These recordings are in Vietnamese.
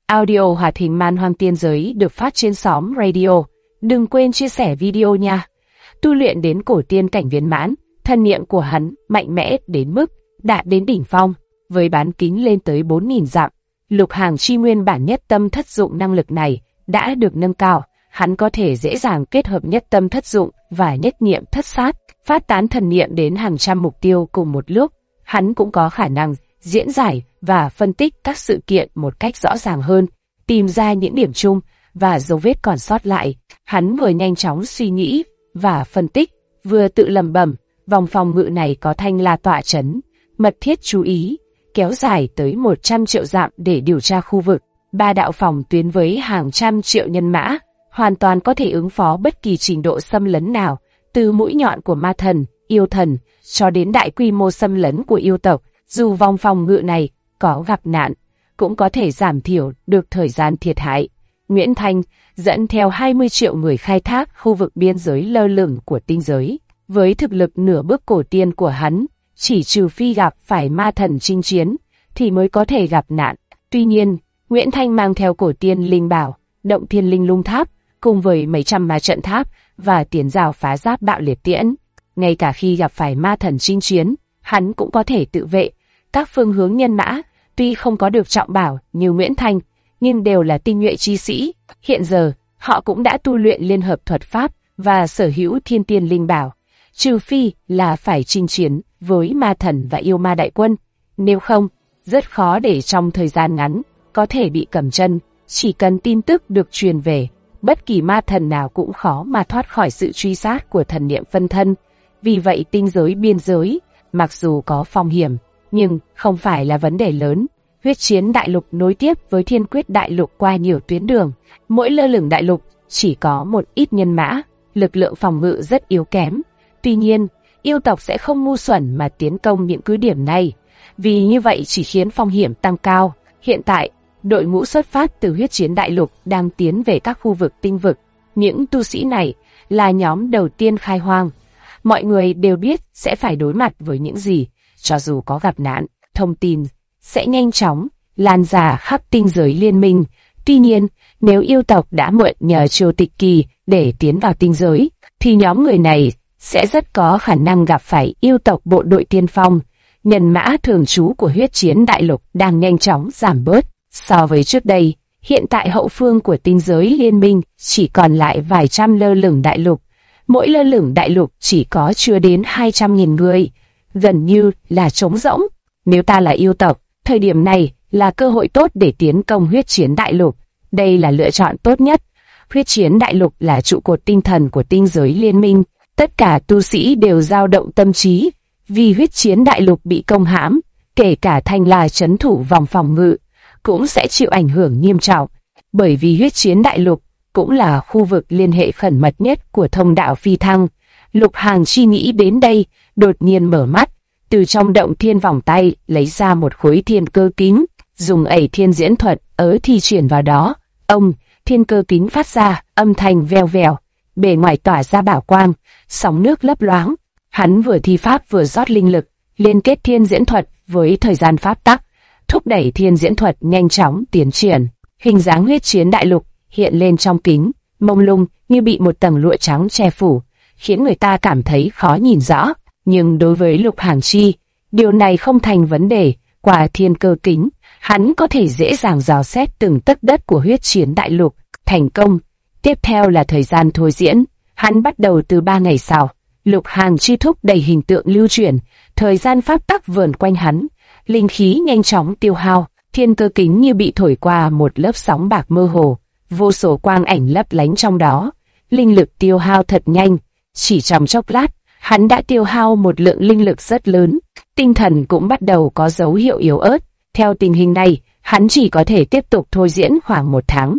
Audio hoạt hình man hoang tiên giới được phát trên xóm radio. Đừng quên chia sẻ video nha. Tu luyện đến cổ tiên cảnh viên mãn, thân niệm của hắn mạnh mẽ đến mức đạt đến đỉnh phong, với bán kính lên tới 4.000 dặm. Lục Hàng Chi nguyên bản nhất tâm thất dụng năng lực này đã được nâng cao, hắn có thể dễ dàng kết hợp nhất tâm thất dụng và nhất niệm thất sát, phát tán thần niệm đến hàng trăm mục tiêu cùng một lúc. Hắn cũng có khả năng diễn giải và phân tích các sự kiện một cách rõ ràng hơn, tìm ra những điểm chung và dấu vết còn sót lại. Hắn vừa nhanh chóng suy nghĩ và phân tích, vừa tự lẩm bẩm, vòng phòng ngự này có Thanh La tọa chấn, mật thiết chú ý, kéo dài tới 100 triệu dặm để điều tra khu vực. 3 đạo phòng tuyến với hàng trăm triệu nhân mã, hoàn toàn có thể ứng phó bất kỳ trình độ xâm lấn nào, từ mũi nhọn của ma thần, yêu thần, cho đến đại quy mô xâm lấn của yêu tộc. Dù vòng phòng ngự này có gặp nạn, cũng có thể giảm thiểu được thời gian thiệt hại. Nguyễn Thanh dẫn theo 20 triệu người khai thác khu vực biên giới lơ lửng của tinh giới. Với thực lực nửa bước cổ tiên của hắn, chỉ trừ phi gặp phải ma thần chinh chiến, thì mới có thể gặp nạn. Tuy nhiên, Nguyễn Thanh mang theo cổ tiên linh bảo, động thiên linh lung tháp, cùng với mấy trăm ma trận tháp và tiến rào phá giáp bạo liệt tiễn. Ngay cả khi gặp phải ma thần chinh chiến, hắn cũng có thể tự vệ. Các phương hướng nhân mã, tuy không có được trọng bảo như Nguyễn Thanh, nhưng đều là tinh nhuệ chi sĩ. Hiện giờ, họ cũng đã tu luyện liên hợp thuật pháp và sở hữu thiên tiên linh bảo. Trừ phi là phải chinh chiến với ma thần và yêu ma đại quân. Nếu không, rất khó để trong thời gian ngắn có thể bị cầm chân. Chỉ cần tin tức được truyền về, bất kỳ ma thần nào cũng khó mà thoát khỏi sự truy sát của thần niệm phân thân. Vì vậy tinh giới biên giới, mặc dù có phong hiểm, nhưng không phải là vấn đề lớn. Huyết chiến đại lục nối tiếp với thiên quyết đại lục qua nhiều tuyến đường. Mỗi lơ lửng đại lục chỉ có một ít nhân mã, lực lượng phòng ngự rất yếu kém. Tuy nhiên, yêu tộc sẽ không ngu xuẩn mà tiến công những cứ điểm này, vì như vậy chỉ khiến phong hiểm tăng cao. Hiện tại, đội ngũ xuất phát từ huyết chiến đại lục đang tiến về các khu vực tinh vực. Những tu sĩ này là nhóm đầu tiên khai hoang. Mọi người đều biết sẽ phải đối mặt với những gì. Cho dù có gặp nạn, thông tin sẽ nhanh chóng lan ra khắp tinh giới liên minh. Tuy nhiên, nếu yêu tộc đã mượn nhờ Triều Tịch Kỳ để tiến vào tinh giới, thì nhóm người này sẽ rất có khả năng gặp phải yêu tộc bộ đội tiên phong. Nhân mã thường trú của huyết chiến đại lục đang nhanh chóng giảm bớt. So với trước đây, hiện tại hậu phương của tinh giới liên minh chỉ còn lại vài trăm lơ lửng đại lục. Mỗi lơ lửng đại lục chỉ có chưa đến 200.000 người, gần như là trống rỗng. Nếu ta là yêu tộc, thời điểm này là cơ hội tốt để tiến công huyết chiến đại lục. Đây là lựa chọn tốt nhất. Huyết chiến đại lục là trụ cột tinh thần của tinh giới liên minh. Tất cả tu sĩ đều dao động tâm trí, vì huyết chiến đại lục bị công hãm, kể cả Thanh La trấn thủ vòng phòng ngự, cũng sẽ chịu ảnh hưởng nghiêm trọng. Bởi vì huyết chiến đại lục cũng là khu vực liên hệ khẩn mật nhất của thông đạo phi thăng. Lục Hàng Chi nghĩ đến đây, đột nhiên mở mắt, từ trong động thiên vòng tay lấy ra một khối thiên cơ kính, dùng ẩy thiên diễn thuật thi chuyển vào đó. Ông, thiên cơ kính phát ra âm thanh veo vèo, bề ngoài tỏa ra bảo quang, sóng nước lấp loáng. Hắn vừa thi pháp vừa rót linh lực, liên kết thiên diễn thuật với thời gian pháp tắc, thúc đẩy thiên diễn thuật nhanh chóng tiến triển. Hình dáng huyết chiến đại lục hiện lên trong kính, mông lung như bị một tầng lụa trắng che phủ, khiến người ta cảm thấy khó nhìn rõ. Nhưng đối với Lục Hàng Chi, điều này không thành vấn đề. Qua thiên cơ kính, hắn có thể dễ dàng dò xét từng tấc đất của huyết chiến đại lục. Thành công. Tiếp theo là thời gian thôi diễn. Hắn bắt đầu từ 3 ngày sau. Lục Hàng Chi thúc đẩy hình tượng lưu chuyển, thời gian pháp tắc vờn quanh hắn, linh khí nhanh chóng tiêu hao. Thiên cơ kính như bị thổi qua một lớp sóng bạc mơ hồ, vô số quang ảnh lấp lánh trong đó. Linh lực tiêu hao thật nhanh, chỉ trong chốc lát, hắn đã tiêu hao một lượng linh lực rất lớn. Tinh thần cũng bắt đầu có dấu hiệu yếu ớt. Theo tình hình này, hắn chỉ có thể tiếp tục thôi diễn khoảng 1 tháng.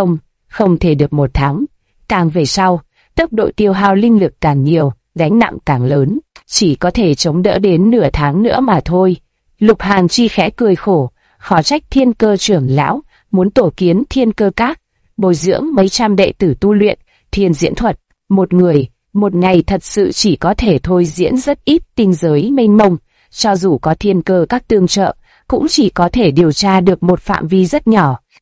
Không thể được 1 tháng. Càng về sau, tốc độ tiêu hao linh lực càng nhiều, gánh nặng càng lớn, chỉ có thể chống đỡ đến nửa tháng nữa mà thôi. Lục Hàng Chi khẽ cười khổ, khó trách thiên cơ trưởng lão muốn tổ kiến thiên cơ các, bồi dưỡng mấy trăm đệ tử tu luyện thiên diễn thuật. Một người, một ngày thật sự chỉ có thể thôi diễn rất ít tinh giới mênh mông. Cho dù có thiên cơ các tương trợ, cũng chỉ có thể điều tra được một phạm vi rất nhỏ.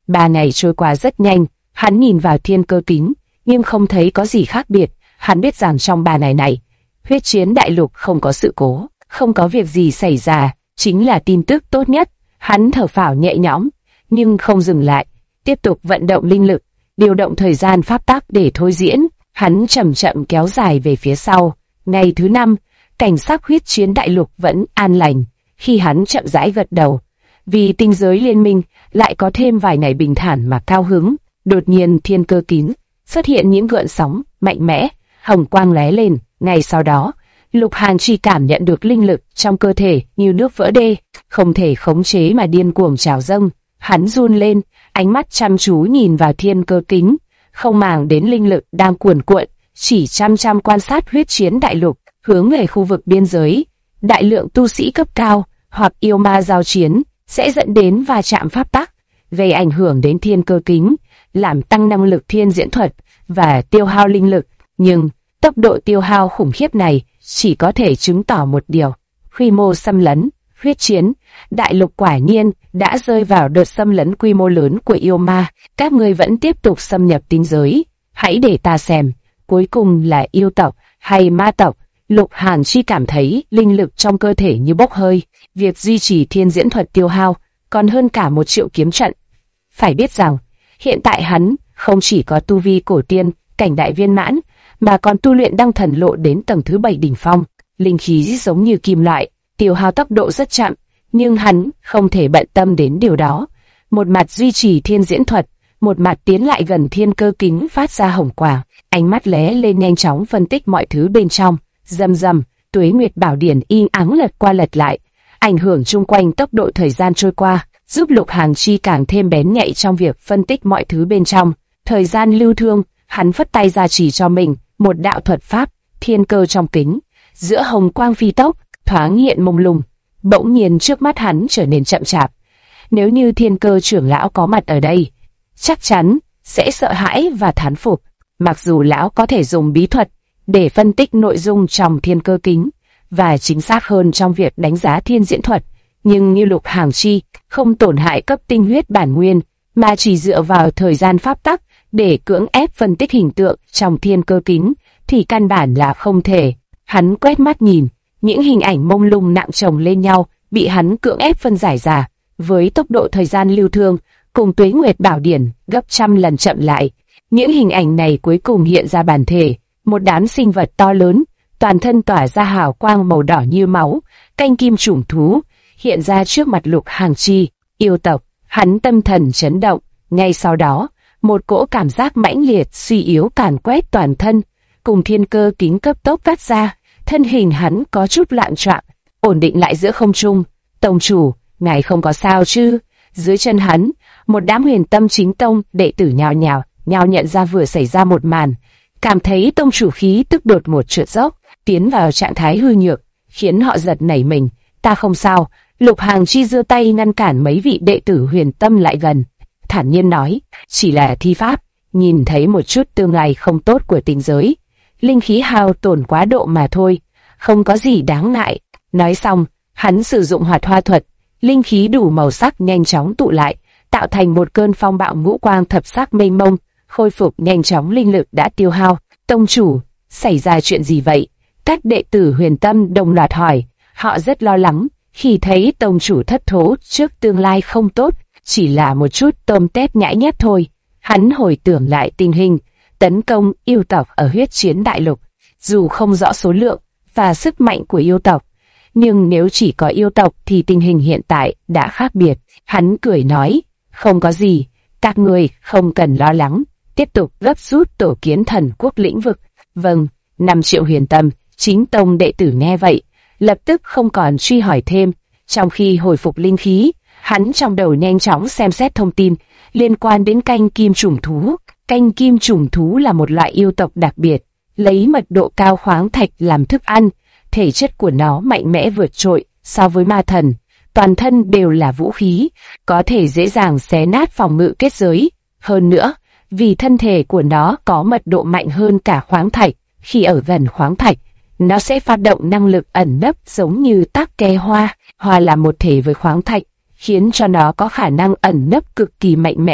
3 ngày trôi qua rất nhanh, hắn nhìn vào thiên cơ kính, nhưng không thấy có gì khác biệt. Hắn biết rằng trong 3 ngày này, huyết chiến đại lục không có sự cố, không có việc gì xảy ra, chính là tin tức tốt nhất. Hắn thở phào nhẹ nhõm, nhưng không dừng lại, tiếp tục vận động linh lực, điều động thời gian pháp tắc để thôi diễn. Hắn chậm chậm kéo dài về phía sau. Ngày thứ 5, cảnh sắc huyết chiến đại lục vẫn an lành. Khi hắn chậm rãi gật đầu, vì tinh giới liên minh lại có thêm vài ngày bình thản mà cao hứng, đột nhiên thiên cơ kính xuất hiện những gợn sóng mạnh mẽ, hồng quang lóe lên. Ngay sau đó, Lục Hàn chỉ cảm nhận được linh lực trong cơ thể như nước vỡ đê, không thể khống chế mà điên cuồng trào dâng. Hắn run lên, ánh mắt chăm chú nhìn vào thiên cơ kính, không màng đến linh lực đang cuồn cuộn, chỉ chăm chăm quan sát huyết chiến đại lục, hướng về khu vực biên giới. Đại lượng tu sĩ cấp cao hoặc yêu ma giao chiến sẽ dẫn đến va chạm pháp tắc, gây ảnh hưởng đến thiên cơ kính, làm tăng năng lực thiên diễn thuật và tiêu hao linh lực. Nhưng tốc độ tiêu hao khủng khiếp này chỉ có thể chứng tỏ một điều: quy mô xâm lấn. Huyết chiến đại lục quả nhiên đã rơi vào đợt xâm lấn quy mô lớn của yêu ma. Các ngươi vẫn tiếp tục xâm nhập tinh giới, hãy để ta xem, cuối cùng là yêu tộc hay ma tộc. Lục Hàn Chi cảm thấy linh lực trong cơ thể như bốc hơi, việc duy trì thiên diễn thuật tiêu hao còn hơn cả 1 triệu kiếm trận. Phải biết rằng, hiện tại hắn không chỉ có tu vi cổ tiên, cảnh đại viên mãn, mà còn tu luyện đăng thần lộ đến tầng thứ 7 đỉnh phong. Linh khí giống như kim loại, tiêu hao tốc độ rất chậm, nhưng hắn không thể bận tâm đến điều đó. Một mặt duy trì thiên diễn thuật, một mặt tiến lại gần thiên cơ kính phát ra hồng quang, ánh mắt lóe lên nhanh chóng phân tích mọi thứ bên trong. Rầm rầm, Tuế Nguyệt Bảo Điển im ắng lật qua lật lại, ảnh hưởng chung quanh tốc độ thời gian trôi qua, giúp Lục Hàn Chi càng thêm bén nhạy trong việc phân tích mọi thứ bên trong. Thời gian lưu thương, hắn phất tay ra chỉ cho mình một đạo thuật pháp, thiên cơ trong kính, giữa hồng quang phi tốc, thoáng hiện mông lung, bỗng nhiên trước mắt hắn trở nên chậm chạp. Nếu như thiên cơ trưởng lão có mặt ở đây, chắc chắn sẽ sợ hãi và thán phục. Mặc dù lão có thể dùng bí thuật để phân tích nội dung trong thiên cơ kính và chính xác hơn trong việc đánh giá thiên diễn thuật, nhưng như Lục Hàn Chi không tổn hại cấp tinh huyết bản nguyên, mà chỉ dựa vào thời gian pháp tắc để cưỡng ép phân tích hình tượng trong thiên cơ kính thì căn bản là không thể. Hắn quét mắt nhìn, những hình ảnh mông lung nặng chồng lên nhau bị hắn cưỡng ép phân giải ra, với tốc độ thời gian lưu thương cùng Tuế Nguyệt Bảo Điển gấp trăm lần chậm lại. Những hình ảnh này cuối cùng hiện ra bản thể, một đám sinh vật to lớn, toàn thân tỏa ra hào quang màu đỏ như máu, canh kim chủng thú, hiện ra trước mặt Lục Hàn Chi. Yêu tộc. Hắn tâm thần chấn động, ngay sau đó, một cỗ cảm giác mãnh liệt suy yếu càn quét toàn thân, cùng thiên cơ kính cấp tốc phát ra, thân hình hắn có chút loạn choạng, ổn định lại giữa không trung. Tông chủ, ngài không có sao chứ? Dưới chân hắn, một đám Huyền Tâm Chính Tông đệ tử nhào nhận ra vừa xảy ra một màn, cảm thấy tông chủ khí tức đột một trượt dốc, tiến vào trạng thái hư nhược, khiến họ giật nảy mình. Ta không sao. Lục Hàn Chi giơ tay ngăn cản mấy vị đệ tử Huyền Tâm lại gần, thản nhiên nói, chỉ là thi pháp, nhìn thấy một chút tương lai không tốt của tinh giới, linh khí hao tổn quá độ mà thôi, không có gì đáng ngại. Nói xong, hắn sử dụng Hoạt Hoa thuật, linh khí đủ màu sắc nhanh chóng tụ lại, tạo thành một cơn phong bạo ngũ quang thập sắc mênh mông, khôi phục nhanh chóng linh lực đã tiêu hao. Tông chủ, xảy ra chuyện gì vậy? Các đệ tử Huyền Tâm đồng loạt hỏi, họ rất lo lắng khi thấy tông chủ thất thố trước tương lai không tốt, chỉ là một chút tôm tép nhãi nhép thôi. Hắn hồi tưởng lại tình hình tấn công yêu tộc ở huyết chiến đại lục, dù không rõ số lượng và sức mạnh của yêu tộc, nhưng nếu chỉ có yêu tộc thì tình hình hiện tại đã khác biệt. Hắn cười nói, không có gì, các người không cần lo lắng, tiếp tục gấp rút tổ kiến Thần Quốc lĩnh vực. Vâng. 5 triệu Huyền Tâm Chính Tông đệ tử nghe vậy, lập tức không còn truy hỏi thêm. Trong khi hồi phục linh khí, hắn trong đầu nhanh chóng xem xét thông tin liên quan đến canh kim trùng thú. Canh kim trùng thú là một loại yêu tộc đặc biệt, lấy mật độ cao khoáng thạch làm thức ăn. Thể chất của nó mạnh mẽ vượt trội so với ma thần, toàn thân đều là vũ khí, có thể dễ dàng xé nát phòng ngự kết giới. Hơn nữa, vì thân thể của nó có mật độ mạnh hơn cả khoáng thạch, khi ở gần khoáng thạch, nó sẽ phát động năng lực ẩn nấp giống như tắc ke hoa, hòa làm một thể với khoáng thạch, khiến cho nó có khả năng ẩn nấp cực kỳ mạnh mẽ.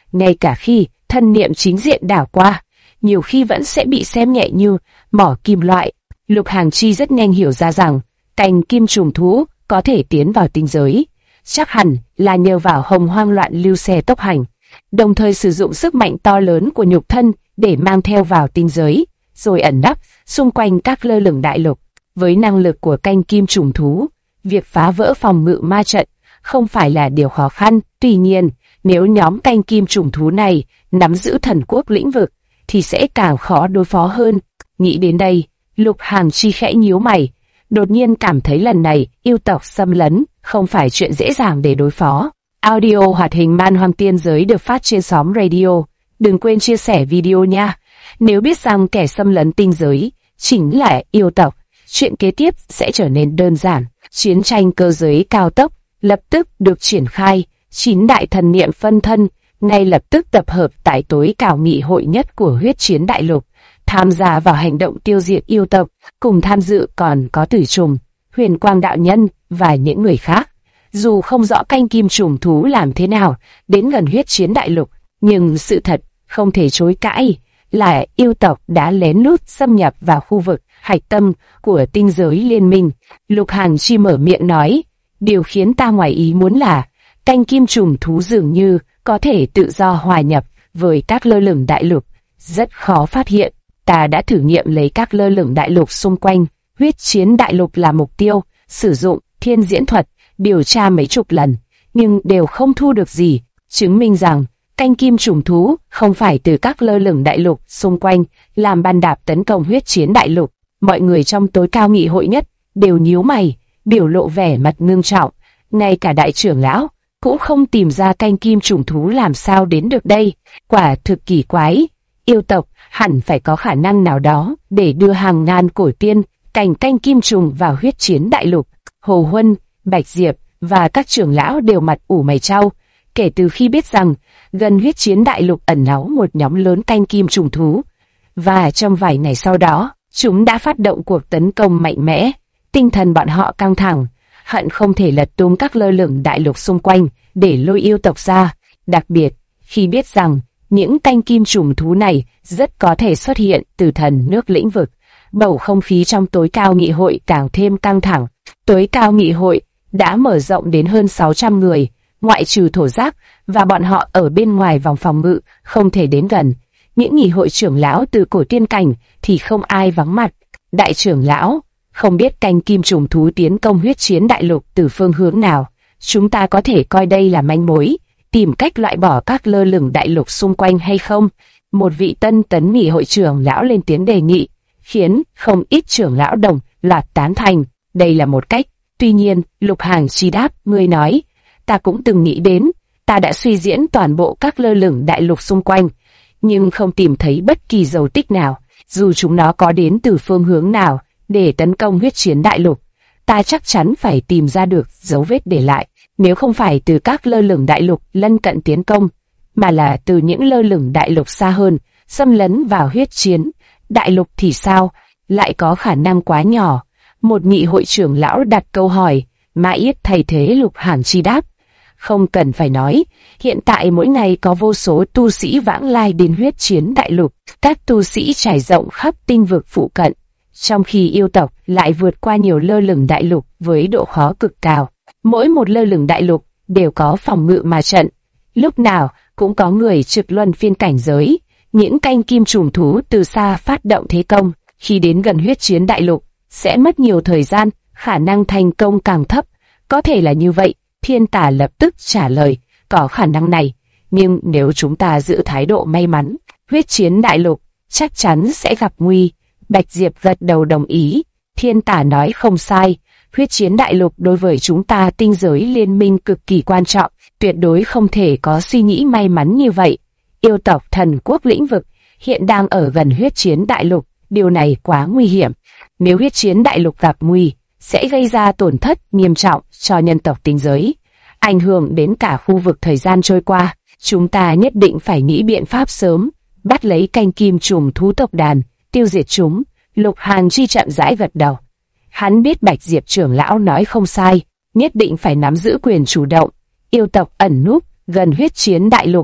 ngay cả khi thân niệm chính diện đảo qua, nhiều khi vẫn sẽ bị xem nhẹ như mỏ kim loại. Lục Hàn Chi rất nhanh hiểu ra rằng cành kim trùng thú có thể tiến vào tinh giới, chắc hẳn là nhờ vào hồng hoang loạn lưu xe tốc hành, đồng thời sử dụng sức mạnh to lớn của nhục thân để mang theo vào tinh giới, rồi ẩn nấp xung quanh các lơ lửng đại lục. Với năng lực của canh kim trùng thú, việc phá vỡ phòng ngự ma trận không phải là điều khó khăn. Tuy nhiên, nếu nhóm canh kim trùng thú này nắm giữ thần quốc lĩnh vực, thì sẽ càng khó đối phó hơn. Nghĩ đến đây, Lục Hàn Chi khẽ nhíu mày, đột nhiên cảm thấy lần này yêu tộc xâm lấn không phải chuyện dễ dàng để đối phó. Audio hoạt hình Man Hoang Tiên Giới được phát trên xóm radio. Đừng quên chia sẻ video nha. Nếu biết rằng kẻ xâm lấn tinh giới chính là yêu tộc, chuyện kế tiếp sẽ trở nên đơn giản. Chiến tranh cơ giới cao tốc lập tức được triển khai. 9 đại thần niệm phân thân ngay lập tức tập hợp tại tối cao nghị hội nhất của huyết chiến đại lục, tham gia vào hành động tiêu diệt yêu tộc. Cùng tham dự còn có Tử Trùng, Huyền Quang đạo nhân và những người khác. Dù không rõ canh kim trùng thú làm thế nào đến gần huyết chiến đại lục, nhưng sự thật không thể chối cãi là yêu tộc đã lén lút xâm nhập vào khu vực hạch tâm của tinh giới liên minh. Lục Hàn Chi mở miệng nói, điều khiến ta ngoài ý muốn là canh kim trùng thú dường như có thể tự do hòa nhập với các lơ lửng đại lục, rất khó phát hiện. Ta đã thử nghiệm lấy các lơ lửng đại lục xung quanh huyết chiến đại lục là mục tiêu, sử dụng thiên diễn thuật điều tra mấy chục lần, nhưng đều không thu được gì, chứng minh rằng canh kim trùng thú không phải từ các lơ lửng đại lục xung quanh làm ban đạp tấn công huyết chiến đại lục. Mọi người trong tối cao nghị hội nhất đều nhíu mày, biểu lộ vẻ mặt ngưng trọng. Ngay cả đại trưởng lão cũng không tìm ra canh kim trùng thú làm sao đến được đây. Quả thực kỳ quái. Yêu tộc hẳn phải có khả năng nào đó để đưa hàng ngàn cổ tiên cành canh kim trùng vào huyết chiến đại lục. Hồ Huân, Bạch Diệp và các trưởng lão đều mặt ủ mày chau, kể từ khi biết rằng gần huyết chiến đại lục ẩn náu một nhóm lớn canh kim trùng thú, và trong vài ngày sau đó, chúng đã phát động cuộc tấn công mạnh mẽ. Tinh thần bọn họ căng thẳng, hận không thể lật tung các lơ lửng đại lục xung quanh để lôi yêu tộc ra. Đặc biệt khi biết rằng những canh kim trùng thú này rất có thể xuất hiện từ thần nước lĩnh vực, bầu không khí trong tối cao nghị hội càng thêm căng thẳng. Tối cao nghị hội đã mở rộng đến hơn 600 người, ngoại trừ thổ giác và bọn họ ở bên ngoài vòng phòng ngự không thể đến gần. Những nghị hội trưởng lão từ cổ tiên cảnh thì không ai vắng mặt. Đại trưởng lão, không biết canh kim trùng thú tiến công huyết chiến đại lục từ phương hướng nào, chúng ta có thể coi đây là manh mối, tìm cách loại bỏ các lơ lửng đại lục xung quanh hay không? Một vị tân tấn nghị hội trưởng lão lên tiếng đề nghị, khiến không ít trưởng lão đồng loạt tán thành. Đây là một cách. Tuy nhiên, Lục Hàn Chi đáp, ngươi nói, ta cũng từng nghĩ đến, ta đã suy diễn toàn bộ các lơ lửng đại lục xung quanh, nhưng không tìm thấy bất kỳ dấu tích nào, dù chúng nó có đến từ phương hướng nào để tấn công huyết chiến đại lục. Ta chắc chắn phải tìm ra được dấu vết để lại, nếu không phải từ các lơ lửng đại lục lân cận tiến công, mà là từ những lơ lửng đại lục xa hơn, xâm lấn vào huyết chiến đại lục thì sao? Lại có khả năng quá nhỏ. Một nghị hội trưởng lão đặt câu hỏi, Mã Yết thay thế Lục Hàn Chi đáp. Không cần phải nói, hiện tại mỗi ngày có vô số tu sĩ vãng lai đến huyết chiến đại lục, các tu sĩ trải rộng khắp tinh vực phụ cận, trong khi yêu tộc lại vượt qua nhiều lơ lửng đại lục với độ khó cực cao. Mỗi một lơ lửng đại lục đều có phòng ngự ma trận, lúc nào cũng có người trực luân phiên cảnh giới. Những canh kim trùng thú từ xa phát động thế công, khi đến gần huyết chiến đại lục sẽ mất nhiều thời gian, khả năng thành công càng thấp. Có thể là như vậy. Thiên Tà lập tức trả lời, có khả năng này, nhưng nếu chúng ta giữ thái độ may mắn, huyết chiến đại lục chắc chắn sẽ gặp nguy. Bạch Diệp gật đầu đồng ý. Thiên Tà nói không sai, huyết chiến đại lục đối với chúng ta tinh giới liên minh cực kỳ quan trọng, tuyệt đối không thể có suy nghĩ may mắn như vậy. Yêu tộc thần quốc lĩnh vực hiện đang ở gần huyết chiến đại lục, điều này quá nguy hiểm. Nếu huyết chiến đại lục gặp nguy, sẽ gây ra tổn thất nghiêm trọng cho nhân tộc tinh giới, ảnh hưởng đến cả khu vực thời gian trôi qua. Chúng ta nhất định phải nghĩ biện pháp sớm, bắt lấy canh kim trùng thú tộc đàn, tiêu diệt chúng. Lục Hàn Chi chậm rãi gật đầu. Hắn biết Bạch Diệp trưởng lão nói không sai, nhất định phải nắm giữ quyền chủ động. Yêu tộc ẩn núp gần huyết chiến đại lục,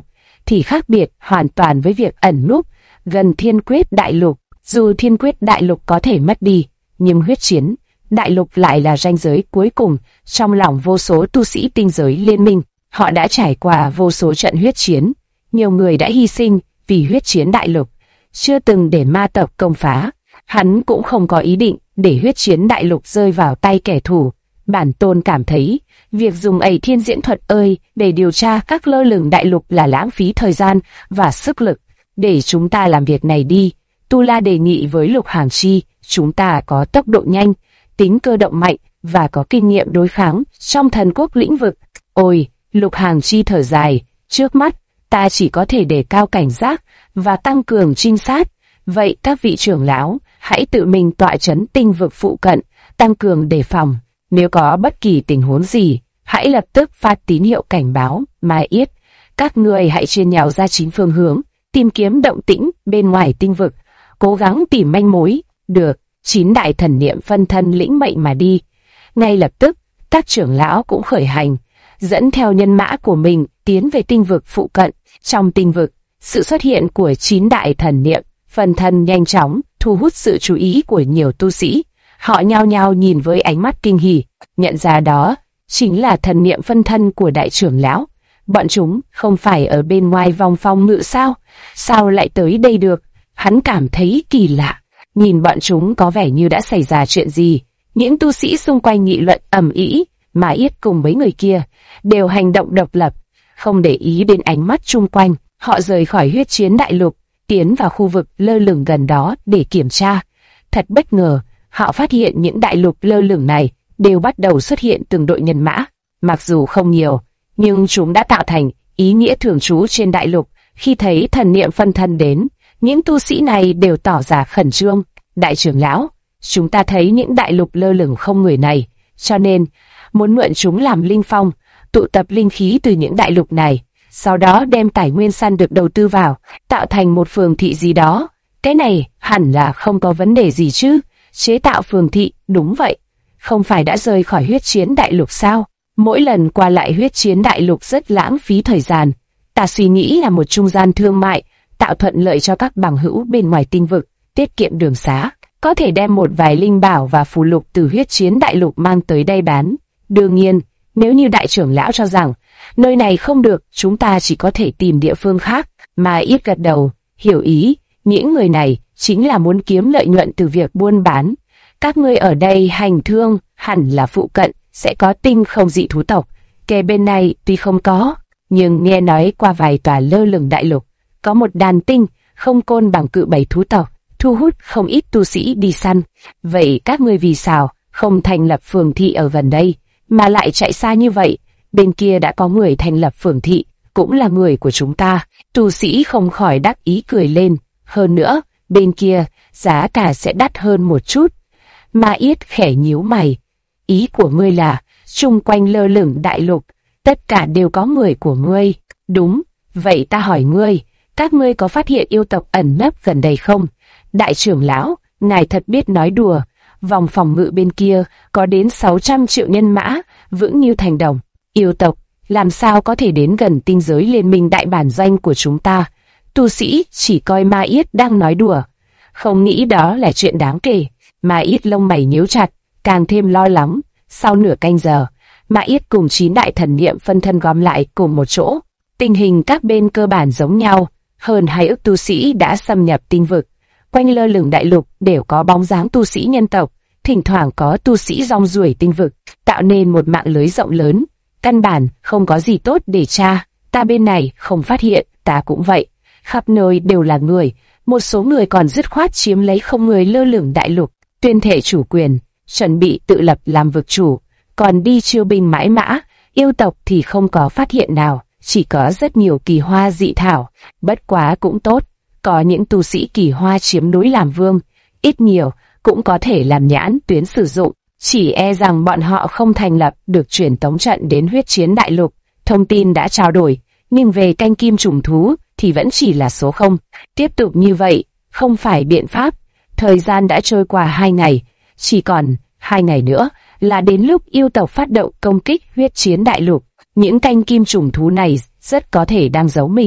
thì khác biệt hoàn toàn với việc ẩn núp gần Thiên Quyết Đại Lục. Dù Thiên Quyết Đại Lục có thể mất đi, nhưng huyết chiến đại lục lại là ranh giới cuối cùng trong lòng vô số tu sĩ tinh giới liên minh. Họ đã trải qua vô số trận huyết chiến, nhiều người đã hy sinh vì huyết chiến đại lục, chưa từng để ma tộc công phá. Hắn cũng không có ý định để huyết chiến đại lục rơi vào tay kẻ thù. Bản tôn cảm thấy, việc dùng ấy thiên diễn thuật ơi để điều tra các lơ lửng đại lục là lãng phí thời gian và sức lực. Để chúng ta làm việc này đi. Tu La đề nghị với Lục Hàng Chi, chúng ta có tốc độ nhanh, tính cơ động mạnh và có kinh nghiệm đối kháng trong thần quốc lĩnh vực. Ôi, Lục Hàng Chi thở dài, trước mắt, ta chỉ có thể đề cao cảnh giác và tăng cường trinh sát. Vậy các vị trưởng lão, hãy tự mình tọa trấn tinh vực phụ cận, tăng cường đề phòng. Nếu có bất kỳ tình huống gì, hãy lập tức phát tín hiệu cảnh báo. Mai Yết, các người hãy chia nhau ra 9 phương hướng, tìm kiếm động tĩnh bên ngoài tinh vực, cố gắng tìm manh mối. Được, 9 đại thần niệm phân thân lĩnh mệnh mà đi. Ngay lập tức, các trưởng lão cũng khởi hành, dẫn theo nhân mã của mình tiến về tinh vực phụ cận. Trong tinh vực, sự xuất hiện của 9 đại thần niệm phân thân nhanh chóng thu hút sự chú ý của nhiều tu sĩ. Họ nhao nhao nhìn với ánh mắt kinh hỉ, nhận ra đó chính là thần niệm phân thân của đại trưởng lão. Bọn chúng không phải ở bên ngoài vòng phòng ngự sao? Sao lại tới đây được? Hắn cảm thấy kỳ lạ. Nhìn bọn chúng có vẻ như đã xảy ra chuyện gì. Những tu sĩ xung quanh nghị luận ầm ĩ, mà Yết cùng mấy người kia đều hành động độc lập, không để ý đến ánh mắt chung quanh. Họ rời khỏi huyết chiến đại lục, tiến vào khu vực lơ lửng gần đó để kiểm tra. Thật bất ngờ, họ phát hiện những đại lục lơ lửng này đều bắt đầu xuất hiện từng đội nhân mã. Mặc dù không nhiều, nhưng chúng đã tạo thành ý nghĩa thường trú trên đại lục. Khi thấy thần niệm phân thân đến, những tu sĩ này đều tỏ ra khẩn trương. Đại trưởng lão, chúng ta thấy những đại lục lơ lửng không người này, cho nên muốn mượn chúng làm linh phong, tụ tập linh khí từ những đại lục này, sau đó đem tài nguyên săn được đầu tư vào, tạo thành một phường thị gì đó. Cái này hẳn là không có vấn đề gì chứ? Chế tạo phường thị, đúng vậy. Không phải đã rời khỏi huyết chiến đại lục sao? Mỗi lần qua lại huyết chiến đại lục rất lãng phí thời gian. Ta suy nghĩ là một trung gian thương mại, tạo thuận lợi cho các bằng hữu bên ngoài tinh vực, tiết kiệm đường xá, có thể đem một vài linh bảo và phù lục từ huyết chiến đại lục mang tới đây bán. Đương nhiên, nếu như đại trưởng lão cho rằng nơi này không được, chúng ta chỉ có thể tìm địa phương khác. Mà Yết gật đầu, hiểu ý, những người này chính là muốn kiếm lợi nhuận từ việc buôn bán. Các ngươi ở đây hành thương, hẳn là phụ cận sẽ có tinh không dị thú tộc. Kề bên này tuy không có, nhưng nghe nói qua vài tòa lơ lửng đại lục, có một đàn tinh không côn bằng cự bảy thú tộc, thu hút không ít tu sĩ đi săn. Vậy các ngươi vì sao không thành lập phường thị ở gần đây, mà lại chạy xa như vậy? Bên kia đã có người thành lập phường thị, cũng là người của chúng ta. Tu sĩ không khỏi đắc ý cười lên. Hơn nữa, bên kia giá cả sẽ đắt hơn một chút. Ma Yết khẽ nhíu mày. Ý của ngươi là chung quanh lơ lửng đại lục tất cả đều có người của ngươi? Đúng. Vậy ta hỏi ngươi, các ngươi có phát hiện yêu tộc ẩn nấp gần đây không? Đại trưởng lão, ngài thật biết nói đùa. Vòng phòng ngự bên kia có đến 600 triệu nhân mã, vững như thành đồng. Yêu tộc làm sao có thể đến gần tinh giới liên minh đại bản doanh của chúng ta? Tu sĩ chỉ coi Ma Yết đang nói đùa, không nghĩ đó là chuyện đáng kể. Ma Yết lông mày nhíu chặt, càng thêm lo lắng. Sau nửa canh giờ, Ma Yết cùng 9 đại thần niệm phân thân gom lại cùng một chỗ. Tình hình các bên cơ bản giống nhau, hơn 2 ức tu sĩ đã xâm nhập tinh vực. Quanh lơ lửng đại lục đều có bóng dáng tu sĩ nhân tộc, thỉnh thoảng có tu sĩ rong ruổi tinh vực, tạo nên một mạng lưới rộng lớn. Căn bản không có gì tốt để tra. Ta bên này không phát hiện, ta cũng vậy. Khắp nơi đều là người, một số người còn dứt khoát chiếm lấy không người lơ lửng đại lục, tuyên thệ chủ quyền, chuẩn bị tự lập làm vực chủ, còn đi chiêu binh mãi mã. Yêu tộc thì không có phát hiện nào, chỉ có rất nhiều kỳ hoa dị thảo. Bất quá cũng tốt, có những tu sĩ kỳ hoa chiếm núi làm vương, ít nhiều cũng có thể làm nhãn tuyến sử dụng. Chỉ e rằng bọn họ không thành lập được truyền tống trận đến huyết chiến đại lục. Thông tin đã trao đổi, nhưng về canh kim trùng thú thì vẫn chỉ là số 0. Tiếp tục như vậy không phải biện pháp. Thời gian đã trôi qua 2 ngày, chỉ còn 2 ngày nữa là đến lúc yêu tộc phát động công kích huyết chiến đại lục. Những canh kim trùng thú này rất có thể đang giấu mình.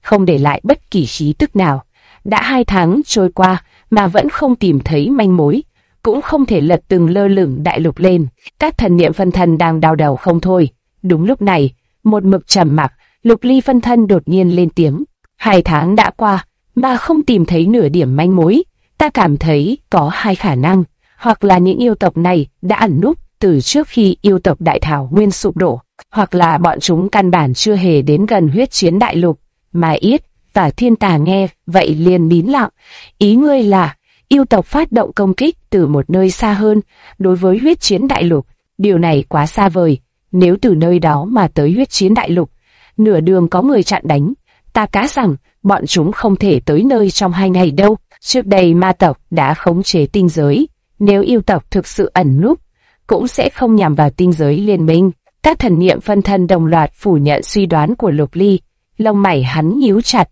không để lại bất kỳ khí tức nào. Đã 2 tháng trôi qua mà vẫn không tìm thấy manh mối, cũng không thể lật từng lơ lửng đại lục lên. Các thần niệm phân thân đang đau đầu không thôi. Đúng lúc này, một mực trầm mặc, Lục Ly phân thân đột nhiên lên tiếng. 2 tháng đã qua mà không tìm thấy nửa điểm manh mối. Ta cảm thấy có 2 khả năng, hoặc là những yêu tộc này đã ẩn núp từ trước khi yêu tộc Đại Thảo Nguyên sụp đổ, hoặc là bọn chúng căn bản chưa hề đến gần huyết chiến đại lục. Mai Yết và Thiên Tà nghe vậy liền nín lặng. Ý ngươi là yêu tộc phát động công kích từ một nơi xa hơn đối với huyết chiến đại lục? Điều này quá xa vời. Nếu từ nơi đó mà tới huyết chiến đại lục, nửa đường có người chặn đánh, ta cá rằng bọn chúng không thể tới nơi trong 2 ngày đâu. Trước đây ma tộc đã khống chế tinh giới, nếu yêu tộc thực sự ẩn núp, cũng sẽ không nhằm vào tinh giới liên minh. Các thần niệm phân thân đồng loạt phủ nhận suy đoán của Lục Ly. Lông mày hắn nhíu chặt.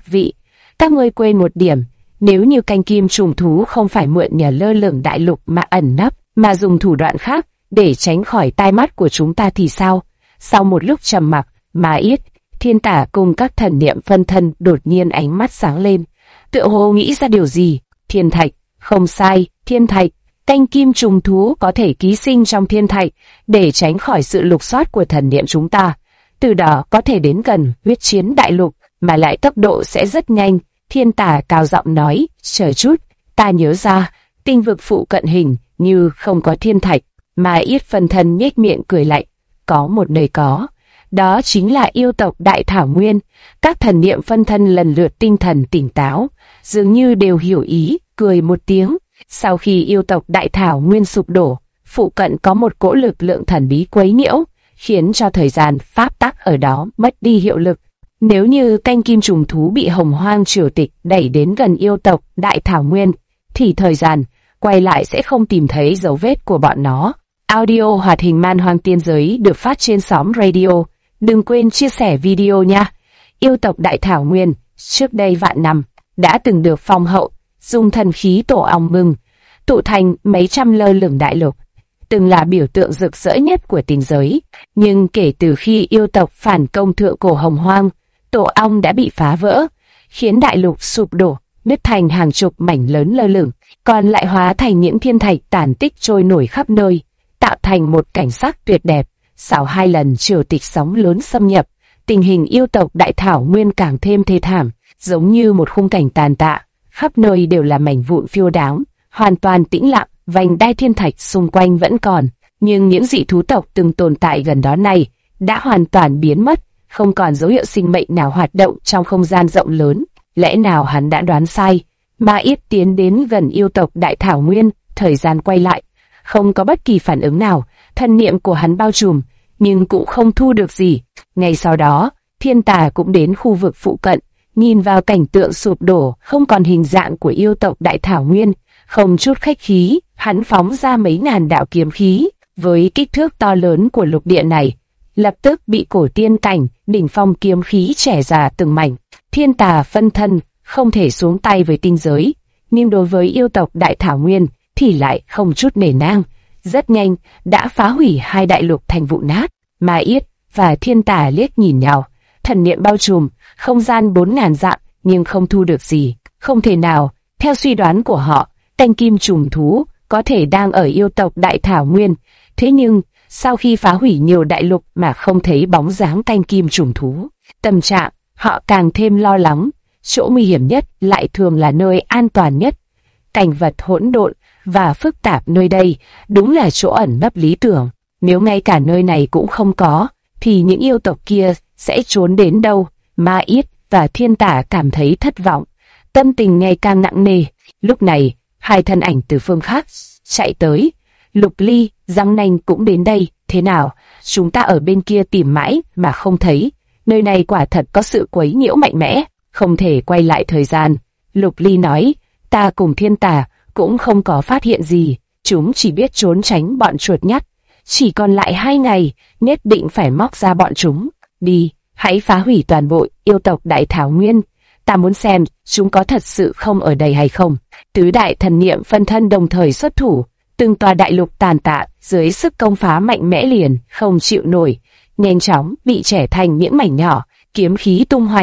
Các ngươi quên một điểm, nếu như canh kim trùng thú không phải mượn nhờ lơ lửng đại lục mà ẩn nấp, mà dùng thủ đoạn khác để tránh khỏi tai mắt của chúng ta thì sao? Sau một lúc trầm mặc, Mai Yết, Thiên Tả cùng các thần niệm phân thân đột nhiên ánh mắt sáng lên, tựa hồ nghĩ ra điều gì. Thiên thạch, không sai, thiên thạch. Canh kim trùng thú có thể ký sinh trong thiên thạch để tránh khỏi sự lục soát của thần niệm chúng ta, từ đó có thể đến gần huyết chiến đại lục, mà lại tốc độ sẽ rất nhanh. Thiên Tả cao giọng nói, chờ chút, ta nhớ ra, tinh vực phụ cận hình như không có thiên thạch. Mai Yết phân thân nhếch miệng cười lạnh, có một nơi có, đó chính là yêu tộc Đại Thảo Nguyên. Các thần niệm phân thân lần lượt tinh thần tỉnh táo, dường như đều hiểu ý, cười một tiếng. Sau khi yêu tộc Đại Thảo Nguyên sụp đổ, phụ cận có một cỗ lực lượng thần bí quấy nhiễu, khiến cho thời gian pháp tắc ở đó mất đi hiệu lực. Nếu như canh kim trùng thú bị Hồng Hoang triều tịch đẩy đến gần yêu tộc Đại Thảo Nguyên, thì thời gian quay lại sẽ không tìm thấy dấu vết của bọn nó. Audio hoạt hình Man Hoang Tiên Giới được phát trên xóm radio. Đừng quên chia sẻ video nha. Yêu tộc Đại Thảo Nguyên, trước đây vạn năm, đã từng được phong hậu dùng thần khí tổ ong mừng, tụ thành mấy trăm lơ lửng đại lục, từng là biểu tượng rực rỡ nhất của tinh giới. Nhưng kể từ khi yêu tộc phản công thượng cổ Hồng Hoang, tổ ong đã bị phá vỡ, khiến đại lục sụp đổ, nứt thành hàng chục mảnh lớn lơ lửng, còn lại hóa thành những thiên thạch tàn tích trôi nổi khắp nơi, tạo thành một cảnh sắc tuyệt đẹp. Sau 2 lần triều tịch sóng lớn xâm nhập, tình hình yêu tộc Đại Thảo Nguyên càng thêm thê thảm, giống như một khung cảnh tàn tạ, khắp nơi đều là mảnh vụn phiêu đáng, hoàn toàn tĩnh lặng. Vành đai thiên thạch xung quanh vẫn còn, nhưng những dị thú tộc từng tồn tại gần đó này đã hoàn toàn biến mất, không còn dấu hiệu sinh mệnh nào hoạt động trong không gian rộng lớn. Lẽ nào hắn đã đoán sai? Mai Yết tiến đến gần yêu tộc Đại Thảo Nguyên, thời gian quay lại, không có bất kỳ phản ứng nào. Thần niệm của hắn bao trùm, nhưng cũng không thu được gì. Ngay sau đó, Thiên Tà cũng đến khu vực phụ cận, nhìn vào cảnh tượng sụp đổ không còn hình dạng của yêu tộc Đại Thảo Nguyên, không chút khách khí, hắn phóng ra mấy ngàn đạo kiếm khí. Với kích thước to lớn của lục địa này, lập tức bị cổ tiên cảnh đỉnh phong kiếm khí chẻ ra từng mảnh. Thiên Tà phân thân không thể xuống tay với tinh giới, nhưng đối với yêu tộc Đại Thảo Nguyên thì lại không chút nể nang, rất nhanh đã phá hủy 2 đại lục thành vụn nát. Mai Yết và Thiên Tà liếc nhìn nhau, thần niệm bao trùm không gian 4000 dặm nhưng không thu được gì. Không thể nào, theo suy đoán của họ, canh kim trùng thú có thể đang ở yêu tộc Đại Thảo Nguyên. Thế nhưng sau khi phá hủy nhiều đại lục mà không thấy bóng dáng canh kim trùng thú, tâm trạng họ càng thêm lo lắng. Chỗ nguy hiểm nhất lại thường là nơi an toàn nhất. Cảnh vật hỗn độn và phức tạp nơi đây đúng là chỗ ẩn nấp lý tưởng. Nếu ngay cả nơi này cũng không có, thì những yêu tộc kia sẽ trốn đến đâu? Mai Yết và Thiên Tả cảm thấy thất vọng, tâm tình ngày càng nặng nề. Lúc này, 2 thân ảnh từ phương khác chạy tới. Lục Ly, Giang Nanh cũng đến đây. Thế nào? Chúng ta ở bên kia tìm mãi mà không thấy. Nơi này quả thật có sự quấy nhiễu mạnh mẽ, không thể quay lại thời gian. Lục Ly nói, ta cùng Thiên Tả cũng không có phát hiện gì, chúng chỉ biết trốn tránh bọn chuột nhắt. Chỉ còn lại 2 ngày, nhất định phải móc ra bọn chúng. Đi, hãy phá hủy toàn bộ yêu tộc Đại Thảo Nguyên. Ta muốn xem chúng có thật sự không ở đây hay không. Tứ đại thần niệm phân thân đồng thời xuất thủ, từng tòa đại lục tàn tạ dưới sức công phá mạnh mẽ liền không chịu nổi, nhanh chóng bị chẻ thành những mảnh nhỏ, kiếm khí tung hoành,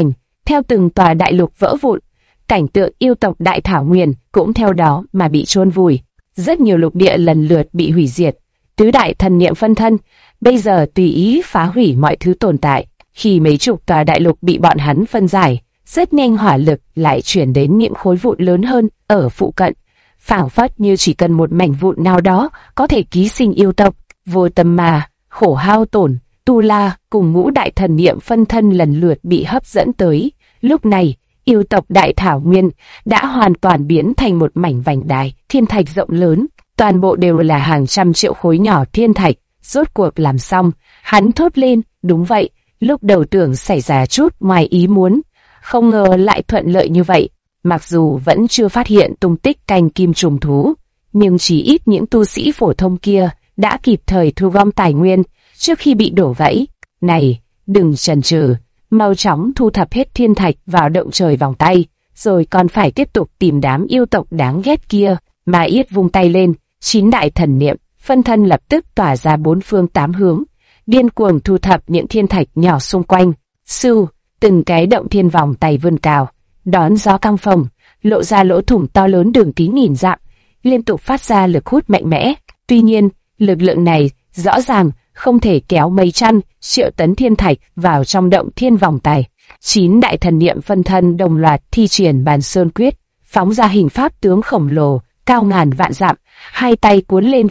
Theo từng tòa đại lục vỡ vụn, cảnh tượng yêu tộc Đại Thảo Nguyên cũng theo đó mà bị chôn vùi. Rất nhiều lục địa lần lượt bị hủy diệt. Tứ đại thần niệm phân thân bây giờ tùy ý phá hủy mọi thứ tồn tại. Khi mấy chục tòa đại lục bị bọn hắn phân giải, rất nhanh hỏa lực lại chuyển đến những khối vụn lớn hơn ở phụ cận, phảng phất như chỉ cần một mảnh vụn nào đó có thể ký sinh yêu tộc. Vô tâm mà, khổ hao tổn, Tu La cùng ngũ đại thần niệm phân thân lần lượt bị hấp dẫn tới. Lúc này, yêu tộc Đại Thảo Nguyên đã hoàn toàn biến thành một mảnh vành đai thiên thạch rộng lớn, toàn bộ đều là hàng trăm triệu khối nhỏ thiên thạch. Rốt cuộc làm xong, hắn thốt lên, đúng vậy, lúc đầu tưởng xảy ra chút ngoài ý muốn, không ngờ lại thuận lợi như vậy. Mặc dù vẫn chưa phát hiện tung tích canh kim trùng thú, nhưng chỉ ít những tu sĩ phổ thông kia đã kịp thời thu gom tài nguyên trước khi bị đổ gãy. Này, đừng chần chừ, mau chóng thu thập hết thiên thạch vào động trời vòng tay, rồi còn phải tiếp tục tìm đám yêu tộc đáng ghét kia. Mà Yết vung tay lên, 9 đại thần niệm phân thân lập tức tỏa ra 4 phương 8 hướng, điên cuồng thu thập những thiên thạch nhỏ xung quanh. Sưu, từng cái động thiên vòng tay vươn cao, đón gió căng phồng, lộ ra lỗ thủng to lớn đường kính nghìn dặm, liên tục phát ra lực hút mạnh mẽ. Tuy nhiên, lực lượng này rõ ràng không thể kéo mấy trăm triệu tấn thiên thạch vào trong động thiên vòng tay. 9 đại thần niệm phân thân đồng loạt thi triển Bàn Sơn Quyết, phóng ra hình pháp tướng khổng lồ, cao ngàn vạn dặm, hai tay cuốn lên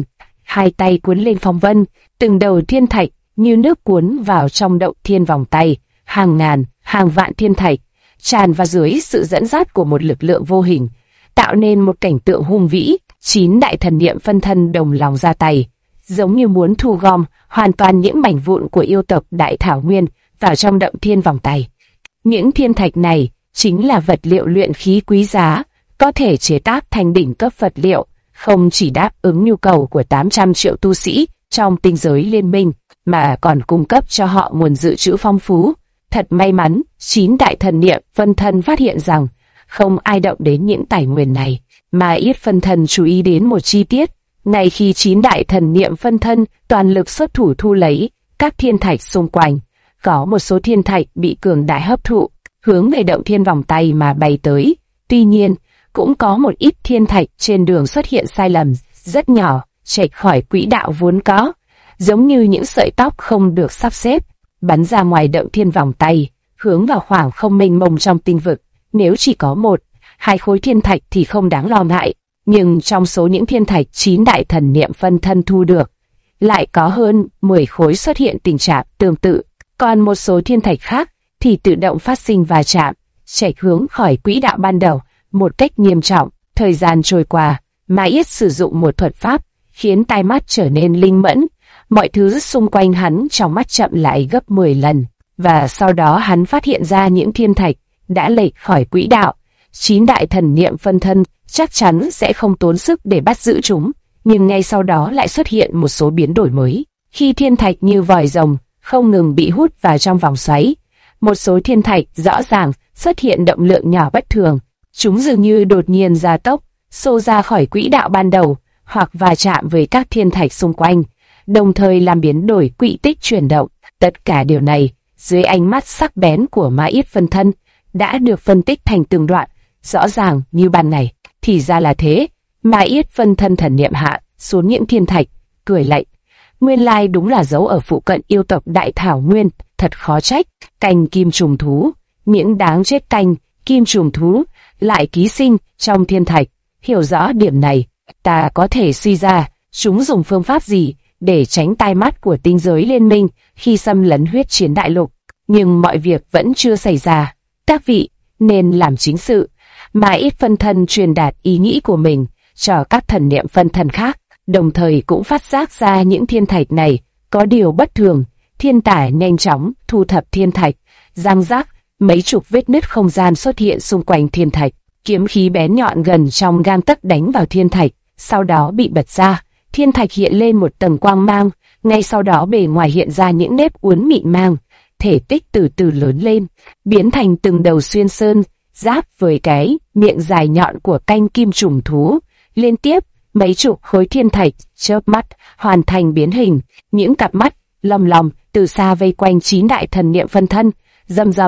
phong vân, từng đầu thiên thạch như nước cuốn vào trong động thiên vòng tay, hàng ngàn, hàng vạn thiên thạch tràn vào dưới sự dẫn dắt của một lực lượng vô hình, tạo nên một cảnh tượng hùng vĩ. 9 đại thần niệm phân thân đồng lòng ra tay, giống như muốn thu gom hoàn toàn những mảnh vụn của yêu tộc Đại Thảo Nguyên vào trong động thiên vòng tay. Những thiên thạch này chính là vật liệu luyện khí quý giá, có thể chế tác thành đỉnh cấp vật liệu, không chỉ đáp ứng nhu cầu của 800 triệu tu sĩ trong tinh giới liên minh, mà còn cung cấp cho họ nguồn dự trữ phong phú. Thật may mắn, 9 đại thần niệm phân thân phát hiện rằng không ai động đến những tài nguyên này, mà Yết phân thân chú ý đến một chi tiết. Ngay khi 9 đại thần niệm phân thân toàn lực xuất thủ thu lấy các thiên thạch xung quanh, có một số thiên thạch bị cường đại hấp thụ, hướng về động thiên vòng tay mà bay tới. Tuy nhiên, cũng có một ít thiên thạch trên đường xuất hiện sai lầm rất nhỏ, chệch khỏi quỹ đạo vốn có, giống như những sợi tóc không được sắp xếp, bắn ra ngoài động thiên vòng tay, hướng vào khoảng không mênh mông trong tinh vực. Nếu chỉ có 1-2 khối thiên thạch thì không đáng lo ngại, nhưng trong số những thiên thạch 9 đại thần niệm phân thân thu được, lại có hơn 10 khối xuất hiện tình trạng tương tự, còn một số thiên thạch khác thì tự động phát sinh va chạm, chệch hướng khỏi quỹ đạo ban đầu một cách nghiêm trọng. Thời gian trôi qua, Mà Yết sử dụng một thuật pháp, khiến tai mắt trở nên linh mẫn, mọi thứ xung quanh hắn trong mắt chậm lại gấp 10 lần, và sau đó hắn phát hiện ra những thiên thạch đã lệch khỏi quỹ đạo. 9 đại thần niệm phân thân chắc chắn sẽ không tốn sức để bắt giữ chúng, nhưng ngay sau đó lại xuất hiện một số biến đổi mới. Khi thiên thạch như vòi rồng không ngừng bị hút vào trong vòng xoáy, một số thiên thạch rõ ràng xuất hiện động lượng nhỏ bất thường, chúng dường như đột nhiên gia tốc, xô ra khỏi quỹ đạo ban đầu, hoặc va chạm với các thiên thạch xung quanh, đồng thời làm biến đổi quỹ tích chuyển động. Tất cả điều này, dưới ánh mắt sắc bén của Ma Yết phân thân, đã được phân tích thành từng đoạn, rõ ràng như ban ngày. Thì ra là thế. Ma Yết phân thân thần niệm hạ xuống những thiên thạch, cười lạnh. Nguyên lai đúng là dấu ở phụ cận yêu tộc Đại Thảo Nguyên, thật khó trách. Canh kim trùng thú, những đáng chết canh kim trùng thú lại ký sinh trong thiên thạch. Hiểu rõ điểm này, ta có thể suy ra chúng dùng phương pháp gì để tránh tai mắt của tinh giới liên minh khi xâm lấn huyết chiến đại lục. Nhưng mọi việc vẫn chưa xảy ra. Các vị nên làm chính sự. Ma Yết phân thân truyền đạt ý nghĩ của mình cho các thần niệm phân thân khác, đồng thời cũng phát giác ra những thiên thạch này có điều bất thường. Thiên tải nhanh chóng thu thập thiên thạch, răng rác, mấy chục vết nứt không gian xuất hiện xung quanh thiên thạch, kiếm khí bén nhọn gần trong gang tấc đánh vào thiên thạch, sau đó bị bật ra. Thiên thạch hiện lên một tầng quang mang, ngay sau đó bề ngoài hiện ra những nếp uốn mịn màng, thể tích từ từ lớn lên, biến thành từng đầu xuyên sơn giáp với cái miệng dài nhọn của canh kim trùng thú. Liên tiếp mấy chục khối thiên thạch chớp mắt hoàn thành biến hình, những cặp mắt lom lom từ xa vây quanh 9 đại thần niệm phân thân. Rầm rầm,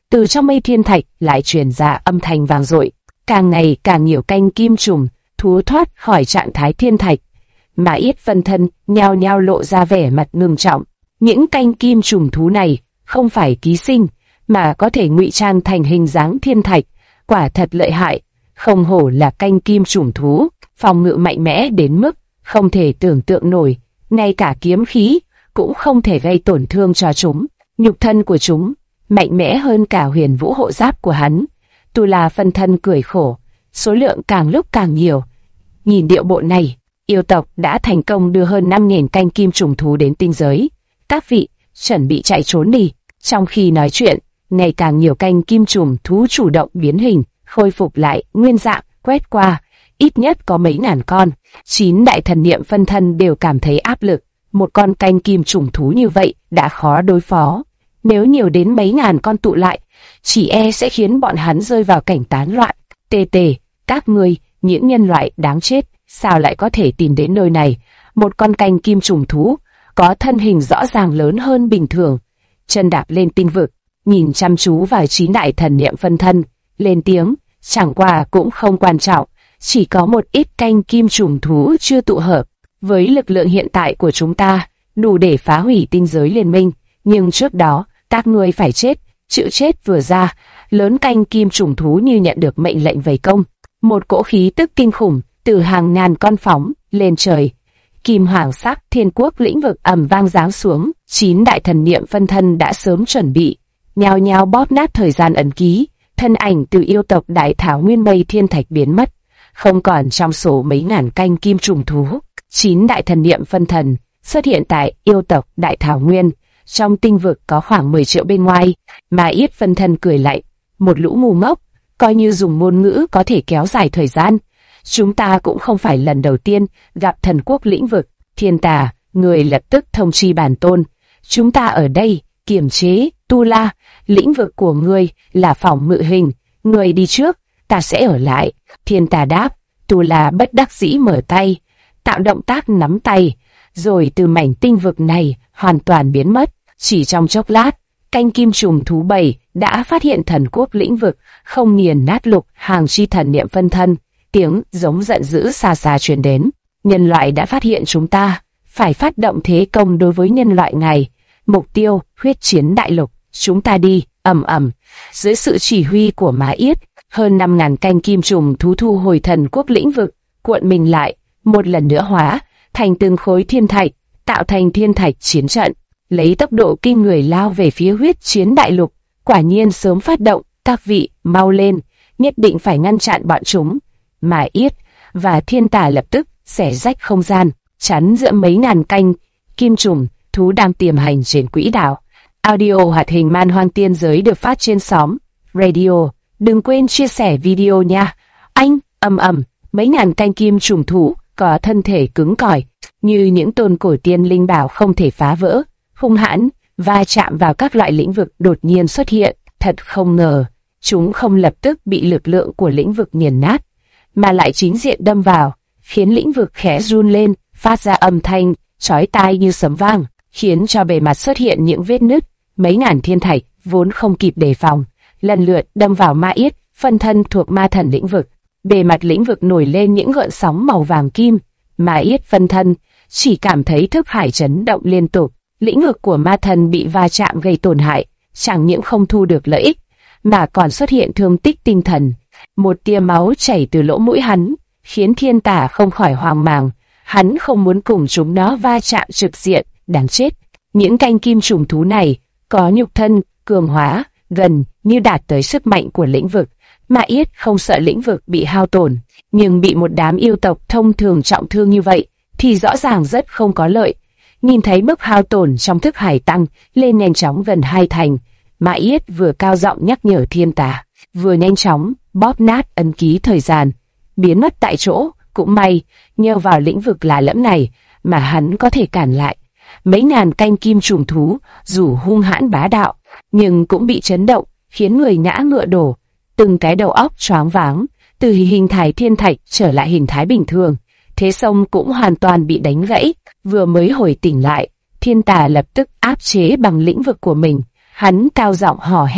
Từ trong mây thiên thạch lại truyền ra âm thanh vang dội, càng ngày càng nhiều canh kim trùng thú thoát khỏi trạng thái thiên thạch. Mà Yết phân thân nhao nhao lộ ra vẻ mặt ngưng trọng. Những canh kim trùng thú này không phải ký sinh, mà có thể ngụy trang thành hình dáng thiên thạch, quả thật lợi hại. Không hổ là canh kim trùng thú, phòng ngự mạnh mẽ đến mức không thể tưởng tượng nổi, ngay cả kiếm khí cũng không thể gây tổn thương cho chúng. Nhục thân của chúng mạnh mẽ hơn cả huyền vũ hộ giáp của hắn. Tu La phân thân cười khổ, số lượng càng lúc càng nhiều. Nhìn điệu bộ này, yêu tộc đã thành công đưa hơn 5.000 canh kim trùng thú đến tinh giới. Các vị chuẩn bị chạy trốn đi. Trong khi nói chuyện, ngày càng nhiều canh kim trùng thú chủ động biến hình, khôi phục lại nguyên dạng, quét qua, ít nhất có mấy ngàn con. 9 đại thần niệm phân thân đều cảm thấy áp lực. Một con canh kim trùng thú như vậy đã khó đối phó. Nếu nhiều đến mấy ngàn con tụ lại, chỉ e sẽ khiến bọn hắn rơi vào cảnh tán loạn. Tê tê, các ngươi, những nhân loại đáng chết, sao lại có thể tìm đến nơi này? Một con canh kim trùng thú, có thân hình rõ ràng lớn hơn bình thường. Chân đạp lên tinh vực, nhìn chăm chú vào 9 đại thần niệm phân thân, lên tiếng, chẳng qua cũng không quan trọng, chỉ có một ít canh kim trùng thú chưa tụ hợp. Với lực lượng hiện tại của chúng ta, đủ để phá hủy tinh giới liên minh, nhưng trước đó, các ngươi phải chết. Chữ chết vừa ra, lớn canh kim trùng thú như nhận được mệnh lệnh vây công. Một cỗ khí tức kinh khủng từ hàng ngàn con phóng lên trời. Kim hoàng sắc thiên quốc lĩnh vực ầm vang giáng xuống. 9 đại thần niệm phân thân đã sớm chuẩn bị, nhao nhao bóp nát thời gian ấn ký. Thân ảnh từ yêu tộc đại thảo nguyên mây thiên thạch biến mất, không còn trong số mấy ngàn canh kim trùng thú. 9 đại thần niệm phân thần xuất hiện tại yêu tộc đại thảo nguyên. Trong tinh vực có khoảng 10 triệu bên ngoài, mà Yết phân thân cười lạnh, một lũ ngu ngốc, coi như dùng ngôn ngữ có thể kéo dài thời gian. Chúng ta cũng không phải lần đầu tiên gặp thần quốc lĩnh vực. Thiên Tà, người lập tức thông chi bản tôn. Chúng ta ở đây, kiềm chế, Tu La, lĩnh vực của ngươi là phòng ngự hình. Ngươi đi trước, ta sẽ ở lại. Thiên Tà đáp. Tu La bất đắc dĩ mở tay, tạo động tác nắm tay, rồi từ mảnh tinh vực này hoàn toàn biến mất. Chỉ trong chốc lát, canh kim trùng thú bầy đã phát hiện thần quốc lĩnh vực, không nghiền nát lục hàng chi thần niệm phân thân. Tiếng giống giận dữ xa xa truyền đến. Nhân loại đã phát hiện chúng ta, phải phát động thế công đối với nhân loại này. Mục tiêu, huyết chiến đại lục, chúng ta đi, ầm ầm. Dưới sự chỉ huy của Mã Yết, hơn 5.000 canh kim trùng thú thu hồi thần quốc lĩnh vực, cuộn mình lại, một lần nữa hóa thành từng khối thiên thạch, tạo thành thiên thạch chiến trận, lấy tốc độ kinh người lao về phía huyết chiến đại lục. Quả nhiên sớm phát động, các vị, mau lên, nhất định phải ngăn chặn bọn chúng. Mà Yết và Thiên Tà lập tức xẻ rách không gian, chắn giữa mấy ngàn canh kim trùng thú đang tiềm hành trên quỹ đạo. Audio hoạt hình Man Hoang Tiên Giới được phát trên xóm Radio. Đừng quên chia sẻ video nha. Anh, ầm ầm, mấy ngàn canh kim trùng thú có thân thể cứng cỏi, như những tôn cổ tiên linh bảo không thể phá vỡ, hung hãn, va chạm vào các loại lĩnh vực đột nhiên xuất hiện. Thật không ngờ, chúng không lập tức bị lực lượng của lĩnh vực nghiền nát, mà lại chính diện đâm vào, khiến lĩnh vực khẽ run lên, phát ra âm thanh chói tai như sấm vang, khiến cho bề mặt xuất hiện những vết nứt. Mấy ngàn thiên thạch vốn không kịp đề phòng, lần lượt đâm vào Ma Yết phân thân thuộc ma thần lĩnh vực. Bề mặt lĩnh vực nổi lên những gợn sóng màu vàng kim. Ma Yết phân thân chỉ cảm thấy thức hải chấn động liên tục. Lĩnh vực của ma thần bị va chạm gây tổn hại, chẳng những không thu được lợi ích, mà còn xuất hiện thương tích tinh thần. Một tia máu chảy từ lỗ mũi hắn, khiến Thiên Tà không khỏi hoang mang. Hắn không muốn cùng chúng nó va chạm trực diện, đáng chết. Những canh kim trùng thú này có nhục thân cường hóa, gần như đạt tới sức mạnh của lĩnh vực. Ma Yết không sợ lĩnh vực bị hao tổn, nhưng bị một đám yêu tộc thông thường trọng thương như vậy thì rõ ràng rất không có lợi. Nhìn thấy mức hao tổn trong thức hải tăng lên nhanh chóng gần 2 thành, Ma Yết vừa cao giọng nhắc nhở Thiên Tà, vừa nhanh chóng bóp nát ấn ký thời gian, biến mất tại chỗ. Cũng may, nhờ vào lĩnh vực lạ lẫm này mà hắn có thể cản lại. Mấy ngàn canh kim trùng thú dù hung hãn bá đạo, nhưng cũng bị chấn động, khiến người ngã ngựa đổ, từng cái đầu óc choáng váng, từ hình thái thiên thạch trở lại hình thái bình thường. Thế sông cũng hoàn toàn bị đánh gãy. Vừa mới hồi tỉnh lại, Thiên Tà lập tức áp chế bằng lĩnh vực của mình. Hắn cao giọng hò hét,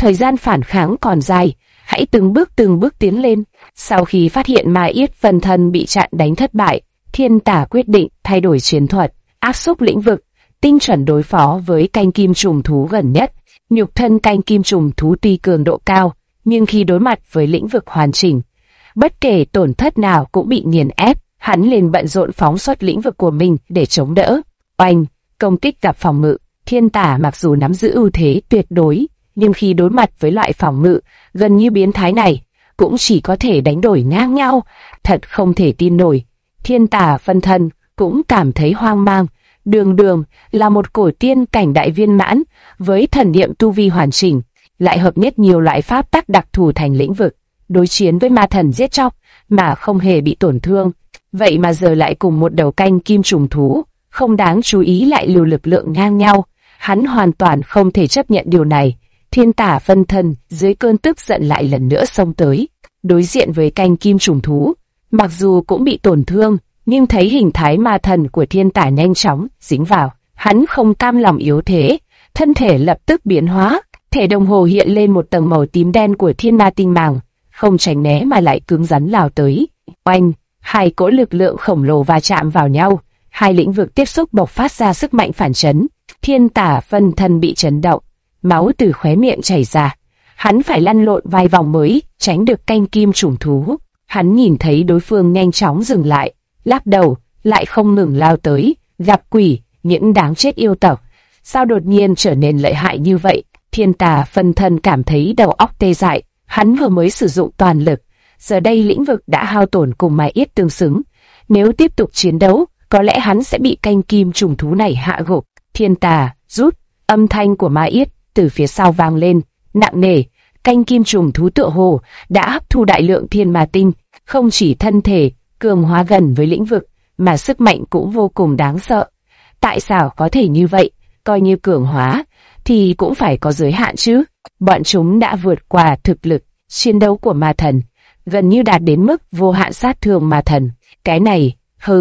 thời gian phản kháng còn dài, hãy từng bước tiến lên. Sau khi phát hiện Ma Yết phân thân bị chặn đánh thất bại, Thiên Tả quyết định thay đổi chiến thuật, áp xúc lĩnh vực, tinh chuẩn đối phó với canh kim trùng thú gần nhất. Nhục thân canh kim trùng thú tuy cường độ cao, nhưng khi đối mặt với lĩnh vực hoàn chỉnh, bất kể tổn thất nào cũng bị nghiền ép. Hắn liền bận rộn phóng xuất lĩnh vực của mình để chống đỡ. Oanh, công kích gặp phòng ngự. Thiên Tả mặc dù nắm giữ ưu thế tuyệt đối, nhưng khi đối mặt với loại phòng ngự gần như biến thái này, cũng chỉ có thể đánh đổi ngang nhau. Thật không thể tin nổi. Thiên Tả phân thân cũng cảm thấy hoang mang. Đường đường là một cổ tiên cảnh đại viên mãn, với thần niệm tu vi hoàn chỉnh, lại hợp nhất nhiều loại pháp tắc đặc thù thành lĩnh vực, đối chiến với ma thần giết chóc mà không hề bị tổn thương. Vậy mà giờ lại cùng một đầu canh kim trùng thú, không đáng chú ý lại liều lực lượng ngang nhau. Hắn hoàn toàn không thể chấp nhận điều này. Thiên Tả phân thân dưới cơn tức giận lại lần nữa xông tới, đối diện với canh kim trùng thú. Mặc dù cũng bị tổn thương, nhưng thấy hình thái ma thần của Thiên Tả nhanh chóng dính vào, hắn không cam lòng yếu thế, thân thể lập tức biến hóa. Thể đồng hồ hiện lên một tầng màu tím đen của thiên ma tinh màng, không tránh né mà lại cứng rắn lao tới. Oanh, hai cỗ lực lượng khổng lồ va chạm vào nhau, hai lĩnh vực tiếp xúc bộc phát ra sức mạnh phản chấn. Thiên Tả phân thân bị chấn động, máu từ khóe miệng chảy ra. Hắn phải lăn lộn vài vòng mới tránh được canh kim trùng thú. Hắn nhìn thấy đối phương nhanh chóng dừng lại, lắc đầu, lại không ngừng lao tới. Gặp quỷ, những đáng chết yêu tộc, sao đột nhiên trở nên lợi hại như vậy? Thiên Tả phân thân cảm thấy đầu óc tê dại. Hắn vừa mới sử dụng toàn lực, giờ đây lĩnh vực đã hao tổn cùng Ma Yết tương xứng. Nếu tiếp tục chiến đấu, có lẽ hắn sẽ bị canh kim trùng thú này hạ gục. Thiên Tả rút, âm thanh của Ma Yết từ phía sau vang lên, nặng nề. Canh kim trùng thú tựa hồ đã hấp thu đại lượng thiên ma tinh, không chỉ thân thể cường hóa gần với lĩnh vực, mà sức mạnh cũng vô cùng đáng sợ. Tại sao có thể như vậy? Coi như cường hóa thì cũng phải có giới hạn chứ. Bọn chúng đã vượt qua thực lực chiến đấu của ma thần, gần như đạt đến mức vô hạn sát thương ma thần. Cái này,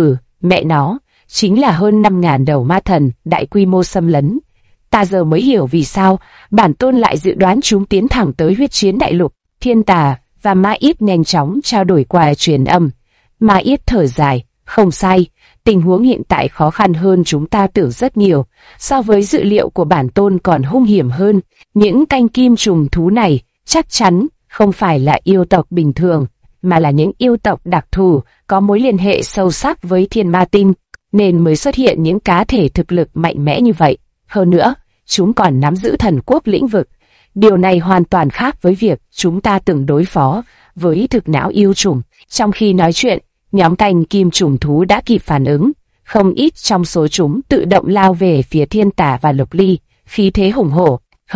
mẹ nó, chính là hơn 5.000 đầu ma thần đại quy mô xâm lấn. Ta giờ mới hiểu vì sao bản tôn lại dự đoán chúng tiến thẳng tới huyết chiến đại lục. Thiên Tả và Ma Yết nhanh chóng trao đổi qua truyền âm. Ma Yết thở dài, không sai, tình huống hiện tại khó khăn hơn chúng ta tưởng rất nhiều, so với dự liệu của bản tôn còn hung hiểm hơn. Những canh kim trùng thú này chắc chắn không phải là yêu tộc bình thường, mà là những yêu tộc đặc thù có mối liên hệ sâu sắc với thiên ma tinh, nên mới xuất hiện những cá thể thực lực mạnh mẽ như vậy. Hơn nữa, chúng còn nắm giữ thần quốc lĩnh vực. Điều này hoàn toàn khác với việc chúng ta từng đối phó với thực não yêu trùng. Trong khi nói chuyện, nhóm canh kim trùng thú đã kịp phản ứng. Không ít trong số chúng tự động lao về phía Thiên Tả và Lục Ly, khí thế hùng hổ.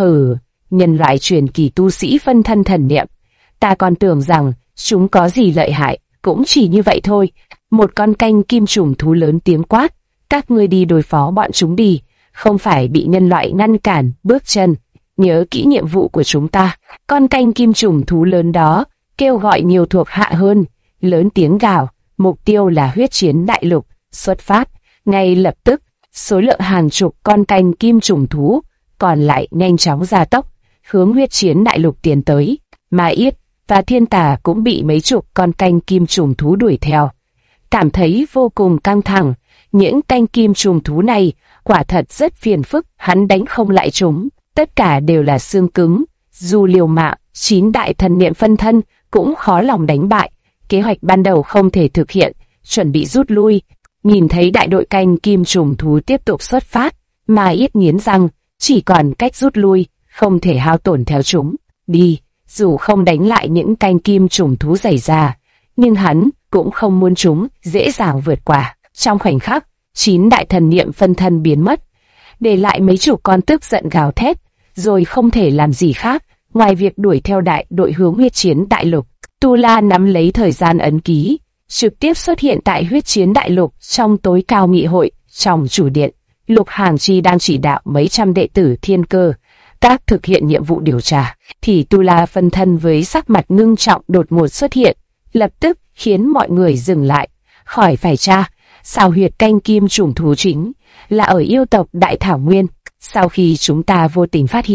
Nhân loại truyền kỳ tu sĩ phân thân thần niệm. Ta còn tưởng rằng chúng có gì lợi hại, cũng chỉ như vậy thôi. Một con canh kim trùng thú lớn tiếng quát, các ngươi đi đối phó bọn chúng đi, không phải bị nhân loại ngăn cản bước chân. Nhớ kỹ nhiệm vụ của chúng ta. Con canh kim trùng thú lớn đó kêu gọi nhiều thuộc hạ hơn, lớn tiếng gào, mục tiêu là huyết chiến đại lục. Xuất phát ngay lập tức. Số lượng hàng chục con canh kim trùng thú còn lại nhanh chóng gia tốc hướng huyết chiến đại lục tiến tới. Ma Yết và Thiên Tả cũng bị mấy chục con canh kim trùng thú đuổi theo. Cảm thấy vô cùng căng thẳng. Những canh kim trùng thú này quả thật rất phiền phức, hắn đánh không lại chúng. Tất cả đều là xương cứng, dù liều mạng, 9 đại thần niệm phân thân cũng khó lòng đánh bại. Kế hoạch ban đầu không thể thực hiện, chuẩn bị rút lui. Nhìn thấy đại đội canh kim trùng thú tiếp tục xuất phát, Ma Yết nghiến răng, chỉ còn cách rút lui, không thể hao tổn theo chúng. Đi, dù không đánh lại những canh kim trùng thú xảy ra, nhưng hắn cũng không muốn chúng dễ dàng vượt qua. Trong khoảnh khắc, 9 đại thần niệm phân thân biến mất, để lại mấy chục con tức giận gào thét, rồi không thể làm gì khác ngoài việc đuổi theo đại đội hướng huyết chiến đại lục. Tu La nắm lấy thời gian ấn ký, trực tiếp xuất hiện tại huyết chiến đại lục trong tối cao nghị hội. Trong chủ điện, Lục Hàng Chi đang chỉ đạo mấy trăm đệ tử thiên cơ các thực hiện nhiệm vụ điều tra, thì Tu La phân thân với sắc mặt ngưng trọng đột ngột xuất hiện, lập tức khiến mọi người dừng lại. Khỏi phải tra, sao huyệt canh kim trùng thú chính là ở yêu tộc Đại Thảo Nguyên. Sau khi chúng ta vô tình phát hiện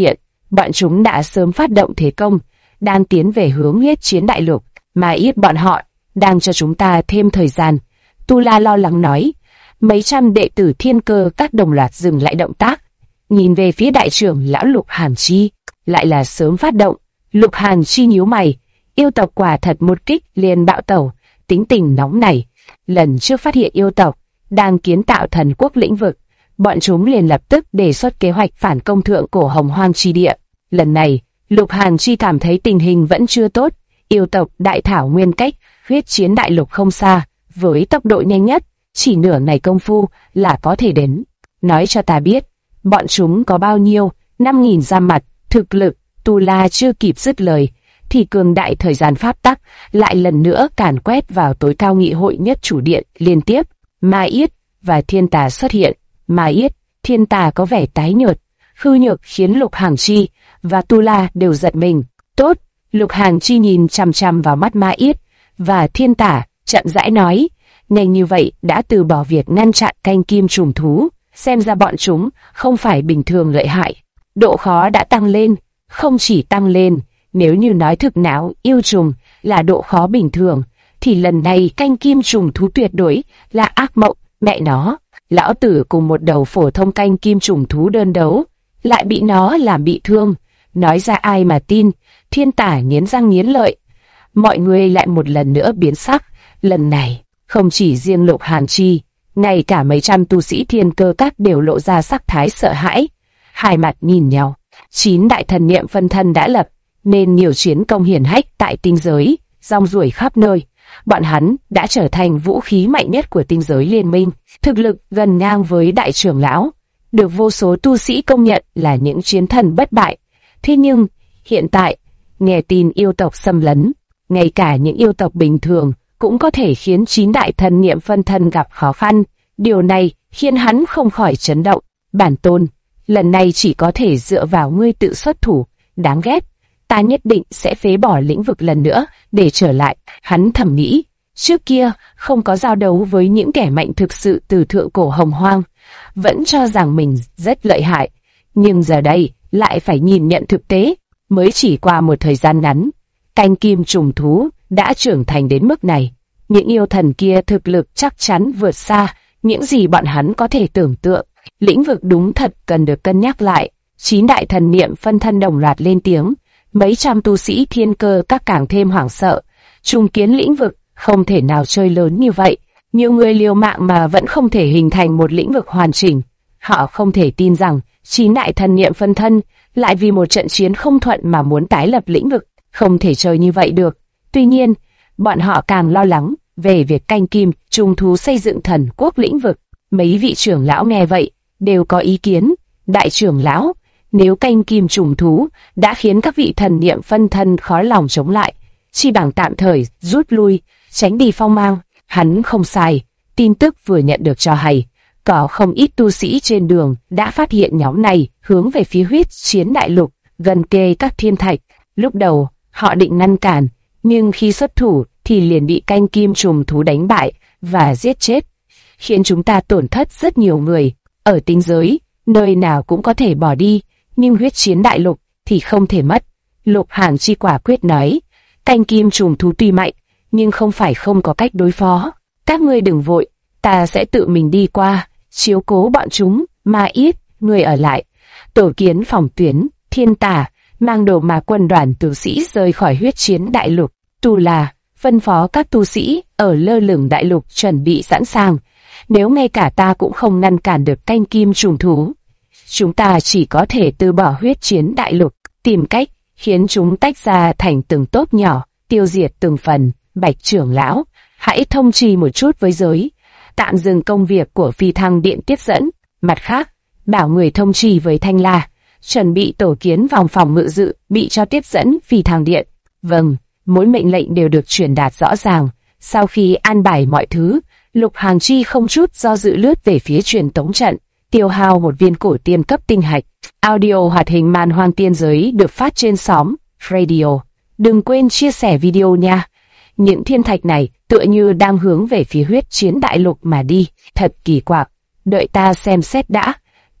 bọn chúng đã sớm phát động thế công, đang tiến về hướng huyết chiến đại lục, mà ít bọn họ đang cho chúng ta thêm thời gian. Tu La lo lắng nói. Mấy trăm đệ tử Thiên Cơ Các đồng loạt dừng lại động tác, nhìn về phía đại trưởng lão Lục Hàn Chi. Lại là sớm phát động. Lục Hàn Chi nhíu mày, yêu tộc quả thật một kích liền bạo tẩu, tính tình nóng này. Lần trước phát hiện yêu tộc đang kiến tạo thần quốc lĩnh vực, bọn chúng liền lập tức đề xuất kế hoạch phản công thượng cổ Hồng Hoang chi địa. Lần này, Lục Hàn Chi cảm thấy tình hình vẫn chưa tốt. Yêu tộc đại thảo nguyên cách huyết chiến đại lục không xa, với tốc độ nhanh nhất, chỉ nửa ngày công phu là có thể đến. Nói cho ta biết, bọn chúng có bao nhiêu? 5.000 ra mặt, thực lực. Tu La chưa kịp dứt lời, thì cường đại thời gian pháp tắc lại lần nữa càn quét vào tối cao nghị hội nhất chủ điện liên tiếp. Ma Yết và Thiên Tà xuất hiện. Ma Yết, Thiên Tà có vẻ tái nhợt, hư nhược khiến Lục Hàn Chi và Tu La đều giật mình. Tốt, Lục Hàn Chi nhìn chằm chằm vào mắt Ma Yết và Thiên Tà, chậm rãi nói, nhanh như vậy đã từ bỏ việc ngăn chặn canh kim trùng thú, xem ra bọn chúng không phải bình thường lợi hại. Độ khó đã tăng lên, không chỉ tăng lên, nếu như nói thực não yêu trùng là độ khó bình thường, thì lần này canh kim trùng thú tuyệt đối là ác mộng. Mẹ nó, lão tử cùng một đầu phổ thông canh kim trùng thú đơn đấu, lại bị nó làm bị thương. Nói ra ai mà tin. Thiên Tà nghiến răng nghiến lợi. Mọi người lại một lần nữa biến sắc. Lần này, không chỉ riêng Lục Hàn Chi, ngay cả mấy trăm tu sĩ Thiên Cơ Các đều lộ ra sắc thái sợ hãi. Hai mặt nhìn nhau. 9 đại thần niệm phân thân đã lập, nên nhiều chiến công hiển hách tại tinh giới, rong ruổi khắp nơi. Bọn hắn đã trở thành vũ khí mạnh nhất của tinh giới liên minh, thực lực gần ngang với đại trưởng lão, được vô số tu sĩ công nhận là những chiến thần bất bại. Thế nhưng, hiện tại, nghe tin yêu tộc xâm lấn, ngay cả những yêu tộc bình thường cũng có thể khiến 9 đại thần niệm phân thân gặp khó khăn. Điều này khiến hắn không khỏi chấn động. Bản tôn, lần này chỉ có thể dựa vào ngươi tự xuất thủ. Đáng ghét, ta nhất định sẽ phế bỏ lĩnh vực lần nữa để trở lại. Hắn thầm nghĩ, trước kia không có giao đấu với những kẻ mạnh thực sự từ thượng cổ Hồng Hoang, vẫn cho rằng mình rất lợi hại, nhưng giờ đây lại phải nhìn nhận thực tế. Mới chỉ qua một thời gian ngắn, canh kim trùng thú đã trưởng thành đến mức này. Những yêu thần kia thực lực chắc chắn vượt xa những gì bọn hắn có thể tưởng tượng. Lĩnh vực đúng thật cần được cân nhắc lại. 9 đại thần niệm phân thân đồng loạt lên tiếng. Mấy trăm tu sĩ Thiên Cơ Các càng thêm hoảng sợ. Trùng kiến lĩnh vực không thể nào chơi lớn như vậy. Nhiều người liều mạng mà vẫn không thể hình thành một lĩnh vực hoàn chỉnh. Họ không thể tin rằng 9 đại thần niệm phân thân lại vì một trận chiến không thuận mà muốn tái lập lĩnh vực. Không thể chơi như vậy được. Tuy nhiên, bọn họ càng lo lắng về việc canh kim trùng thú xây dựng thần quốc lĩnh vực. Mấy vị trưởng lão nghe vậy đều có ý kiến. Đại trưởng lão, nếu canh kim trùng thú đã khiến các vị thần niệm phân thân khó lòng chống lại, chi bằng tạm thời rút lui, tránh đi phong mang. Hắn không sai. Tin tức vừa nhận được cho hay, có không ít tu sĩ trên đường đã phát hiện nhóm này hướng về phía huyết chiến đại lục, gần kề các thiên thạch. Lúc đầu, họ định ngăn cản, nhưng khi xuất thủ thì liền bị canh kim trùng thú đánh bại và giết chết, khiến chúng ta tổn thất rất nhiều người. Ở tinh giới, nơi nào cũng có thể bỏ đi, nhưng huyết chiến đại lục thì không thể mất. Lục Hàn Chi quả quyết nói, canh kim trùng thú tuy mạnh, nhưng không phải không có cách đối phó. Các ngươi đừng vội, ta sẽ tự mình đi qua, chiếu cố bọn chúng. Ma Yết, người ở lại. Tổ Kiến phòng tuyến, Thiên Tà mang đồ mà quân đoàn tu sĩ rời khỏi huyết chiến đại lục. Tu La phân phó các tu sĩ ở lơ lửng đại lục chuẩn bị sẵn sàng. Nếu ngay cả ta cũng không ngăn cản được canh kim trùng thú, chúng ta chỉ có thể từ bỏ huyết chiến đại lục, tìm cách khiến chúng tách ra thành từng tốp nhỏ, tiêu diệt từng phần. Bạch trưởng lão, hãy thông trì một chút với giới, tạm dừng công việc của phi thăng điện tiếp dẫn. Mặt khác, bảo người thông trì với Thanh La, chuẩn bị tổ kiến vòng phòng ngự dự bị cho tiếp dẫn phi thăng điện. Vâng, mỗi mệnh lệnh đều được truyền đạt rõ ràng. Sau khi an bài mọi thứ, Lục Hàn Chi không chút do dự lướt về phía truyền tống trận, tiêu hao một viên cổ tiên cấp tinh hạch. Audio hoạt hình Man Hoang Tiên Giới được phát trên xóm Radio. Đừng quên chia sẻ video nha. Những thiên thạch này tựa như đang hướng về phía huyết chiến đại lục mà đi, thật kỳ quặc. Đợi ta xem xét đã.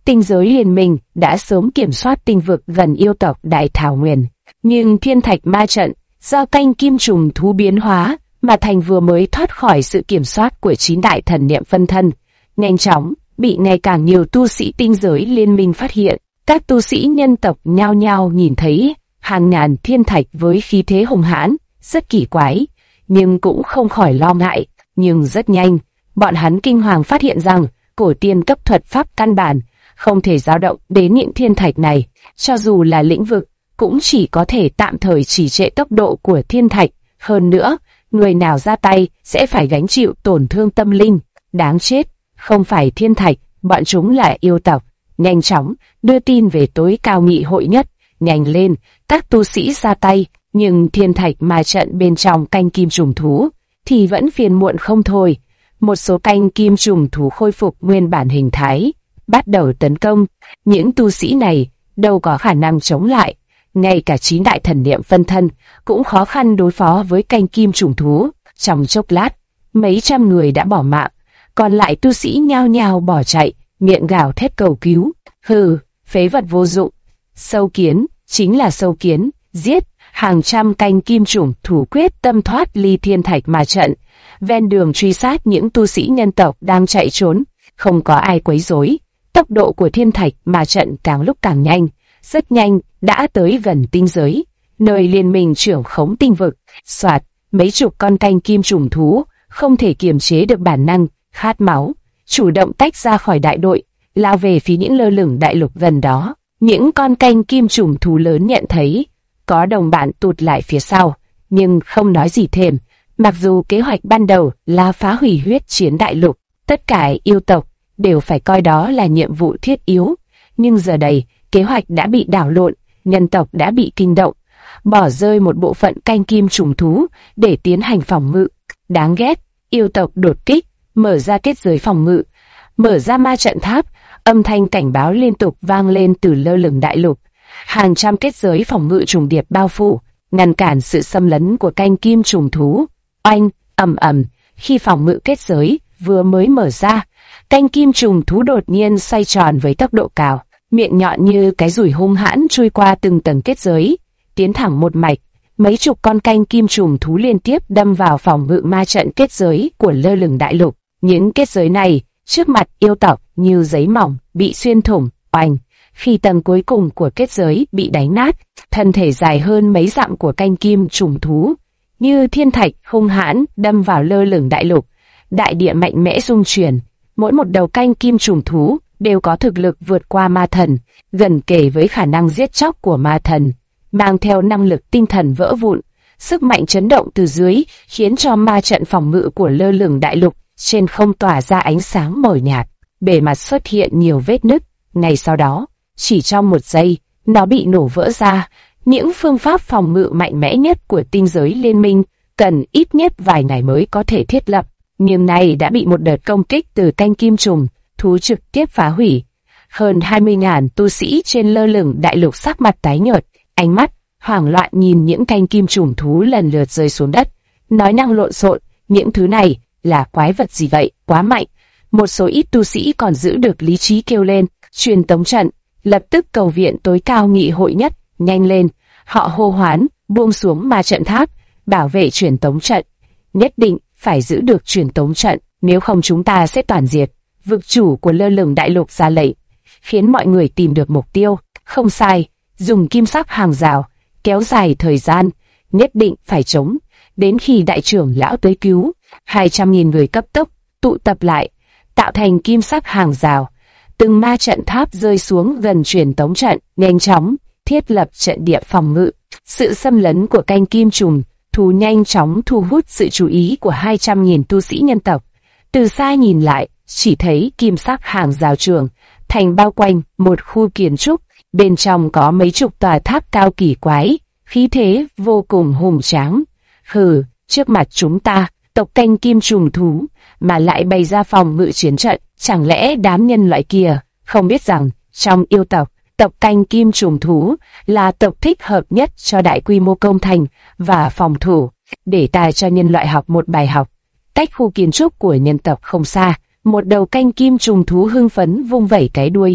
tinh giới liên minh đã sớm kiểm soát tinh vực gần yêu tộc Đại Thảo Nguyên. Nhưng thiên thạch ma trận do canh kim trùng thú biến hóa mà thành vừa mới thoát khỏi sự kiểm soát của 9 đại thần niệm phân thân, nhanh chóng bị ngày càng nhiều tu sĩ tinh giới liên minh phát hiện. Các tu sĩ nhân tộc nhao nhao nhìn thấy hàng ngàn thiên thạch với khí thế hùng hãn, rất kỳ quái, nhưng cũng không khỏi lo ngại. Nhưng rất nhanh, bọn hắn kinh hoàng phát hiện rằng cổ tiên cấp thuật pháp căn bản không thể dao động đến những thiên thạch này, cho dù là lĩnh vực cũng chỉ có thể tạm thời trì trệ tốc độ của thiên thạch. Hơn nữa, người nào ra tay sẽ phải gánh chịu tổn thương tâm linh. Đáng chết, không phải thiên thạch, bọn chúng là yêu tộc. Nhanh chóng đưa tin về tối cao nghị hội nhất. Nhanh lên, các tu sĩ ra tay. Nhưng thiên thạch ma trận bên trong canh kim trùng thú thì vẫn phiền muộn không thôi. Một số canh kim trùng thú khôi phục nguyên bản hình thái, bắt đầu tấn công. Những tu sĩ này đâu có khả năng chống lại. Ngay cả 9 đại thần niệm phân thân cũng khó khăn đối phó với canh kim trùng thú. Trong chốc lát, mấy trăm người đã bỏ mạng, còn lại tu sĩ nhao nhao bỏ chạy, miệng gào thét cầu cứu. Hừ, phế vật vô dụng. Sâu kiến, chính là sâu kiến, giết. Hàng trăm canh kim trùng thú quyết tâm thoát ly thiên thạch ma trận, ven đường truy sát những tu sĩ nhân tộc đang chạy trốn. Không có ai quấy rối, tốc độ của thiên thạch ma trận càng lúc càng nhanh, rất nhanh đã tới gần tinh giới, nơi liên minh trưởng khống tinh vực. Soạt, mấy chục con canh kim trùng thú không thể kiềm chế được bản năng khát máu, chủ động tách ra khỏi đại đội, lao về phía những lơ lửng đại lục gần đó. Những con canh kim trùng thú lớn nhận thấy có đồng bạn tụt lại phía sau, nhưng không nói gì thêm. Mặc dù kế hoạch ban đầu là phá hủy huyết chiến đại lục, tất cả yêu tộc đều phải coi đó là nhiệm vụ thiết yếu, nhưng giờ đây kế hoạch đã bị đảo lộn, nhân tộc đã bị kinh động, bỏ rơi một bộ phận canh kim trùng thú để tiến hành phòng ngự. Đáng ghét, yêu tộc đột kích, mở ra kết giới phòng ngự, mở ra ma trận tháp, âm thanh cảnh báo liên tục vang lên từ lơ lửng đại lục. Hàng trăm kết giới phòng ngự trùng điệp bao phủ, ngăn cản sự xâm lấn của canh kim trùng thú. Oanh, ầm ầm, khi phòng ngự kết giới vừa mới mở ra, canh kim trùng thú đột nhiên xoay tròn với tốc độ cao, miệng nhọn như cái dùi hung hãn chui qua từng tầng kết giới, tiến thẳng một mạch. Mấy chục con canh kim trùng thú liên tiếp đâm vào phòng ngự ma trận kết giới của lơ lửng đại lục. Những kết giới này trước mặt yêu tộc như giấy mỏng bị xuyên thủng. Oanh, khi tầng cuối cùng của kết giới bị đánh nát, thân thể dài hơn mấy dặm của canh kim trùng thú như thiên thạch hung hãn đâm vào lơ lửng đại lục. Đại địa mạnh mẽ rung chuyển, mỗi một đầu canh kim trùng thú đều có thực lực vượt qua ma thần, gần kề với khả năng giết chóc của ma thần, mang theo năng lực tinh thần vỡ vụn. Sức mạnh chấn động từ dưới khiến cho ma trận phòng ngự của lơ lửng đại lục trên không tỏa ra ánh sáng mờ nhạt, bề mặt xuất hiện nhiều vết nứt. Ngay sau đó, chỉ trong một giây, nó bị nổ vỡ ra. Những phương pháp phòng ngự mạnh mẽ nhất của tinh giới liên minh cần ít nhất vài ngày mới có thể thiết lập, nhưng nay đã bị một đợt công kích từ canh kim trùng thú trực tiếp phá hủy. Hơn 20.000 tu sĩ trên lơ lửng đại lục sắc mặt tái nhợt, ánh mắt hoảng loạn nhìn những canh kim trùng thú lần lượt rơi xuống đất, nói năng lộn xộn, những thứ này là quái vật gì vậy, quá mạnh. Một số ít tu sĩ còn giữ được lý trí kêu lên, truyền tống trận, lập tức cầu viện tối cao nghị hội nhất, nhanh lên. Họ hô hoán, buông xuống ma trận tháp, bảo vệ truyền tống trận. Nhất định phải giữ được truyền tống trận, nếu không chúng ta sẽ toàn diệt. Vực chủ của lơ lửng đại lục ra lệnh, khiến mọi người tìm được mục tiêu. Không sai, dùng kim sắc hàng rào, kéo dài thời gian, nhất định phải chống, đến khi đại trưởng lão tới cứu. 200.000 người cấp tốc tụ tập lại, tạo thành kim sắc hàng rào. Từng ma trận tháp rơi xuống gần truyền tống trận, nhanh chóng thiết lập trận địa phòng ngự. Sự xâm lấn của canh kim trùng thú nhanh chóng thu hút sự chú ý của 200.000 tu sĩ nhân tộc. Từ xa nhìn lại, chỉ thấy kim sắc hàng rào trường thành bao quanh một khu kiến trúc, bên trong có mấy chục tòa tháp cao kỳ quái, khí thế vô cùng hùng tráng. Hừ, trước mặt chúng ta, tộc canh kim trùng thú mà lại bày ra phòng ngự chiến trận, chẳng lẽ đám nhân loại kia không biết rằng trong yêu tộc, tộc canh kim trùng thú là tộc thích hợp nhất cho đại quy mô công thành và phòng thủ. Để ta cho nhân loại học một bài học. Cách khu kiến trúc của nhân tộc không xa, một đầu canh kim trùng thú hưng phấn vung vẩy cái đuôi,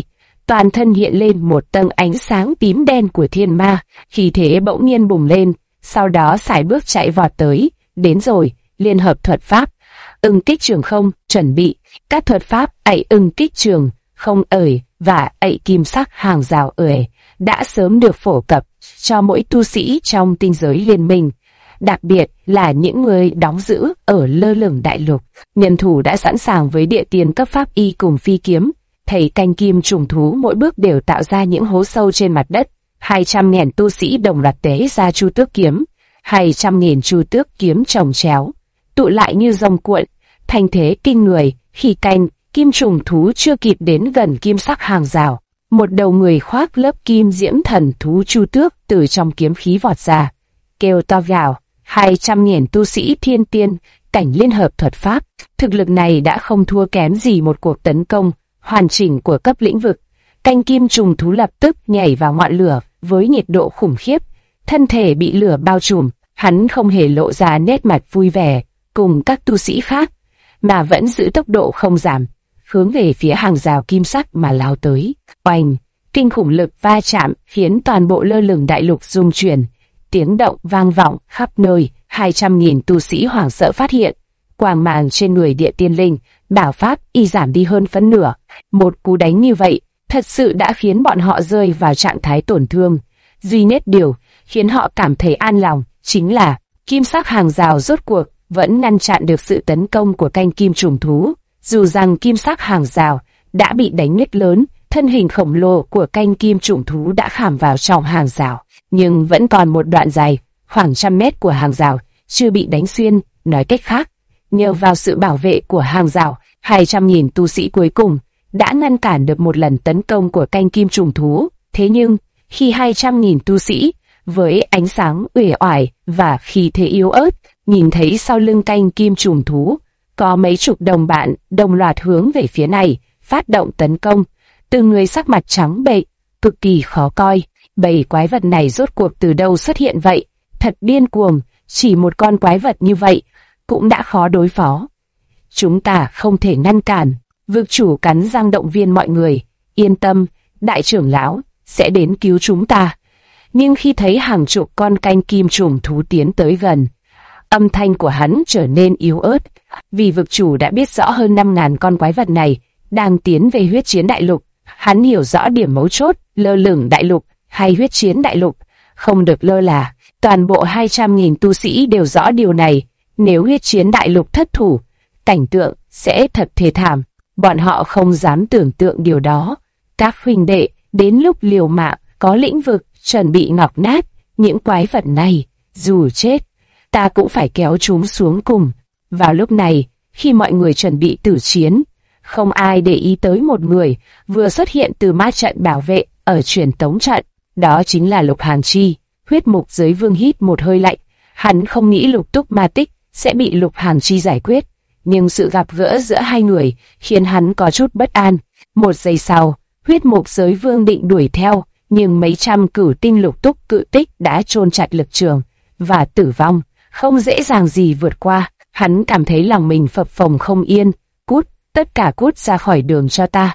toàn thân hiện lên một tầng ánh sáng tím đen của thiên ma, khí thế bỗng nhiên bùng lên, sau đó sải bước chạy vọt tới, đến rồi, liên hợp thuật pháp, ưng kích trường không, chuẩn bị, các thuật pháp ẩy ưng kích trường, không ởi và ẩy kim sắc hàng rào ởi đã sớm được phổ cập cho mỗi tu sĩ trong tinh giới liên minh, đặc biệt là những người đóng giữ ở lơ lửng đại lục. Nhân thủ đã sẵn sàng với địa tiền cấp pháp y cùng phi kiếm, thầy canh kim trùng thú mỗi bước đều tạo ra những hố sâu trên mặt đất. 200.000 tu sĩ đồng loạt tế ra chu tước kiếm, 200.000 chu tước kiếm chồng chéo, tụ lại như dòng cuộn, thành thế kinh người. Khi canh kim trùng thú chưa kịp đến gần kim sắc hàng rào, một đầu người khoác lớp kim diễm thần thú chu tước từ trong kiếm khí vọt ra, kêu to gào. 200.000 tu sĩ thiên tiên cảnh liên hợp thuật pháp, thực lực này đã không thua kém gì một cuộc tấn công hoàn chỉnh của cấp lĩnh vực. Canh kim trùng thú lập tức nhảy vào ngọn lửa với nhiệt độ khủng khiếp, thân thể bị lửa bao trùm, hắn không hề lộ ra nét mặt vui vẻ cùng các tu sĩ khác, mà vẫn giữ tốc độ không giảm, hướng về phía hàng rào kim sắc mà lao tới. Oanh! Kinh khủng lực va chạm khiến toàn bộ lơ lửng đại lục rung chuyển, tiếng động vang vọng khắp nơi. 200.000 tu sĩ hoảng sợ phát hiện, quang mang trên người địa tiên linh, bảo pháp y giảm đi hơn phân nửa. Một cú đánh như vậy, thật sự đã khiến bọn họ rơi vào trạng thái tổn thương. Duy nhất điều khiến họ cảm thấy an lòng chính là kim sắc hàng rào rốt cuộc vẫn ngăn chặn được sự tấn công của canh kim trùng thú. Dù rằng kim sắc hàng rào đã bị đánh nứt lớn, thân hình khổng lồ của canh kim trùng thú đã khảm vào trong hàng rào, nhưng vẫn còn một đoạn dài, khoảng 100 mét của hàng rào chưa bị đánh xuyên. Nói cách khác, nhờ vào sự bảo vệ của hàng rào, 200.000 tu sĩ cuối cùng đã ngăn cản được một lần tấn công của canh kim trùng thú. Thế nhưng, khi 200.000 tu sĩ với ánh sáng uể oải và khí thế yếu ớt nhìn thấy sau lưng canh kim trùng thú có mấy chục đồng bạn đồng loạt hướng về phía này, phát động tấn công, từng người sắc mặt trắng bệch, cực kỳ khó coi. Bầy quái vật này rốt cuộc từ đâu xuất hiện vậy? Thật điên cuồng, chỉ một con quái vật như vậy cũng đã khó đối phó. Chúng ta không thể ngăn cản. Vực chủ cắn răng động viên mọi người, yên tâm, đại trưởng lão sẽ đến cứu chúng ta. Nhưng khi thấy hàng chục con canh kim trùng thú tiến tới gần, âm thanh của hắn trở nên yếu ớt, vì vực chủ đã biết rõ hơn 5.000 con quái vật này đang tiến về huyết chiến đại lục. Hắn hiểu rõ điểm mấu chốt, lơ lửng đại lục hay huyết chiến đại lục không được lơ là. Toàn bộ 200.000 tu sĩ đều rõ điều này. Nếu huyết chiến đại lục thất thủ, cảnh tượng sẽ thật thê thảm. Bọn họ không dám tưởng tượng điều đó. Các huynh đệ, đến lúc liều mạng, có lĩnh vực chuẩn bị ngọc nát. Những quái vật này, dù chết, ta cũng phải kéo chúng xuống cùng. Vào lúc này, khi mọi người chuẩn bị tử chiến, không ai để ý tới một người vừa xuất hiện từ ma trận bảo vệ ở truyền tống trận. Đó chính là Lục Hàn Chi. Huyết mục giới vương hít một hơi lạnh. Hắn không nghĩ Lục Túc Ma Tích sẽ bị Lục Hàn Chi giải quyết, nhưng sự gặp gỡ giữa hai người khiến hắn có chút bất an. Một giây sau, huyết mục giới vương định đuổi theo, nhưng mấy trăm cửu tinh Lục Túc cự tích đã chôn chặt lực trường và tử vong, không dễ dàng gì vượt qua. Hắn cảm thấy lòng mình phập phồng không yên. Cút, tất cả cút ra khỏi đường cho ta.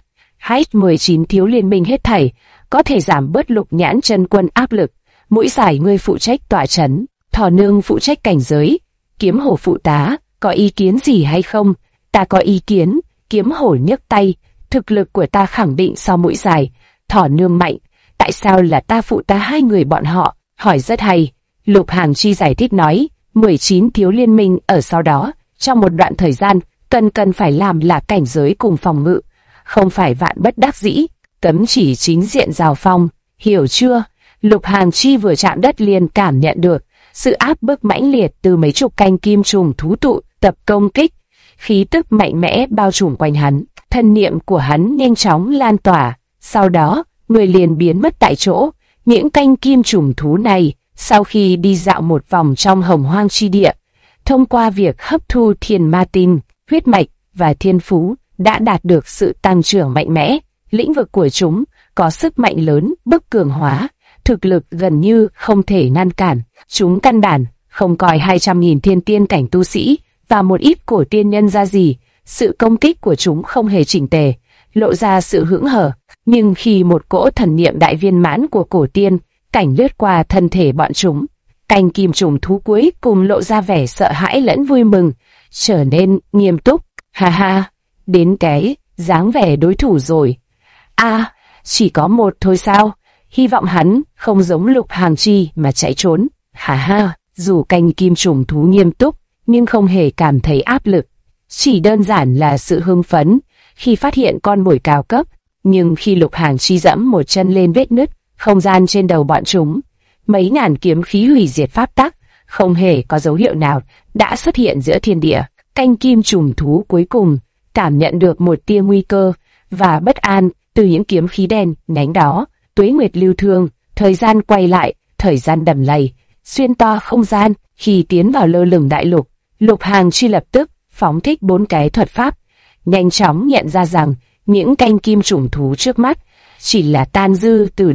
H19 thiếu liên minh hết thảy, có thể giảm bớt Lục Nhãn chân quân áp lực. Mũi giải ngươi phụ trách tọa trấn, Thỏ Nương phụ trách cảnh giới, Kiếm Hổ phụ tá, có ý kiến gì hay không? Ta có ý kiến. Kiếm Hổ nhấc tay, thực lực của ta khẳng định so mũi dài, Thỏ Nương mạnh. Tại sao là ta phụ tá hai người bọn họ? Hỏi rất hay. Lục Hàn Chi giải thích nói, 19 thiếu liên minh ở sau đó, trong một đoạn thời gian, cần phải làm là cảnh giới cùng phòng ngự, không phải vạn bất đắc dĩ, cấm chỉ chính diện giao phong, hiểu chưa? Lục Hàn Chi vừa chạm đất liền cảm nhận được sự áp bức mãnh liệt từ mấy chục canh kim trùng thú tụ tập công kích, khí tức mạnh mẽ bao trùm quanh hắn, thân niệm của hắn nhanh chóng lan tỏa, sau đó người liền biến mất tại chỗ. Những canh kim trùng thú này sau khi đi dạo một vòng trong hồng hoang chi địa, thông qua việc hấp thu thiên ma tinh, huyết mạch và thiên phú, đã đạt được sự tăng trưởng mạnh mẽ. Lĩnh vực của chúng có sức mạnh lớn, bức cường hóa, thực lực gần như không thể ngăn cản. Chúng căn bản không coi 200.000 thiên tiên cảnh tu sĩ và một ít cổ tiên nhân ra gì. Sự công kích của chúng không hề chỉnh tề, lộ ra sự hững hờ. Nhưng khi một cỗ thần niệm đại viên mãn của cổ tiên cảnh lướt qua thân thể bọn chúng, canh kim trùng thú cuối cùng lộ ra vẻ sợ hãi lẫn vui mừng, trở nên nghiêm túc. Ha ha, đến cái dáng vẻ đối thủ rồi. À, chỉ có một thôi sao? Hy vọng hắn không giống Lục Hàng Chi mà chạy trốn. Ha ha, dù canh kim trùng thú nghiêm túc, nhưng không hề cảm thấy áp lực. Chỉ đơn giản là sự hưng phấn khi phát hiện con mồi cao cấp. Nhưng khi Lục Hàng Chi dẫm một chân lên vết nứt không gian trên đầu bọn chúng, mấy ngàn kiếm khí hủy diệt pháp tắc không hề có dấu hiệu nào đã xuất hiện giữa thiên địa. Canh kim trùng thú cuối cùng cảm nhận được một tia nguy cơ và bất an từ những kiếm khí đen nhánh đó. Tuế nguyệt lưu thương, thời gian quay lại, thời gian đầm lầy, xuyên toa không gian. Khi tiến vào lơ lửng đại lục, Lục Hàng Chi lập tức phóng thích 4 cái thuật pháp, nhanh chóng nhận ra rằng những canh kim trùng thú trước mắt chỉ là tan dư từ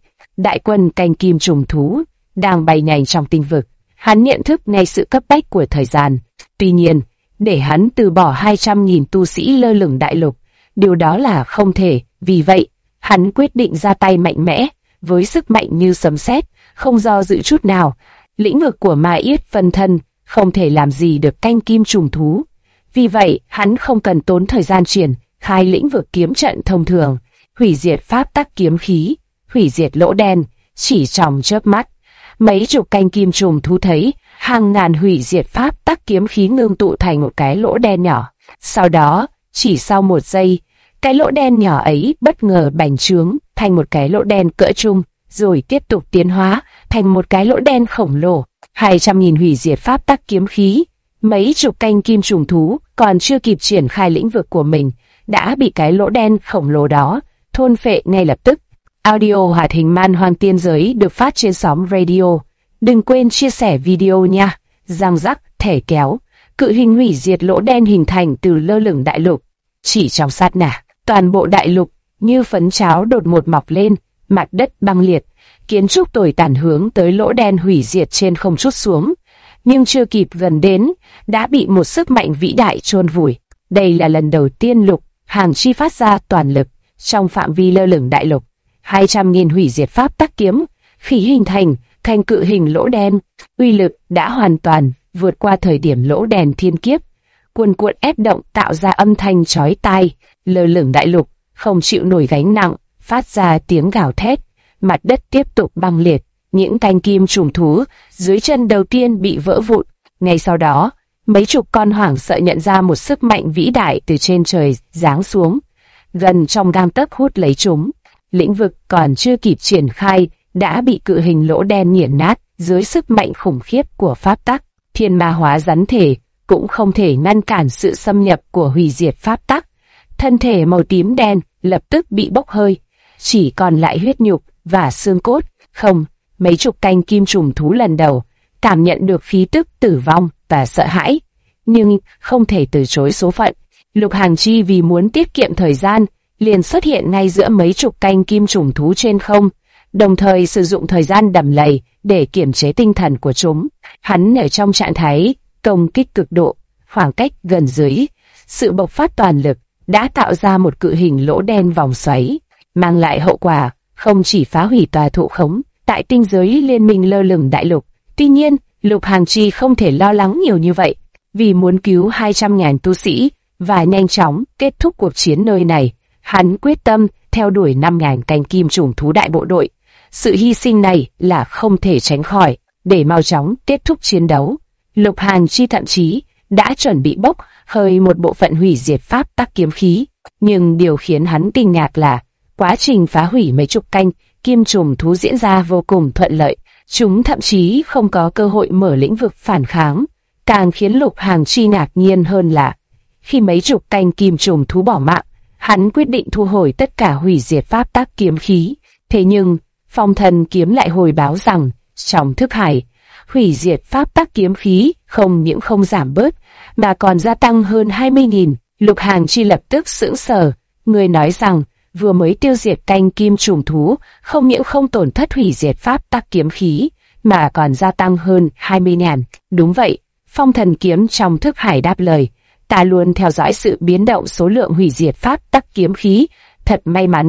đại quân canh kim trùng thú đang bay nhanh trong tinh vực. Hắn nhận thức ngay sự cấp bách của thời gian. Tuy nhiên, để hắn từ bỏ 200.000 tu sĩ lơ lửng đại lục, điều đó là không thể. Vì vậy, hắn quyết định ra tay mạnh mẽ, với sức mạnh như sấm sét, không do dự chút nào. Lĩnh vực của Ma Yết phân thân không thể làm gì được canh kim trùng thú. Vì vậy, hắn không cần tốn thời gian triển khai lĩnh vực kiếm trận thông thường, hủy diệt pháp tắc kiếm khí, hủy diệt lỗ đen. Chỉ trong chớp mắt, mấy chục canh kim trùng thú thấy hàng ngàn hủy diệt pháp tắc kiếm khí ngưng tụ thành một cái lỗ đen nhỏ. Sau đó, chỉ sau một giây, cái lỗ đen nhỏ ấy bất ngờ bành trướng thành một cái lỗ đen cỡ trung, rồi tiếp tục tiến hóa thành một cái lỗ đen khổng lồ. 200.000 hủy diệt pháp tắc kiếm khí, mấy chục canh kim trùng thú còn chưa kịp triển khai lĩnh vực của mình đã bị cái lỗ đen khổng lồ đó thôn phệ ngay lập tức. Audio hoạt hình Man Hoang Tiên Giới được phát trên sóng radio. Đừng quên chia sẻ video nha. Răng rắc, thẻ kéo, cự hình hủy diệt lỗ đen hình thành từ lơ lửng đại lục. Chỉ trong sát na, toàn bộ đại lục như phấn cháo đột ngột mọc lên, mặt đất băng liệt, kiến trúc tồi tàn hướng tới lỗ đen hủy diệt trên không trút xuống. Nhưng chưa kịp gần đến, đã bị một sức mạnh vĩ đại chôn vùi. Đây là lần đầu tiên Lục Hàng Chi phát ra toàn lực trong phạm vi lơ lửng đại lục. 200.000 hủy diệt pháp tắc kiếm khí hình thành cự hình lỗ đen, uy lực đã hoàn toàn vượt qua thời điểm lỗ đen thiên kiếp, cuồn cuộn ép động tạo ra âm thanh chói tai. Lơ lửng đại lục không chịu nổi gánh nặng, phát ra tiếng gào thét, mặt đất tiếp tục băng liệt, những canh kim trùng thú dưới chân đầu tiên bị vỡ vụn. Ngay sau đó, mấy chục con hoảng sợ nhận ra một sức mạnh vĩ đại từ trên trời giáng xuống, gần trong gang tấc hút lấy chúng. Lĩnh vực còn chưa kịp triển khai đã bị cự hình lỗ đen nghiền nát dưới sức mạnh khủng khiếp của pháp tắc. Thiên ma hóa rắn thể cũng không thể ngăn cản sự xâm nhập của hủy diệt pháp tắc. Thân thể màu tím đen lập tức bị bốc hơi, chỉ còn lại huyết nhục và xương cốt. Không, mấy chục canh kim trùng thú lần đầu cảm nhận được khí tức tử vong và sợ hãi, nhưng không thể từ chối số phận. Lục Hàng Chi vì muốn tiết kiệm thời gian, liền xuất hiện ngay giữa mấy chục canh kim trùng thú trên không, đồng thời sử dụng thời gian đầm lầy để kiểm chế tinh thần của chúng. Hắn ở trong trạng thái công kích cực độ, khoảng cách gần dưới, sự bộc phát toàn lực đã tạo ra một cự hình lỗ đen vòng xoáy, mang lại hậu quả không chỉ phá hủy tòa thụ khống tại tinh giới liên minh lơ lửng đại lục. Tuy nhiên, Lục Hàng Chi không thể lo lắng nhiều như vậy, vì muốn cứu 200.000 tu sĩ và nhanh chóng kết thúc cuộc chiến nơi này, hắn quyết tâm theo đuổi 5.000 canh kim trùng thú đại bộ đội. Sự hy sinh này là không thể tránh khỏi. Để mau chóng kết thúc chiến đấu, Lục Hàng Chi thậm chí đã chuẩn bị bốc hơi một bộ phận hủy diệt pháp tắc kiếm khí. Nhưng điều khiến hắn kinh ngạc là quá trình phá hủy mấy chục canh kim trùng thú diễn ra vô cùng thuận lợi. Chúng thậm chí không có cơ hội mở lĩnh vực phản kháng. Càng khiến Lục Hàng Chi ngạc nhiên hơn là khi mấy chục canh kim trùng thú bỏ mạng, hắn quyết định thu hồi tất cả hủy diệt pháp tắc kiếm khí. Thế nhưng Phong Thần kiếm lại hồi báo rằng trong thức hải, hủy diệt pháp tắc kiếm khí không những không giảm bớt mà còn gia tăng hơn 20.000. Lục Hàng Chi lập tức sững sờ. Người nói rằng vừa mới tiêu diệt canh kim trùng thú không những không tổn thất hủy diệt pháp tắc kiếm khí mà còn gia tăng hơn 20.000. Đúng vậy, Phong Thần kiếm trong thức hải đáp lời. Ta luôn theo dõi sự biến động số lượng hủy diệt pháp tắc kiếm khí. Thật may mắn,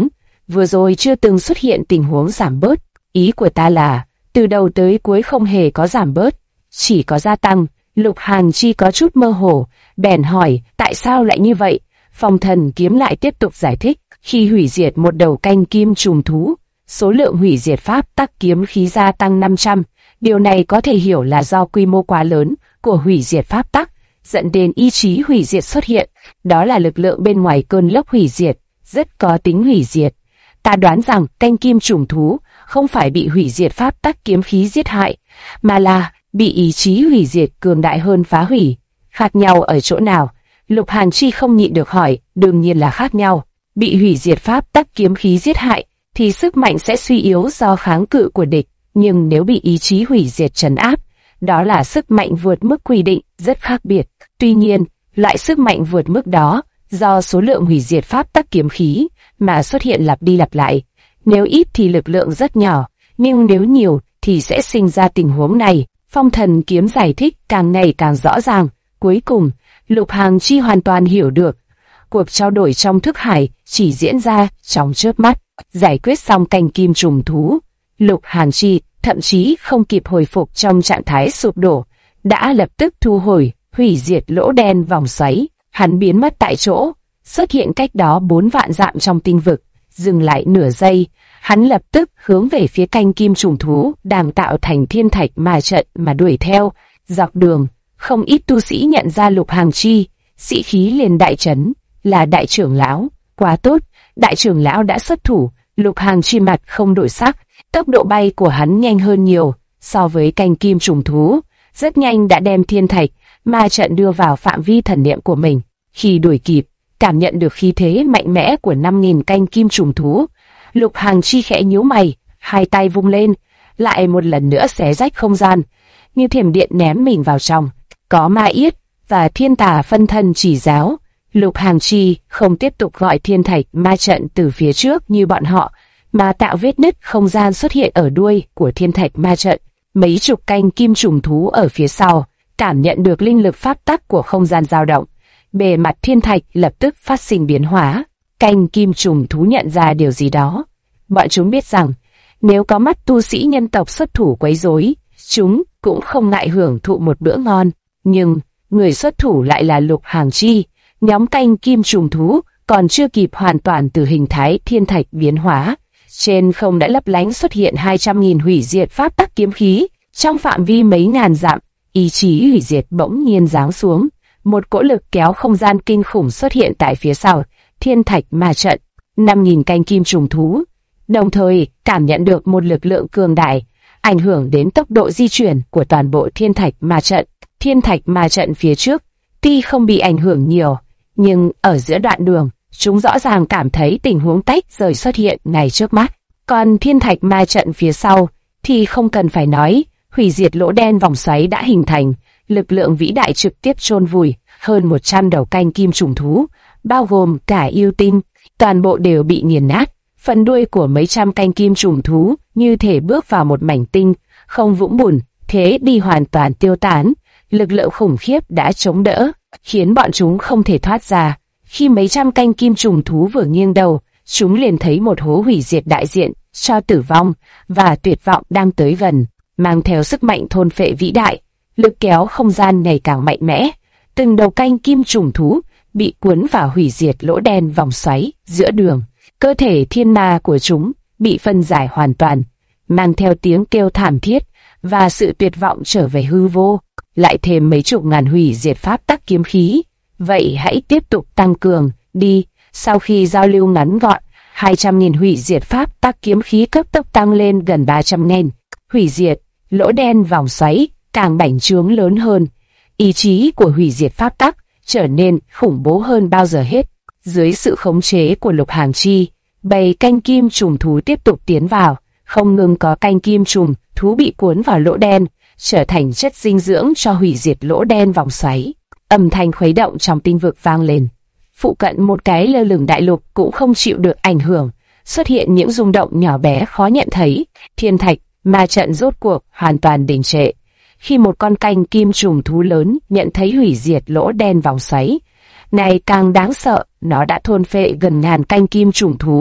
vừa rồi chưa từng xuất hiện tình huống giảm bớt. Ý của ta là, từ đầu tới cuối không hề có giảm bớt, chỉ có gia tăng. Lục Hàn Chi có chút mơ hồ, bèn hỏi, tại sao lại như vậy? Phong Thần Kiếm lại tiếp tục giải thích, khi hủy diệt một đầu canh kim trùng thú, số lượng hủy diệt pháp tắc kiếm khí gia tăng 500. Điều này có thể hiểu là do quy mô quá lớn của hủy diệt pháp tắc, dẫn đến ý chí hủy diệt xuất hiện. Đó là lực lượng bên ngoài cơn lốc hủy diệt, rất có tính hủy diệt. Ta đoán rằng canh kim trùng thú không phải bị hủy diệt pháp tắc kiếm khí giết hại, mà là bị ý chí hủy diệt cường đại hơn phá hủy. Khác nhau ở chỗ nào? Lục Hàn Chi không nhịn được hỏi. Đương nhiên là khác nhau. Bị hủy diệt pháp tắc kiếm khí giết hại thì sức mạnh sẽ suy yếu do kháng cự của địch, nhưng nếu bị ý chí hủy diệt trấn áp, đó là sức mạnh vượt mức quy định, rất khác biệt. Tuy nhiên, loại sức mạnh vượt mức đó do số lượng hủy diệt pháp tắc kiếm khí mà xuất hiện lặp đi lặp lại. Nếu ít thì lực lượng rất nhỏ, nhưng nếu nhiều thì sẽ sinh ra tình huống này. Phong Thần Kiếm giải thích càng ngày càng rõ ràng. Cuối cùng, Lục Hàn Chi hoàn toàn hiểu được. Cuộc trao đổi trong thức hải chỉ diễn ra trong chớp mắt. Giải quyết xong canh kim trùng thú, Lục Hàn Chi thậm chí không kịp hồi phục trong trạng thái sụp đổ, đã lập tức thu hồi hủy diệt lỗ đen vòng xoáy. Hắn biến mất tại chỗ, xuất hiện cách đó 4 vạn dặm trong tinh vực, dừng lại nửa giây. Hắn lập tức hướng về phía canh kim trùng thú đang tạo thành thiên thạch ma trận mà đuổi theo. Dọc đường, không ít tu sĩ nhận ra Lục Hàn Chi, sĩ khí liền đại chấn. Là đại trưởng lão, quá tốt, đại trưởng lão đã xuất thủ. Lục Hàn Chi mặt không đổi sắc, tốc độ bay của hắn nhanh hơn nhiều so với canh kim trùng thú, rất nhanh đã đem thiên thạch ma trận đưa vào phạm vi thần niệm của mình. Khi đuổi kịp, cảm nhận được khí thế mạnh mẽ của 5.000 canh kim trùng thú, Lục Hàn Chi khẽ nhíu mày, hai tay vung lên, lại một lần nữa xé rách không gian, như thiểm điện ném mình vào trong. Có ma yết và thiên tà phân thân chỉ giáo. Lục Hàn Chi không tiếp tục gọi thiên thạch ma trận từ phía trước như bọn họ, mà tạo vết nứt không gian xuất hiện ở đuôi của thiên thạch ma trận. Mấy chục canh kim trùng thú ở phía sau cảm nhận được linh lực pháp tắc của không gian dao động, bề mặt thiên thạch lập tức phát sinh biến hóa. Canh kim trùng thú nhận ra điều gì đó. Bọn chúng biết rằng nếu có mắt tu sĩ nhân tộc xuất thủ quấy rối, chúng cũng không ngại hưởng thụ một bữa ngon. Nhưng người xuất thủ lại là Lục Hàn Chi. Nhóm canh kim trùng thú còn chưa kịp hoàn toàn từ hình thái thiên thạch biến hóa, trên không đã lấp lánh xuất hiện 200.000 hủy diệt pháp tắc kiếm khí trong phạm vi mấy ngàn dặm. Ý chí hủy diệt bỗng nhiên giáng xuống, một cỗ lực kéo không gian kinh khủng xuất hiện tại phía sau thiên thạch ma trận. 5.000 canh kim trùng thú đồng thời cảm nhận được một lực lượng cường đại, ảnh hưởng đến tốc độ di chuyển của toàn bộ thiên thạch ma trận. Thiên thạch ma trận phía trước tuy không bị ảnh hưởng nhiều, nhưng ở giữa đoạn đường, chúng rõ ràng cảm thấy tình huống tách rời xuất hiện ngay trước mắt. Còn thiên thạch ma trận phía sau thì không cần phải nói, hủy diệt lỗ đen vòng xoáy đã hình thành, lực lượng vĩ đại trực tiếp chôn vùi hơn 100 đầu canh kim trùng thú, bao gồm cả yêu tinh, toàn bộ đều bị nghiền nát. Phần đuôi của mấy trăm canh kim trùng thú như thể bước vào một mảnh tinh không vũng bùn, thế đi hoàn toàn tiêu tán. Lực lượng khủng khiếp đã chống đỡ, khiến bọn chúng không thể thoát ra. Khi mấy trăm canh kim trùng thú vừa nghiêng đầu, chúng liền thấy một hố hủy diệt đại diện cho tử vong và tuyệt vọng đang tới gần, mang theo sức mạnh thôn phệ vĩ đại. Lực kéo không gian ngày càng mạnh mẽ, từng đầu canh kim trùng thú bị cuốn vào hủy diệt lỗ đen vòng xoáy giữa đường. Cơ thể thiên ma của chúng bị phân giải hoàn toàn, mang theo tiếng kêu thảm thiết và sự tuyệt vọng trở về hư vô. Lại thêm mấy chục ngàn hủy diệt pháp tắc kiếm khí, vậy hãy tiếp tục tăng cường đi. Sau khi giao lưu ngắn gọn, 200.000 hủy diệt pháp tắc kiếm khí cấp tốc tăng lên gần 300.000. Hủy diệt lỗ đen vòng xoáy càng bành trướng lớn hơn, ý chí của hủy diệt pháp tắc trở nên khủng bố hơn bao giờ hết. Dưới sự khống chế của Lục Hàn Chi, bầy canh kim trùng thú tiếp tục tiến vào, không ngừng có canh kim trùng thú bị cuốn vào lỗ đen, trở thành chất dinh dưỡng cho hủy diệt lỗ đen vòng xoáy. Âm thanh khuấy động trong tinh vực vang lên. Phụ cận một cái lơ lửng đại lục cũng không chịu được ảnh hưởng, xuất hiện những rung động nhỏ bé khó nhận thấy. Thiên thạch ma trận rốt cuộc hoàn toàn đình trệ. Khi một con canh kim trùng thú lớn nhận thấy hủy diệt lỗ đen vòng xoáy, này càng đáng sợ, nó đã thôn phệ gần ngàn canh kim trùng thú.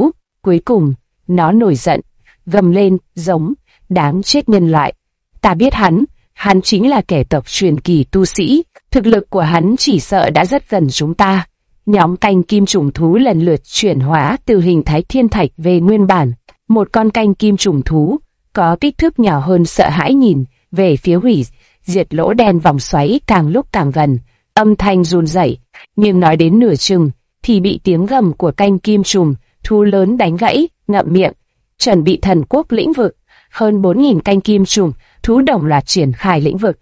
Cuối cùng, nó nổi giận, gầm lên, giống, đáng chết nhân loại. Ta biết hắn chính là kẻ tộc truyền kỳ tu sĩ, thực lực của hắn chỉ sợ đã rất gần chúng ta. Nhóm canh kim trùng thú lần lượt chuyển hóa từ hình thái thiên thạch về nguyên bản. Một con canh kim trùng thú, có kích thước nhỏ hơn sợ hãi nhìn về phía hủy diệt lỗ đen vòng xoáy càng lúc càng gần, âm thanh run rẩy, nhưng nói đến nửa chừng thì bị tiếng gầm của canh kim trùng thú lớn đánh gãy, ngậm miệng. Chuẩn bị thần quốc lĩnh vực, hơn 4.000 canh kim trùng thú đồng loạt triển khai lĩnh vực.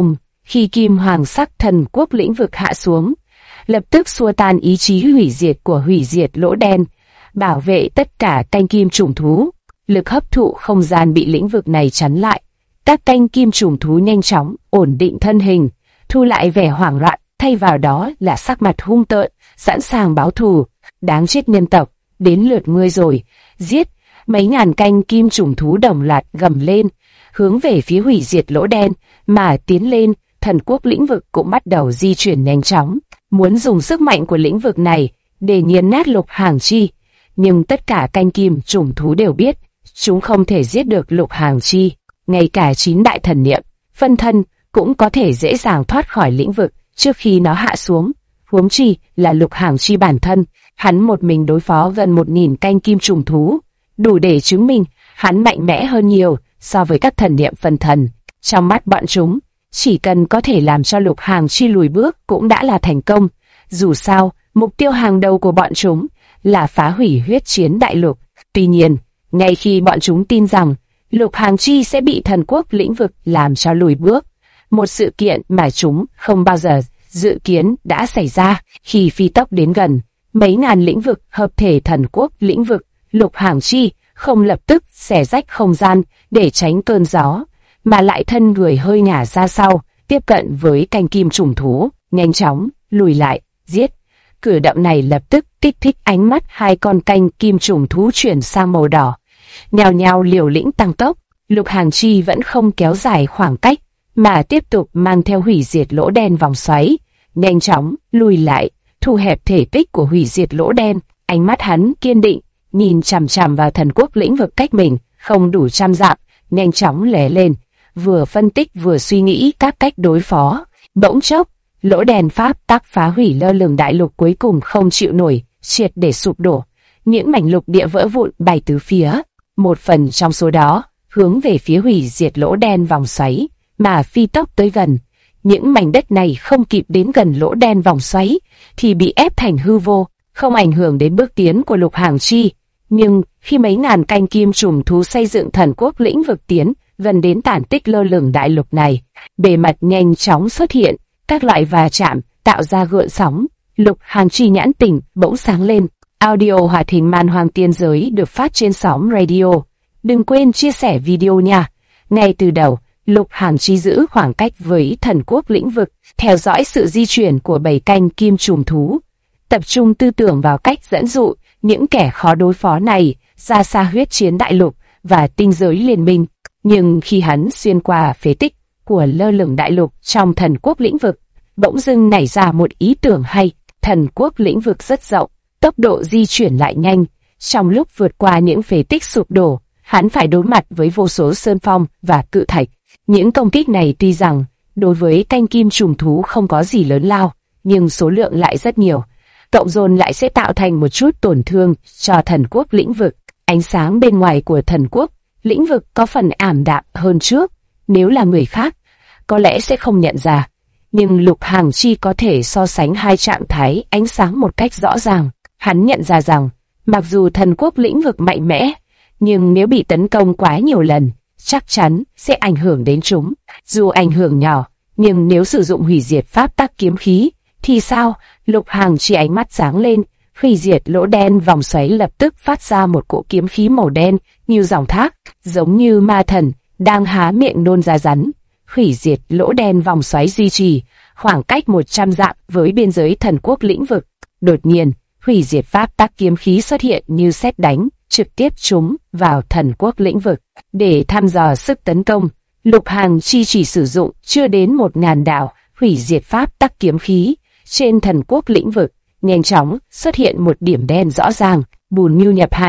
Khi kim hoàng sắc thần quốc lĩnh vực hạ xuống, lập tức xua tan ý chí hủy diệt của hủy diệt lỗ đen, bảo vệ tất cả canh kim trùng thú. Lực hấp thụ không gian bị lĩnh vực này chắn lại. Các canh kim trùng thú nhanh chóng ổn định thân hình, thu lại vẻ hoảng loạn, thay vào đó là sắc mặt hung tợn, sẵn sàng báo thù. Đáng chết nhân tộc, đến lượt ngươi rồi, giết! Mấy ngàn canh kim trùng thú đồng loạt gầm lên, hướng về phía hủy diệt lỗ đen mà tiến lên. Thần quốc lĩnh vực cũng bắt đầu di chuyển nhanh chóng, muốn dùng sức mạnh của lĩnh vực này để nghiền nát Lục Hàng Chi. Nhưng tất cả canh kim trùng thú đều biết, chúng không thể giết được Lục Hàng Chi. Ngay cả 9 đại thần niệm, phân thân cũng có thể dễ dàng thoát khỏi lĩnh vực trước khi nó hạ xuống. Huống chi là Lục Hàng Chi bản thân, hắn một mình đối phó gần 1.000 canh kim trùng thú, đủ để chứng minh hắn mạnh mẽ hơn nhiều so với các thần niệm phân thân. Trong mắt bọn chúng, chỉ cần có thể làm cho Lục Hàng Chi lùi bước cũng đã là thành công. Dù sao, mục tiêu hàng đầu của bọn chúng là phá hủy huyết chiến đại lục. Tuy nhiên, ngay khi bọn chúng tin rằng Lục Hàng Chi sẽ bị thần quốc lĩnh vực làm cho lùi bước, một sự kiện mà chúng không bao giờ dự kiến đã xảy ra. Khi phi tốc đến gần mấy ngàn lĩnh vực hợp thể thần quốc lĩnh vực, Lục Hàng Chi không lập tức xẻ rách không gian để tránh cơn gió, mà lại thân người hơi ngả ra sau, tiếp cận với canh kim trùng thú, nhanh chóng lùi lại, giết. Cử động này lập tức kích thích ánh mắt hai con canh kim trùng thú chuyển sang màu đỏ, nhào nhào liều lĩnh tăng tốc. Lục Hàng Chi vẫn không kéo dài khoảng cách, mà tiếp tục mang theo hủy diệt lỗ đen vòng xoáy, nhanh chóng lùi lại, thu hẹp thể tích của hủy diệt lỗ đen. Ánh mắt hắn kiên định, nhìn chằm chằm vào thần quốc lĩnh vực cách mình không đủ trăm dặm, nhanh chóng lóe lên, vừa phân tích vừa suy nghĩ các cách đối phó. Bỗng chốc, lỗ đen pháp tắc phá hủy lơ lửng đại lục cuối cùng không chịu nổi, triệt để sụp đổ. Những mảnh lục địa vỡ vụn bay tứ phía, một phần trong số đó hướng về phía hủy diệt lỗ đen vòng xoáy mà phi tốc tới gần. Những mảnh đất này không kịp đến gần lỗ đen vòng xoáy thì bị ép thành hư vô, không ảnh hưởng đến bước tiến của Lục Hàng Chi. Nhưng khi mấy ngàn canh kim trùng thú xây dựng thần quốc lĩnh vực tiến gần đến tản tích lơ lửng đại lục này, bề mặt nhanh chóng xuất hiện các loại va chạm tạo ra gợn sóng. Lục Hàng Chi nhãn tỉnh bỗng sáng lên. Audio hoạt hình Man Hoang Tiên Giới được phát trên sóng radio. Đừng quên chia sẻ video nha. Ngay từ đầu, Lục Hàng Chi giữ khoảng cách với thần quốc lĩnh vực, theo dõi sự di chuyển của bầy canh kim trùng thú, tập trung tư tưởng vào cách dẫn dụ những kẻ khó đối phó này ra xa huyết chiến đại lục và tinh giới liên minh. Nhưng khi hắn xuyên qua phế tích của lơ lửng đại lục trong thần quốc lĩnh vực, bỗng dưng nảy ra một ý tưởng hay. Thần quốc lĩnh vực rất rộng, tốc độ di chuyển lại nhanh. Trong lúc vượt qua những phế tích sụp đổ, hắn phải đối mặt với vô số sơn phong và cự thạch. Những công kích này tuy rằng đối với canh kim trùng thú không có gì lớn lao, nhưng số lượng lại rất nhiều. Cộng dồn lại sẽ tạo thành một chút tổn thương cho thần quốc lĩnh vực. Ánh sáng bên ngoài của thần quốc lĩnh vực có phần ảm đạm hơn trước. Nếu là người khác, có lẽ sẽ không nhận ra. Nhưng Lục Hàng Chi có thể so sánh hai trạng thái ánh sáng một cách rõ ràng. Hắn nhận ra rằng, mặc dù thần quốc lĩnh vực mạnh mẽ, nhưng nếu bị tấn công quá nhiều lần, chắc chắn sẽ ảnh hưởng đến chúng. Dù ảnh hưởng nhỏ, nhưng nếu sử dụng hủy diệt pháp tắc kiếm khí, thì sao? Lục Hàng Chi ánh mắt sáng lên, hủy diệt lỗ đen vòng xoáy lập tức phát ra một cỗ kiếm khí màu đen như dòng thác, giống như ma thần đang há miệng nôn ra rắn. Hủy diệt lỗ đen vòng xoáy duy trì khoảng cách 100 dặm với biên giới thần quốc lĩnh vực. Đột nhiên, hủy diệt pháp tắc kiếm khí xuất hiện như sét đánh, trực tiếp trúng vào thần quốc lĩnh vực. Để thăm dò sức tấn công, Lục Hàng Chi chỉ sử dụng chưa đến 1000 đạo hủy diệt pháp tắc kiếm khí. Trên thần quốc lĩnh vực, nhanh chóng xuất hiện một điểm đen rõ ràng, bùn như nhập hải,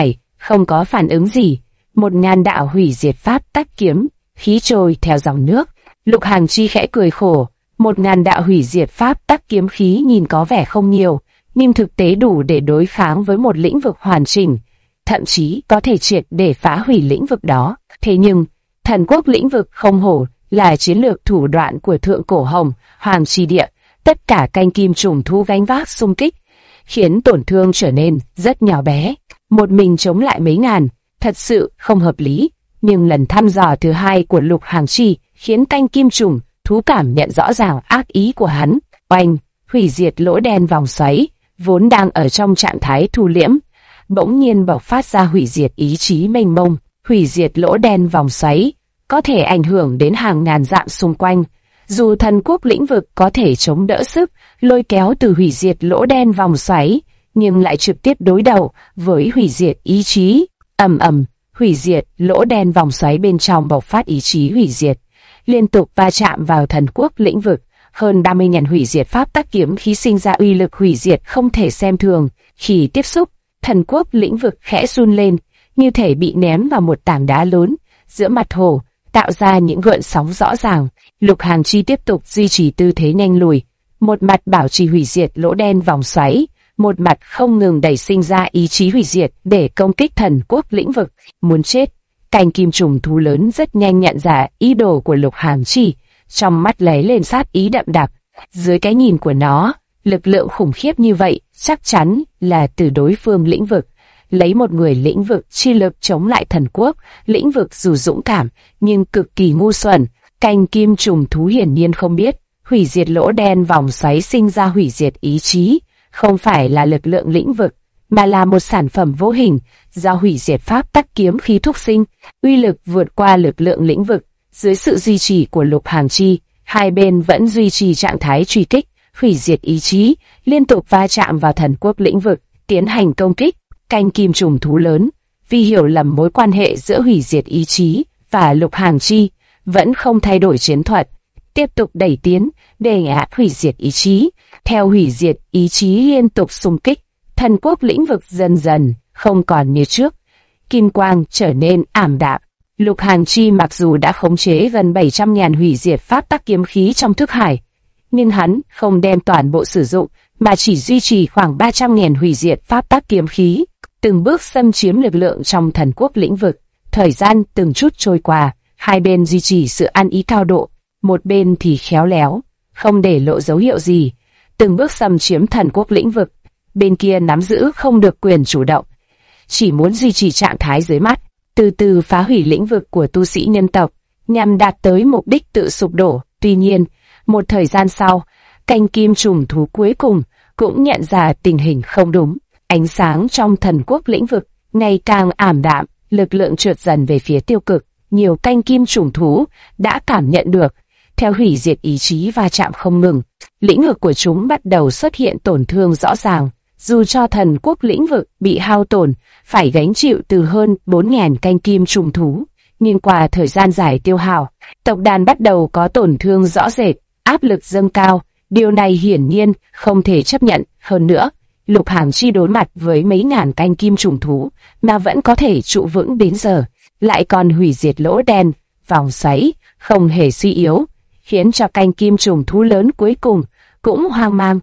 không có phản ứng gì. 1000 đạo hủy diệt pháp tắc kiếm khí trôi theo dòng nước. Lục Hàng Chi khẽ cười khổ. 1000 đạo hủy diệt pháp tắc kiếm khí nhìn có vẻ không nhiều, nhưng thực tế đủ để đối kháng với một lĩnh vực hoàn chỉnh, thậm chí có thể triệt để phá hủy lĩnh vực đó. Thế nhưng, thần quốc lĩnh vực không hổ là chiến lược thủ đoạn của thượng cổ Hồng Hoàng Chi Địa. Tất cả canh kim trùng thú gánh vác xung kích, khiến tổn thương trở nên rất nhỏ bé. Một mình chống lại mấy ngàn, thật sự không hợp lý. Nhưng lần thăm dò thứ hai của Lục Hàng Chi khiến canh kim trùng thú cảm nhận rõ ràng ác ý của hắn. Oanh, hủy diệt lỗ đen vòng xoáy, vốn đang ở trong trạng thái thu liễm, bỗng nhiên bộc phát ra hủy diệt ý chí mênh mông. Hủy diệt lỗ đen vòng xoáy có thể ảnh hưởng đến hàng ngàn dặm xung quanh. Dù thần quốc lĩnh vực có thể chống đỡ sức lôi kéo từ hủy diệt lỗ đen vòng xoáy, nhưng lại trực tiếp đối đầu với hủy diệt ý chí. Ầm ầm, hủy diệt lỗ đen vòng xoáy bên trong bộc phát ý chí hủy diệt, liên tục va chạm vào thần quốc lĩnh vực. Hơn 30.000 hủy diệt pháp tắc kiếm khí sinh ra uy lực hủy diệt không thể xem thường. Khi tiếp xúc, thần quốc lĩnh vực khẽ run lên, như thể bị ném vào một tảng đá lớn giữa mặt hồ, tạo ra những gợn sóng rõ ràng. Lục Hàng Chi tiếp tục duy trì tư thế nhanh lùi, một mặt bảo trì hủy diệt lỗ đen vòng xoáy, một mặt không ngừng đẩy sinh ra ý chí hủy diệt để công kích thần quốc lĩnh vực. Muốn chết! Cành kim trùng thú lớn rất nhanh nhận ra ý đồ của Lục Hàng Chi, trong mắt lóe lên sát ý đậm đặc. Dưới cái nhìn của nó, lực lượng khủng khiếp như vậy chắc chắn là từ đối phương lĩnh vực. Lấy một người lĩnh vực chi lực chống lại thần quốc lĩnh vực dù dũng cảm nhưng cực kỳ ngu xuẩn. Cành kim trùng thú hiển nhiên không biết hủy diệt lỗ đen vòng xoáy sinh ra hủy diệt ý chí không phải là lực lượng lĩnh vực, mà là một sản phẩm vô hình do hủy diệt pháp tắc kiếm khí thúc sinh, uy lực vượt qua lực lượng lĩnh vực. Dưới sự duy trì của Lục Hàng Chi, hai bên vẫn duy trì trạng thái truy kích, hủy diệt ý chí, liên tục va chạm vào thần quốc lĩnh vực, tiến hành công kích. Canh kim trùng thú lớn, vì hiểu lầm mối quan hệ giữa hủy diệt ý chí và Lục Hàng Chi, vẫn không thay đổi chiến thuật, tiếp tục đẩy tiến để áp hủy diệt ý chí. Theo hủy diệt ý chí liên tục xung kích, thần quốc lĩnh vực dần dần không còn như trước, kim quang trở nên ảm đạm. Lục Hàng Chi mặc dù đã khống chế gần 700.000 hủy diệt pháp tắc kiếm khí trong thức hải, nhưng hắn không đem toàn bộ sử dụng, mà chỉ duy trì khoảng 300.000 hủy diệt pháp tắc kiếm khí, từng bước xâm chiếm lực lượng trong thần quốc lĩnh vực. Thời gian từng chút trôi qua, hai bên duy trì sự ăn ý cao độ, một bên thì khéo léo, không để lộ dấu hiệu gì, từng bước xâm chiếm thần quốc lĩnh vực, bên kia nắm giữ không được quyền chủ động, chỉ muốn duy trì trạng thái dưới mắt, từ từ phá hủy lĩnh vực của tu sĩ nhân tộc, nhằm đạt tới mục đích tự sụp đổ. Tuy nhiên, một thời gian sau, canh kim trùng thú cuối cùng cũng nhận ra tình hình không đúng. Ánh sáng trong thần quốc lĩnh vực ngày càng ảm đạm, lực lượng trượt dần về phía tiêu cực. Nhiều canh kim trùng thú đã cảm nhận được, theo hủy diệt ý chí va chạm không ngừng, lĩnh vực của chúng bắt đầu xuất hiện tổn thương rõ ràng. Dù cho thần quốc lĩnh vực bị hao tổn, phải gánh chịu từ hơn 4.000 canh kim trùng thú, nhưng qua thời gian dài tiêu hao, tộc đàn bắt đầu có tổn thương rõ rệt, áp lực dâng cao. Điều này hiển nhiên không thể chấp nhận. Hơn nữa, Lục Hàng Chi đối mặt với mấy ngàn canh kim trùng thú mà vẫn có thể trụ vững đến giờ, lại còn hủy diệt lỗ đen vòng xoáy không hề suy yếu, khiến cho canh kim trùng thú lớn cuối cùng cũng hoang mang.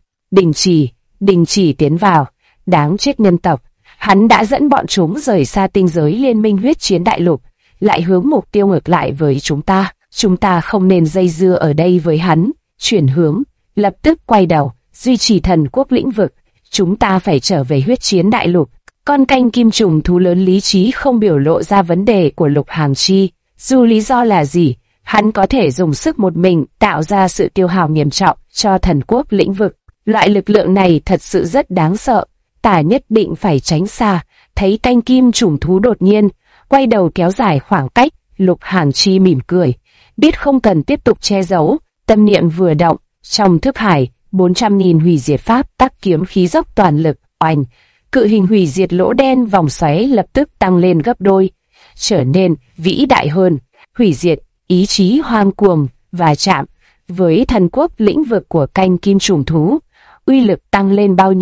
Đình chỉ tiến vào. Đáng chết nhân tộc, hắn đã dẫn bọn chúng rời xa tinh giới liên minh huyết chiến đại lục, lại hướng mục tiêu ngược lại với chúng ta. Chúng ta không nên dây dưa ở đây với hắn. Chuyển hướng, lập tức quay đầu, duy trì thần quốc lĩnh vực. Chúng ta phải trở về huyết chiến đại lục. Con canh kim trùng thú lớn lý trí không biểu lộ ra vấn đề của Lục Hàng Chi. Dù lý do là gì, hắn có thể dùng sức một mình tạo ra sự tiêu hao nghiêm trọng cho thần quốc lĩnh vực. Loại lực lượng này thật sự rất đáng sợ, ta nhất định phải tránh xa. Thấy canh kim trùng thú đột nhiên quay đầu kéo dài khoảng cách, Lục Hàng Chi mỉm cười, biết không cần tiếp tục che giấu. Tâm niệm vừa động, trong thức hải 400.000 hủy diệt pháp tắc kiếm khí dốc toàn lực. Oanh, cự hình hủy diệt lỗ đen vòng xoáy lập tức tăng lên gấp đôi, trở nên vĩ đại hơn. Hủy diệt ý chí hoang cuồng và chạm với thần quốc lĩnh vực của canh kim trùng thú, uy lực tăng lên bao nhiêu,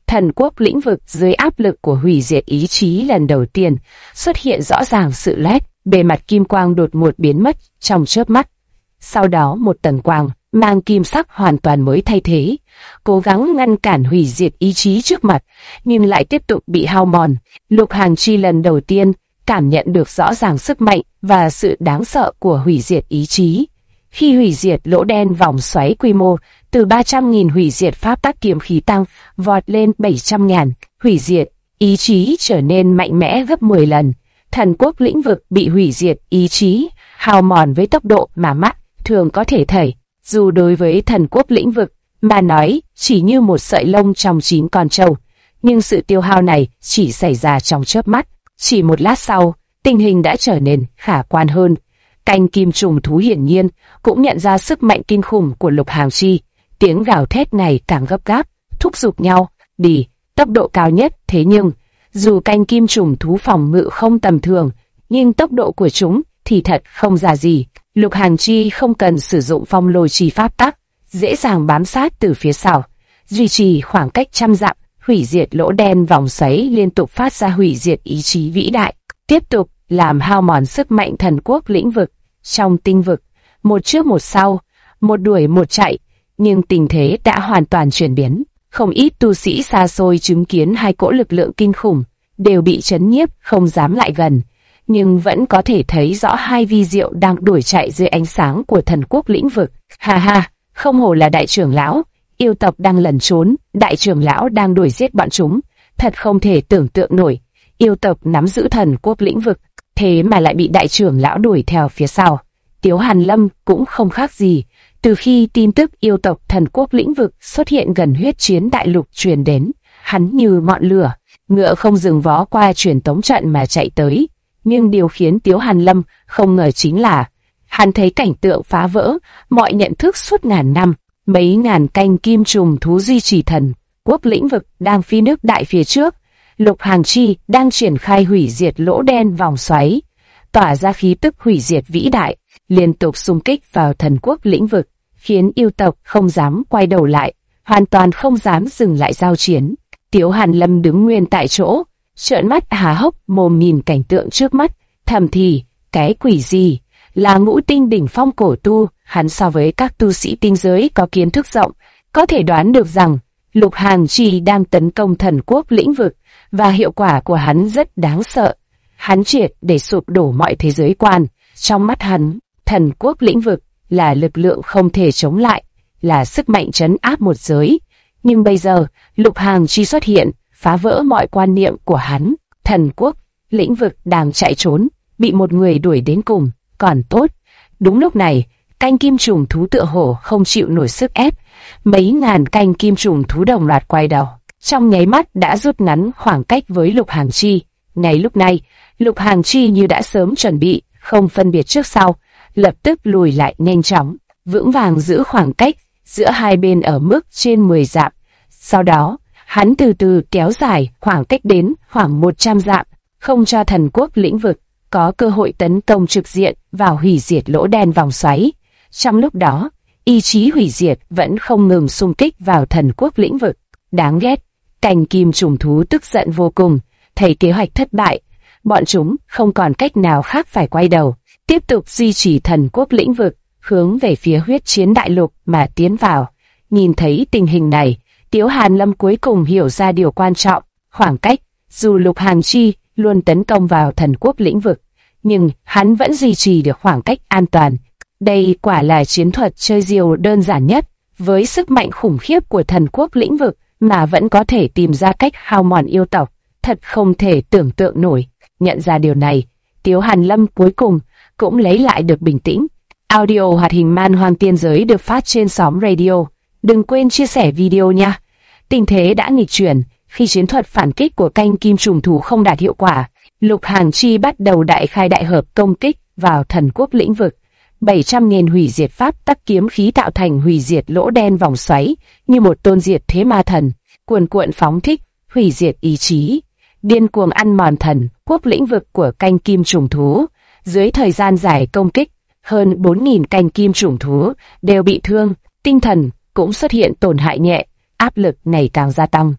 Thần quốc lĩnh vực dưới áp lực của hủy diệt ý chí lần đầu tiên xuất hiện rõ ràng sự lét, bề mặt kim quang đột ngột biến mất trong chớp mắt. Sau đó một tầng quang mang kim sắc hoàn toàn mới thay thế, cố gắng ngăn cản hủy diệt ý chí trước mặt, nhưng lại tiếp tục bị hao mòn. Lục Hàng Chi lần đầu tiên cảm nhận được rõ ràng sức mạnh và sự đáng sợ của hủy diệt ý chí. Khi hủy diệt lỗ đen vòng xoáy quy mô từ 300.000 hủy diệt pháp tắc kiếm khí tăng vọt lên 700.000, hủy diệt ý chí trở nên mạnh mẽ gấp 10 lần. Thần quốc lĩnh vực bị hủy diệt ý chí hao mòn với tốc độ mà mắt thường có thể thấy. Dù đối với thần quốc lĩnh vực mà nói chỉ như một sợi lông trong 9 con trâu, nhưng sự tiêu hao này chỉ xảy ra trong chớp mắt. Chỉ một lát sau, tình hình đã trở nên khả quan hơn. Canh kim trùng thú hiển nhiên cũng nhận ra sức mạnh kinh khủng của Lục Hàng Chi. Tiếng gào thét ngày càng gấp gáp, thúc giục nhau đi tốc độ cao nhất. Thế nhưng, dù canh kim trùng thú phòng ngự không tầm thường, nhưng tốc độ của chúng thì thật không ra gì. Lục Hàng Chi không cần sử dụng phong lôi chi pháp tắc, dễ dàng bám sát từ phía sau, duy trì khoảng cách trăm dặm. Hủy diệt lỗ đen vòng xoáy liên tục phát ra hủy diệt ý chí vĩ đại, tiếp tục làm hao mòn sức mạnh thần quốc lĩnh vực. Trong tinh vực, một trước một sau, một đuổi một chạy, nhưng tình thế đã hoàn toàn chuyển biến. Không ít tu sĩ xa xôi chứng kiến hai cỗ lực lượng kinh khủng, đều bị chấn nhiếp không dám lại gần, nhưng vẫn có thể thấy rõ hai vi diệu đang đuổi chạy dưới ánh sáng của thần quốc lĩnh vực. Ha ha, không hổ là đại trưởng lão, yêu tộc đang lẩn trốn, đại trưởng lão đang đuổi giết bọn chúng, thật không thể tưởng tượng nổi. Yêu tộc nắm giữ thần quốc lĩnh vực, thế mà lại bị đại trưởng lão đuổi theo phía sau. Tiếu Hàn Lâm cũng không khác gì. Từ khi tin tức yêu tộc thần quốc lĩnh vực xuất hiện gần huyết chiến đại lục truyền đến, hắn như ngọn lửa, ngựa không dừng vó qua truyền tống trận mà chạy tới. Nhưng điều khiến Tiếu Hàn Lâm không ngờ chính là, hắn thấy cảnh tượng phá vỡ mọi nhận thức suốt ngàn năm. Mấy ngàn canh kim trùng thú duy trì thần quốc lĩnh vực đang phi nước đại phía trước. Lục Hàng Chi đang triển khai hủy diệt lỗ đen vòng xoáy, tỏa ra khí tức hủy diệt vĩ đại, liên tục xung kích vào thần quốc lĩnh vực, khiến yêu tộc không dám quay đầu lại, hoàn toàn không dám dừng lại giao chiến. Tiếu Hàn Lâm đứng nguyên tại chỗ, trợn mắt há hốc mồm nhìn cảnh tượng trước mắt, thầm thì, cái quỷ gì? Là ngũ tinh đỉnh phong cổ tu, hắn so với các tu sĩ tinh giới có kiến thức rộng, có thể đoán được rằng Lục Hàng Chi đang tấn công thần quốc lĩnh vực, và hiệu quả của hắn rất đáng sợ. Hắn triệt để sụp đổ mọi thế giới quan. Trong mắt hắn, thần quốc lĩnh vực là lực lượng không thể chống lại, là sức mạnh trấn áp một giới. Nhưng bây giờ, Lục Hàng Chi xuất hiện, phá vỡ mọi quan niệm của hắn. Thần quốc lĩnh vực đang chạy trốn, bị một người đuổi đến cùng, còn tốt. Đúng lúc này, canh kim trùng thú tựa hồ không chịu nổi sức ép. Mấy ngàn canh kim trùng thú đồng loạt quay đầu, trong nháy mắt đã rút ngắn khoảng cách với Lục Hàng Chi. Ngay lúc này, Lục Hàng Chi như đã sớm chuẩn bị, không phân biệt trước sau, lập tức lùi lại nhanh chóng, vững vàng giữ khoảng cách giữa hai bên ở mức trên 10 dặm. Sau đó, hắn từ từ kéo dài khoảng cách đến khoảng 100 dặm, không cho thần quốc lĩnh vực có cơ hội tấn công trực diện vào hủy diệt lỗ đen vòng xoáy. Trong lúc đó, ý chí hủy diệt vẫn không ngừng xung kích vào thần quốc lĩnh vực. Đáng ghét, canh kim trùng thú tức giận vô cùng, thấy kế hoạch thất bại, bọn chúng không còn cách nào khác phải quay đầu, tiếp tục duy trì thần quốc lĩnh vực, hướng về phía huyết chiến đại lục mà tiến vào. Nhìn thấy tình hình này, Tiếu Hàn Lâm cuối cùng hiểu ra điều quan trọng, khoảng cách. Dù Lục Hàng Chi luôn tấn công vào thần quốc lĩnh vực, nhưng hắn vẫn duy trì được khoảng cách an toàn. Đây quả là chiến thuật chơi diều đơn giản nhất, với sức mạnh khủng khiếp của thần quốc lĩnh vực mà vẫn có thể tìm ra cách hao mòn yêu tộc, thật không thể tưởng tượng nổi. Nhận ra điều này, Tiếu Hàn Lâm cuối cùng cũng lấy lại được bình tĩnh. Audio hoạt hình Man Hoang Tiên Giới được phát trên xóm radio. Đừng quên chia sẻ video nha. Tình thế đã nghịch chuyển, khi chiến thuật phản kích của canh kim trùng thú không đạt hiệu quả, Lục Hàng Chi bắt đầu đại khai đại hợp công kích vào thần quốc lĩnh vực. 700.000 hủy diệt pháp tắc kiếm khí tạo thành hủy diệt lỗ đen vòng xoáy, như một tôn diệt thế ma thần, cuồn cuộn phóng thích, hủy diệt ý chí, điên cuồng ăn mòn thần quốc lĩnh vực của canh kim trùng thú. Dưới thời gian dài công kích, hơn 4.000 canh kim trùng thú đều bị thương, tinh thần cũng xuất hiện tổn hại nhẹ, áp lực ngày càng gia tăng.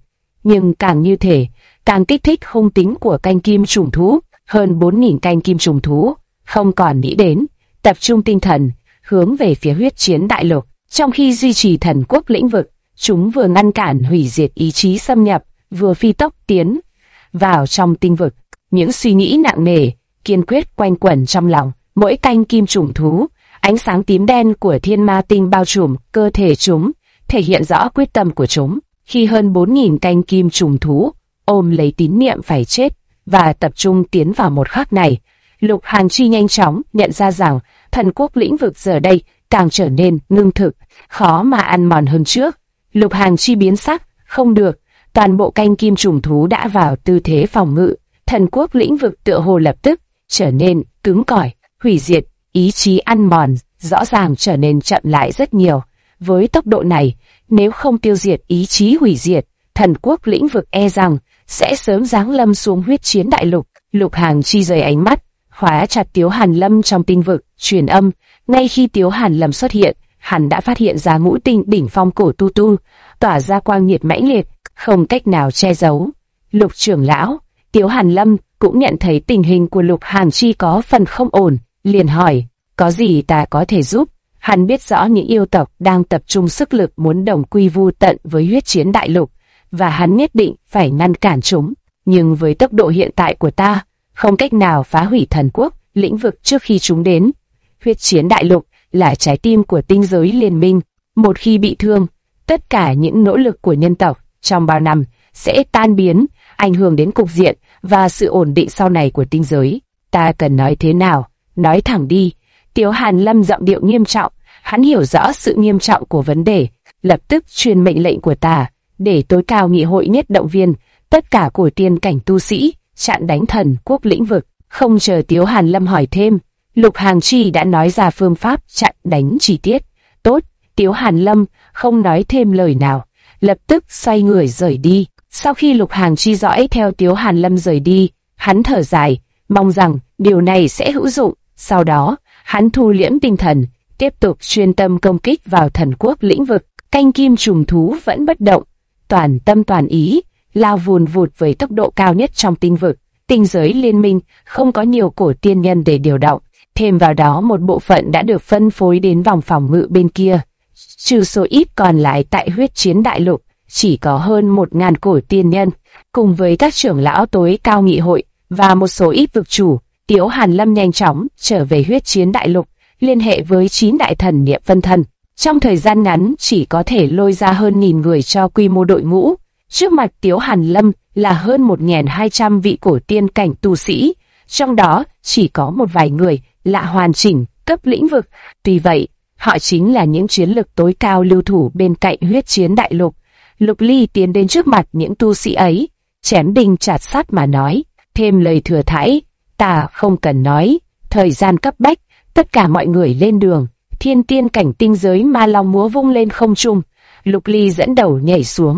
nhưng càng như thể, càng kích thích hung tính của canh kim trùng thú. Hơn 4.000 canh kim trùng thú không còn nghĩ đến, tập trung tinh thần, hướng về phía huyết chiến đại lục. Trong khi duy trì thần quốc lĩnh vực, chúng vừa ngăn cản hủy diệt ý chí xâm nhập, vừa phi tốc tiến vào trong tinh vực. Những suy nghĩ nặng nề, kiên quyết quanh quẩn trong lòng mỗi canh kim trùng thú. Ánh sáng tím đen của thiên ma tinh bao trùm cơ thể chúng, thể hiện rõ quyết tâm của chúng. Khi hơn 4.000 canh kim trùng thú ôm lấy tín niệm phải chết và tập trung tiến vào một khắc này, Lục Hàn Chi nhanh chóng nhận ra rằng thần quốc lĩnh vực giờ đây càng trở nên ngưng thực, khó mà ăn mòn hơn trước. Lục Hàn Chi biến sắc, không được, toàn bộ canh kim trùng thú đã vào tư thế phòng ngự. Thần quốc lĩnh vực tựa hồ lập tức trở nên cứng cỏi, hủy diệt, ý chí ăn mòn rõ ràng trở nên chậm lại rất nhiều. Với tốc độ này, nếu không tiêu diệt ý chí hủy diệt, thần quốc lĩnh vực e rằng sẽ sớm giáng lâm xuống huyết chiến đại lục. Lục Hàn Chi rời ánh mắt, khóa chặt Tiếu Hàn Lâm trong tinh vực, truyền âm. Ngay khi Tiếu Hàn Lâm xuất hiện, hắn đã phát hiện ra ngũ tinh đỉnh phong cổ tu tu, tỏa ra quang nhiệt mãnh liệt, không cách nào che giấu. Lục trưởng lão, Tiếu Hàn Lâm cũng nhận thấy tình hình của Lục Hàn Chi có phần không ổn, liền hỏi, có gì ta có thể giúp? Hắn biết rõ những yêu tộc đang tập trung sức lực muốn đồng quy vu tận với huyết chiến đại lục, và hắn nhất định phải ngăn cản chúng. Nhưng với tốc độ hiện tại của ta, không cách nào phá hủy thần quốc lĩnh vực trước khi chúng đến. Huyết chiến đại lục là trái tim của tinh giới liên minh. Một khi bị thương, tất cả những nỗ lực của nhân tộc trong bao năm sẽ tan biến, ảnh hưởng đến cục diện và sự ổn định sau này của tinh giới. Ta cần nói thế nào? Nói thẳng đi. Tiếu Hàn Lâm giọng điệu nghiêm trọng, hắn hiểu rõ sự nghiêm trọng của vấn đề, lập tức truyền mệnh lệnh của ta, để tối cao nghị hội nhất động viên tất cả cổ tiên cảnh tu sĩ chặn đánh thần quốc lĩnh vực. Không chờ Tiếu Hàn Lâm hỏi thêm, Lục Hàn Chi đã nói ra phương pháp chặn đánh chi tiết. Tốt, Tiếu Hàn Lâm không nói thêm lời nào, lập tức xoay người rời đi. Sau khi Lục Hàn Chi dõi theo Tiếu Hàn Lâm rời đi, hắn thở dài, mong rằng điều này sẽ hữu dụng. Sau đó, hắn thu liễm tinh thần, tiếp tục chuyên tâm công kích vào thần quốc lĩnh vực. Canh kim trùng thú vẫn bất động, toàn tâm toàn ý, lao vùn vụt với tốc độ cao nhất trong tinh vực. Tinh giới liên minh không có nhiều cổ tiên nhân để điều động, thêm vào đó một bộ phận đã được phân phối đến vòng phòng ngự bên kia. Trừ số ít còn lại tại huyết chiến đại lục, chỉ có hơn 1.000 cổ tiên nhân, cùng với các trưởng lão tối cao nghị hội và một số ít vực chủ. Tiếu Hàn Lâm nhanh chóng trở về huyết chiến đại lục, liên hệ với 9 đại thần niệm phân thân. Trong thời gian ngắn chỉ có thể lôi ra hơn 1.000 người cho quy mô đội ngũ. Trước mặt Tiếu Hàn Lâm là hơn 1.200 vị cổ tiên cảnh tu sĩ, trong đó chỉ có một vài người là hoàn chỉnh cấp lĩnh vực. Tuy vậy, họ chính là những chiến lực tối cao lưu thủ bên cạnh huyết chiến đại lục. Lục Ly tiến đến trước mặt những tu sĩ ấy, chém đinh chặt sắt mà nói, thêm lời thừa thãi, ta không cần nói, thời gian cấp bách, tất cả mọi người lên đường. Thiên tiên cảnh tinh giới ma long múa vung lên không trung, Lục Ly dẫn đầu nhảy xuống.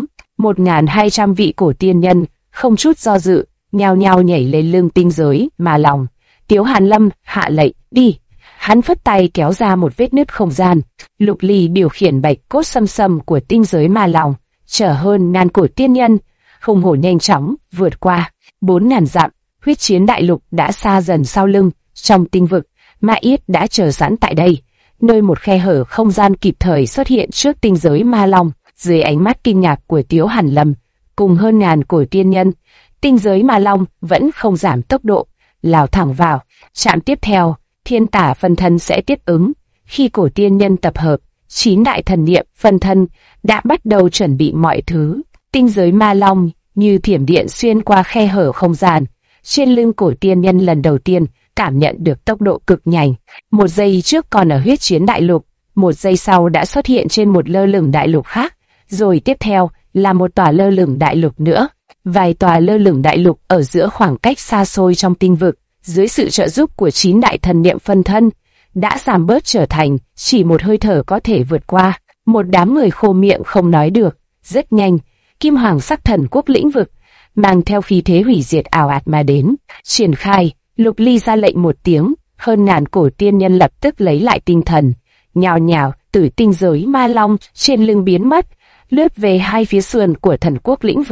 1.200 vị cổ tiên nhân không chút do dự, nhao nhao nhảy lên lưng tinh giới ma long. Tiếu Hàn Lâm hạ lệnh đi, hắn phất tay kéo ra một vết nứt không gian. Lục Ly điều khiển bạch cốt xâm xâm của tinh giới ma long, chở hơn 1.000 cổ tiên nhân, hùng hổ nhanh chóng vượt qua 4.000 dặm. Huyết chiến đại lục đã xa dần sau lưng. Trong tinh vực, Ma Yết đã chờ sẵn tại đây, nơi một khe hở không gian kịp thời xuất hiện trước tinh giới ma long. Dưới ánh mắt kinh ngạc của Tiếu Hàn Lâm, cùng hơn 1.000 cổ tiên nhân, tinh giới ma long vẫn không giảm tốc độ, lao thẳng vào. Trạm tiếp theo, thiên tả phân thân sẽ tiếp ứng. Khi cổ tiên nhân tập hợp, 9 đại thần niệm phân thân đã bắt đầu chuẩn bị mọi thứ. Tinh giới ma long như thiểm điện xuyên qua khe hở không gian. Trên lưng cổ tiên nhân lần đầu tiên cảm nhận được tốc độ cực nhanh. Một giây trước còn ở huyết chiến đại lục, một giây sau đã xuất hiện trên một lơ lửng đại lục khác, rồi tiếp theo là một tòa lơ lửng đại lục nữa. Vài tòa lơ lửng đại lục ở giữa khoảng cách xa xôi trong tinh vực, dưới sự trợ giúp của 9 đại thần niệm phân thân, đã giảm bớt trở thành chỉ một hơi thở có thể vượt qua. Một đám người khô miệng không nói được. Rất nhanh, kim hoàng sắc thần quốc lĩnh vực mang theo khí thế hủy diệt ảo ạt mà đến. Triển khai, Lục Ly ra lệnh một tiếng, hơn 1.000 cổ tiên nhân lập tức lấy lại tinh thần, nhào nhào từ tinh giới ma long trên lưng biến mất, lướt về hai phía sườn của thần quốc lĩnh vực.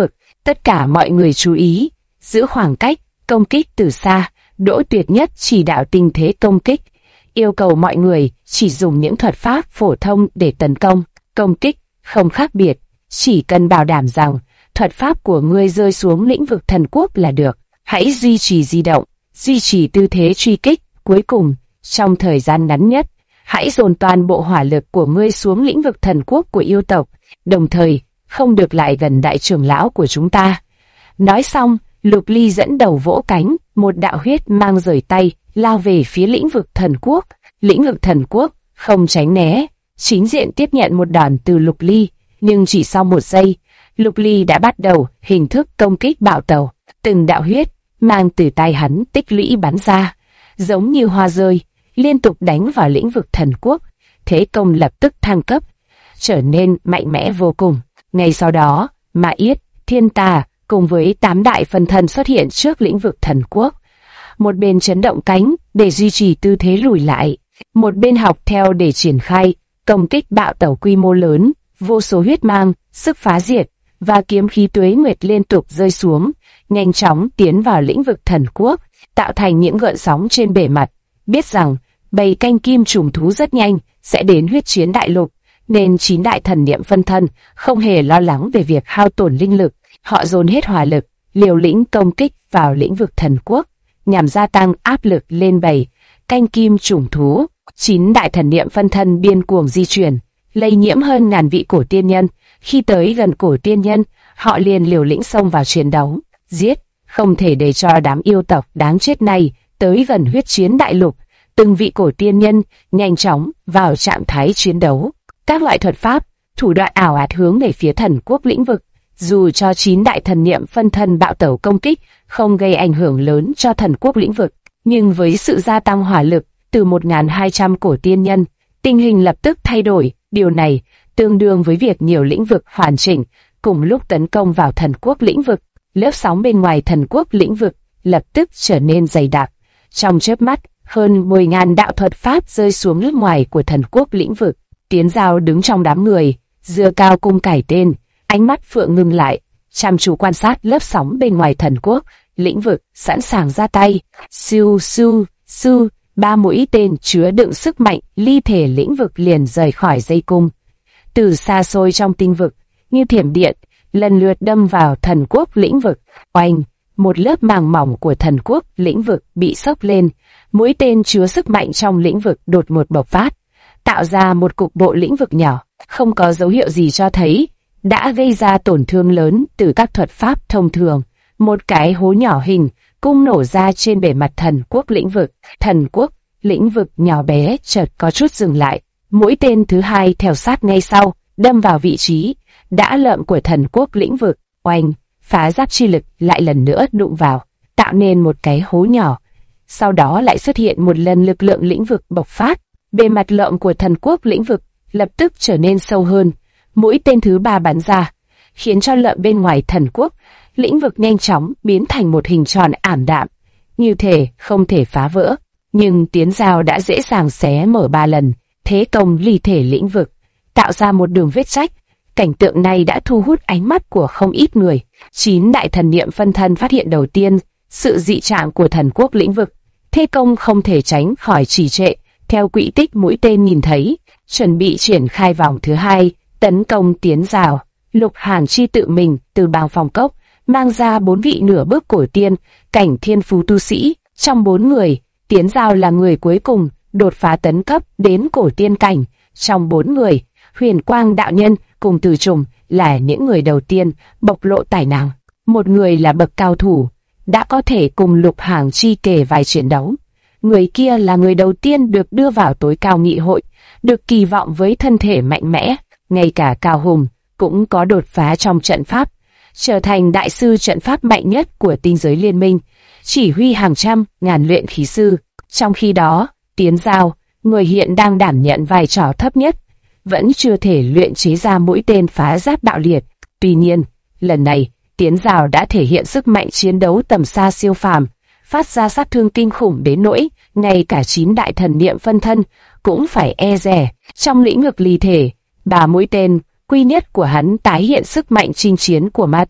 Tất cả mọi người chú ý, giữ khoảng cách, công kích từ xa. Đỗ Tuyệt Nhất chỉ đạo tình thế công kích, yêu cầu mọi người chỉ dùng những thuật pháp phổ thông để tấn công, công kích, không khác biệt, chỉ cần bảo đảm rằng thuật pháp của ngươi rơi xuống lĩnh vực thần quốc là được. Hãy duy trì di động, duy trì tư thế truy kích. Cuối cùng, trong thời gian ngắn nhất, hãy dồn toàn bộ hỏa lực của ngươi xuống lĩnh vực thần quốc của yêu tộc, đồng thời không được lại gần đại trưởng lão của chúng ta. Nói xong, Lục Ly dẫn đầu vỗ cánh, một đạo huyết mang rời tay, lao về phía lĩnh vực thần quốc. Lĩnh vực thần quốc không tránh né, chính diện tiếp nhận một đòn từ Lục Ly, nhưng chỉ sau một giây, Lục Ly đã bắt đầu hình thức công kích bạo tẩu. Từng đạo huyết mang từ tay hắn tích lũy bắn ra, giống như hoa rơi, liên tục đánh vào lĩnh vực thần quốc. Thế công lập tức thăng cấp, trở nên mạnh mẽ vô cùng. Ngay sau đó, Ma Yết, Thiên Tà cùng với 8 đại phân thân xuất hiện trước lĩnh vực thần quốc. Một bên chấn động cánh để duy trì tư thế lùi lại, một bên học theo để triển khai công kích bạo tẩu quy mô lớn. Vô số huyết mang, sức phá diệt và kiếm khí tuế nguyệt liên tục rơi xuống, nhanh chóng tiến vào lĩnh vực thần quốc, tạo thành những gợn sóng trên bề mặt. Biết rằng bầy canh kim trùng thú rất nhanh sẽ đến huyết chiến đại lục, nên 9 đại thần niệm phân thân không hề lo lắng về việc hao tổn linh lực. Họ dồn hết hỏa lực, liều lĩnh công kích vào lĩnh vực thần quốc, nhằm gia tăng áp lực lên bầy canh kim trùng thú. 9 đại thần niệm phân thân điên cuồng di chuyển, lây nhiễm hơn ngàn vị cổ tiên nhân. Khi tới gần cổ tiên nhân, họ liền liều lĩnh xông vào chiến đấu, giết, không thể để cho đám yêu tộc đáng chết này tới gần huyết chiến đại lục. Từng vị cổ tiên nhân nhanh chóng vào trạng thái chiến đấu, các loại thuật pháp, thủ đoạn ảo ạt hướng về phía thần quốc lĩnh vực. Dù cho 9 đại thần niệm phân thân bạo tẩu công kích không gây ảnh hưởng lớn cho thần quốc lĩnh vực, nhưng với sự gia tăng hỏa lực từ 1.200 cổ tiên nhân, tình hình lập tức thay đổi. Điều này tương đương với việc nhiều lĩnh vực hoàn chỉnh cùng lúc tấn công vào thần quốc lĩnh vực. Lớp sóng bên ngoài thần quốc lĩnh vực lập tức trở nên dày đặc. Trong chớp mắt, hơn 10.000 đạo thuật pháp rơi xuống nước ngoài của thần quốc lĩnh vực. Tiến Giao đứng trong đám người, giơ cao cung cải tên, ánh mắt phượng ngưng lại, chăm chú quan sát lớp sóng bên ngoài thần quốc lĩnh vực, sẵn sàng ra tay. Siêu siêu siêu, 3 mũi tên chứa đựng sức mạnh ly thể lĩnh vực liền rời khỏi dây cung, từ xa xôi trong tinh vực như thiểm điện lần lượt đâm vào thần quốc lĩnh vực. Oanh, một lớp màng mỏng của thần quốc lĩnh vực bị xốc lên, mũi tên chứa sức mạnh trong lĩnh vực đột ngột bộc phát, tạo ra một cục bộ lĩnh vực nhỏ, không có dấu hiệu gì cho thấy đã gây ra tổn thương lớn từ các thuật pháp thông thường. Một cái hố nhỏ hình cung nổ ra trên bề mặt thần quốc lĩnh vực. Thần quốc lĩnh vực nhỏ bé chợt có chút dừng lại, mũi tên thứ hai theo sát ngay sau, đâm vào vị trí đã lợm của thần quốc lĩnh vực. Oanh, phá giáp chi lực lại lần nữa đụng vào, tạo nên một cái hố nhỏ. Sau đó lại xuất hiện một lần lực lượng lĩnh vực bộc phát, bề mặt lợm của thần quốc lĩnh vực lập tức trở nên sâu hơn. Mũi tên thứ ba bắn ra, khiến cho lợm bên ngoài thần quốc lĩnh vực nhanh chóng biến thành một hình tròn ảm đạm, như thể không thể phá vỡ. Nhưng Tiến Giao đã dễ dàng xé mở 3 lần thế công ly thể lĩnh vực, tạo ra một đường vết rách. Cảnh tượng này đã thu hút ánh mắt của không ít người. 9 đại thần niệm phân thân phát hiện đầu tiên sự dị trạng của thần quốc lĩnh vực, thế công không thể tránh khỏi trì trệ. Theo quỹ tích mũi tên nhìn thấy, chuẩn bị triển khai vòng thứ hai tấn công Tiến Giao, Lục Hàn Chi tự mình từ bàng phòng cốc mang ra 4 vị nửa bước cổ tiên cảnh thiên phú tu sĩ. Trong 4 người, Tiến Giao là người cuối cùng đột phá tấn cấp đến cổ tiên cảnh. Trong 4 người, Huyền Quang đạo nhân cùng Từ Trùng là những người đầu tiên bộc lộ tài năng. Một người là bậc cao thủ, đã có thể cùng Lục Hàn Chi kể vài chiến đấu. Người kia là người đầu tiên được đưa vào tối cao nghị hội, được kỳ vọng với thân thể mạnh mẽ. Ngay cả Cao Hùng cũng có đột phá trong trận pháp, trở thành đại sư trận pháp mạnh nhất của tinh giới liên minh, chỉ huy hàng trăm ngàn luyện khí sư. Trong khi đó, Tiến Giao, người hiện đang đảm nhận vai trò thấp nhất, vẫn chưa thể luyện chế ra mũi tên phá giáp bạo liệt. Tuy nhiên, lần này, Tiến Giao đã thể hiện sức mạnh chiến đấu tầm xa siêu phàm, phát ra sát thương kinh khủng đến nỗi ngay cả 9 đại thần niệm phân thân cũng phải e dè. Trong lĩnh vực ly thể, 3 mũi tên quy nhất của hắn tái hiện sức mạnh chinh chiến của ma thần,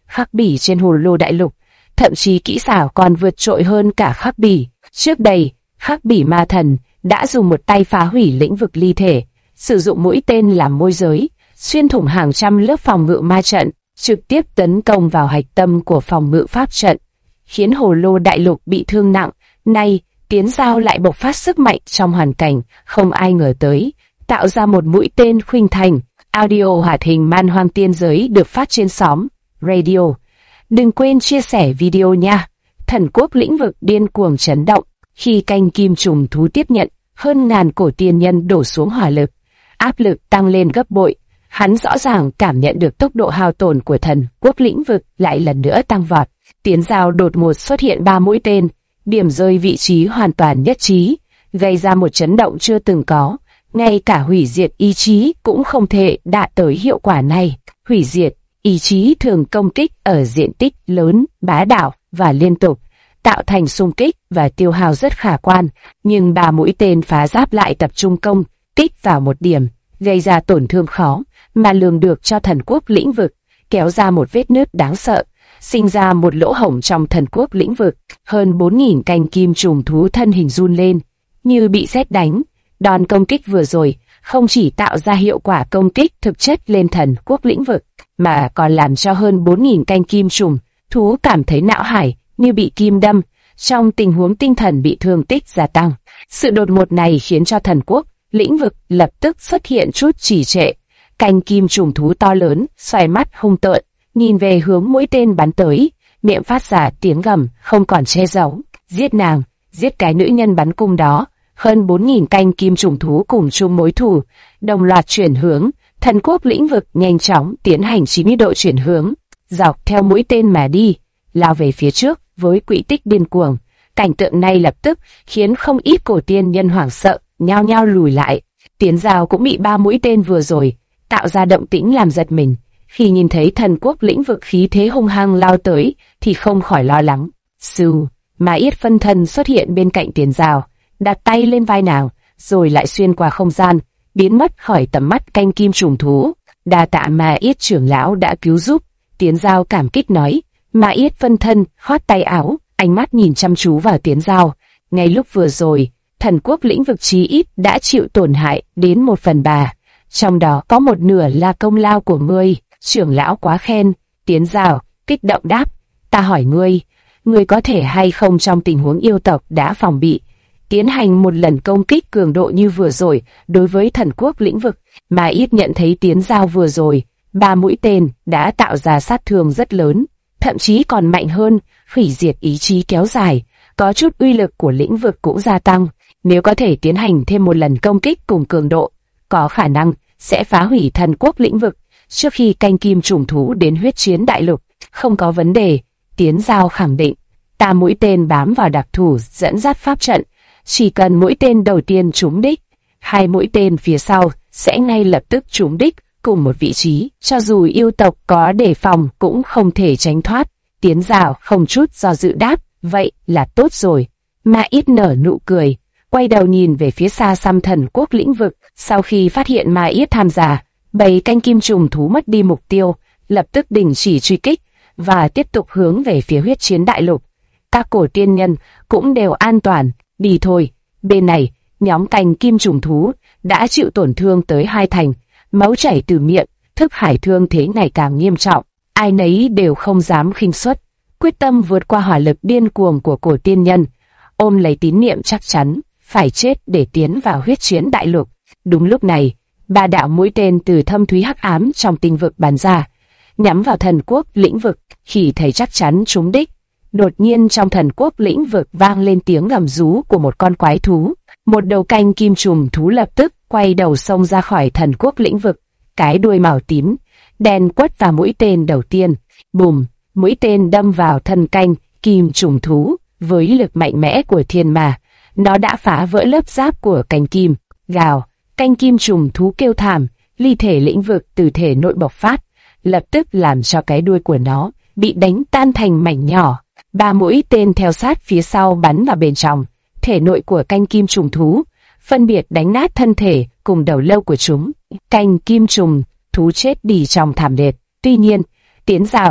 khắc bỉ trên hồ lô đại lục, thậm chí kỹ xảo còn vượt trội hơn cả khắc bỉ. Trước đây, khắc bỉ ma thần đã dùng một tay phá hủy lĩnh vực ly thể, sử dụng mũi tên làm môi giới, xuyên thủng hàng trăm lớp phòng ngự ma trận, trực tiếp tấn công vào hạch tâm của phòng ngự pháp trận, khiến hồ lô đại lục bị thương nặng. Nay, Tiến Giao lại bộc phát sức mạnh trong hoàn cảnh không ai ngờ tới, tạo ra một mũi tên khuynh thành. Audio hoạt hình Man Hoang Tiên Giới được phát trên xóm Radio. Đừng quên chia sẻ video nha. Thần quốc lĩnh vực điên cuồng chấn động khi canh kim trùng thú tiếp nhận hơn ngàn cổ tiên nhân đổ xuống hỏa lực, áp lực tăng lên gấp bội. Hắn rõ ràng cảm nhận được tốc độ hao tổn của thần quốc lĩnh vực lại lần nữa tăng vọt. Tiến Giao đột ngột xuất hiện 3 mũi tên, điểm rơi vị trí hoàn toàn nhất trí, gây ra một chấn động chưa từng có. Ngay cả hủy diệt ý chí cũng không thể đạt tới hiệu quả này. Hủy diệt ý chí thường công kích ở diện tích lớn, bá đạo và liên tục, tạo thành xung kích và tiêu hao rất khả quan. Nhưng 3 mũi tên phá giáp lại tập trung công kích vào một điểm, gây ra tổn thương khó mà lường được cho thần quốc lĩnh vực, kéo ra một vết nứt đáng sợ, sinh ra một lỗ hổng trong thần quốc lĩnh vực. Hơn 4.000 canh kim trùng thú thân hình run lên, như bị sét đánh. Đòn công kích vừa rồi không chỉ tạo ra hiệu quả công kích thực chất lên thần quốc lĩnh vực, mà còn làm cho hơn 4.000 canh kim trùng thú cảm thấy não hải như bị kim đâm, trong tình huống tinh thần bị thương tích gia tăng. Sự đột ngột này khiến cho thần quốc lĩnh vực lập tức xuất hiện chút trì trệ. Canh kim trùng thú to lớn, xoay mắt hung tợn, nhìn về hướng mũi tên bắn tới, miệng phát ra tiếng gầm không còn che giấu. Giết nàng, giết cái nữ nhân bắn cung đó. Hơn 4.000 canh kim trùng thú cùng chung mối thù, đồng loạt chuyển hướng. Thần quốc lĩnh vực nhanh chóng tiến hành 90 độ chuyển hướng, dọc theo mũi tên mà đi, lao về phía trước với quỹ tích điên cuồng. Cảnh tượng này lập tức khiến không ít cổ tiên nhân hoảng sợ, nhao nhao lùi lại. Tiến Giao cũng bị 3 mũi tên vừa rồi tạo ra động tĩnh làm giật mình. Khi nhìn thấy thần quốc lĩnh vực khí thế hung hăng lao tới thì không khỏi lo lắng. Sư, Ma Yết phân thân xuất hiện bên cạnh Tiến Giao, đặt tay lên vai nàng, rồi lại xuyên qua không gian, biến mất khỏi tầm mắt canh kim trùng thú. Đa tạ Ma Yết trưởng lão đã cứu giúp. Tiến Giao cảm kích nói. Ma Yết phân thân khoát tay áo, ánh mắt nhìn chăm chú vào Tiến Giao. Ngay lúc vừa rồi, thần quốc lĩnh vực chí ít đã chịu tổn hại đến 1/3, trong đó có 1/2 là công lao của ngươi. Trưởng lão quá khen. Tiến Giao kích động đáp. Ta hỏi ngươi có thể hay không trong tình huống yêu tộc đã phòng bị, tiến hành một lần công kích cường độ như vừa rồi đối với thần quốc lĩnh vực. Mà ít nhận thấy Tiến Giao vừa rồi, 3 mũi tên đã tạo ra sát thương rất lớn, thậm chí còn mạnh hơn. Hủy diệt ý chí kéo dài, có chút uy lực của lĩnh vực cũng gia tăng. Nếu có thể tiến hành thêm một lần công kích cùng cường độ, có khả năng sẽ phá hủy thần quốc lĩnh vực trước khi canh kim trùng thú đến huyết chiến đại lục. Không có vấn đề, Tiến Giao khẳng định. 8 mũi tên bám vào đặc thủ dẫn dắt pháp trận, chỉ cần mũi tên đầu tiên trúng đích, 2 mũi tên phía sau sẽ ngay lập tức trúng đích cùng một vị trí, cho dù yêu tộc có đề phòng cũng không thể tránh thoát. Tiến Giao không chút do dự đáp, vậy là tốt rồi. Ma Ít nở nụ cười, quay đầu nhìn về phía xa xăm thần quốc lĩnh vực. Sau khi phát hiện Ma Ít tham gia, bầy canh kim trùng thú mất đi mục tiêu, lập tức đình chỉ truy kích và tiếp tục hướng về phía huyết chiến đại lục. Các cổ tiên nhân cũng đều an toàn. Đi thôi. Bên này, nhóm canh kim trùng thú đã chịu tổn thương tới 2 thành, máu chảy từ miệng, thức hải thương thế ngày càng nghiêm trọng. Ai nấy đều không dám khinh suất, quyết tâm vượt qua hỏa lực điên cuồng của cổ tiên nhân, ôm lấy tín niệm chắc chắn phải chết để tiến vào huyết chiến đại lục. Đúng lúc này, 3 đạo mũi tên từ thâm thúy hắc ám trong tinh vực bắn ra, nhắm vào thần quốc lĩnh vực. Khi thấy chắc chắn trúng đích, đột nhiên trong thần quốc lĩnh vực vang lên tiếng gầm rú của một con quái thú. Một đầu canh kim trùng thú lập tức quay đầu xông ra khỏi thần quốc lĩnh vực, cái đuôi màu tím đen quất vào mũi tên đầu tiên. Bùm, mũi tên đâm vào thân canh kim trùng thú. Với lực mạnh mẽ của thiên ma, nó đã phá vỡ lớp giáp của canh kim. Gào, canh kim trùng thú kêu thảm, ly thể lĩnh vực từ thể nội bộc phát, lập tức làm cho cái đuôi của nó bị đánh tan thành mảnh nhỏ. 3 mũi tên theo sát phía sau bắn vào bên trong thể nội của canh kim trùng thú, phân biệt đánh nát thân thể cùng đầu lâu của chúng. Canh kim trùng thú chết đi trong thảm liệt. Tuy nhiên, Tiến Giao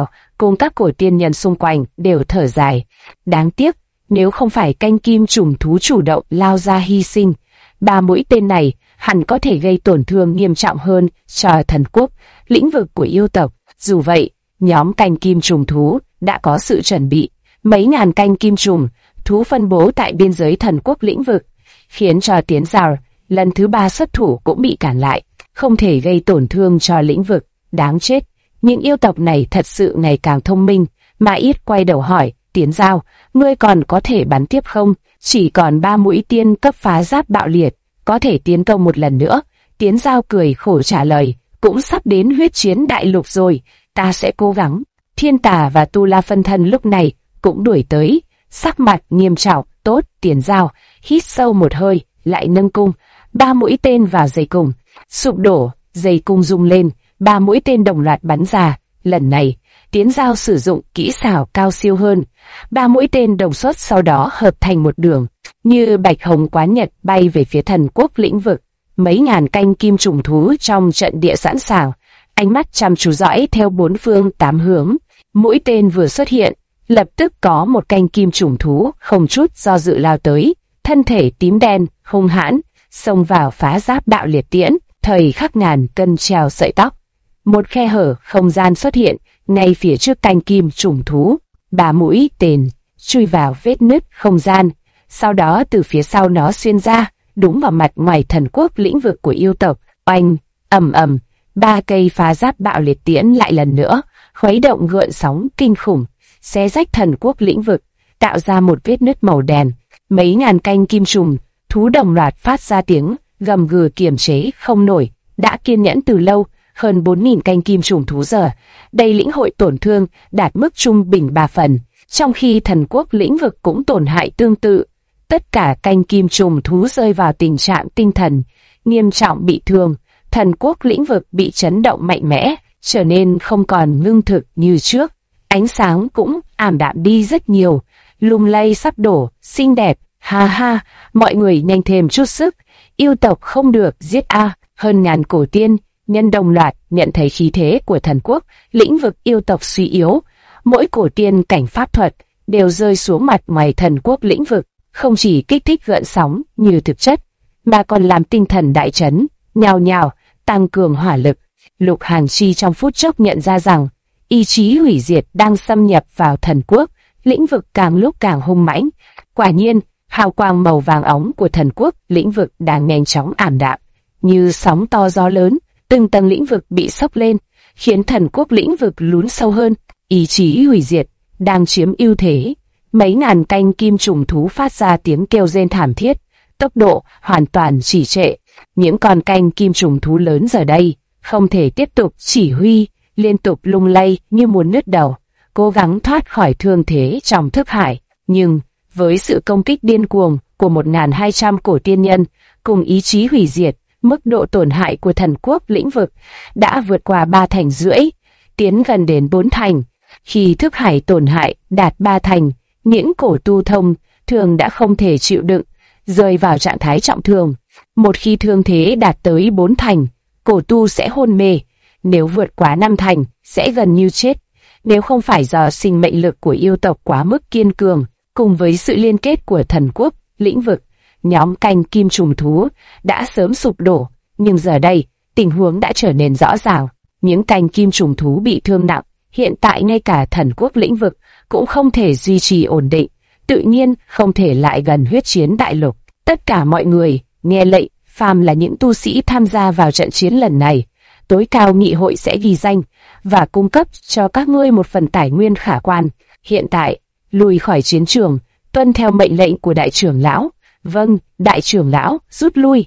cùng các cổ tiên nhân xung quanh đều thở dài. Đáng tiếc, nếu không phải canh kim trùng thú chủ động lao ra hy sinh, 3 mũi tên này hẳn có thể gây tổn thương nghiêm trọng hơn cho thần quốc, lĩnh vực của yêu tộc. Dù vậy, nhóm canh kim trùng thú đã có sự chuẩn bị. Mấy ngàn canh kim trùng thú phân bố tại biên giới thần quốc lĩnh vực, khiến cho Tiến Giao lần thứ 3 xuất thủ cũng bị cản lại, không thể gây tổn thương cho lĩnh vực. Đáng chết, những yêu tộc này thật sự ngày càng thông minh. Mà Ít quay đầu hỏi, Tiến Giao, ngươi còn có thể bắn tiếp không? Chỉ còn 3 mũi tiên cấp phá giáp bạo liệt, có thể tiến công một lần nữa. Tiến Giao cười khổ trả lời, cũng sắp đến huyết chiến đại lục rồi, ta sẽ cố gắng. Thiên Tà và Tu La phân thân lúc này cũng đuổi tới, sắc mặt nghiêm trọng. Tốt, Tiến Giao hít sâu một hơi, lại nâng cung, 3 mũi tên vào dây cung, sụp đổ, dây cung rung lên, 3 mũi tên đồng loạt bắn ra. Lần này, Tiến Giao sử dụng kỹ xảo cao siêu hơn, 3 mũi tên đồng xuất sau đó hợp thành một đường, như bạch hồng quán nhật bay về phía thần quốc lĩnh vực. Mấy ngàn canh kim trùng thú trong trận địa sẵn sàng, ánh mắt chăm chú dõi theo 4 phương 8 hướng. Mũi tên vừa xuất hiện, lập tức có một canh kim trùng thú không chút do dự lao tới, thân thể tím đen, hung hãn, xông vào phá giáp bạo liệt tiễn. Thời khắc ngàn cân treo sợi tóc, một khe hở không gian xuất hiện ngay phía trước canh kim trùng thú. 3 mũi tên chui vào vết nứt không gian, sau đó từ phía sau nó xuyên ra, đúng vào mặt ngoài thần quốc lĩnh vực của yêu tộc. Oanh, ầm ầm, 3 cây phá giáp bạo liệt tiễn lại lần nữa khuấy động gợn sóng kinh khủng, xé rách thần quốc lĩnh vực, tạo ra một vết nứt màu đen. Mấy ngàn canh kim trùng thú đồng loạt phát ra tiếng gầm gừ kiềm chế không nổi. Đã kiên nhẫn từ lâu, hơn 4.000 canh kim trùng thú giờ đây lĩnh hội tổn thương đạt mức trung bình 3 phần, trong khi thần quốc lĩnh vực cũng tổn hại tương tự. Tất cả canh kim trùng thú rơi vào tình trạng tinh thần nghiêm trọng bị thương. Thần quốc lĩnh vực bị chấn động mạnh mẽ, trở nên không còn ngưng thực như trước. Ánh sáng cũng ảm đạm đi rất nhiều, lung lay sắp đổ, xinh đẹp, ha ha, mọi người nhanh thêm chút sức, yêu tộc không được giết a. Hơn ngàn cổ tiên nhân đồng loạt nhận thấy khí thế của thần quốc lĩnh vực yêu tộc suy yếu, mỗi cổ tiên cảnh pháp thuật đều rơi xuống mặt ngoài thần quốc lĩnh vực, không chỉ kích thích gợn sóng như thực chất, mà còn làm tinh thần đại chấn, nhào nhào, tăng cường hỏa lực. Lục Hàn Chi trong phút chốc nhận ra rằng ý chí hủy diệt đang xâm nhập vào thần quốc lĩnh vực càng lúc càng hung mãnh. Quả nhiên, hào quang màu vàng óng của thần quốc lĩnh vực đang nhanh chóng ảm đạm, như sóng to gió lớn, từng tầng lĩnh vực bị sốc lên, khiến thần quốc lĩnh vực lún sâu hơn. Ý chí hủy diệt đang chiếm ưu thế. Mấy ngàn canh kim trùng thú phát ra tiếng kêu rên thảm thiết, tốc độ hoàn toàn trì trệ. Những con canh kim trùng thú lớn giờ đây không thể tiếp tục chỉ huy, liên tục lung lay như muốn nứt đầu, cố gắng thoát khỏi thương thế trong thức hải. Nhưng với sự công kích điên cuồng của 1.200 cổ tiên nhân cùng ý chí hủy diệt, mức độ tổn hại của thần quốc lĩnh vực đã vượt qua 3 thành rưỡi, tiến gần đến 4 thành. Khi thức hải tổn hại đạt 3 thành, những cổ tu thông thường đã không thể chịu đựng, rơi vào trạng thái trọng thương. Một khi thương thế đạt tới 4 thành, cổ tu sẽ hôn mê, nếu vượt quá 5 thành, sẽ gần như chết. Nếu không phải do sinh mệnh lực của yêu tộc quá mức kiên cường, cùng với sự liên kết của thần quốc lĩnh vực, nhóm canh kim trùng thú đã sớm sụp đổ. Nhưng giờ đây, tình huống đã trở nên rõ ràng. Những canh kim trùng thú bị thương nặng, hiện tại ngay cả thần quốc lĩnh vực cũng không thể duy trì ổn định, tự nhiên không thể lại gần huyết chiến đại lục. Tất cả mọi người nghe lệnh, phàm là những tu sĩ tham gia vào trận chiến lần này, tối cao nghị hội sẽ ghi danh và cung cấp cho các ngươi một phần tài nguyên khả quan. Hiện tại, lùi khỏi chiến trường, tuân theo mệnh lệnh của đại trưởng lão. Vâng, đại trưởng lão, rút lui.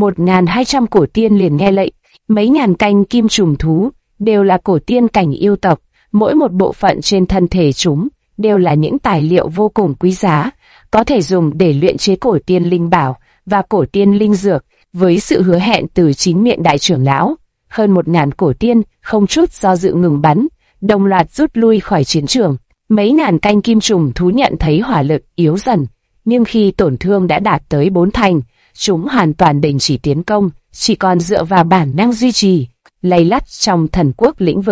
1.200 cổ tiên liền nghe lệnh. Mấy ngàn canh kim trùng thú đều là cổ tiên cảnh yêu tộc, mỗi một bộ phận trên thân thể chúng đều là những tài liệu vô cùng quý giá, có thể dùng để luyện chế cổ tiên linh bảo và cổ tiên linh dược. Với sự hứa hẹn từ chính miệng đại trưởng lão, hơn 1.000 cổ tiên không chút do dự ngừng bắn, đồng loạt rút lui khỏi chiến trường. Mấy ngàn canh kim trùng thú nhận thấy hỏa lực yếu dần, nhưng khi tổn thương đã đạt tới 4 thành, chúng hoàn toàn đình chỉ tiến công, chỉ còn dựa vào bản năng duy trì. Lay lắt trong thần quốc lĩnh vực,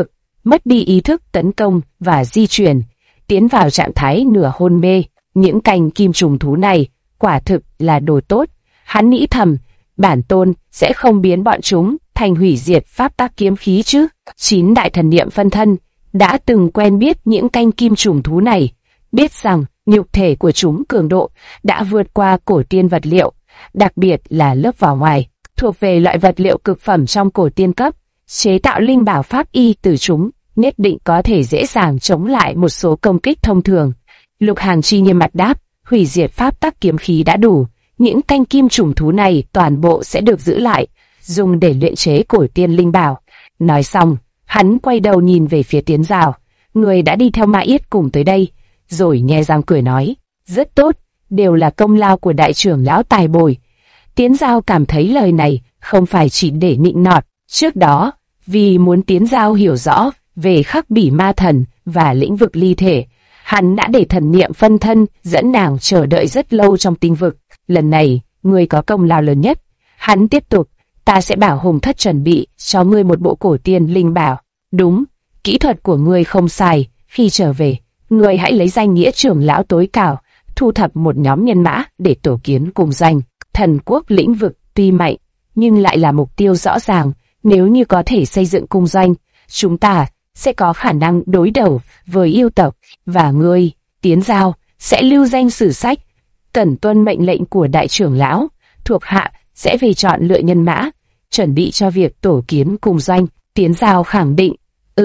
mất đi ý thức tấn công và di chuyển, tiến vào trạng thái nửa hôn mê. Những canh kim trùng thú này quả thực là đồ tốt. Hắn nghĩ thầm, bản tôn sẽ không biến bọn chúng thành hủy diệt pháp tắc kiếm khí chứ. 9 đại thần niệm phân thân đã từng quen biết những canh kim trùng thú này, biết rằng nhục thể của chúng cường độ đã vượt qua cổ tiên vật liệu, đặc biệt là lớp vỏ ngoài, thuộc về loại vật liệu cực phẩm trong cổ tiên cấp. Chế tạo linh bảo pháp y từ chúng nhất định có thể dễ dàng chống lại một số công kích thông thường. Lục Hàng Chi nghiêm mặt đáp, hủy diệt pháp tắc kiếm khí đã đủ, những canh kim trùng thú này toàn bộ sẽ được giữ lại, dùng để luyện chế cổ tiên linh bảo. Nói xong, hắn quay đầu nhìn về phía Tiến Giao, người đã đi theo Ma Yết cùng tới đây, rồi nhe răng cười nói, rất tốt, đều là công lao của đại trưởng lão tài bồi. Tiến Giao cảm thấy lời này không phải chỉ để nịnh nọt. Trước đó, vì muốn Tiến Giao hiểu rõ về khắc bỉ ma thần và lĩnh vực ly thể, hắn đã để thần niệm phân thân dẫn nàng chờ đợi rất lâu trong tinh vực. Lần này, ngươi có công lao lớn nhất. Hắn tiếp tục, ta sẽ bảo Hùng Thất chuẩn bị cho ngươi một bộ cổ tiên linh bảo. Đúng, kỹ thuật của ngươi không sai. Khi trở về, ngươi hãy lấy danh nghĩa trưởng lão tối cao, thu thập một nhóm nhân mã để tổ kiến cùng doanh. Thần quốc lĩnh vực tuy mạnh, nhưng lại là mục tiêu rõ ràng. Nếu như có thể xây dựng cung doanh, chúng ta sẽ có khả năng đối đầu với yêu tộc, và ngươi, Tiến Giao, sẽ lưu danh sử sách. Cần tuân mệnh lệnh của đại trưởng lão, thuộc hạ sẽ về chọn lựa nhân mã, chuẩn bị cho việc tổ kiến cung doanh. Tiến Giao khẳng định,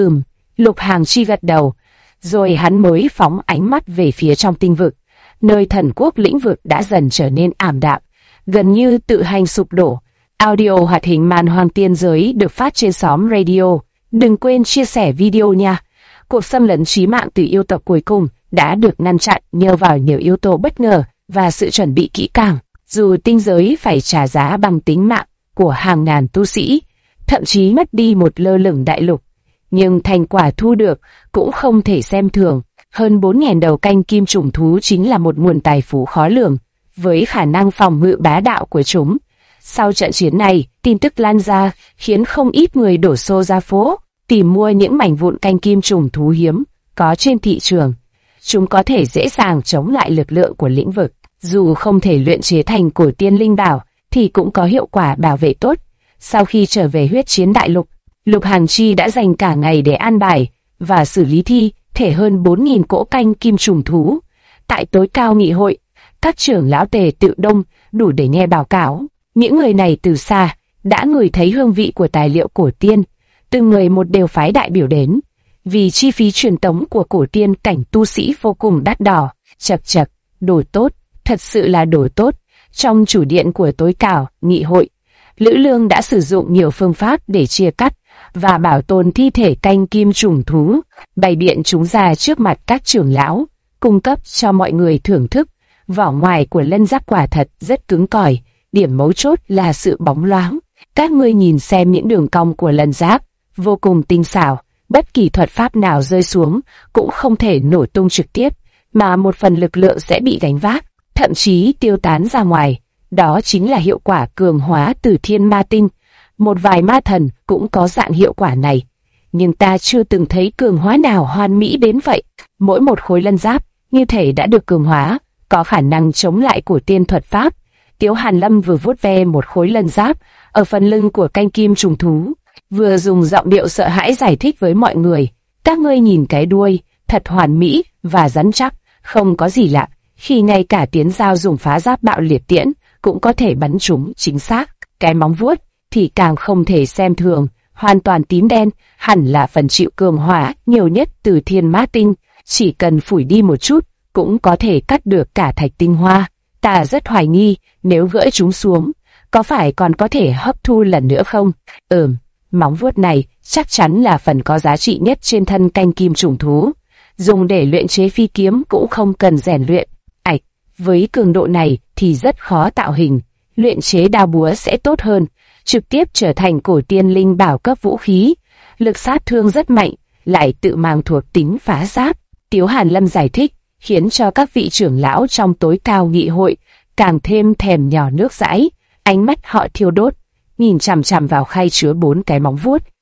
Lục Hàng Chi gật đầu, rồi hắn mới phóng ánh mắt về phía trong tinh vực, nơi thần quốc lĩnh vực đã dần trở nên ảm đạm, gần như tự hành sụp đổ. Audio hoạt hình Man Hoang Tiên Giới được phát trên xóm radio. Đừng quên chia sẻ video nha. Cuộc xâm lấn chí mạng từ yêu tộc cuối cùng đã được ngăn chặn nhờ vào nhiều yếu tố bất ngờ và sự chuẩn bị kỹ càng. Dù tinh giới phải trả giá bằng tính mạng của hàng ngàn tu sĩ, thậm chí mất đi một lơ lửng đại lục, nhưng thành quả thu được cũng không thể xem thường. Hơn 4.000 đầu canh kim trùng thú chính là một nguồn tài phú khó lường, với khả năng phòng ngự bá đạo của chúng. Sau trận chiến này, tin tức lan ra khiến không ít người đổ xô ra phố, tìm mua những mảnh vụn canh kim trùng thú hiếm có trên thị trường. Chúng có thể dễ dàng chống lại lực lượng của lĩnh vực, dù không thể luyện chế thành cổ tiên linh bảo thì cũng có hiệu quả bảo vệ tốt. Sau khi trở về huyết chiến đại lục, Lục Hàng Chi đã dành cả ngày để an bài và xử lý thi thể hơn 4.000 cỗ canh kim trùng thú. Tại tối cao nghị hội, các trưởng lão tề tự đông đủ để nghe báo cáo. Những người này từ xa đã ngửi thấy hương vị của tài liệu cổ tiên, từng người một đều phái đại biểu đến, vì chi phí truyền tống của cổ tiên cảnh tu sĩ vô cùng đắt đỏ. Chậc chậc, đồ tốt, thật sự là đồ tốt. Trong chủ điện của tối cao nghị hội, Lữ Lương đã sử dụng nhiều phương pháp để chia cắt và bảo tồn thi thể canh kim trùng thú, bày biện chúng ra trước mặt các trưởng lão, cung cấp cho mọi người thưởng thức. Vỏ ngoài của lân giáp quả thật rất cứng cỏi, điểm mấu chốt là sự bóng loáng. Các ngươi nhìn xem những đường cong của lân giáp, vô cùng tinh xảo, bất kỳ thuật pháp nào rơi xuống cũng không thể nổ tung trực tiếp, mà một phần lực lượng sẽ bị gánh vác, thậm chí tiêu tán ra ngoài. Đó chính là hiệu quả cường hóa từ thiên ma tinh. Một vài ma thần cũng có dạng hiệu quả này, nhưng ta chưa từng thấy cường hóa nào hoàn mỹ đến vậy. Mỗi một khối lân giáp như thể đã được cường hóa, có khả năng chống lại cổ tiên thuật pháp. Tiếu Hàn Lâm vừa vuốt ve một khối lân giáp ở phần lưng của canh kim trùng thú, vừa dùng giọng điệu sợ hãi giải thích với mọi người. Các ngươi nhìn cái đuôi, thật hoàn mỹ và rắn chắc, không có gì lạ. Khi ngay cả Tiến Giao dùng phá giáp bạo liệt tiễn cũng có thể bắn chúng chính xác. Cái móng vuốt thì càng không thể xem thường, hoàn toàn tím đen, hẳn là phần chịu cường hóa nhiều nhất từ thiên ma tinh. Chỉ cần phủi đi một chút cũng có thể cắt được cả thạch tinh hoa. Ta rất hoài nghi, nếu gỡ chúng xuống, có phải còn có thể hấp thu lần nữa không? Móng vuốt này chắc chắn là phần có giá trị nhất trên thân canh kim trùng thú. Dùng để luyện chế phi kiếm cũng không cần rèn luyện. Với cường độ này thì rất khó tạo hình. Luyện chế đao búa sẽ tốt hơn, trực tiếp trở thành cổ tiên linh bảo cấp vũ khí. Lực sát thương rất mạnh, lại tự mang thuộc tính phá giáp. Tiếu Hàn Lâm giải thích, khiến cho các vị trưởng lão trong tối cao nghị hội càng thêm thèm nhỏ nước dãi. Ánh mắt họ thiêu đốt, nhìn chằm chằm vào khay chứa 4 cái móng vuốt.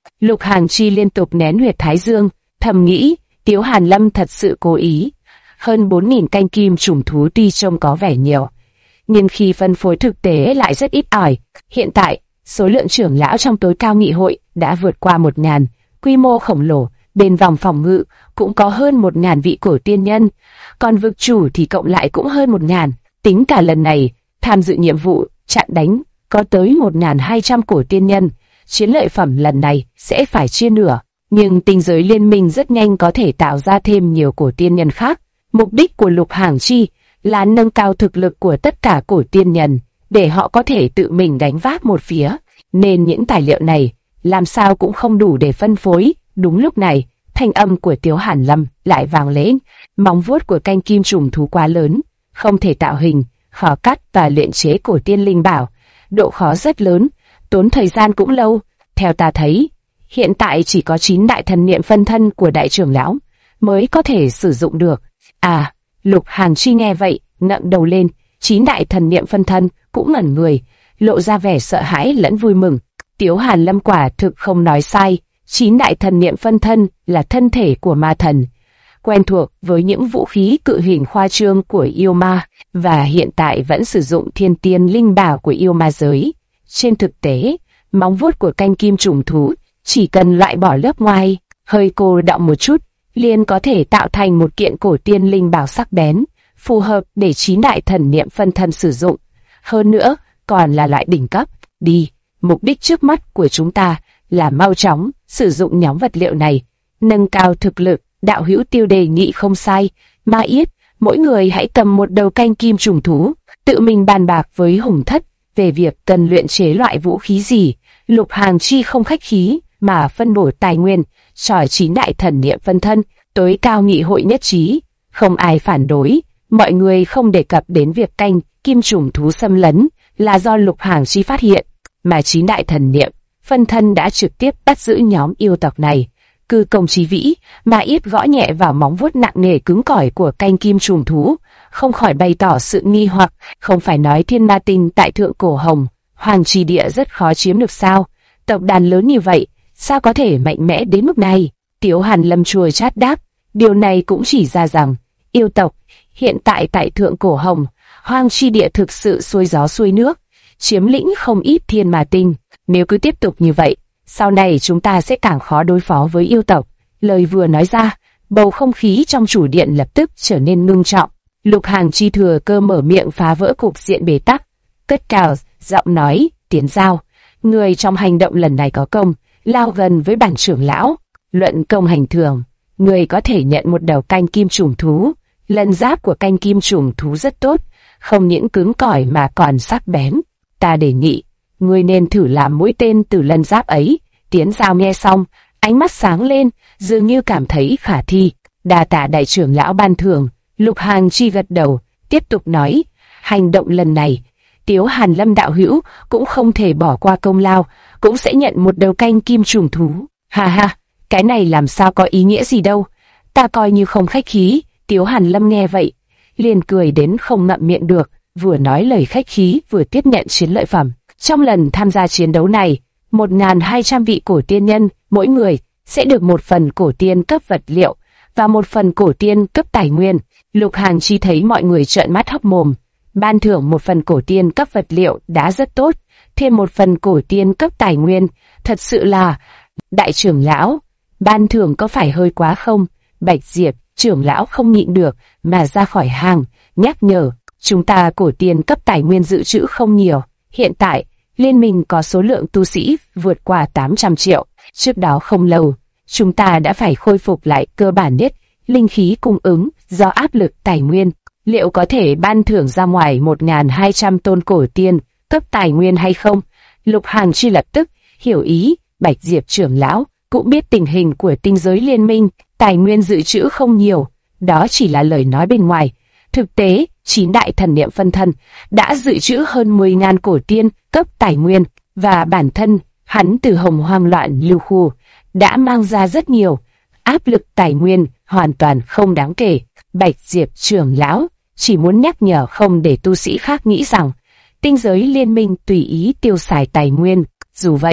Lục Hàng Chi liên tục nén huyệt thái dương, thầm nghĩ, Tiếu Hàn Lâm thật sự cố ý. Hơn 4.000 canh kim trùng thú tuy trông có vẻ nhiều, nhưng khi phân phối thực tế lại rất ít ỏi. Hiện tại, số lượng trưởng lão trong tối cao nghị hội đã vượt qua 1.000, quy mô khổng lồ, bên vòng phòng ngự cũng có hơn 1.000 vị cổ tiên nhân, còn vực chủ thì cộng lại cũng hơn 1.000. Tính cả lần này, tham dự nhiệm vụ chặn đánh có tới 1.200 cổ tiên nhân. Chiến lợi phẩm lần này sẽ phải chia nửa, nhưng tinh giới liên minh rất nhanh có thể tạo ra thêm nhiều cổ tiên nhân khác. Mục đích của Lục Hàng Chi là nâng cao thực lực của tất cả cổ tiên nhân, để họ có thể tự mình đánh vác một phía, nên những tài liệu này làm sao cũng không đủ để phân phối. Đúng lúc này, thanh âm của Tiếu Hàn Lâm lại vang lên. Móng vuốt của canh kim trùng thú quá lớn, không thể tạo hình, khó cắt và luyện chế cổ tiên linh bảo, độ khó rất lớn, tốn thời gian cũng lâu. Theo ta thấy, hiện tại chỉ có 9 đại thần niệm phân thân của đại trưởng lão mới có thể sử dụng được. À, Lục Hàng Chi nghe vậy, ngẩng đầu lên, 9 đại thần niệm phân thân cũng ngẩn người, lộ ra vẻ sợ hãi lẫn vui mừng. Tiếu Hàn Lâm quả thực không nói sai, 9 đại thần niệm phân thân là thân thể của ma thần, quen thuộc với những vũ khí cự hình khoa trương của yêu ma, và hiện tại vẫn sử dụng thiên tiên linh bảo của yêu ma giới. Trên thực tế, móng vuốt của canh kim trùng thú chỉ cần loại bỏ lớp ngoài, hơi cô đọng một chút, liền có thể tạo thành một kiện cổ tiên linh bảo sắc bén, phù hợp để 9 đại thần niệm phân thân sử dụng. Hơn nữa, còn là loại đỉnh cấp. Đi, mục đích trước mắt của chúng ta là mau chóng sử dụng nhóm vật liệu này, nâng cao thực lực. Đạo hữu Tiêu đề nghị không sai. Ma Yết, mỗi người hãy cầm một đầu canh kim trùng thú, tự mình bàn bạc với Hùng Thất về việc cần luyện chế loại vũ khí gì. Lục Hàng Chi không khách khí mà phân bổ tài nguyên cho 9 đại thần niệm phân thân. Tối cao nghị hội nhất trí, không ai phản đối. Mọi người không đề cập đến việc canh kim trùng thú xâm lấn là do Lục Hàng Chi phát hiện, mà 9 đại thần niệm phân thân đã trực tiếp bắt giữ nhóm yêu tộc này. Cư công trí vĩ, Ma Yết gõ nhẹ vào móng vuốt nặng nề cứng cỏi của canh kim trùng thú, không khỏi bày tỏ sự nghi hoặc. Không phải nói thiên ma tinh tại thượng cổ hồng hoàng trì địa rất khó chiếm được sao? Tộc đàn lớn như vậy, sao có thể mạnh mẽ đến mức này? Tiếu Hàn Lâm chua chát đáp, điều này cũng chỉ ra rằng yêu tộc hiện tại tại thượng cổ hồng hoàng trì địa thực sự xuôi gió xuôi nước, chiếm lĩnh không ít thiên ma tinh. Nếu cứ tiếp tục như vậy, sau này chúng ta sẽ càng khó đối phó với yêu tộc. Lời vừa nói ra, bầu không khí trong chủ điện lập tức trở nên ngưng trọng. Lục Hàng Chi thừa cơ mở miệng phá vỡ cục diện bế tắc, cất cao giọng nói, Tiến Giao, người trong hành động lần này có công, lao gần với bản trưởng lão. Luận công hành thường, người có thể nhận một đầu canh kim trùng thú. Lân giáp của canh kim trùng thú rất tốt, không những cứng cỏi mà còn sắc bén. Ta đề nghị, ngươi nên thử làm mũi tên từ lân giáp ấy. Tiến Giao nghe xong, ánh mắt sáng lên, dường như cảm thấy khả thi. Đa tạ đại trưởng lão ban thưởng. Lục Hàng Chi gật đầu, tiếp tục nói, hành động lần này, Tiếu Hàn Lâm đạo hữu cũng không thể bỏ qua công lao, cũng sẽ nhận một đầu canh kim trùng thú. Ha ha, cái này làm sao có ý nghĩa gì đâu, ta coi như không khách khí. Tiếu Hàn Lâm nghe vậy, liền cười đến không ngậm miệng được, vừa nói lời khách khí vừa tiếp nhận chiến lợi phẩm. Trong lần tham gia chiến đấu này, 1.200 vị cổ tiên nhân, mỗi người sẽ được một phần cổ tiên cấp vật liệu và một phần cổ tiên cấp tài nguyên. Lục Hàng Chi thấy mọi người trợn mắt hốc mồm. Ban thưởng một phần cổ tiên cấp vật liệu đã rất tốt, thêm một phần cổ tiên cấp tài nguyên, thật sự là... Đại trưởng lão, ban thưởng có phải hơi quá không? Bạch Diệp, trưởng lão không nhịn được mà ra khỏi hàng, nhắc nhở, chúng ta cổ tiên cấp tài nguyên dự trữ không nhiều. Hiện tại, liên minh có số lượng tu sĩ vượt qua 800 triệu. Trước đó không lâu, chúng ta đã phải khôi phục lại cơ bản nhất linh khí cung ứng do áp lực tài nguyên. Liệu có thể ban thưởng ra ngoài 1.200 tôn cổ tiên cấp tài nguyên hay không? Lục Hàng Chi lập tức hiểu ý. Bạch Diệp trưởng lão cũng biết tình hình của tinh giới liên minh, tài nguyên dự trữ không nhiều, đó chỉ là lời nói bên ngoài. Thực tế, 9 đại thần niệm phân thân đã dự trữ hơn 10.000 cổ tiên cấp tài nguyên, và bản thân hắn từ hồng hoang loạn lưu khu đã mang ra rất nhiều. Áp lực tài nguyên hoàn toàn không đáng kể. Bạch Diệp trưởng lão chỉ muốn nhắc nhở không để tu sĩ khác nghĩ rằng tinh giới liên minh tùy ý tiêu xài tài nguyên. Dù vậy,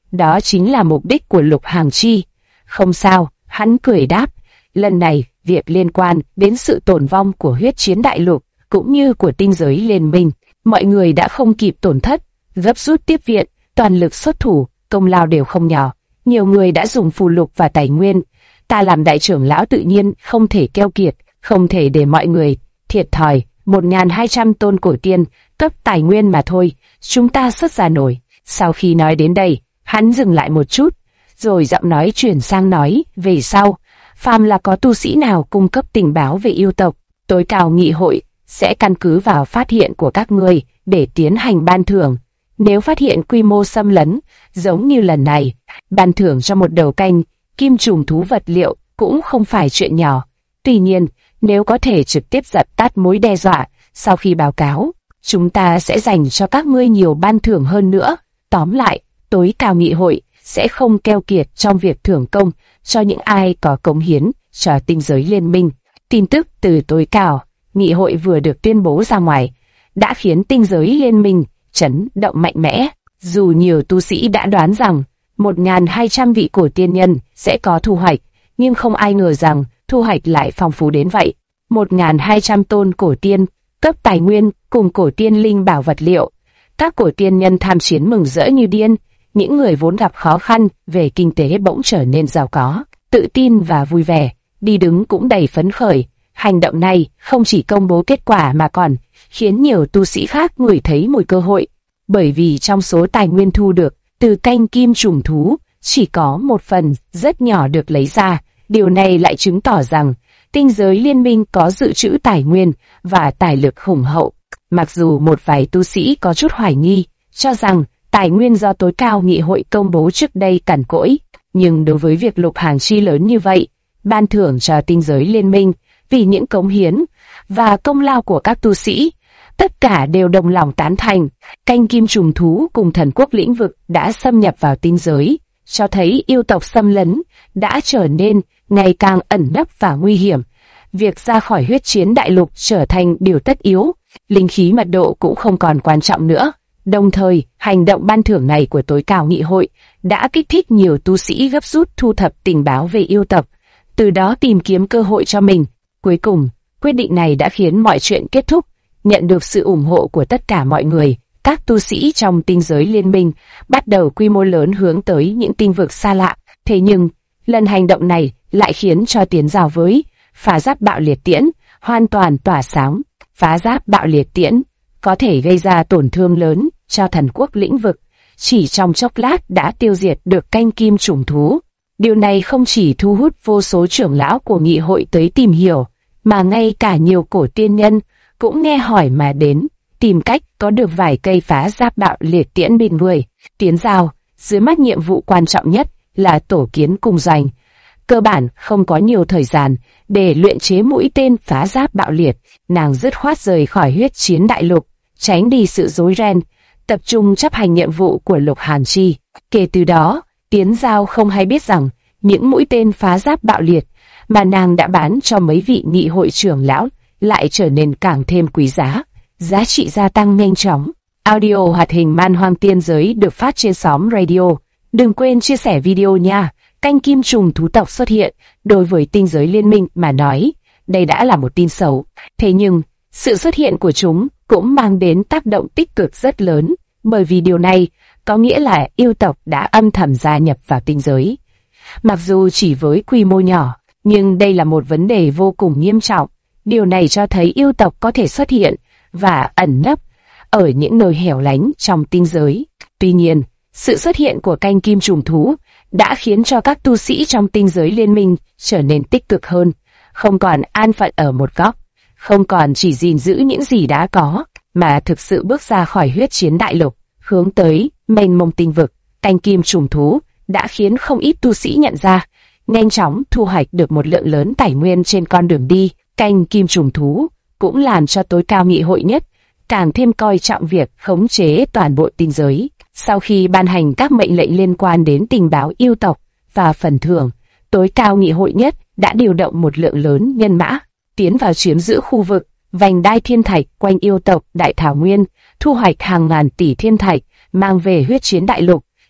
Đó chính là mục đích của Lục Hàng Chi. Không sao, hắn cười đáp. Lần này, việc liên quan đến sự tổn vong của huyết chiến đại lục, cũng như của tinh giới liên minh, mọi người đã không kịp tổn thất, gấp rút tiếp viện, toàn lực xuất thủ, công lao đều không nhỏ. Nhiều người đã dùng phù lục và tài nguyên. Ta làm đại trưởng lão tự nhiên không thể keo kiệt, không thể để mọi người thiệt thòi. 1.200 tôn cổ tiên cấp tài nguyên mà thôi, chúng ta xuất ra nổi. Sau khi nói đến đây, hắn dừng lại một chút, rồi giọng nói chuyển sang nói về sau. Phàm là có tu sĩ nào cung cấp tình báo về yêu tộc, tối cao nghị hội sẽ căn cứ vào phát hiện của các ngươi để tiến hành ban thưởng. Nếu phát hiện quy mô xâm lấn, giống như lần này, ban thưởng cho một đầu canh kim trùng thú vật liệu cũng không phải chuyện nhỏ. Tuy nhiên, nếu có thể trực tiếp dập tắt mối đe dọa, sau khi báo cáo, chúng ta sẽ dành cho các ngươi nhiều ban thưởng hơn nữa. Tóm lại, tối cao nghị hội sẽ không keo kiệt trong việc thưởng công cho những ai có cống hiến cho tinh giới liên minh. Tin tức từ tối cao nghị hội vừa được tuyên bố ra ngoài, đã khiến tinh giới liên minh chấn động mạnh mẽ. Dù nhiều tu sĩ đã đoán rằng 1.200 vị cổ tiên nhân sẽ có thu hoạch, nhưng không ai ngờ rằng thu hoạch lại phong phú đến vậy. 1.200 tôn cổ tiên, cấp tài nguyên cùng cổ tiên linh bảo vật liệu. Các cổ tiên nhân tham chiến mừng rỡ như điên, những người vốn gặp khó khăn về kinh tế bỗng trở nên giàu có, tự tin và vui vẻ, đi đứng cũng đầy phấn khởi. Hành động này không chỉ công bố kết quả mà còn khiến nhiều tu sĩ khác ngửi thấy mùi cơ hội, bởi vì trong số tài nguyên thu được từ canh kim trùng thú, chỉ có một phần rất nhỏ được lấy ra. Điều này lại chứng tỏ rằng tinh giới liên minh có dự trữ tài nguyên và tài lực hùng hậu. Mặc dù một vài tu sĩ có chút hoài nghi, cho rằng tài nguyên do tối cao nghị hội công bố trước đây cằn cỗi, nhưng đối với việc Lục Hàng Chi lớn như vậy, ban thưởng cho tinh giới liên minh vì những cống hiến và công lao của các tu sĩ, tất cả đều đồng lòng tán thành. Canh kim trùng thú cùng thần quốc lĩnh vực đã xâm nhập vào tinh giới, cho thấy yêu tộc xâm lấn đã trở nên ngày càng ẩn nấp và nguy hiểm. Việc ra khỏi huyết chiến đại lục trở thành điều tất yếu, linh khí mật độ cũng không còn quan trọng nữa. Đồng thời, hành động ban thưởng này của tối cao nghị hội đã kích thích nhiều tu sĩ gấp rút thu thập tình báo về yêu tộc, từ đó tìm kiếm cơ hội cho mình. Cuối cùng, quyết định này đã khiến mọi chuyện kết thúc. Nhận được sự ủng hộ của tất cả mọi người, các tu sĩ trong tinh giới liên minh bắt đầu quy mô lớn hướng tới những tinh vực xa lạ. Thế nhưng, lần hành động này lại khiến cho tiến giao với phá giáp bạo liệt tiễn hoàn toàn tỏa sáng. Phá giáp bạo liệt tiễn có thể gây ra tổn thương lớn cho thần quốc lĩnh vực, chỉ trong chốc lát đã tiêu diệt được canh kim trùng thú. Điều này không chỉ thu hút vô số trưởng lão của nghị hội tới tìm hiểu, mà ngay cả nhiều cổ tiên nhân cũng nghe hỏi mà đến, tìm cách có được vài cây phá giáp bạo liệt tiễn bên người. Tiến giao, dưới mắt nhiệm vụ quan trọng nhất là tổ kiến cung doanh. Cơ bản không có nhiều thời gian để luyện chế mũi tên phá giáp bạo liệt, nàng dứt khoát rời khỏi huyết chiến đại lục, tránh đi sự rối ren, tập trung chấp hành nhiệm vụ của Lục Hàn Chi. Kể từ đó, Tiến giao không hay biết rằng những mũi tên phá giáp bạo liệt mà nàng đã bán cho mấy vị nghị hội trưởng lão lại trở nên càng thêm quý giá, giá trị gia tăng nhanh chóng. Audio hoạt hình Man Hoang Tiên Giới được phát trên xóm radio. Đừng quên chia sẻ video nha. Canh kim trùng thú tộc xuất hiện, đối với tinh giới liên minh mà nói, đây đã là một tin xấu. Thế nhưng, sự xuất hiện của chúng cũng mang đến tác động tích cực rất lớn, bởi vì điều này có nghĩa là yêu tộc đã âm thầm gia nhập vào tinh giới. Mặc dù chỉ với quy mô nhỏ, nhưng đây là một vấn đề vô cùng nghiêm trọng. Điều này cho thấy yêu tộc có thể xuất hiện và ẩn nấp ở những nơi hẻo lánh trong tinh giới. Tuy nhiên, sự xuất hiện của canh kim trùng thú đã khiến cho các tu sĩ trong tinh giới liên minh trở nên tích cực hơn, không còn an phận ở một góc, không còn chỉ gìn giữ những gì đã có, mà thực sự bước ra khỏi huyết chiến đại lục, hướng tới mênh mông tinh vực. Canh kim trùng thú đã khiến không ít tu sĩ nhận ra, nhanh chóng thu hoạch được một lượng lớn tài nguyên trên con đường đi. Canh kim trùng thú cũng làm cho tối cao nghị hội nhất càng thêm coi trọng việc khống chế toàn bộ tinh giới. Sau khi ban hành các mệnh lệnh liên quan đến tình báo yêu tộc và phần thưởng, tối cao nghị hội nhất đã điều động một lượng lớn nhân mã tiến vào chiếm giữ khu vực vành đai thiên thạch quanh yêu tộc Đại Thảo Nguyên, thu hoạch hàng ngàn tỷ thiên thạch mang về huyết chiến đại lục.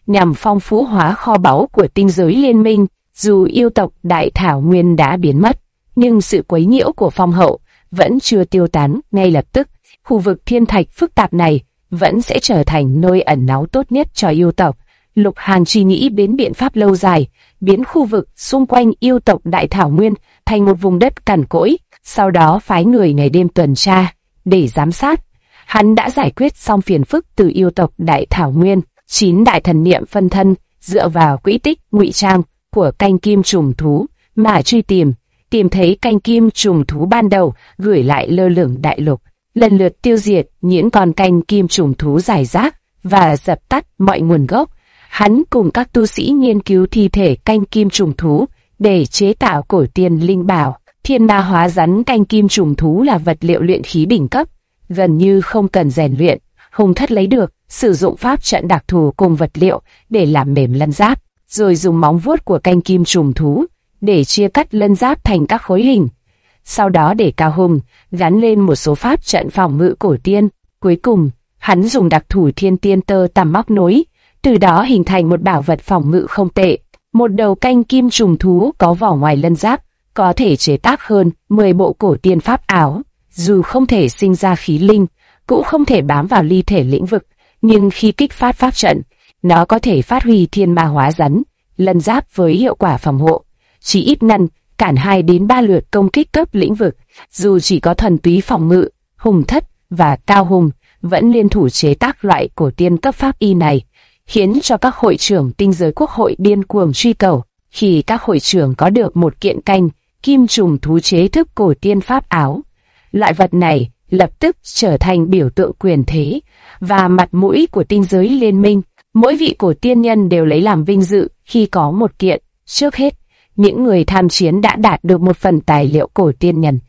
nhằm phong phú hóa kho báu của tinh giới liên minh. Dù yêu tộc Đại Thảo Nguyên đã biến mất, nhưng sự quấy nhiễu của phong hậu vẫn chưa tiêu tán ngay lập tức. Khu vực thiên thạch phức tạp này vẫn sẽ trở thành nơi ẩn náu tốt nhất cho yêu tộc. Lục Hàn suy nghĩ đến biện pháp lâu dài, biến khu vực xung quanh yêu tộc Đại Thảo Nguyên thành một vùng đất cằn cỗi, sau đó phái người ngày đêm tuần tra để giám sát. Hắn đã giải quyết xong phiền phức từ yêu tộc Đại Thảo Nguyên. 9 đại thần niệm phân thân dựa vào quỹ tích ngụy trang của canh kim trùng thú mà truy tìm thấy canh kim trùng thú ban đầu gửi lại lơ lửng đại lục, lần lượt tiêu diệt những con canh kim trùng thú rải rác và dập tắt mọi nguồn gốc. Hắn cùng các tu sĩ nghiên cứu thi thể canh kim trùng thú để chế tạo cổ tiên linh bảo. Thiên ma hóa rắn canh kim trùng thú là vật liệu luyện khí đỉnh cấp, gần như không cần rèn luyện. Hùng Thất lấy được, sử dụng pháp trận đặc thù cùng vật liệu để làm mềm lân giáp, rồi dùng móng vuốt của canh kim trùng thú để chia cắt lân giáp thành các khối hình. Sau đó để Cao Hùng gắn lên một số pháp trận phòng ngự cổ tiên. Cuối cùng, hắn dùng đặc thủ thiên tiên tơ tằm móc nối, từ đó hình thành một bảo vật phòng ngự không tệ. Một đầu canh kim trùng thú có vỏ ngoài lân giáp, có thể chế tác hơn 10 bộ cổ tiên pháp áo. Dù không thể sinh ra khí linh, cũng không thể bám vào ly thể lĩnh vực, nhưng khi kích phát pháp trận, nó có thể phát huy thiên ma hóa rắn lân giáp với hiệu quả phòng hộ, chỉ ít ngăn cản 2 đến 3 lượt công kích cấp lĩnh vực. Dù chỉ có thuần túy phòng ngự, Hùng Thất và Cao Hùng vẫn liên thủ chế tác loại cổ tiên cấp pháp y này, khiến cho các hội trưởng tinh giới quốc hội điên cuồng truy cầu. Khi các hội trưởng có được một kiện canh kim trùng thú chế thức cổ tiên pháp áo, loại vật này lập tức trở thành biểu tượng quyền thế và mặt mũi của tinh giới liên minh. Mỗi vị cổ tiên nhân đều lấy làm vinh dự khi có một kiện. Trước hết, những người tham chiến đã đạt được một phần tài liệu cổ tiên nhân.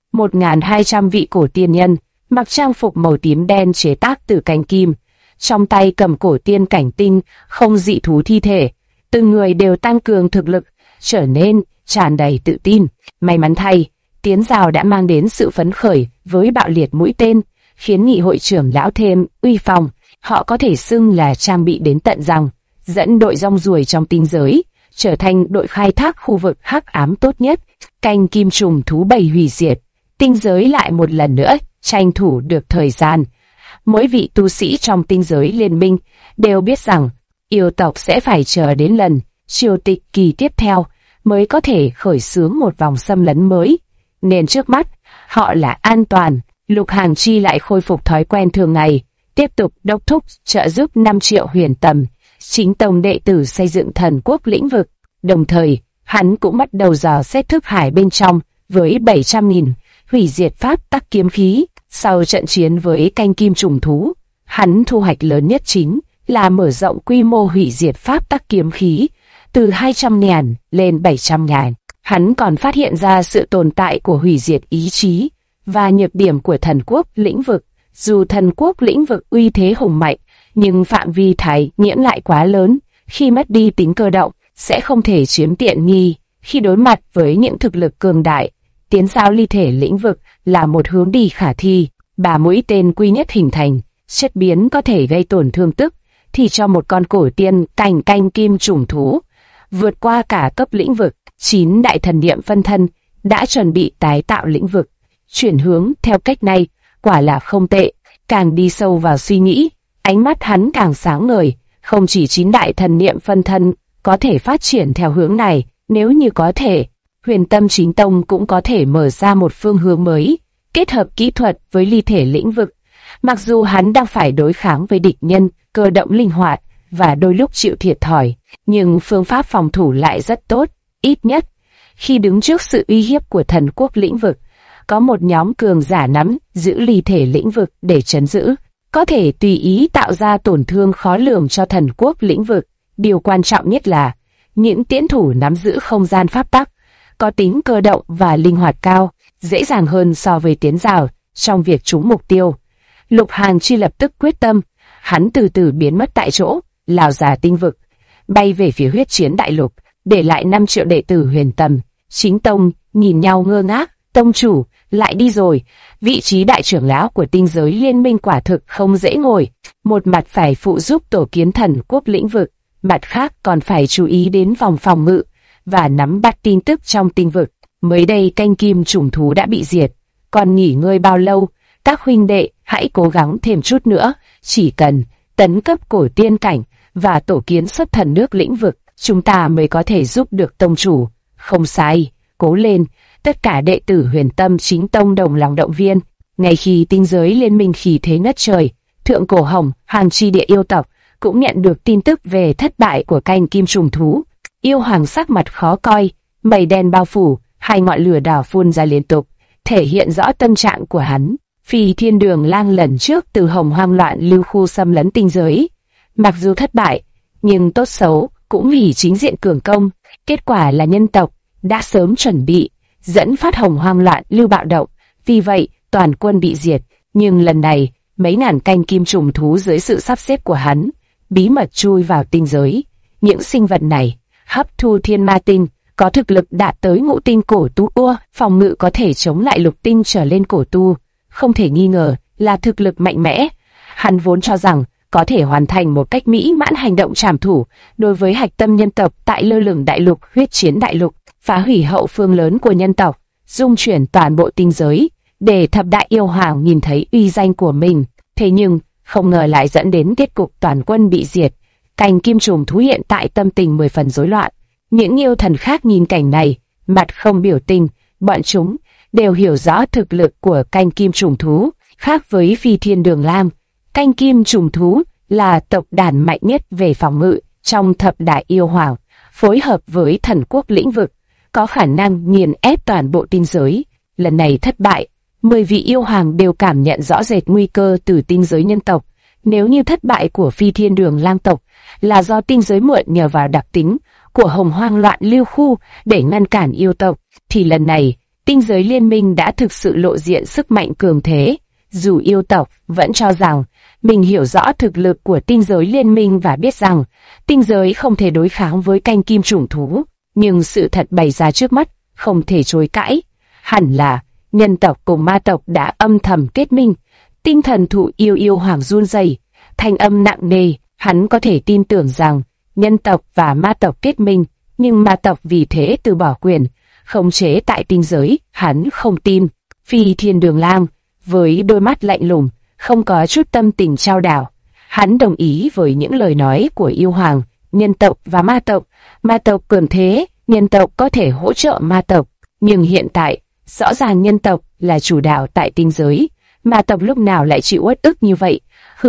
1.200 vị cổ tiên nhân mặc trang phục màu tím đen chế tác từ canh kim, trong tay cầm cổ tiên cảnh tinh không dị thú thi thể. Từng người đều tăng cường thực lực, trở nên tràn đầy tự tin. May mắn thay, tiến rào đã mang đến sự phấn khởi với bạo liệt mũi tên, khiến nghị hội trưởng lão thêm uy phong. Họ có thể xưng là trang bị đến tận răng, dẫn đội rong ruổi trong tinh giới, trở thành đội khai thác khu vực hắc ám tốt nhất. Canh kim trùng thú bầy hủy diệt, tinh giới lại một lần nữa tranh thủ được thời gian. Mỗi vị tu sĩ trong tinh giới liên minh đều biết rằng yêu tộc sẽ phải chờ đến lần triều tịch kỳ tiếp theo mới có thể khởi xướng một vòng xâm lấn mới, nên trước mắt họ là an toàn. Lục Hàn Chi lại khôi phục thói quen thường ngày, tiếp tục đốc thúc trợ giúp 5 triệu huyền tầm chính tông đệ tử xây dựng thần quốc lĩnh vực. Đồng thời, hắn cũng bắt đầu dò xét thức hải bên trong với 700.000 hủy diệt pháp tắc kiếm khí. Sau trận chiến với canh kim trùng thú, hắn thu hoạch lớn nhất chính là mở rộng quy mô hủy diệt pháp tắc kiếm khí từ 200.000 lên 700.000. Hắn còn phát hiện ra sự tồn tại của hủy diệt ý chí và nhược điểm của thần quốc lĩnh vực. Dù thần quốc lĩnh vực uy thế hùng mạnh, nhưng phạm vi thải nhiễm lại quá lớn. Khi mất đi tính cơ động, sẽ không thể chiếm tiện nghi. Khi đối mặt với những thực lực cường đại, tiến giao ly thể lĩnh vực là một hướng đi khả thi. 3 mũi tên quy nhất hình thành, chất biến có thể gây tổn thương tức thì cho một con cổ tiên canh kim trùng thú. Vượt qua cả cấp lĩnh vực, 9 đại thần niệm phân thân đã chuẩn bị tái tạo lĩnh vực. Chuyển hướng theo cách này quả là không tệ. Càng đi sâu vào suy nghĩ, ánh mắt hắn càng sáng ngời. Không chỉ 9 đại thần niệm phân thân có thể phát triển theo hướng này, nếu như có thể, Huyền Tâm Chính Tông cũng có thể mở ra một phương hướng mới, kết hợp kỹ thuật với ly thể lĩnh vực. Mặc dù hắn đang phải đối kháng với địch nhân cơ động linh hoạt và đôi lúc chịu thiệt thòi, nhưng phương pháp phòng thủ lại rất tốt. Ít nhất, khi đứng trước sự uy hiếp của thần quốc lĩnh vực, có một nhóm cường giả nắm giữ ly thể lĩnh vực để trấn giữ, có thể tùy ý tạo ra tổn thương khó lường cho thần quốc lĩnh vực. Điều quan trọng nhất là, những tiễn thủ nắm giữ không gian pháp tắc, có tính cơ động và linh hoạt cao, dễ dàng hơn so với tiến rào trong việc trúng mục tiêu. Lục Hàn Chi lập tức quyết tâm, hắn từ từ biến mất tại chỗ, lào ra tinh vực, bay về phía huyết chiến đại lục, để lại 5 triệu đệ tử Huyền Tầm Chính Tông nhìn nhau ngơ ngác. Tông chủ lại đi rồi. Vị trí đại trưởng lão của tinh giới liên minh quả thực không dễ ngồi. Một mặt phải phụ giúp tổ kiến thần quốc lĩnh vực, Mặt khác còn phải chú ý đến vòng phòng ngự và nắm bắt tin tức trong tinh vực. Mới đây canh kim chủng thú đã bị diệt, còn nghỉ ngơi bao lâu? Các huynh đệ hãy cố gắng thêm chút nữa, chỉ cần tấn cấp cổ tiên cảnh và tổ kiến xuất thần nước lĩnh vực, chúng ta mới có thể giúp được tông chủ. Không sai, cố lên. Tất cả đệ tử Huyền Tâm Chính Tông đồng lòng động viên. Ngay khi tinh giới liên minh khí thế ngất trời, Thượng Cổ Hồng, hàng chi địa yêu tộc cũng nhận được tin tức về thất bại của canh kim trùng thú. Yêu hoàng sắc mặt khó coi, mây đen bao phủ, hai ngọn lửa đỏ phun ra liên tục, thể hiện rõ tâm trạng của hắn. Phi Thiên Đường Lang lần trước từ Hồng Hoang loạn lưu khu xâm lấn tinh giới, mặc dù thất bại, nhưng tốt xấu cũng hỉ chính diện cường công. Kết quả là nhân tộc đã sớm chuẩn bị, dẫn phát Hồng Hoang loạn lưu bạo động, vì vậy toàn quân bị diệt. Nhưng lần này, mấy ngàn canh kim trùng thú dưới sự sắp xếp của hắn, bí mật chui vào tinh giới. Những sinh vật này hấp thu thiên ma tinh, có thực lực đạt tới ngũ tinh cổ tu ua, phòng ngự có thể chống lại lục tinh trở lên cổ tu, không thể nghi ngờ là thực lực mạnh mẽ. Hắn vốn cho rằng có thể hoàn thành một cách mỹ mãn hành động trảm thủ đối với hạch tâm nhân tộc tại lơ lửng đại lục, huyết chiến đại lục, phá hủy hậu phương lớn của nhân tộc, dung chuyển toàn bộ tinh giới, để thập đại yêu hoàng nhìn thấy uy danh của mình. Thế nhưng không ngờ lại dẫn đến kết cục toàn quân bị diệt. Canh kim trùng thú hiện tại tâm tình 10 phần rối loạn. Những yêu thần khác nhìn cảnh này, mặt không biểu tình, bọn chúng đều hiểu rõ thực lực của canh kim trùng thú. Khác với Phi Thiên Đường Lang, canh kim trùng thú là tộc đàn mạnh nhất về phòng ngự trong thập đại yêu hoàng, phối hợp với thần quốc lĩnh vực, có khả năng nghiền ép toàn bộ tinh giới. Lần này thất bại, 10 vị yêu hoàng đều cảm nhận rõ rệt nguy cơ từ tinh giới nhân tộc. Nếu như thất bại của Phi Thiên Đường Lang tộc là do tinh giới mượn nhờ vào đặc tính của Hồng Hoang loạn lưu khu để ngăn cản yêu tộc, thì lần này tinh giới liên minh đã thực sự lộ diện sức mạnh cường thế. Dù yêu tộc vẫn cho rằng mình hiểu rõ thực lực của tinh giới liên minh và biết rằng tinh giới không thể đối kháng với canh kim chủng thú, nhưng sự thật bày ra trước mắt không thể chối cãi. Hẳn là nhân tộc cùng ma tộc đã âm thầm kết minh. Tinh thần thụ yêu hoàng run rẩy, thanh âm nặng nề. Hắn có thể tin tưởng rằng nhân tộc và ma tộc kết minh, nhưng ma tộc vì thế từ bỏ quyền khống chế tại tinh giới. Hắn không tin. Phi Thiên Đường Lang với đôi mắt lạnh lùng, không có chút tâm tình trao đảo, hắn đồng ý với những lời nói của yêu hoàng. Nhân tộc và ma tộc cường thế, nhân tộc có thể hỗ trợ ma tộc, nhưng hiện tại rõ ràng nhân tộc là chủ đạo tại tinh giới, ma tộc lúc nào lại chịu uất ức như vậy?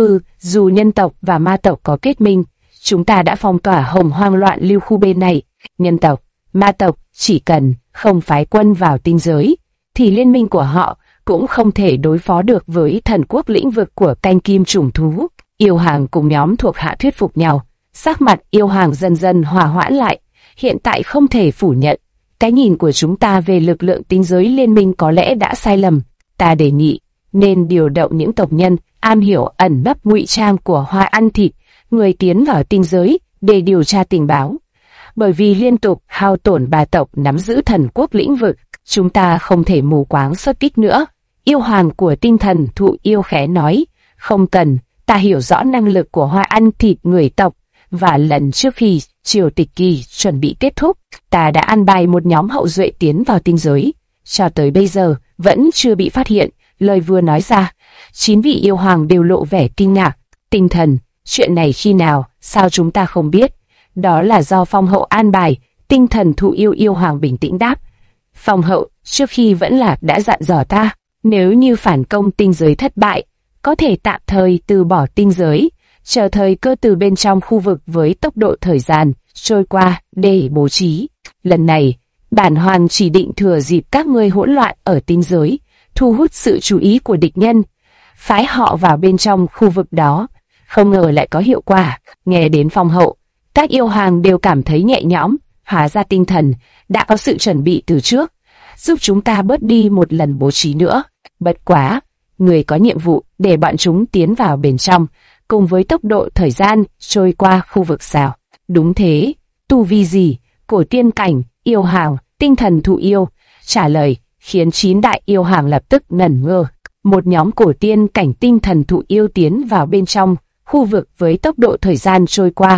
Dù nhân tộc và ma tộc có kết minh, chúng ta đã phong tỏa Hồng Hoang loạn lưu khu bên này. Nhân tộc, ma tộc chỉ cần không phái quân vào tinh giới, thì liên minh của họ cũng không thể đối phó được với thần quốc lĩnh vực của canh kim chủng thú. Yêu hoàng cùng nhóm thuộc hạ thuyết phục nhau, sắc mặt yêu hoàng dần dần hòa hoãn lại. Hiện tại không thể phủ nhận, cái nhìn của chúng ta về lực lượng tinh giới liên minh có lẽ đã sai lầm. Ta đề nghị nên điều động những tộc nhân am hiểu ẩn nấp ngụy trang của Hoa Ăn Thịt, người tiến vào tinh giới để điều tra tình báo. Bởi vì liên tục hao tổn ba tộc nắm giữ thần quốc lĩnh vực, chúng ta không thể mù quáng xuất kích nữa. Yêu hoàng của tinh thần thụ yêu khẽ nói, không cần, ta hiểu rõ năng lực của Hoa Ăn Thịt người tộc, và lần trước khi triều tịch kỳ chuẩn bị kết thúc, ta đã an bài một nhóm hậu duệ tiến vào tinh giới, cho tới bây giờ vẫn chưa bị phát hiện. Lời vừa nói ra, 9 vị yêu hoàng đều lộ vẻ kinh ngạc. Tinh thần, chuyện này khi nào, sao chúng ta không biết? Đó là do phong hậu an bài. Tinh thần thụ yêu hoàng bình tĩnh đáp, phong hậu trước khi vẫn lạc đã dặn dò ta, nếu như phản công tinh giới thất bại, có thể tạm thời từ bỏ tinh giới, chờ thời cơ từ bên trong khu vực với tốc độ thời gian trôi qua để bố trí. Lần này, bản hoàng chỉ định thừa dịp các ngươi hỗn loạn ở tinh giới, thu hút sự chú ý của địch nhân, phái họ vào bên trong khu vực đó. Không ngờ lại có hiệu quả. Nghe đến phong hậu, các yêu hoàng đều cảm thấy nhẹ nhõm. Hóa ra tinh thần đã có sự chuẩn bị từ trước, giúp chúng ta bớt đi một lần bố trí nữa. Bất quá, người có nhiệm vụ để bọn chúng tiến vào bên trong, cùng với tốc độ thời gian trôi qua khu vực sao? Đúng thế. Tu vi gì? Cổ tiên cảnh, yêu hoàng, tinh thần thụ yêu. Trả lời khiến 9 đại yêu hoàng lập tức ngẩn ngơ. Một nhóm cổ tiên cảnh tinh thần thụ yêu tiến vào bên trong khu vực với tốc độ thời gian trôi qua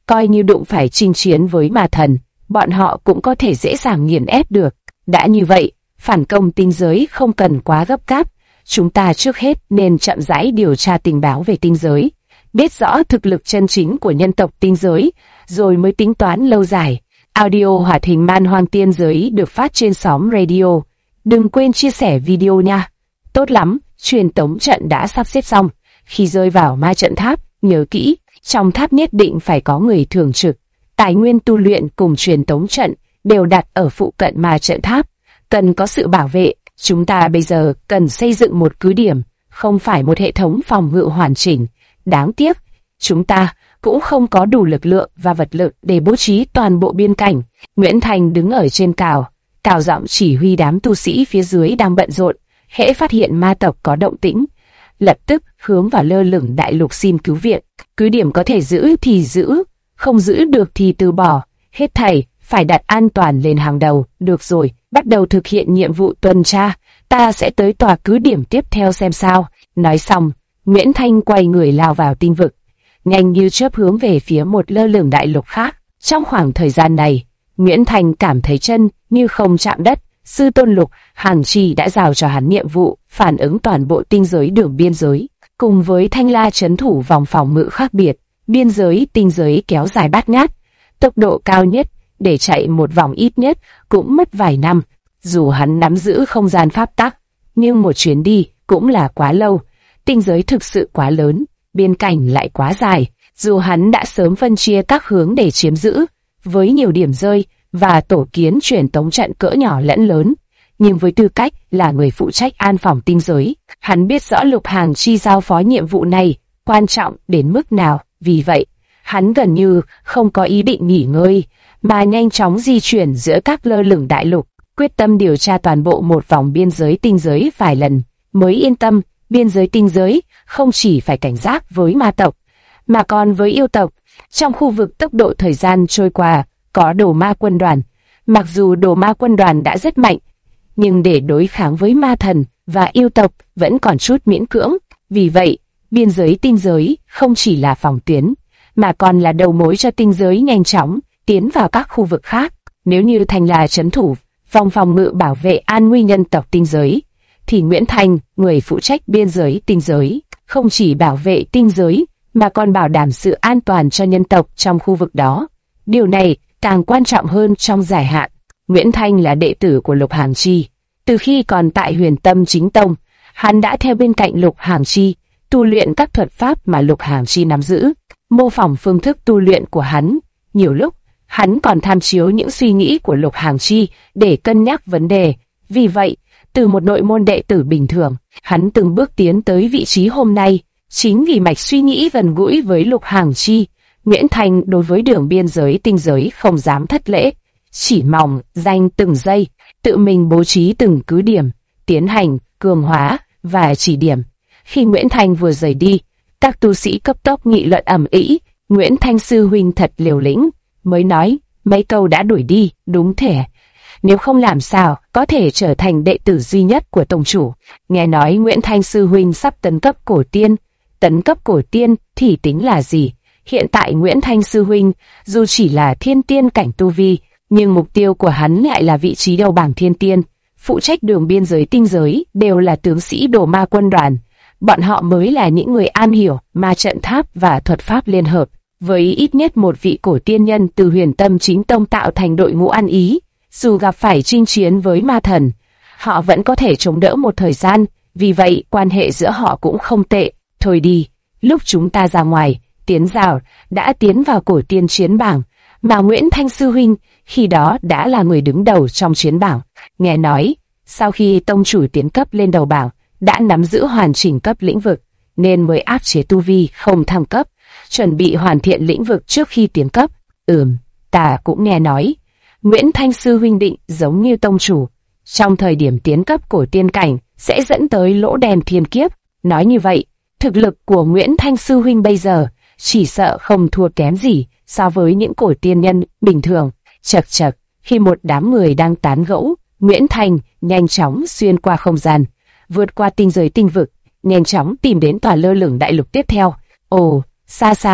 coi như đụng phải chinh chiến với ma thần, bọn họ cũng có thể dễ dàng nghiền ép được. Đã như vậy, phản công tinh giới không cần quá gấp gáp, chúng ta trước hết nên chậm rãi điều tra tình báo về tinh giới, biết rõ thực lực chân chính của nhân tộc tinh giới, rồi mới tính toán lâu dài. Audio hoạt hình Man Hoang Tiên Giới được phát trên xóm radio. Đừng quên chia sẻ video nha. Tốt lắm, truyền tống trận đã sắp xếp xong. Khi rơi vào ma trận tháp, nhớ kỹ, trong tháp nhất định phải có người thường trực. Tài nguyên tu luyện cùng truyền tống trận đều đặt ở phụ cận ma trận tháp, cần có sự bảo vệ. Chúng ta bây giờ cần xây dựng một cứ điểm, không phải một hệ thống phòng ngự hoàn chỉnh. Đáng tiếc, chúng ta cũng không có đủ lực lượng và vật lực để bố trí toàn bộ biên cảnh. Nguyễn Thành đứng ở trên cào giọng chỉ huy đám tu sĩ phía dưới đang bận rộn. Hễ phát hiện ma tộc có động tĩnh, lập tức hướng vào lơ lửng đại lục xin cứu viện. Cứ điểm có thể giữ thì giữ, không giữ được thì từ bỏ. Hết thảy phải đặt an toàn lên hàng đầu. Được rồi, bắt đầu thực hiện nhiệm vụ tuần tra. Ta sẽ tới tòa cứ điểm tiếp theo xem sao. Nói xong, Nguyễn Thanh quay người lao vào tinh vực, nhanh như chớp hướng về phía một lơ lửng đại lục khác. Trong khoảng thời gian này, Nguyễn Thanh cảm thấy chân như không chạm đất. Sư tôn Lục Hàng Chi đã giao cho hắn nhiệm vụ phản ứng toàn bộ tinh giới đường biên giới, cùng với Thanh La trấn thủ vòng phòng ngự khác biệt. Biên giới tinh giới kéo dài bát ngát, tốc độ cao nhất để chạy một vòng ít nhất cũng mất vài năm. Dù hắn nắm giữ không gian pháp tắc, nhưng một chuyến đi cũng là quá lâu. Tinh giới thực sự quá lớn, biên cảnh lại quá dài. Dù hắn đã sớm phân chia các hướng để chiếm giữ, với nhiều điểm rơi và tổ kiến truyền tống trận cỡ nhỏ lẫn lớn, nhưng với tư cách là người phụ trách an phòng tinh giới, hắn biết rõ Lục Hàng Chi giao phó nhiệm vụ này quan trọng đến mức nào. Vì vậy, hắn gần như không có ý định nghỉ ngơi, mà nhanh chóng di chuyển giữa các lơ lửng đại lục, quyết tâm điều tra toàn bộ một vòng biên giới tinh giới vài lần mới yên tâm. Biên giới tinh giới không chỉ phải cảnh giác với ma tộc, mà còn với yêu tộc. Trong khu vực tốc độ thời gian trôi qua, có đồ ma quân đoàn. Mặc dù đồ ma quân đoàn đã rất mạnh, nhưng để đối kháng với ma thần và yêu tộc vẫn còn chút miễn cưỡng. Vì vậy, biên giới tinh giới không chỉ là phòng tuyến, mà còn là đầu mối cho tinh giới nhanh chóng tiến vào các khu vực khác. Nếu như Thành là trấn thủ vòng phòng ngự bảo vệ an nguy nhân tộc tinh giới, thì Nguyễn Thành, người phụ trách biên giới tinh giới, không chỉ bảo vệ tinh giới, mà còn bảo đảm sự an toàn cho nhân tộc trong khu vực đó. Điều này càng quan trọng hơn trong dài hạn. Nguyễn Thanh là đệ tử của Lục Hàng Chi. Từ khi còn tại Huyền Tâm Chính Tông, hắn đã theo bên cạnh Lục Hàng Chi, tu luyện các thuật pháp mà Lục Hàng Chi nắm giữ, mô phỏng phương thức tu luyện của hắn. Nhiều lúc, hắn còn tham chiếu những suy nghĩ của Lục Hàng Chi để cân nhắc vấn đề. Vì vậy, từ một nội môn đệ tử bình thường, hắn từng bước tiến tới vị trí hôm nay. Chính vì mạch suy nghĩ gần gũi với Lục Hàng Chi, Nguyễn Thành đối với đường biên giới tinh giới không dám thất lễ, chỉ mỏng danh từng giây, tự mình bố trí từng cứ điểm, tiến hành cường hóa và chỉ điểm. Khi Nguyễn Thành vừa rời đi, các tu sĩ cấp tốc nghị luận ầm ĩ. Nguyễn Thanh sư huynh thật liều lĩnh, mới nói mấy câu đã đuổi đi. Đúng thế, nếu không làm sao có thể trở thành đệ tử duy nhất của tông chủ. Nghe nói Nguyễn Thanh sư huynh sắp tấn cấp cổ tiên. Tấn cấp cổ tiên thì tính là gì? Hiện tại Nguyễn Thanh sư huynh dù chỉ là thiên tiên cảnh tu vi, nhưng mục tiêu của hắn lại là vị trí đầu bảng thiên tiên. Phụ trách đường biên giới tinh giới đều là tướng sĩ đồ ma quân đoàn. Bọn họ mới là những người am hiểu ma trận tháp và thuật pháp liên hợp, với ít nhất một vị cổ tiên nhân từ Huyền Tâm Chính Tông tạo thành đội ngũ ăn ý. Dù gặp phải chinh chiến với ma thần, họ vẫn có thể chống đỡ một thời gian, vì vậy quan hệ giữa họ cũng không tệ. Thôi đi, lúc chúng ta ra ngoài, Tiến Giảo đã tiến vào cổ tiên chiến bảng, mà Nguyễn Thanh sư huynh khi đó đã là người đứng đầu trong chiến bảng. Nghe nói, sau khi tông chủ tiến cấp lên đầu bảng, đã nắm giữ hoàn chỉnh cấp lĩnh vực, nên mới áp chế tu vi không thăng cấp, chuẩn bị hoàn thiện lĩnh vực trước khi tiến cấp. Ta cũng nghe nói, Nguyễn Thanh sư huynh định giống như tông chủ, trong thời điểm tiến cấp cổ tiên cảnh sẽ dẫn tới lỗ đen thiên kiếp. Nói như vậy, thực lực của Nguyễn Thanh sư huynh bây giờ chỉ sợ không thua kém gì so với những cổ tiên nhân bình thường. Chậc chậc, khi một đám người đang tán gẫu, Nguyễn Thanh nhanh chóng xuyên qua không gian, vượt qua tinh giới tinh vực, nhanh chóng tìm đến tòa lơ lửng đại lục tiếp theo. Ồ, xa xa,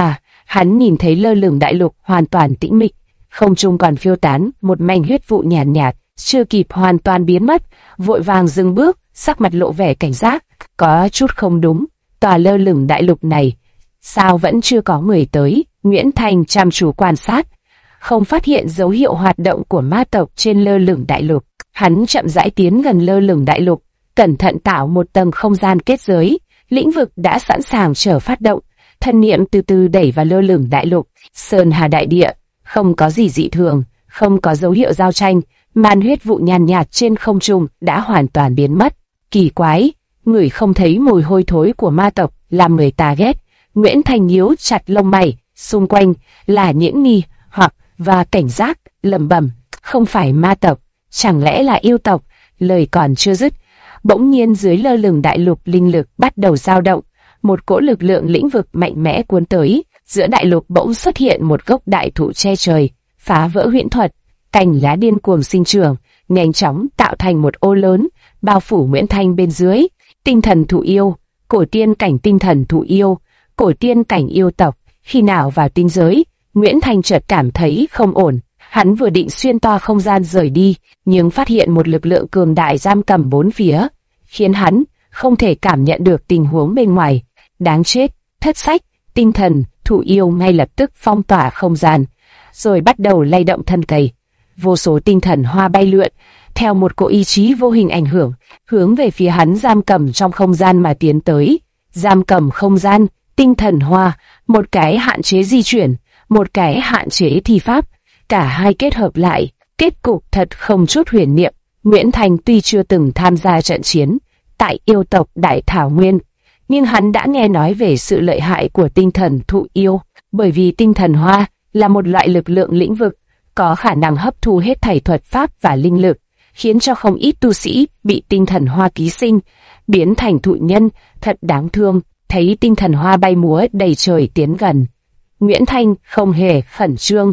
Hắn nhìn thấy lơ lửng đại lục hoàn toàn tĩnh mịch, không trung còn phiêu tán một mảnh huyết vụ nhàn nhạt, chưa kịp hoàn toàn biến mất, vội vàng dừng bước, sắc mặt lộ vẻ cảnh giác. Có chút không đúng, tòa lơ lửng đại lục này, sao vẫn chưa có người tới? Nguyễn Thành chăm chú quan sát, không phát hiện dấu hiệu hoạt động của ma tộc trên lơ lửng đại lục. Hắn chậm rãi tiến gần lơ lửng đại lục, cẩn thận tạo một tầng không gian kết giới, lĩnh vực đã sẵn sàng chờ phát động. Thân niệm từ từ đẩy vào lơ lửng đại lục, sơn hà đại địa, không có gì dị thường, không có dấu hiệu giao tranh, màn huyết vụ nhàn nhạt trên không trung đã hoàn toàn biến mất. Kỳ quái, người không thấy mùi hôi thối của ma tộc làm người ta ghét. Nguyễn Thành nhíu chặt lông mày, xung quanh là những nghi hoặc và cảnh giác, lẩm bẩm, không phải ma tộc, chẳng lẽ là yêu tộc? Lời còn chưa dứt, bỗng nhiên dưới lơ lửng đại lục linh lực bắt đầu dao động, một cỗ lực lượng lĩnh vực mạnh mẽ cuốn tới, giữa đại lục bỗng xuất hiện một gốc đại thụ che trời, phá vỡ huyễn thuật, cành lá điên cuồng sinh trưởng, nhanh chóng tạo thành một ô lớn, bao phủ Nguyễn Thanh bên dưới. Tinh thần thụ yêu, cổ tiên cảnh tinh thần thụ yêu, cổ tiên cảnh yêu tộc, khi nào vào tinh giới? Nguyễn Thanh chợt cảm thấy không ổn, hắn vừa định xuyên toa không gian rời đi, nhưng phát hiện một lực lượng cường đại giam cầm bốn phía, khiến hắn không thể cảm nhận được tình huống bên ngoài. Đáng chết, thất sách, tinh thần thụ yêu ngay lập tức phong tỏa không gian, rồi bắt đầu lay động thân cây. Vô số tinh thần hoa bay lượn, theo một cỗ ý chí vô hình ảnh hưởng, hướng về phía hắn giam cầm trong không gian mà tiến tới. Giam cầm không gian, tinh thần hoa, một cái hạn chế di chuyển, một cái hạn chế thi pháp, cả hai kết hợp lại, kết cục thật không chút huyền niệm. Nguyễn Thành tuy chưa từng tham gia trận chiến tại yêu tộc Đại Thảo Nguyên, nhưng hắn đã nghe nói về sự lợi hại của tinh thần thụ yêu, bởi vì tinh thần hoa là một loại lực lượng lĩnh vực, có khả năng hấp thu hết thảy thuật pháp và linh lực, khiến cho không ít tu sĩ bị tinh thần hoa ký sinh, biến thành thụ nhân, thật đáng thương. Thấy tinh thần hoa bay múa đầy trời tiến gần, Nguyễn Thanh không hề khẩn trương,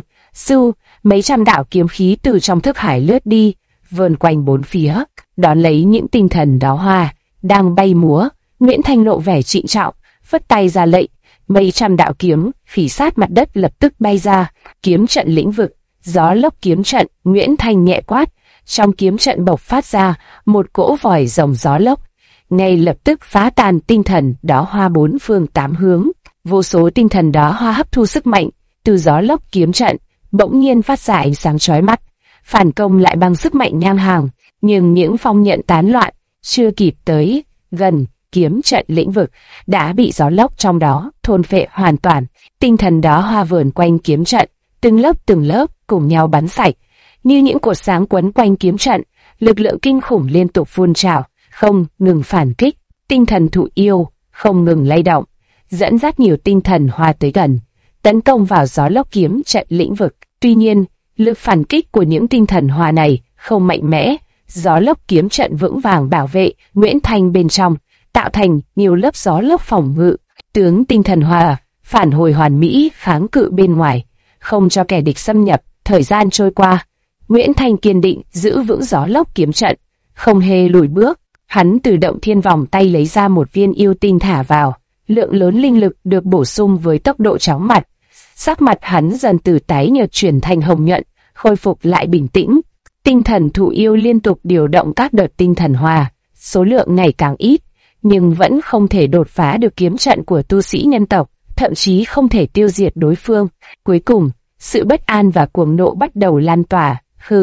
mấy trăm đạo kiếm khí từ trong thức hải lướt đi, vờn quanh bốn phía, đón lấy những tinh thần đó hoa đang bay múa. Nguyễn Thanh lộ vẻ trịnh trọng, phất tay ra lệnh, mấy trăm đạo kiếm phỉ sát mặt đất lập tức bay ra. Kiếm trận lĩnh vực, gió lốc kiếm trận. Nguyễn Thanh nhẹ quát, trong kiếm trận bộc phát ra một cỗ vòi rồng gió lốc, ngay lập tức phá tan tinh thần đó hoa bốn phương tám hướng. Vô số tinh thần đó hoa hấp thu sức mạnh từ gió lốc kiếm trận, bỗng nhiên phát ra ánh sáng chói mắt, phản công lại bằng sức mạnh ngang hàng. Nhưng những phong nhận tán loạn chưa kịp tới gần kiếm trận lĩnh vực đã bị gió lốc trong đó thôn phệ hoàn toàn. Tinh thần đó hoa vờn quanh kiếm trận, từng lớp cùng nhau bắn sạch, như những cột sáng quấn quanh kiếm trận. Lực lượng kinh khủng liên tục phun trào, không ngừng phản kích. Tinh thần thụ yêu không ngừng lay động, dẫn dắt nhiều tinh thần hoa tới gần, tấn công vào gió lốc kiếm trận lĩnh vực. Tuy nhiên, lực phản kích của những tinh thần hoa này không mạnh mẽ. Gió lốc kiếm trận vững vàng bảo vệ Nguyễn Thanh bên trong, tạo thành nhiều lớp gió lốc phòng ngự. Tướng tinh thần hoa phản hồi hoàn mỹ, kháng cự bên ngoài, không cho kẻ địch xâm nhập. Thời gian trôi qua, Nguyễn Thanh kiên định giữ vững gió lốc kiếm trận, không hề lùi bước. Hắn từ động thiên vòng tay lấy ra một viên yêu tinh thả vào, lượng lớn linh lực được bổ sung với tốc độ chóng mặt. Sắc mặt hắn dần từ tái nhợt chuyển thành hồng nhuận, khôi phục lại bình tĩnh. Tinh thần thụ yêu liên tục điều động các đợt tinh thần hoa, số lượng ngày càng ít, nhưng vẫn không thể đột phá được kiếm trận của tu sĩ nhân tộc, thậm chí không thể tiêu diệt đối phương. Cuối cùng, sự bất an và cuồng nộ bắt đầu lan tỏa.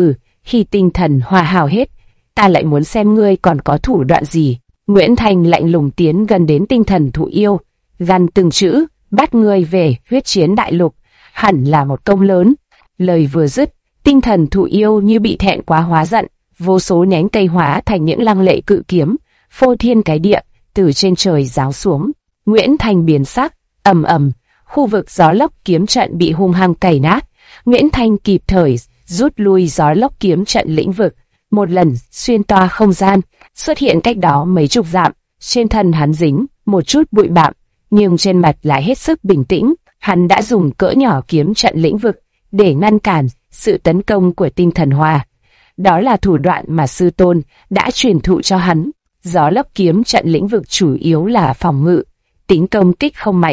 Khi tinh thần hoa hao hết, ta lại muốn xem ngươi còn có thủ đoạn gì. Nguyễn Thành lạnh lùng tiến gần đến tinh thần thụ yêu, gằn từng chữ, bắt ngươi về huyết chiến đại lục, hẳn là một công lớn. Lời vừa dứt, tinh thần thụ yêu như bị thẹn quá hóa giận, vô số nhánh cây hóa thành những lăng lệ cự kiếm, phô thiên cái địa, từ trên trời giáng xuống. Nguyễn Thành biến sắc, ầm ầm, khu vực gió lốc kiếm trận bị hung hăng cày nát. Nguyễn Thành kịp thời rút lui gió lốc kiếm trận lĩnh vực, một lần xuyên toa không gian, xuất hiện cách đó mấy chục dặm. Trên thân hắn dính một chút bụi bặm, nhưng trên mặt lại hết sức bình tĩnh. Hắn đã dùng cỡ nhỏ kiếm trận lĩnh vực để ngăn cản sự tấn công của tinh thần hoa. Đó là thủ đoạn mà sư tôn đã truyền thụ cho hắn. Gió lốc kiếm trận lĩnh vực chủ yếu là phòng ngự, tính công kích không mạnh,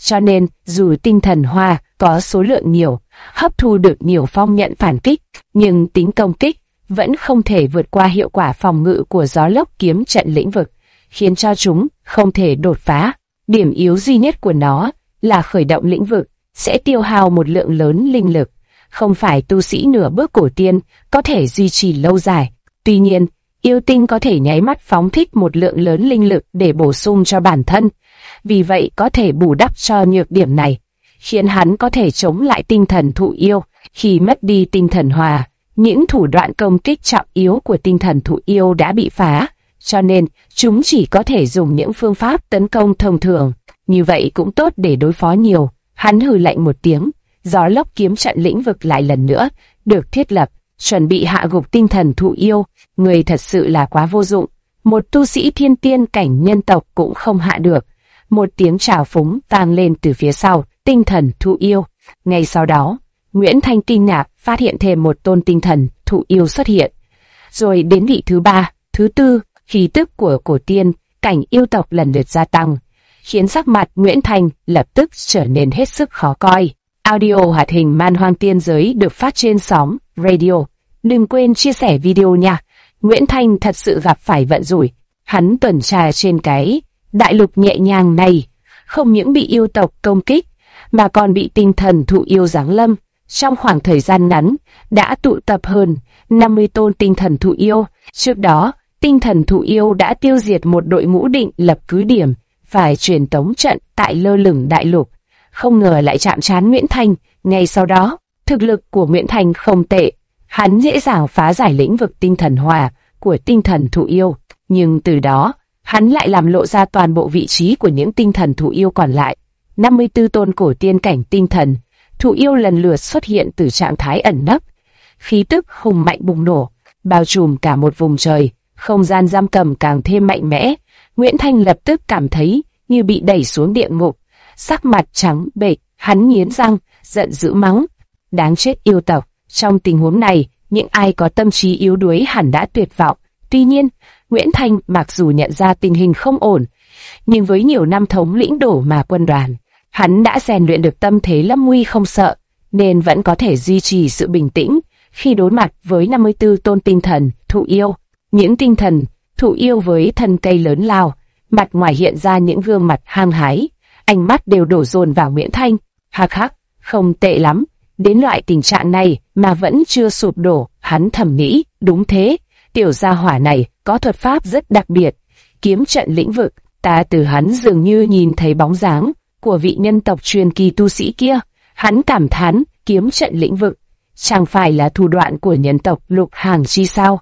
cho nên dù tinh thần hoa có số lượng nhiều, hấp thu được nhiều phong nhận phản kích, nhưng tính công kích vẫn không thể vượt qua hiệu quả phòng ngự của gió lốc kiếm trận lĩnh vực, khiến cho chúng không thể đột phá. Điểm yếu duy nhất của nó là khởi động lĩnh vực sẽ tiêu hao một lượng lớn linh lực, không phải tu sĩ nửa bước cổ tiên có thể duy trì lâu dài. Tuy nhiên, yêu tinh có thể nháy mắt phóng thích một lượng lớn linh lực để bổ sung cho bản thân, vì vậy có thể bù đắp cho nhược điểm này, khiến hắn có thể chống lại tinh thần thụ yêu. Khi mất đi tinh thần hòa, những thủ đoạn công kích trọng yếu của tinh thần thụ yêu đã bị phá, cho nên chúng chỉ có thể dùng những phương pháp tấn công thông thường. Như vậy cũng tốt để đối phó nhiều. Hắn hừ lạnh một tiếng, gió lốc kiếm trận lĩnh vực lại lần nữa được thiết lập, chuẩn bị hạ gục tinh thần thụ yêu. Người thật sự là quá vô dụng, một tu sĩ thiên tiên cảnh nhân tộc cũng không hạ được. Một tiếng trào phúng vang lên từ phía sau tinh thần thụ yêu. Ngay sau đó, Nguyễn Thanh kinh ngạc phát hiện thêm một tôn tinh thần thụ yêu xuất hiện. Rồi đến vị thứ ba, thứ tư, khí tức của cổ tiên cảnh yêu tộc lần lượt gia tăng, khiến sắc mặt Nguyễn Thanh lập tức trở nên hết sức khó coi. Audio hoạt hình Man Hoang Tiên Giới được phát trên sóng radio. Đừng quên chia sẻ video nha. Nguyễn Thanh thật sự gặp phải vận rủi. Hắn tuần tra trên cái đại lục nhẹ nhàng này, không những bị yêu tộc công kích, mà còn bị tinh thần thụ yêu giáng lâm. Trong khoảng thời gian ngắn, đã tụ tập hơn 50 tôn tinh thần thụ yêu. Trước đó, tinh thần thụ yêu đã tiêu diệt một đội ngũ định lập cứ điểm, phải truyền tống trận tại lơ lửng đại lục. Không ngờ lại chạm trán Nguyễn Thanh. Ngay sau đó, thực lực của Nguyễn Thanh không tệ. Hắn dễ dàng phá giải lĩnh vực tinh thần hòa của tinh thần thụ yêu. Nhưng từ đó, hắn lại làm lộ ra toàn bộ vị trí của những tinh thần thụ yêu còn lại. 54 tôn cổ tiên cảnh tinh thần thụ yêu lần lượt xuất hiện từ trạng thái ẩn nấp. Khí tức hùng mạnh bùng nổ, bao trùm cả một vùng trời. Không gian giam cầm càng thêm mạnh mẽ. Nguyễn Thanh lập tức cảm thấy như bị đẩy xuống địa ngục. Sắc mặt trắng bệch, hắn nghiến răng, giận dữ mắng: đáng chết yêu tộc! Trong tình huống này, những ai có tâm trí yếu đuối hẳn đã tuyệt vọng. Tuy nhiên, Nguyễn Thanh mặc dù nhận ra tình hình không ổn, nhưng với nhiều năm thống lĩnh đổ mà quân đoàn, hắn đã rèn luyện được tâm thế lâm nguy không sợ, nên vẫn có thể duy trì sự bình tĩnh khi đối mặt với 54 tôn tinh thần thụ yêu. Những tinh thần thụ yêu với thân cây lớn lao, mặt ngoài hiện ra những gương mặt hăng hái, ánh mắt đều đổ dồn vào Nguyễn Thanh. Hắc hắc, không tệ lắm, đến loại tình trạng này mà vẫn chưa sụp đổ. Hắn thầm nghĩ, đúng thế, tiểu gia hỏa này có thuật pháp rất đặc biệt, kiếm trận lĩnh vực. Ta từ hắn dường như nhìn thấy bóng dáng của vị nhân tộc truyền kỳ tu sĩ kia. Hắn cảm thán, kiếm trận lĩnh vực chẳng phải là thủ đoạn của nhân tộc Lục Hàng chi sao?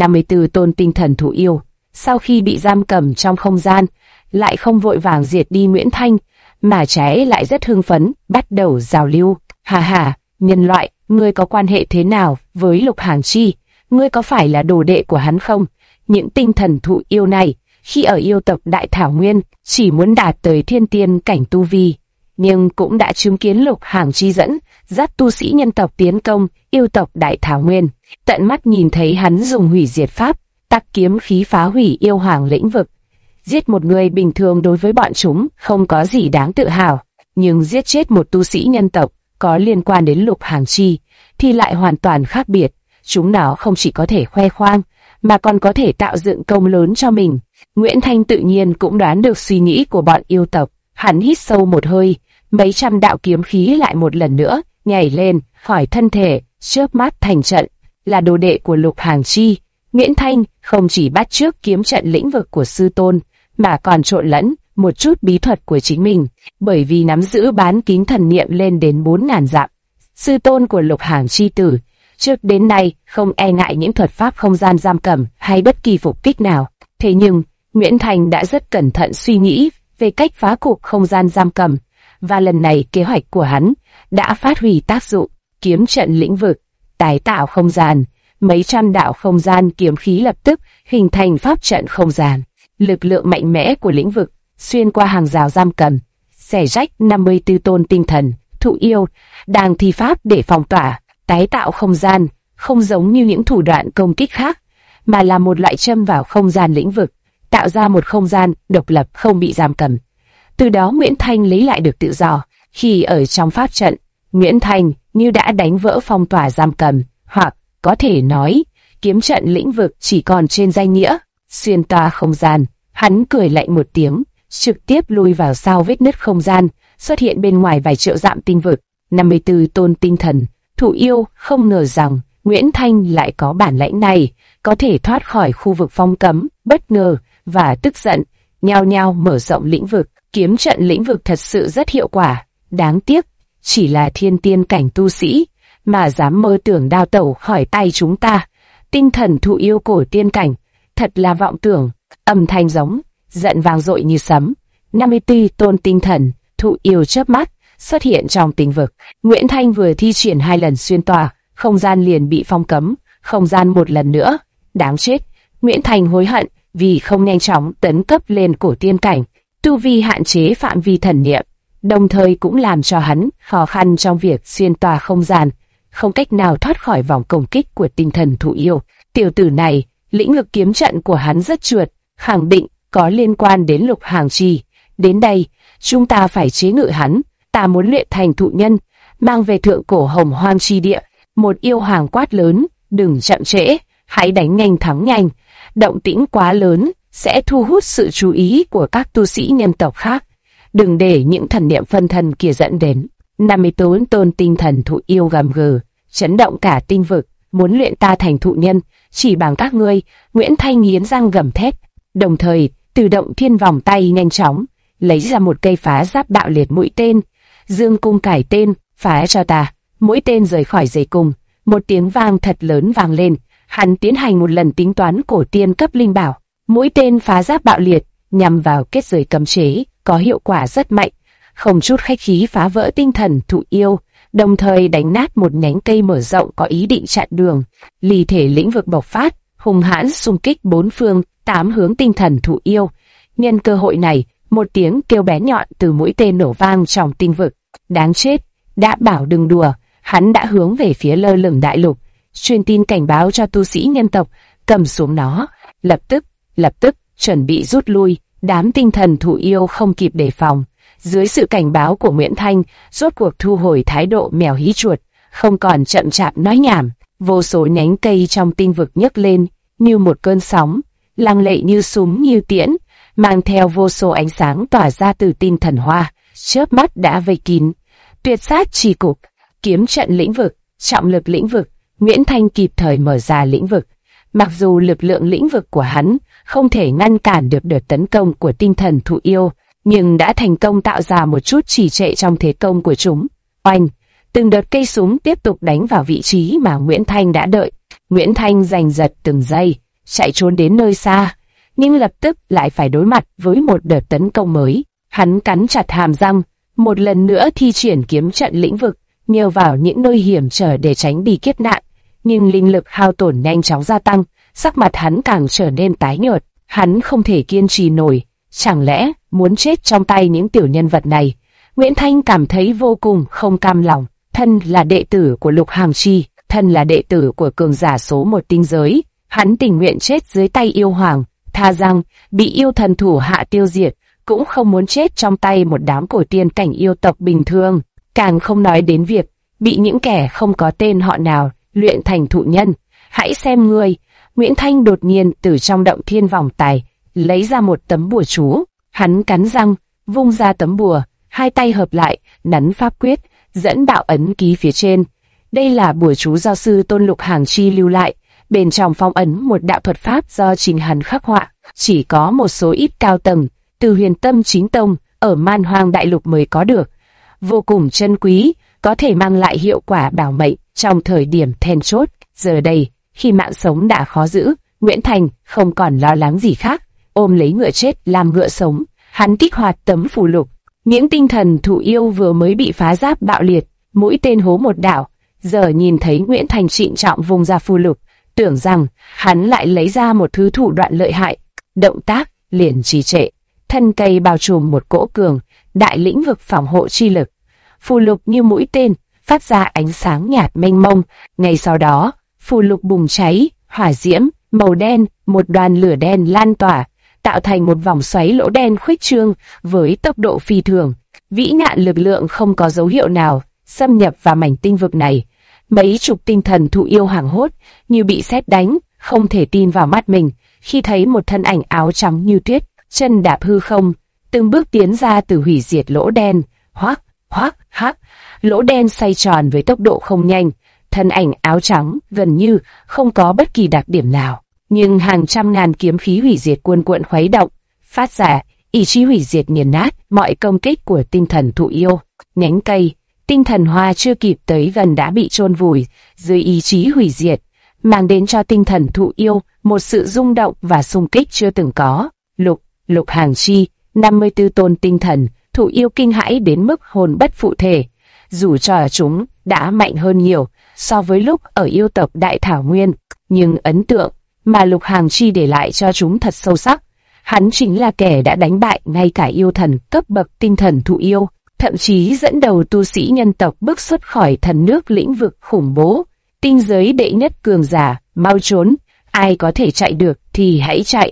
54 tôn tinh thần thụ yêu sau khi bị giam cầm trong không gian lại không vội vàng diệt đi Nguyễn Thanh, mà trái lại rất hưng phấn, bắt đầu giao lưu. Hà hà, nhân loại, ngươi có quan hệ thế nào với Lục Hàng chi? Ngươi có phải là đồ đệ của hắn không? Những tinh thần thụ yêu này khi ở yêu tộc Đại Thảo Nguyên chỉ muốn đạt tới thiên tiên cảnh tu vi, nhưng cũng đã chứng kiến Lục Hàng chi dẫn dắt tu sĩ nhân tộc tiến công yêu tộc Đại Thảo Nguyên, tận mắt nhìn thấy hắn dùng hủy diệt pháp tắc kiếm khí phá hủy yêu hoàng lĩnh vực. Giết một người bình thường đối với bọn chúng không có gì đáng tự hào, nhưng giết chết một tu sĩ nhân tộc có liên quan đến Lục Hàng chi thì lại hoàn toàn khác biệt. Chúng nó không chỉ có thể khoe khoang, mà còn có thể tạo dựng công lớn cho mình. Nguyễn Thanh tự nhiên cũng đoán được suy nghĩ của bọn yêu tộc. Hắn hít sâu một hơi, mấy trăm đạo kiếm khí lại một lần nữa nhảy lên khỏi thân thể, chớp mắt thành trận. Là đồ đệ của Lục Hàng chi, Nguyễn Thanh không chỉ bắt chước kiếm trận lĩnh vực của sư tôn, mà còn trộn lẫn một chút bí thuật của chính mình, bởi vì nắm giữ bán kính thần niệm lên đến 4.000 dặm. Sư tôn của Lục Hàng chi tử trước đến nay không e ngại những thuật pháp không gian giam cầm hay bất kỳ phục kích nào. Thế nhưng, Nguyễn Thanh đã rất cẩn thận suy nghĩ về cách phá cục không gian giam cầm, và lần này kế hoạch của hắn đã phát huy tác dụng. Kiếm trận lĩnh vực, tái tạo không gian, mấy trăm đạo không gian kiếm khí lập tức hình thành pháp trận không gian. Lực lượng mạnh mẽ của lĩnh vực xuyên qua hàng rào giam cầm, xẻ rách 54 tôn tinh thần thụ yêu đang thi pháp để phong tỏa. Tái tạo không gian không giống như những thủ đoạn công kích khác, mà là một loại châm vào không gian lĩnh vực, tạo ra một không gian độc lập không bị giam cầm. Từ đó Nguyễn Thanh lấy lại được tự do. Khi ở trong pháp trận, Nguyễn Thanh như đã đánh vỡ phong tỏa giam cầm, hoặc có thể nói, kiếm trận lĩnh vực chỉ còn trên danh nghĩa. Xuyên toa không gian, hắn cười lạnh một tiếng, trực tiếp lui vào sau vết nứt không gian, xuất hiện bên ngoài vài triệu dặm tinh vực. 54 tôn tinh thần, thụ yêu không ngờ rằng Nguyễn Thanh lại có bản lãnh này, có thể thoát khỏi khu vực phong cấm, bất ngờ và tức giận, nhao nhao mở rộng lĩnh vực. Kiếm trận lĩnh vực thật sự rất hiệu quả, đáng tiếc, chỉ là thiên tiên cảnh tu sĩ, mà dám mơ tưởng đào tẩu khỏi tay chúng ta. Tinh thần thụ yêu cổ tiên cảnh, thật là vọng tưởng. Âm thanh giống, giận vang dội như sấm. 54 tôn tinh thần, thụ yêu chớp mắt, xuất hiện trong tinh vực. Nguyễn Thanh vừa thi triển 2 lần xuyên tòa, không gian liền bị phong cấm, không gian một lần nữa. Đáng chết, Nguyễn Thanh hối hận vì không nhanh chóng tấn cấp lên cổ tiên cảnh. Tu vi hạn chế phạm vi thần niệm, đồng thời cũng làm cho hắn khó khăn trong việc xuyên tòa không gian, không cách nào thoát khỏi vòng công kích của tinh thần thụ yêu. Tiểu tử này, lĩnh vực kiếm trận của hắn rất trượt, khẳng định có liên quan đến Lục Hàng Chi. Đến đây, chúng ta phải chế ngự hắn, ta muốn luyện thành thụ nhân, mang về thượng cổ hồng hoang chi địa. Một yêu hoàng quát lớn, đừng chậm trễ, hãy đánh nhanh thắng nhanh, động tĩnh quá lớn sẽ thu hút sự chú ý của các tu sĩ nhân tộc khác. Đừng để những thần niệm phân thân kia dẫn đến. 54 tôn tinh thần thụ yêu gầm gừ, chấn động cả tinh vực, muốn luyện ta thành thụ nhân, chỉ bằng các ngươi. Nguyễn Thanh nghiến răng gầm thét, đồng thời tự động thiên vòng tay nhanh chóng lấy ra một cây phá giáp bạo liệt mũi tên. Dương cung cải tên, phá cho ta. Mũi tên rời khỏi dây cung, một tiếng vang thật lớn vang lên. Hắn tiến hành một lần tính toán cổ tiên cấp linh bảo. Mũi tên phá giáp bạo liệt nhằm vào kết giới cấm chế, có hiệu quả rất mạnh, không chút khách khí phá vỡ tinh thần thụ yêu, đồng thời đánh nát một nhánh cây mở rộng có ý định chặn đường. Ly thể lĩnh vực bộc phát, hung hãn xung kích 4 phương 8 hướng tinh thần thụ yêu. Nhân cơ hội này, một tiếng kêu bé nhọn từ mũi tên nổ vang trong tinh vực. Đáng chết, đã bảo đừng đùa. Hắn đã hướng về phía lơ lửng đại lục, truyền tin cảnh báo cho tu sĩ nhân tộc, cầm xuống nó, lập tức chuẩn bị rút lui. Đám tinh thần thụ yêu không kịp đề phòng, dưới sự cảnh báo của Nguyễn Thanh, rốt cuộc thu hồi thái độ mèo hí chuột, không còn chậm chạp nói nhảm. Vô số nhánh cây trong tinh vực nhấc lên như một cơn sóng, lăng lệ như súng như tiễn, mang theo vô số ánh sáng tỏa ra từ tinh thần hoa, chớp mắt đã vây kín. Tuyệt sát chỉ cục, kiếm trận lĩnh vực, trọng lực lĩnh vực. Nguyễn Thanh kịp thời mở ra lĩnh vực. Mặc dù lực lượng lĩnh vực của hắn không thể ngăn cản được đợt tấn công của tinh thần thụ yêu, nhưng đã thành công tạo ra một chút trì trệ trong thế công của chúng. Oanh! Từng đợt cây súng tiếp tục đánh vào vị trí mà Nguyễn Thanh đã đợi. Nguyễn Thanh giành giật từng giây, chạy trốn đến nơi xa, nhưng lập tức lại phải đối mặt với một đợt tấn công mới. Hắn cắn chặt hàm răng, một lần nữa thi triển kiếm trận lĩnh vực, nhờ vào những nơi hiểm trở để tránh bị kiếp nạn. Nhưng linh lực hao tổn nhanh chóng gia tăng, sắc mặt hắn càng trở nên tái nhợt. Hắn không thể kiên trì nổi, chẳng lẽ muốn chết trong tay những tiểu nhân vật này? Nguyễn Thanh cảm thấy vô cùng không cam lòng. Thân là đệ tử của Lục Hàng Chi, thân là đệ tử của cường giả số 1 tinh giới, hắn tình nguyện chết dưới tay yêu hoàng, tha rằng bị yêu thần thủ hạ tiêu diệt, cũng không muốn chết trong tay một đám cổ tiên cảnh yêu tộc bình thường, càng không nói đến việc bị những kẻ không có tên họ nào luyện thành thụ nhân. Hãy xem ngươi. Nguyễn Thanh đột nhiên từ trong động thiên vòng tay lấy ra một tấm bùa chú. Hắn cắn răng, vung ra tấm bùa, hai tay hợp lại, nắn pháp quyết, dẫn đạo ấn ký phía trên. Đây là bùa chú do sư tôn Lục Hàng Chi lưu lại, bên trong phong ấn một đạo thuật pháp do chính hắn khắc họa. Chỉ có một số ít cao tầng, từ Huyền Tâm Chính Tông, ở Man Hoang Đại Lục mới có được. Vô cùng chân quý, có thể mang lại hiệu quả bảo mệnh trong thời điểm then chốt. Giờ đây, khi mạng sống đã khó giữ, Nguyễn Thành không còn lo lắng gì khác, ôm lấy ngựa chết làm ngựa sống. Hắn kích hoạt tấm phù lục. Những tinh thần thụ yêu vừa mới bị phá giáp bạo liệt, mũi tên hố một đảo, giờ nhìn thấy Nguyễn Thành trịnh trọng vùng ra phù lục, tưởng rằng hắn lại lấy ra một thứ thủ đoạn lợi hại. Động tác liền trì trệ, thân cây bao trùm một cỗ cường đại lĩnh vực phòng hộ chi lực. Phù lục như mũi tên phát ra ánh sáng nhạt mênh mông. Ngay sau đó, phù lục bùng cháy, hỏa diễm màu đen, một đoàn lửa đen lan tỏa, tạo thành một vòng xoáy lỗ đen khuếch trương với tốc độ phi thường. Vĩ nạn lực lượng không có dấu hiệu nào xâm nhập vào mảnh tinh vực này. Mấy chục tinh thần thụ yêu hoảng hốt, như bị sét đánh, không thể tin vào mắt mình, khi thấy một thân ảnh áo trắng như tuyết, chân đạp hư không, từng bước tiến ra từ hủy diệt lỗ đen. Hoắc, hoắc, hắc, lỗ đen xoay tròn với tốc độ không nhanh, thân ảnh áo trắng gần như không có bất kỳ đặc điểm nào, nhưng hàng trăm ngàn kiếm khí hủy diệt cuồn cuộn khuấy động, phát ra ý chí hủy diệt nghiền nát mọi công kích của tinh thần thụ yêu. Nhánh cây, tinh thần hoa chưa kịp tới gần đã bị chôn vùi dưới ý chí hủy diệt, mang đến cho tinh thần thụ yêu một sự rung động và xung kích chưa từng có. Lục Hàng Chi, 54 tôn tinh thần thụ yêu kinh hãi đến mức hồn bất phụ thể. Dù cho chúng đã mạnh hơn nhiều so với lúc ở yêu tộc Đại Thảo Nguyên, nhưng ấn tượng mà Lục Hàng Chi để lại cho chúng thật sâu sắc. Hắn chính là kẻ đã đánh bại ngay cả yêu thần cấp bậc tinh thần thụ yêu, thậm chí dẫn đầu tu sĩ nhân tộc bước xuất khỏi thần nước lĩnh vực khủng bố. Tinh giới đệ nhất cường giả, mau trốn, ai có thể chạy được thì hãy chạy.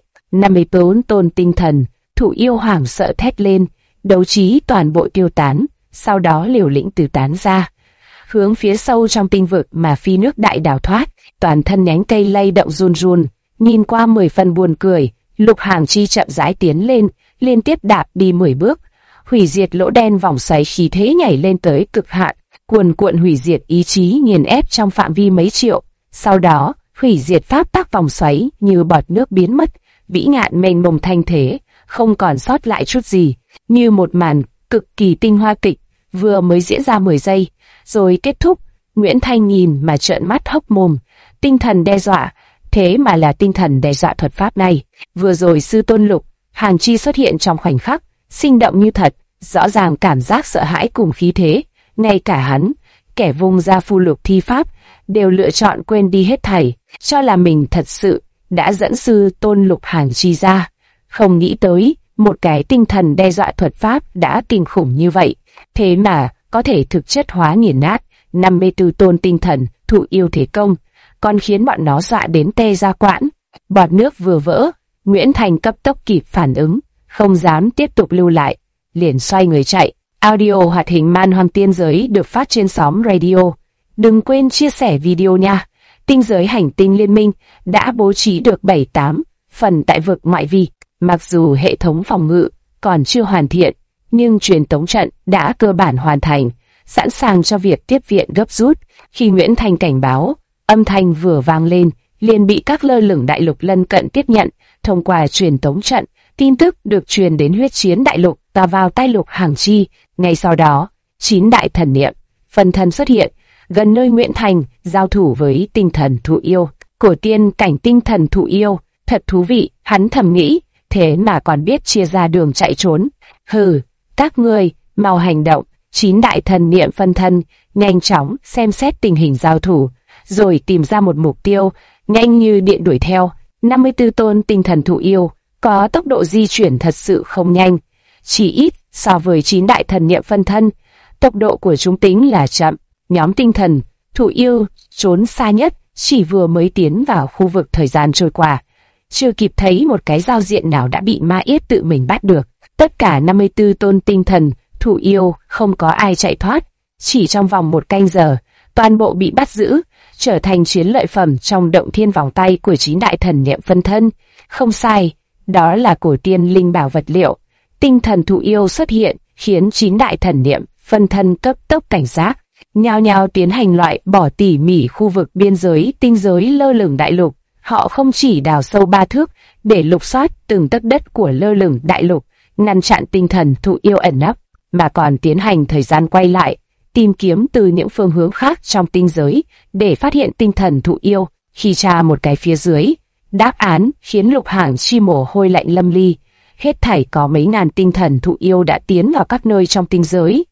54 tôn tinh thần thụ yêu hoảng sợ thét lên, đấu trí toàn bộ tiêu tán, sau đó liều lĩnh từ tán ra, hướng phía sâu trong tinh vực mà phi nước đại đào thoát. Toàn thân nhánh cây lay động run run, nhìn qua 10 phần buồn cười. Lục Hàng Chi chậm rãi tiến lên, liên tiếp đạp đi 10 bước, hủy diệt lỗ đen vòng xoáy khí thế nhảy lên tới cực hạn, cuồn cuộn hủy diệt ý chí nghiền ép trong phạm vi mấy triệu. Sau đó, hủy diệt pháp tắc vòng xoáy như bọt nước biến mất, vĩ ngạn mênh mông thanh thế, không còn sót lại chút gì, như một màn cực kỳ tinh hoa kịch vừa mới diễn ra 10 giây, rồi kết thúc. Nguyễn Thanh nhìn mà trợn mắt hốc mồm. Tinh thần đe dọa, thế mà là tinh thần đe dọa thuật pháp này. Vừa rồi sư tôn Lục Hàng Chi xuất hiện trong khoảnh khắc, sinh động như thật, rõ ràng cảm giác sợ hãi cùng khí thế. Ngay cả hắn, kẻ vung ra phù lục thi pháp, đều lựa chọn quên đi hết thảy, cho là mình thật sự đã dẫn sư tôn Lục Hàng Chi ra. Không nghĩ tới, một cái tinh thần đe dọa thuật pháp đã kinh khủng như vậy, thế mà có thể thực chất hóa nghiền nát 54 tôn tinh thần thụ yêu thế công, còn khiến bọn nó dọa đến tê ra quãng. Bọt nước vừa vỡ, Nguyễn Thành cấp tốc kịp phản ứng, không dám tiếp tục lưu lại, liền xoay người chạy. Audio hoạt hình Man Hoang Tiên Giới được phát trên xóm radio. Đừng quên chia sẻ video nha. Tinh giới hành tinh liên minh đã bố trí được 7-8 phần tại vực ngoại vi. Mặc dù hệ thống phòng ngự còn chưa hoàn thiện, nhưng truyền tống trận đã cơ bản hoàn thành, sẵn sàng cho việc tiếp viện gấp rút. Khi Nguyễn Thành cảnh báo, âm thanh vừa vang lên, liền bị các lơ lửng đại lục lân cận tiếp nhận. Thông qua truyền tống trận, tin tức được truyền đến huyết chiến đại lục và vào tay Lục Hàng Chi. Ngay sau đó, 9 đại thần niệm phân thân xuất hiện gần nơi Nguyễn Thành giao thủ với tinh thần thụ yêu. Cổ tiên cảnh tinh thần thụ yêu, thật thú vị, hắn thầm nghĩ, thế mà còn biết chia ra đường chạy trốn. Hừ, các ngươi mau hành động. 9 đại thần niệm phân thân nhanh chóng xem xét tình hình giao thủ, rồi tìm ra một mục tiêu, nhanh như điện đuổi theo. 54 tôn tinh thần thụ yêu có tốc độ di chuyển thật sự không nhanh, chỉ ít so với 9 đại thần niệm phân thân, tốc độ của chúng tính là chậm. Nhóm tinh thần thụ yêu trốn xa nhất chỉ vừa mới tiến vào khu vực thời gian trôi qua, chưa kịp thấy một cái giao diện nào đã bị ma yết tự mình bắt được. Tất cả 54 tôn tinh thần thụ yêu không có ai chạy thoát, chỉ trong vòng 1 canh giờ, toàn bộ bị bắt giữ, trở thành chiến lợi phẩm trong động thiên vòng tay của 9 đại thần niệm phân thân. Không sai, đó là cổ tiên linh bảo vật liệu. Tinh thần thụ yêu xuất hiện khiến 9 đại thần niệm phân thân cấp tốc cảnh giác, nhao nhao tiến hành loại bỏ tỉ mỉ khu vực biên giới tinh giới lơ lửng đại lục. Họ không chỉ đào sâu 3 thước để lục soát từng tấc đất của lơ lửng đại lục, ngăn chặn tinh thần thụ yêu ẩn nấp, mà còn tiến hành thời gian quay lại, tìm kiếm từ những phương hướng khác trong tinh giới để phát hiện tinh thần thụ yêu. Khi tra một cái phía dưới, đáp án khiến Lục Hàng Chi mồ hôi lạnh lâm ly. Hết thảy có mấy ngàn tinh thần thụ yêu đã tiến vào các nơi trong tinh giới.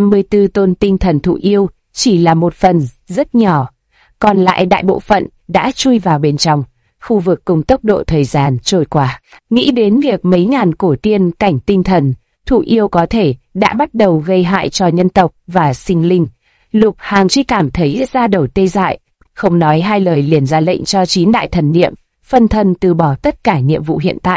54 tôn tinh thần thụ yêu chỉ là một phần rất nhỏ, còn lại đại bộ phận đã chui vào bên trong khu vực cùng tốc độ thời gian trôi qua. Nghĩ đến việc mấy ngàn cổ tiên cảnh tinh thần thụ yêu có thể đã bắt đầu gây hại cho nhân tộc và sinh linh, Lục Hàng Chi cảm thấy da đầu tê dại, không nói hai lời liền ra lệnh cho 9 đại thần niệm phân thân từ bỏ tất cả nhiệm vụ hiện tại,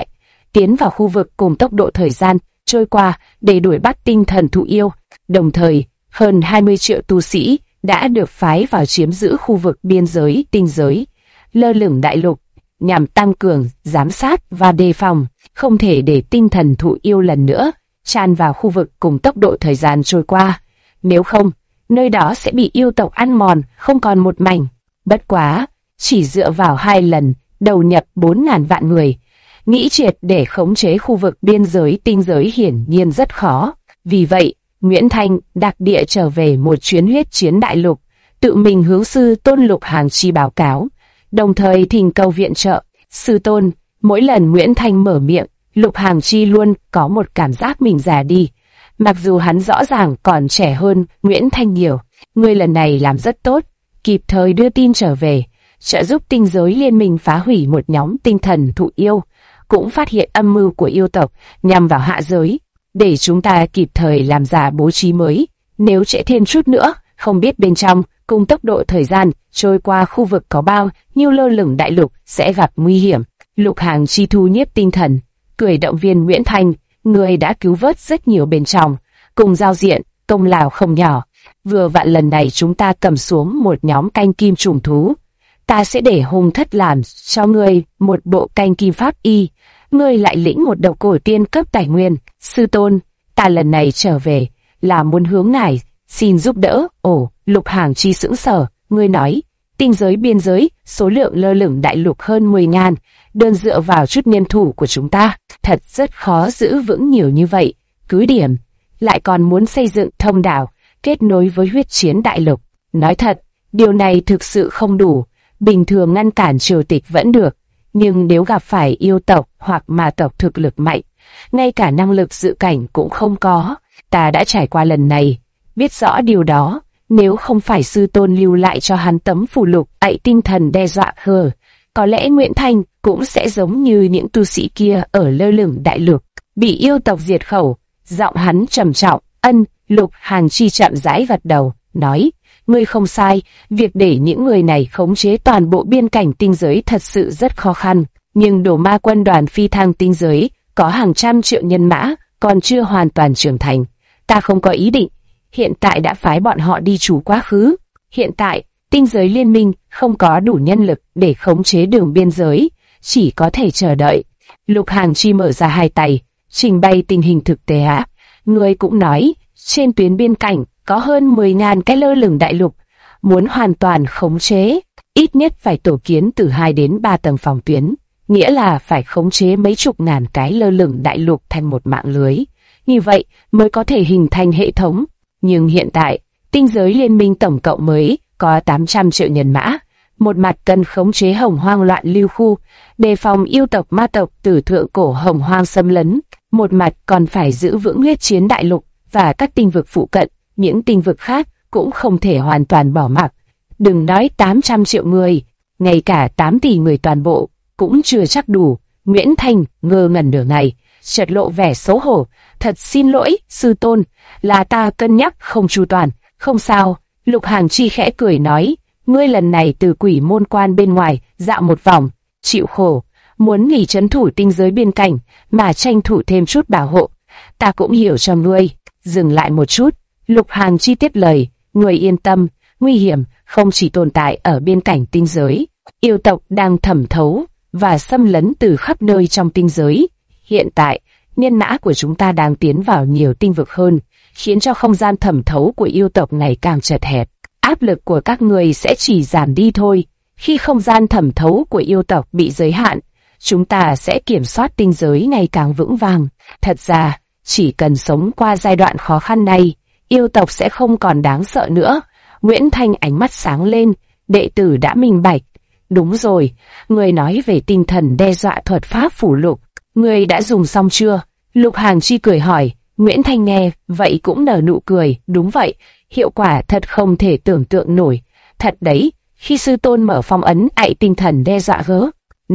tiến vào khu vực cùng tốc độ thời gian trôi qua để đuổi bắt tinh thần thụ yêu. Đồng thời, hơn 20 triệu tu sĩ đã được phái vào chiếm giữ khu vực biên giới tinh giới, lơ lửng đại lục, nhằm tăng cường, giám sát và đề phòng, không thể để tinh thần thụ yêu lần nữa tràn vào khu vực cùng tốc độ thời gian trôi qua. Nếu không, nơi đó sẽ bị yêu tộc ăn mòn, không còn một mảnh. Bất quá, chỉ dựa vào 2 lần đầu nhập 4.000 vạn người, nghĩ triệt để khống chế khu vực biên giới tinh giới hiển nhiên rất khó. Vì vậy, Nguyễn Thanh đặc địa trở về một chuyến huyết chiến đại lục, tự mình hướng sư tôn Lục Hàng Chi báo cáo, đồng thời thỉnh cầu viện trợ. Sư tôn, mỗi lần Nguyễn Thanh mở miệng, Lục Hàng Chi luôn có một cảm giác mình già đi. Mặc dù hắn rõ ràng còn trẻ hơn Nguyễn Thanh nhiều, ngươi lần này làm rất tốt, kịp thời đưa tin trở về, trợ giúp tinh giới liên minh phá hủy một nhóm tinh thần thụ yêu, cũng phát hiện âm mưu của yêu tộc nhằm vào hạ giới, để chúng ta kịp thời làm ra bố trí mới. Nếu trễ thêm chút nữa, không biết bên trong cùng tốc độ thời gian trôi qua khu vực có bao nhiêu lơ lửng đại lục sẽ gặp nguy hiểm. Lục Hàng Chi thu nhiếp tinh thần, cười động viên Nguyễn Thanh, người đã cứu vớt rất nhiều bên trong, cùng giao diện, công lao không nhỏ. Vừa vặn lần này chúng ta cầm xuống một nhóm canh kim trùng thú, ta sẽ để Hùng Thất làm cho ngươi một bộ canh kim pháp y, ngươi lại lĩnh một đầu cổ tiên cấp tài nguyên. Sư tôn, ta lần này trở về là muốn hướng ngài xin giúp đỡ. Ồ, Lục Hàng Chi sững sờ, ngươi nói, tinh giới biên giới, số lượng lơ lửng đại lục hơn 10.000, đơn dựa vào chút nhân thủ của chúng ta, thật rất khó giữ vững nhiều như vậy. Cứ điểm, lại còn muốn xây dựng thông đạo, kết nối với huyết chiến đại lục. Nói thật, điều này thực sự không đủ, bình thường ngăn cản triều tịch vẫn được, nhưng nếu gặp phải yêu tộc hoặc ma tộc thực lực mạnh, ngay cả năng lực dự cảnh cũng không có. Ta đã trải qua lần này, biết rõ điều đó. Nếu không phải sư tôn lưu lại cho hắn tấm phù lục ạy tinh thần đe dọa hờ, có lẽ Nguyễn Thanh cũng sẽ giống như những tu sĩ kia ở lơ lửng đại lục, bị yêu tộc diệt khẩu. Giọng hắn trầm trọng. Lục Hàng Chi chậm rãi gật đầu, nói, ngươi không sai, việc để những người này khống chế toàn bộ biên cảnh tinh giới thật sự rất khó khăn, nhưng Đồ Ma quân đoàn phi thăng tinh giới có hàng trăm triệu nhân mã, còn chưa hoàn toàn trưởng thành. Ta không có ý định hiện tại đã phái bọn họ đi trú quá khứ. Hiện tại, tinh giới liên minh không có đủ nhân lực để khống chế đường biên giới, chỉ có thể chờ đợi. Lục Hàng Chi mở ra hai tay, trình bày tình hình thực tế ạ. Người cũng nói, trên tuyến biên cảnh có hơn 10.000 cái lơ lửng đại lục. Muốn hoàn toàn khống chế, ít nhất phải tổ kiến từ 2 đến 3 tầng phòng tuyến, nghĩa là phải khống chế mấy chục ngàn cái lơ lửng đại lục thành một mạng lưới. Như vậy mới có thể hình thành hệ thống. Nhưng hiện tại, tinh giới liên minh tổng cộng mới có 800 triệu nhân mã. Một mặt cần khống chế hồng hoang loạn lưu khu, đề phòng yêu tộc ma tộc từ thượng cổ hồng hoang xâm lấn. Một mặt còn phải giữ vững huyết chiến đại lục và các tinh vực phụ cận, những tinh vực khác cũng không thể hoàn toàn bỏ mặc. Đừng nói 800 triệu người, ngay cả 8 tỷ người toàn bộ cũng chưa chắc đủ. Nguyễn Thanh ngơ ngẩn nửa ngày, chợt lộ vẻ xấu hổ. Thật xin lỗi, sư tôn, là ta cân nhắc không chu toàn. Không sao, Lục Hàng Chi khẽ cười nói, ngươi lần này từ quỷ môn quan bên ngoài dạo một vòng, chịu khổ, muốn nghỉ trấn thủ tinh giới biên cảnh mà tranh thủ thêm chút bảo hộ. Ta cũng hiểu cho ngươi. Dừng lại một chút, Lục Hàng Chi tiếp lời, người yên tâm, nguy hiểm không chỉ tồn tại ở biên cảnh tinh giới, yêu tộc đang thẩm thấu và xâm lấn từ khắp nơi trong tinh giới. Hiện tại, nhân mã của chúng ta đang tiến vào nhiều tinh vực hơn, khiến cho không gian thẩm thấu của yêu tộc ngày càng chật hẹp. Áp lực của các người sẽ chỉ giảm đi thôi. Khi không gian thẩm thấu của yêu tộc bị giới hạn, chúng ta sẽ kiểm soát tinh giới ngày càng vững vàng. Thật ra, chỉ cần sống qua giai đoạn khó khăn này, yêu tộc sẽ không còn đáng sợ nữa. Nguyễn Thanh ánh mắt sáng lên, đệ tử đã minh bạch. Đúng rồi, người nói về tinh thần đe dọa thuật pháp phủ lục, người đã dùng xong chưa? Lục Hàng Chi cười hỏi. Nguyễn Thanh nghe, vậy cũng nở nụ cười. Đúng vậy, hiệu quả thật không thể tưởng tượng nổi. Thật đấy, khi sư tôn mở phong ấn ạy tinh thần đe dọa gỡ,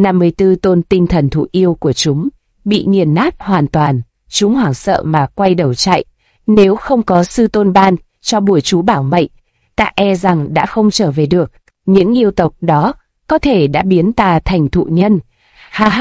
54 tôn tinh thần thụ yêu của chúng bị nghiền nát hoàn toàn. Chúng hoảng sợ mà quay đầu chạy. Nếu không có sư tôn ban cho buổi chú bảo mệnh, ta e rằng đã không trở về được. Những yêu tộc đó có thể đã biến ta thành thụ nhân. Ha ha,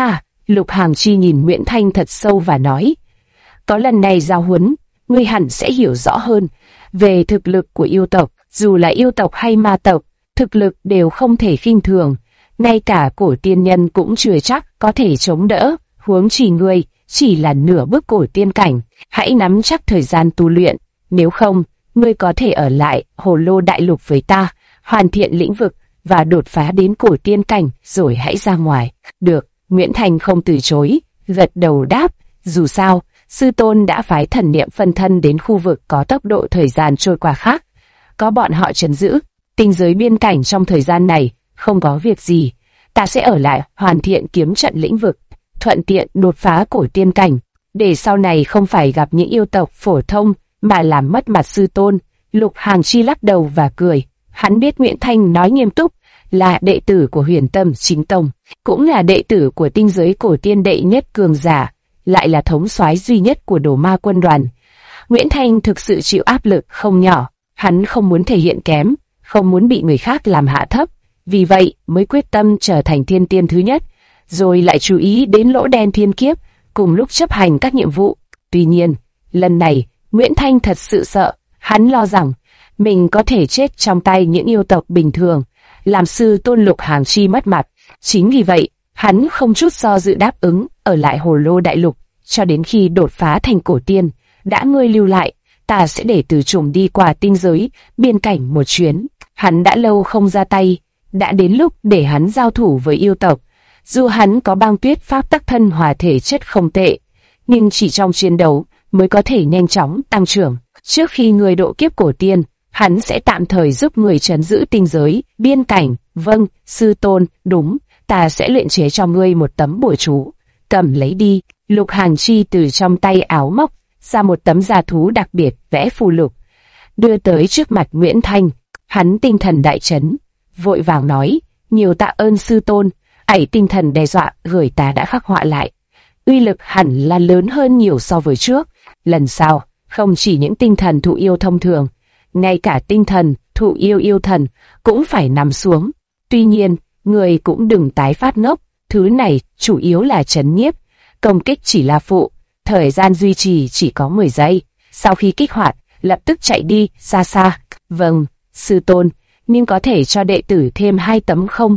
Lục Hàng Chi nhìn Nguyễn Thanh thật sâu và nói, có lần này giao huấn, ngươi hẳn sẽ hiểu rõ hơn về thực lực của yêu tộc. Dù là yêu tộc hay ma tộc, thực lực đều không thể khinh thường, ngay cả cổ tiên nhân cũng chưa chắc có thể chống đỡ, huống chỉ ngươi chỉ là nửa bước cổ tiên cảnh. Hãy nắm chắc thời gian tu luyện, nếu không, ngươi có thể ở lại Hồ Lô Đại Lục với ta, hoàn thiện lĩnh vực và đột phá đến cổ tiên cảnh rồi hãy ra ngoài. Được, Nguyễn Thành không từ chối, gật đầu đáp, dù sao, sư tôn đã phái thần niệm phân thân đến khu vực có tốc độ thời gian trôi qua khác. Có bọn họ trấn giữ tinh giới biên cảnh trong thời gian này, không có việc gì, ta sẽ ở lại hoàn thiện kiếm trận lĩnh vực, thuận tiện đột phá cổ tiên cảnh, để sau này không phải gặp những yêu tộc phổ thông mà làm mất mặt sư tôn. Lục Hàng Chi lắc đầu và cười, hắn biết Nguyễn Thanh nói nghiêm túc, là đệ tử của Huyền Tâm Chính Tông, cũng là đệ tử của tinh giới cổ tiên đệ nhất cường giả, lại là thống soái duy nhất của Đồ Ma quân đoàn. Nguyễn Thanh thực sự chịu áp lực không nhỏ, hắn không muốn thể hiện kém, không muốn bị người khác làm hạ thấp, vì vậy mới quyết tâm trở thành thiên tiên thứ nhất, rồi lại chú ý đến lỗ đen thiên kiếp, cùng lúc chấp hành các nhiệm vụ. Tuy nhiên, lần này, Nguyễn Thanh thật sự sợ, hắn lo rằng mình có thể chết trong tay những yêu tộc bình thường, làm sư tôn Lục Hàng Chi mất mặt. Chính vì vậy, hắn không chút do dự đáp ứng ở lại Hồ Lô Đại Lục cho đến khi đột phá thành cổ tiên. Đã ngươi lưu lại, ta sẽ để Từ Trùng đi qua tinh giới biên cảnh một chuyến. Hắn đã lâu không ra tay, đã đến lúc để hắn giao thủ với yêu tộc. Dù hắn có băng tuyết pháp tắc thân hòa thể chất không tệ, nhưng chỉ trong chiến đấu mới có thể nhanh chóng tăng trưởng. Trước khi người độ kiếp cổ tiên, hắn sẽ tạm thời giúp người trấn giữ tinh giới biên cảnh. Vâng, sư tôn, đúng, ta sẽ luyện chế cho ngươi một tấm bùa chú. Cầm lấy đi. Lục Hàng Chi từ trong tay áo móc ra một tấm da thú đặc biệt vẽ phù lục, đưa tới trước mặt Nguyễn Thanh. Hắn tinh thần đại chấn, vội vàng nói, nhiều tạ ơn sư tôn. Ảy tinh thần đe dọa gửi ta đã khắc họa lại, uy lực hẳn là lớn hơn nhiều so với trước. Lần sau, không chỉ những tinh thần thụ yêu thông thường, ngay cả tinh thần thụ yêu yêu thần cũng phải nằm xuống. Tuy nhiên, người cũng đừng tái phát ngốc, thứ này chủ yếu là trấn nhiếp, công kích chỉ là phụ, thời gian duy trì chỉ có 10 giây, sau khi kích hoạt, lập tức chạy đi, xa xa. Vâng, sư tôn, nhưng có thể cho đệ tử thêm 2 tấm không?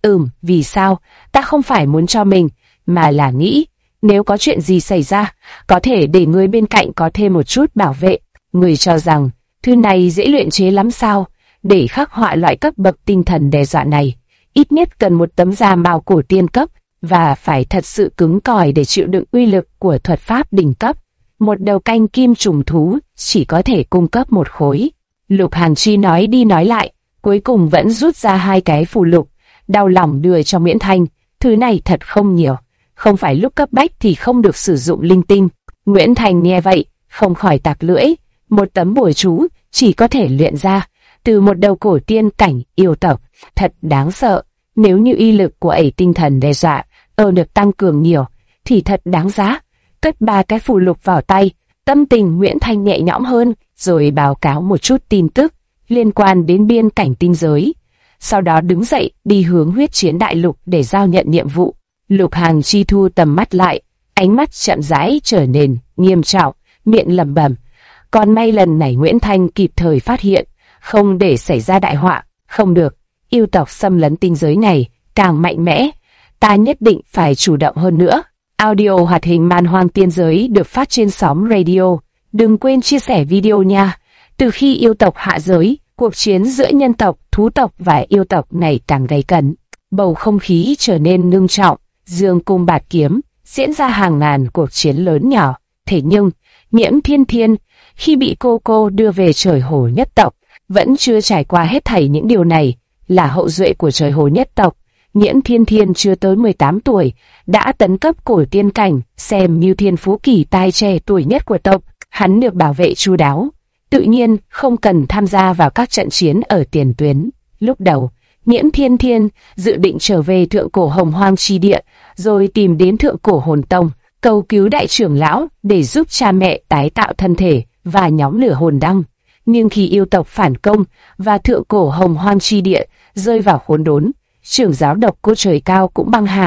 Vì sao? Ta không phải muốn cho mình, mà là nghĩ, nếu có chuyện gì xảy ra, có thể để người bên cạnh có thêm một chút bảo vệ. Người cho rằng, thư này dễ luyện chế lắm sao? Để khắc họa loại cấp bậc tinh thần đe dọa này, ít nhất cần một tấm da mao cổ tiên cấp, và phải thật sự cứng cỏi để chịu đựng uy lực của thuật pháp đỉnh cấp. Một đầu canh kim trùng thú chỉ có thể cung cấp 1 khối. Lục Hàng Chi nói đi nói lại, cuối cùng vẫn rút ra 2 cái phù lục, đau lòng đưa cho Nguyễn Thanh. Thứ này thật không nhiều, không phải lúc cấp bách thì không được sử dụng linh tinh. Nguyễn Thanh nghe vậy, không khỏi tặc lưỡi. Một tấm bùa chú chỉ có thể luyện ra từ một đầu cổ tiên cảnh yêu tộc, thật đáng sợ. Nếu như uy lực của ẩy tinh thần đe dọa được tăng cường nhiều, thì thật đáng giá. Cất 3 cái phù lục vào tay, tâm tình Nguyễn Thanh nhẹ nhõm hơn, rồi báo cáo một chút tin tức liên quan đến biên cảnh tinh giới. Sau đó đứng dậy đi hướng Huyết Chiến Đại Lục để giao nhận nhiệm vụ. Lục Hàng Chi thu tầm mắt lại, ánh mắt chậm rãi trở nên nghiêm trọng, miệng lẩm bẩm. Còn may lần này Nguyễn Thanh kịp thời phát hiện, không để xảy ra đại họa. Không được, yêu tộc xâm lấn tinh giới này càng mạnh mẽ, ta nhất định phải chủ động hơn nữa. Audio hoạt hình Man Hoang Tiên Giới được phát trên sóng radio. Đừng quên chia sẻ video nha. Từ khi yêu tộc hạ giới, cuộc chiến giữa nhân tộc, thú tộc và yêu tộc này càng gay cấn. Bầu không khí trở nên ngưng trọng, dương cung bạt kiếm, diễn ra hàng ngàn cuộc chiến lớn nhỏ. Thế nhưng, Nhiễm Thiên Thiên, khi bị cô đưa về trời hồ nhất tộc, vẫn chưa trải qua hết thảy những điều này. Là hậu duệ của trời hồ nhất tộc, Nhiễm Thiên Thiên chưa tới 18 tuổi, đã tấn cấp cổ tiên cảnh, xem như thiên phú kỳ tài trẻ tuổi nhất của tộc. Hắn được bảo vệ chu đáo, tự nhiên không cần tham gia vào các trận chiến ở tiền tuyến. Lúc đầu, Nhiễm Thiên Thiên dự định trở về thượng cổ Hồng Hoang chi địa, rồi tìm đến thượng cổ Hồn Tông, cầu cứu đại trưởng lão để giúp cha mẹ tái tạo thân thể và nhóm lửa hồn đăng. Nhưng khi yêu tộc phản công và thượng cổ Hồng Hoang chi địa rơi vào khốn đốn, trưởng giáo độc cô trời cao cũng băng hà,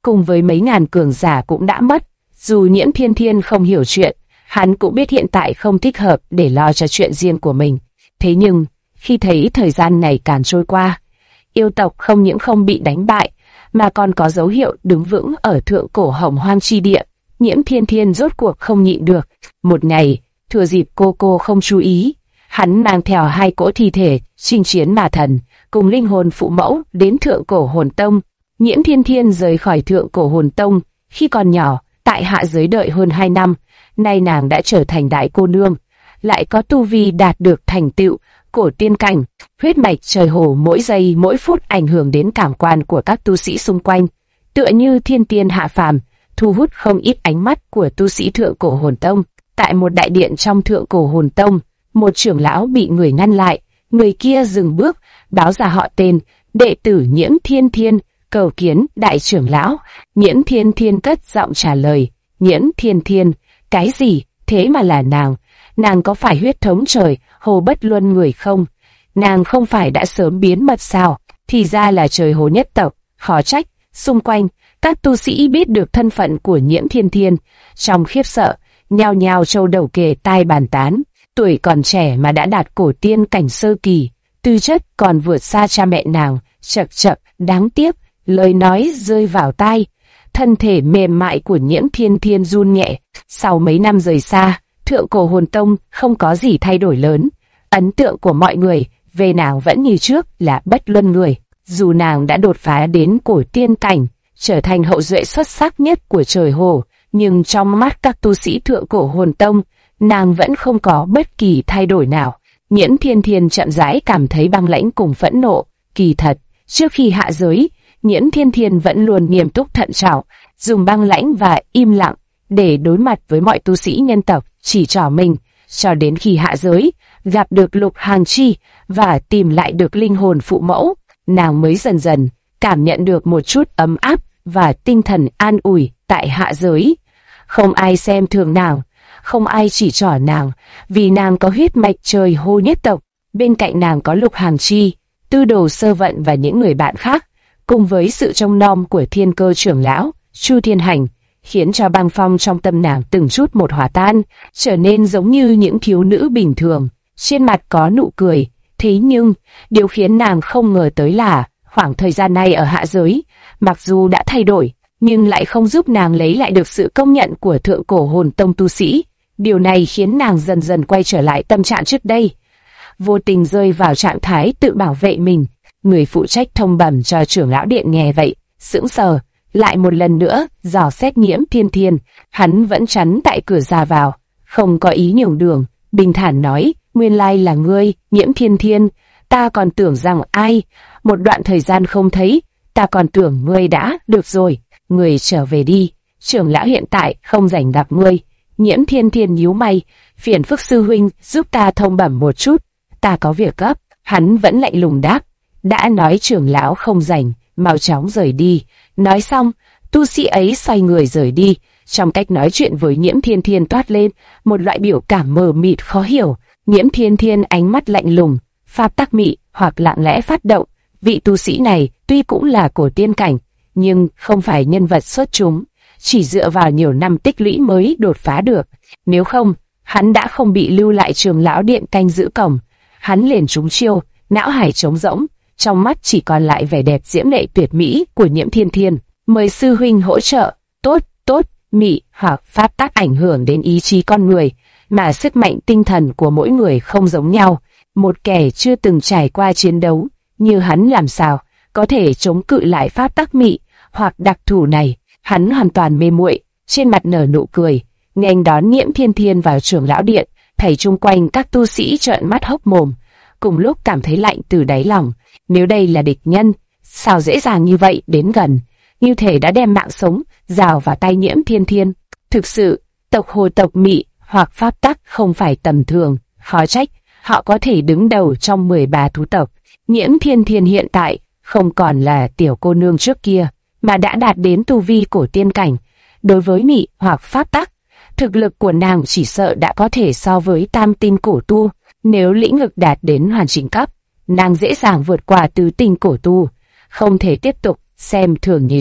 cùng với mấy ngàn cường giả cũng đã mất. Dù Nhiễm Thiên Thiên không hiểu chuyện, hắn cũng biết hiện tại không thích hợp để lo cho chuyện riêng của mình. Thế nhưng, khi thấy thời gian này càng trôi qua, yêu tộc không những không bị đánh bại, mà còn có dấu hiệu đứng vững ở thượng cổ Hồng Hoang chi địa, Nhiễm Thiên Thiên rốt cuộc không nhịn được. Một ngày, thừa dịp cô không chú ý, hắn mang theo 2 cỗ thi thể chinh chiến mà thần cùng linh hồn phụ mẫu đến thượng cổ hồn tông. Nhiễm Thiên Thiên rời khỏi thượng cổ hồn tông khi còn nhỏ, tại hạ giới đợi hơn 2 năm, nay nàng đã trở thành đại cô nương, lại có tu vi đạt được thành tựu cổ tiên cảnh. Huyết mạch trời hồ mỗi giây mỗi phút ảnh hưởng đến cảm quan của các tu sĩ xung quanh, tựa như thiên tiên hạ phàm, thu hút không ít ánh mắt của tu sĩ thượng cổ hồn tông. Tại một đại điện trong thượng cổ hồn tông, một trưởng lão bị người ngăn lại, người kia dừng bước, báo ra họ tên, đệ tử Nhiễm Thiên Thiên, cầu kiến đại trưởng lão. Nhiễm Thiên Thiên cất giọng trả lời, Nhiễm Thiên Thiên, cái gì, thế mà là nàng? Nàng có phải huyết thống trời, hồ bất luân người không? Nàng không phải đã sớm biến mất sao? Thì ra là trời hồ nhất tộc, khó trách. Xung quanh, các tu sĩ biết được thân phận của Nhiễm Thiên Thiên, trong khiếp sợ, nhao nhao châu đầu kề tai bàn tán. Tuổi còn trẻ mà đã đạt cổ tiên cảnh sơ kỳ, tư chất còn vượt xa cha mẹ nàng. Chậc chậc, đáng tiếc. Lời nói rơi vào tai, thân thể mềm mại của Nhiễm Thiên Thiên run nhẹ. Sau mấy năm rời xa, thượng cổ hồn tông không có gì thay đổi lớn. Ấn tượng của mọi người về nàng vẫn như trước là bất luân người. Dù nàng đã đột phá đến cổ tiên cảnh, trở thành hậu duệ xuất sắc nhất của trời hồ, nhưng trong mắt các tu sĩ thượng cổ hồn tông, nàng vẫn không có bất kỳ thay đổi nào. Nhiễm Thiên Thiên chậm rãi cảm thấy băng lãnh cùng phẫn nộ. Kỳ thật, trước khi hạ giới, Nhiễm Thiên Thiên vẫn luôn nghiêm túc thận trọng, dùng băng lãnh và im lặng để đối mặt với mọi tu sĩ nhân tộc chỉ trỏ mình, cho đến khi hạ giới, gặp được Lục Hàng Chi và tìm lại được linh hồn phụ mẫu, nàng mới dần dần cảm nhận được một chút ấm áp và tinh thần an ủi tại hạ giới. Không ai xem thường nàng, không ai chỉ trỏ nàng, vì nàng có huyết mạch trời hồ nhất tộc. Bên cạnh nàng có Lục Hàng Chi, Tư Đồ Sơ Vận và những người bạn khác, cùng với sự trông nom của Thiên Cơ trưởng lão Chu Thiên Hành, khiến cho băng phong trong tâm nàng từng chút một hòa tan, trở nên giống như những thiếu nữ bình thường, trên mặt có nụ cười. Thế nhưng, điều khiến nàng không ngờ tới là, khoảng thời gian này ở hạ giới, mặc dù đã thay đổi, nhưng lại không giúp nàng lấy lại được sự công nhận của thượng cổ hồn tông tu sĩ. Điều này khiến nàng dần dần quay trở lại tâm trạng trước đây, vô tình rơi vào trạng thái tự bảo vệ mình. Người phụ trách thông bẩm cho trưởng lão điện nghe vậy, sững sờ, lại một lần nữa dò xét Nhiễm Thiên Thiên. Hắn vẫn chắn tại cửa ra vào, không có ý nhường đường, bình thản nói, nguyên lai là ngươi, Nhiễm Thiên Thiên, ta còn tưởng rằng ai, một đoạn thời gian không thấy, ta còn tưởng ngươi đã, được rồi, ngươi trở về đi, trưởng lão hiện tại không rảnh gặp ngươi. Nhiễm Thiên Thiên nhíu mày, phiền phức sư huynh giúp ta thông bẩm một chút, ta có việc gấp. Hắn vẫn lạnh lùng đáp, đã nói trưởng lão không rảnh, mau chóng rời đi. Nói xong, tu sĩ ấy xoay người rời đi. Trong cách nói chuyện với Nhiễm Thiên Thiên toát lên một loại biểu cảm mờ mịt khó hiểu. Nhiễm Thiên Thiên ánh mắt lạnh lùng, pháp tắc mị hoặc lặng lẽ phát động. Vị tu sĩ này tuy cũng là cổ tiên cảnh, nhưng không phải nhân vật xuất chúng, chỉ dựa vào nhiều năm tích lũy mới đột phá được. Nếu không, hắn đã không bị lưu lại trường lão điện canh giữ cổng. Hắn liền trúng chiêu, não hải trống rỗng, trong mắt chỉ còn lại vẻ đẹp diễm lệ tuyệt mỹ của Nhiễm Thiên Thiên. Mời sư huynh hỗ trợ. Tốt, tốt. Mị hoặc pháp tắc ảnh hưởng đến ý chí con người, mà sức mạnh tinh thần của mỗi người không giống nhau. Một kẻ chưa từng trải qua chiến đấu như hắn làm sao có thể chống cự lại pháp tắc mị hoặc đặc thù này. Hắn hoàn toàn mê muội, trên mặt nở nụ cười, nghênh đón Nhiễm Thiên Thiên vào trưởng lão điện. Thầy chung quanh các tu sĩ trợn mắt hốc mồm, cùng lúc cảm thấy lạnh từ đáy lòng. Nếu đây là địch nhân, sao dễ dàng như vậy đến gần, như thể đã đem mạng sống rào vào tay Nhiễm Thiên Thiên. Thực sự, tộc hồ tộc mị hoặc pháp tắc không phải tầm thường, khó trách họ có thể đứng đầu trong 13 thú tộc. Nhiễm Thiên Thiên hiện tại không còn là tiểu cô nương trước kia, mà đã đạt đến tu vi cổ tiên cảnh. Đối với mị hoặc pháp tắc, thực lực của nàng chỉ sợ đã có thể so với tam tinh cổ tu. Nếu lĩnh vực đạt đến hoàn chỉnh cấp, nàng dễ dàng vượt qua tứ tinh cổ tu, không thể tiếp tục xem thường như trước.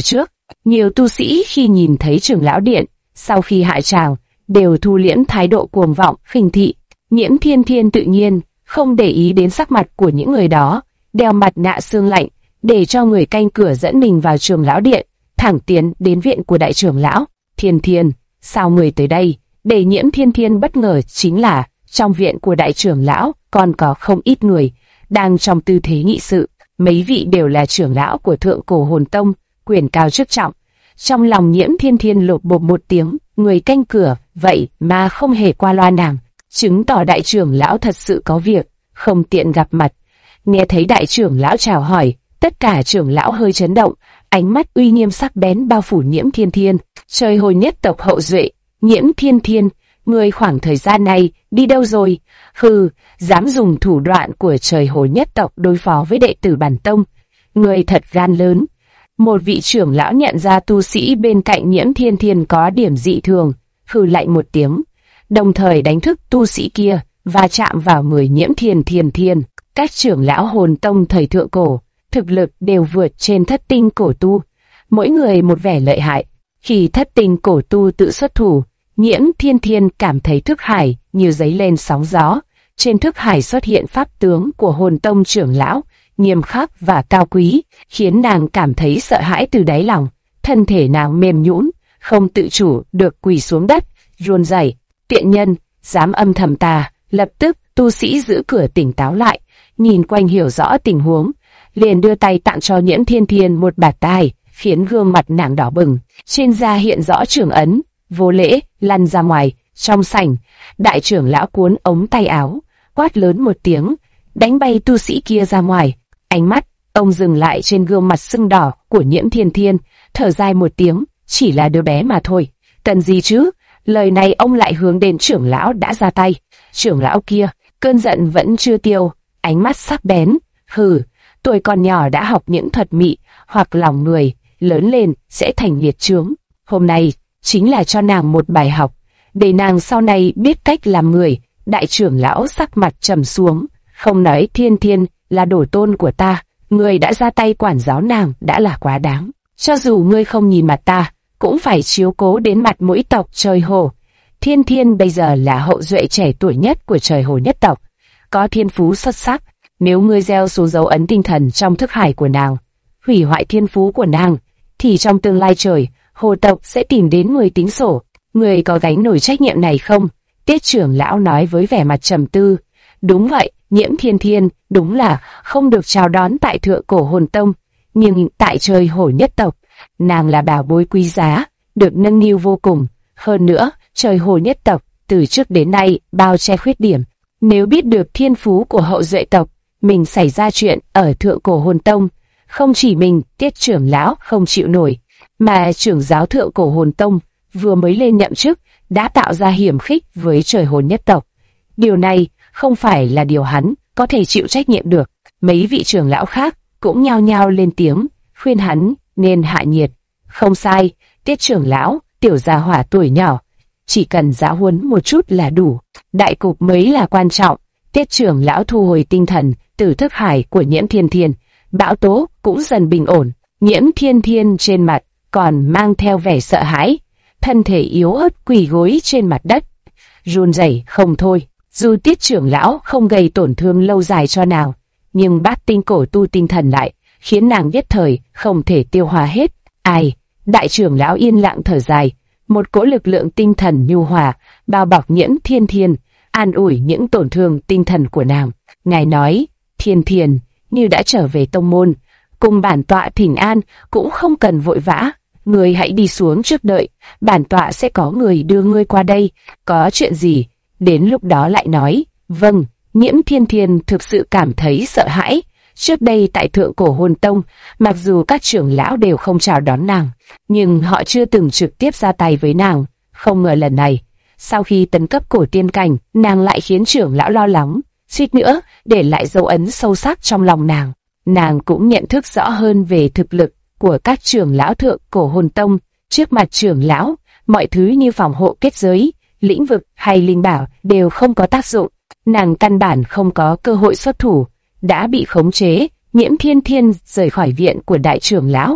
Nhiều tu sĩ khi nhìn thấy trưởng lão điện, sau khi hạ tràng, đều thu liễm thái độ cuồng vọng, khinh thị. Nhiễm Thiên Thiên tự nhiên không để ý đến sắc mặt của những người đó, đeo mặt nạ xương lạnh, để cho người canh cửa dẫn mình vào trưởng lão điện, thẳng tiến đến viện của đại trưởng lão. Thiên Thiên, sao người tới đây? Để Nhiễm Thiên Thiên bất ngờ chính là trong viện của đại trưởng lão còn có không ít người đang trong tư thế nghị sự. Mấy vị đều là trưởng lão của Thượng Cổ Hồn Tông, quyền cao chức trọng. Trong lòng Nhiễm Thiên Thiên lột bột một tiếng, người canh cửa vậy mà không hề qua loa nàng, chứng tỏ đại trưởng lão thật sự có việc, không tiện gặp mặt. Nghe thấy đại trưởng lão chào hỏi, tất cả trưởng lão hơi chấn động, ánh mắt uy nghiêm sắc bén bao phủ Nhiễm Thiên Thiên. Trời Hồi nhất tộc hậu duệ, Nhiễm Thiên Thiên, ngươi khoảng thời gian này đi đâu rồi? Hừ, dám dùng thủ đoạn của Trời Hồi nhất tộc đối phó với đệ tử bản tông, ngươi thật gan lớn. Một vị trưởng lão nhận ra tu sĩ bên cạnh Nhiễm Thiên Thiên có điểm dị thường, hừ lạnh một tiếng, đồng thời đánh thức tu sĩ kia và chạm vào người Nhiễm Thiên Thiên. Các trưởng lão hồn tông thời thượng cổ, thực lực đều vượt trên thất tinh cổ tu, mỗi người một vẻ lợi hại. Khi thất tinh cổ tu tự xuất thủ, Nhiễm Thiên Thiên cảm thấy thức hải như dấy lên sóng gió. Trên thức hải xuất hiện pháp tướng của hồn tông trưởng lão, nghiêm khắc và cao quý, khiến nàng cảm thấy sợ hãi từ đáy lòng. Thân thể nàng mềm nhũn, không tự chủ được quỳ xuống đất, run rẩy. Tiện nhân, dám âm thầm ta! Lập tức tu sĩ giữ cửa tỉnh táo lại, nhìn quanh hiểu rõ tình huống, liền đưa tay tặng cho Nhiễm Thiên Thiên một bạt tai, khiến gương mặt nàng đỏ bừng, trên da hiện rõ trưởng ấn. Vô lễ, lăn ra ngoài. Trong sảnh, đại trưởng lão cuốn ống tay áo, quát lớn một tiếng, đánh bay tu sĩ kia ra ngoài. Ánh mắt ông dừng lại trên gương mặt sưng đỏ của Nhiễm Thiên Thiên, thở dài một tiếng, chỉ là đứa bé mà thôi, cần gì chứ? Lời này ông lại hướng đến trưởng lão đã ra tay. Trưởng lão kia, cơn giận vẫn chưa tiêu, ánh mắt sắc bén, hừ, tuổi còn nhỏ đã học những thuật mị hoặc lòng người, lớn lên sẽ thành nghiệt chướng. Hôm nay chính là cho nàng một bài học, để nàng sau này biết cách làm người. Đại trưởng lão sắc mặt trầm xuống, không nói Thiên Thiên là đồ tôn của ta, ngươi đã ra tay quản giáo nàng đã là quá đáng. Cho dù ngươi không nhìn mặt ta, cũng phải chiếu cố đến mặt mũi tộc Trời Hồ. Thiên Thiên bây giờ là hậu duệ trẻ tuổi nhất của Trời Hồ nhất tộc, có thiên phú xuất sắc. Nếu ngươi gieo số dấu ấn tinh thần trong thức hải của nàng, hủy hoại thiên phú của nàng, thì trong tương lai Trời Hồ tộc sẽ tìm đến người tính sổ. Ngươi có gánh nổi trách nhiệm này không? Tiết trưởng lão nói với vẻ mặt trầm tư. Đúng vậy, Nhiễm Thiên Thiên đúng là không được chào đón tại Thượng Cổ Hồn Tông, nhưng tại Trời Hồ nhất tộc, nàng là bảo bối quý giá, được nâng niu vô cùng. Hơn nữa, Trời Hồ nhất tộc từ trước đến nay bao che khuyết điểm. Nếu biết được thiên phú của hậu duệ tộc mình xảy ra chuyện ở Thượng Cổ Hồn Tông, không chỉ mình Tiết trưởng lão không chịu nổi, mà trưởng giáo Thượng Cổ Hồn Tông vừa mới lên nhậm chức đã tạo ra hiểm khích với Trời Hồn nhất tộc. Điều này không phải là điều hắn có thể chịu trách nhiệm được. Mấy vị trưởng lão khác cũng nhao nhao lên tiếng, khuyên hắn nên hạ nhiệt. Không sai, Tiết trưởng lão, tiểu gia hỏa tuổi nhỏ, chỉ cần giáo huấn một chút là đủ. Đại cục mới là quan trọng. Tiết trưởng lão thu hồi tinh thần từ thức hải của Nhiễm Thiên Thiên, bão tố cũng dần bình ổn. Nhiễm Thiên Thiên trên mặt còn mang theo vẻ sợ hãi, thân thể yếu ớt quỳ gối trên mặt đất, run rẩy không thôi. Dù Tiết trưởng lão không gây tổn thương lâu dài cho nàng, nhưng bát tinh cổ tu tinh thần lại khiến nàng nhất thời không thể tiêu hóa hết. Ai? Đại trưởng lão yên lặng thở dài, một cỗ lực lượng tinh thần nhu hòa bao bọc Nhiễm Thiên Thiên, an ủi những tổn thương tinh thần của nàng. Ngài nói, Thiên Thiên như đã trở về tông môn, cùng bản tọa thỉnh an, cũng không cần vội vã. Ngươi hãy đi xuống trước đợi, bản tọa sẽ có người đưa ngươi qua đây. Có chuyện gì, đến lúc đó lại nói. Vâng. Nhiễm Thiên Thiên thực sự cảm thấy sợ hãi. Trước đây tại Thượng Cổ Hồn Tông, mặc dù các trưởng lão đều không chào đón nàng, nhưng họ chưa từng trực tiếp ra tay với nàng. Không ngờ lần này, sau khi tấn cấp cổ tiên cảnh, nàng lại khiến trưởng lão lo lắng, suýt nữa để lại dấu ấn sâu sắc trong lòng nàng. Nàng cũng nhận thức rõ hơn về thực lực của các trưởng lão Thượng Cổ Hồn Tông. Trước mặt trưởng lão, mọi thứ như phòng hộ kết giới, lĩnh vực hay linh bảo đều không có tác dụng. Nàng căn bản không có cơ hội xuất thủ, đã bị khống chế. Nhiễm Thiên Thiên rời khỏi viện của đại trưởng lão,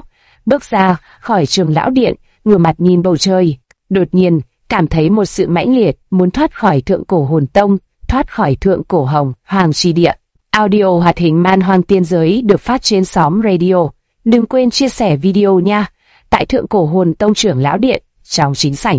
bước ra khỏi Trưởng lão điện, ngửa mặt nhìn bầu trời, đột nhiên cảm thấy một sự mãnh liệt muốn thoát khỏi Thượng Cổ Hồn Tông, thoát khỏi Thượng Cổ Hồng Hoàng chi địa. Audio hoạt hình Man Hoang Tiên Giới được phát trên xóm radio. Đừng quên chia sẻ video nha. Tại Thượng Cổ Hồn Tông Trưởng lão điện, trong chính sảnh,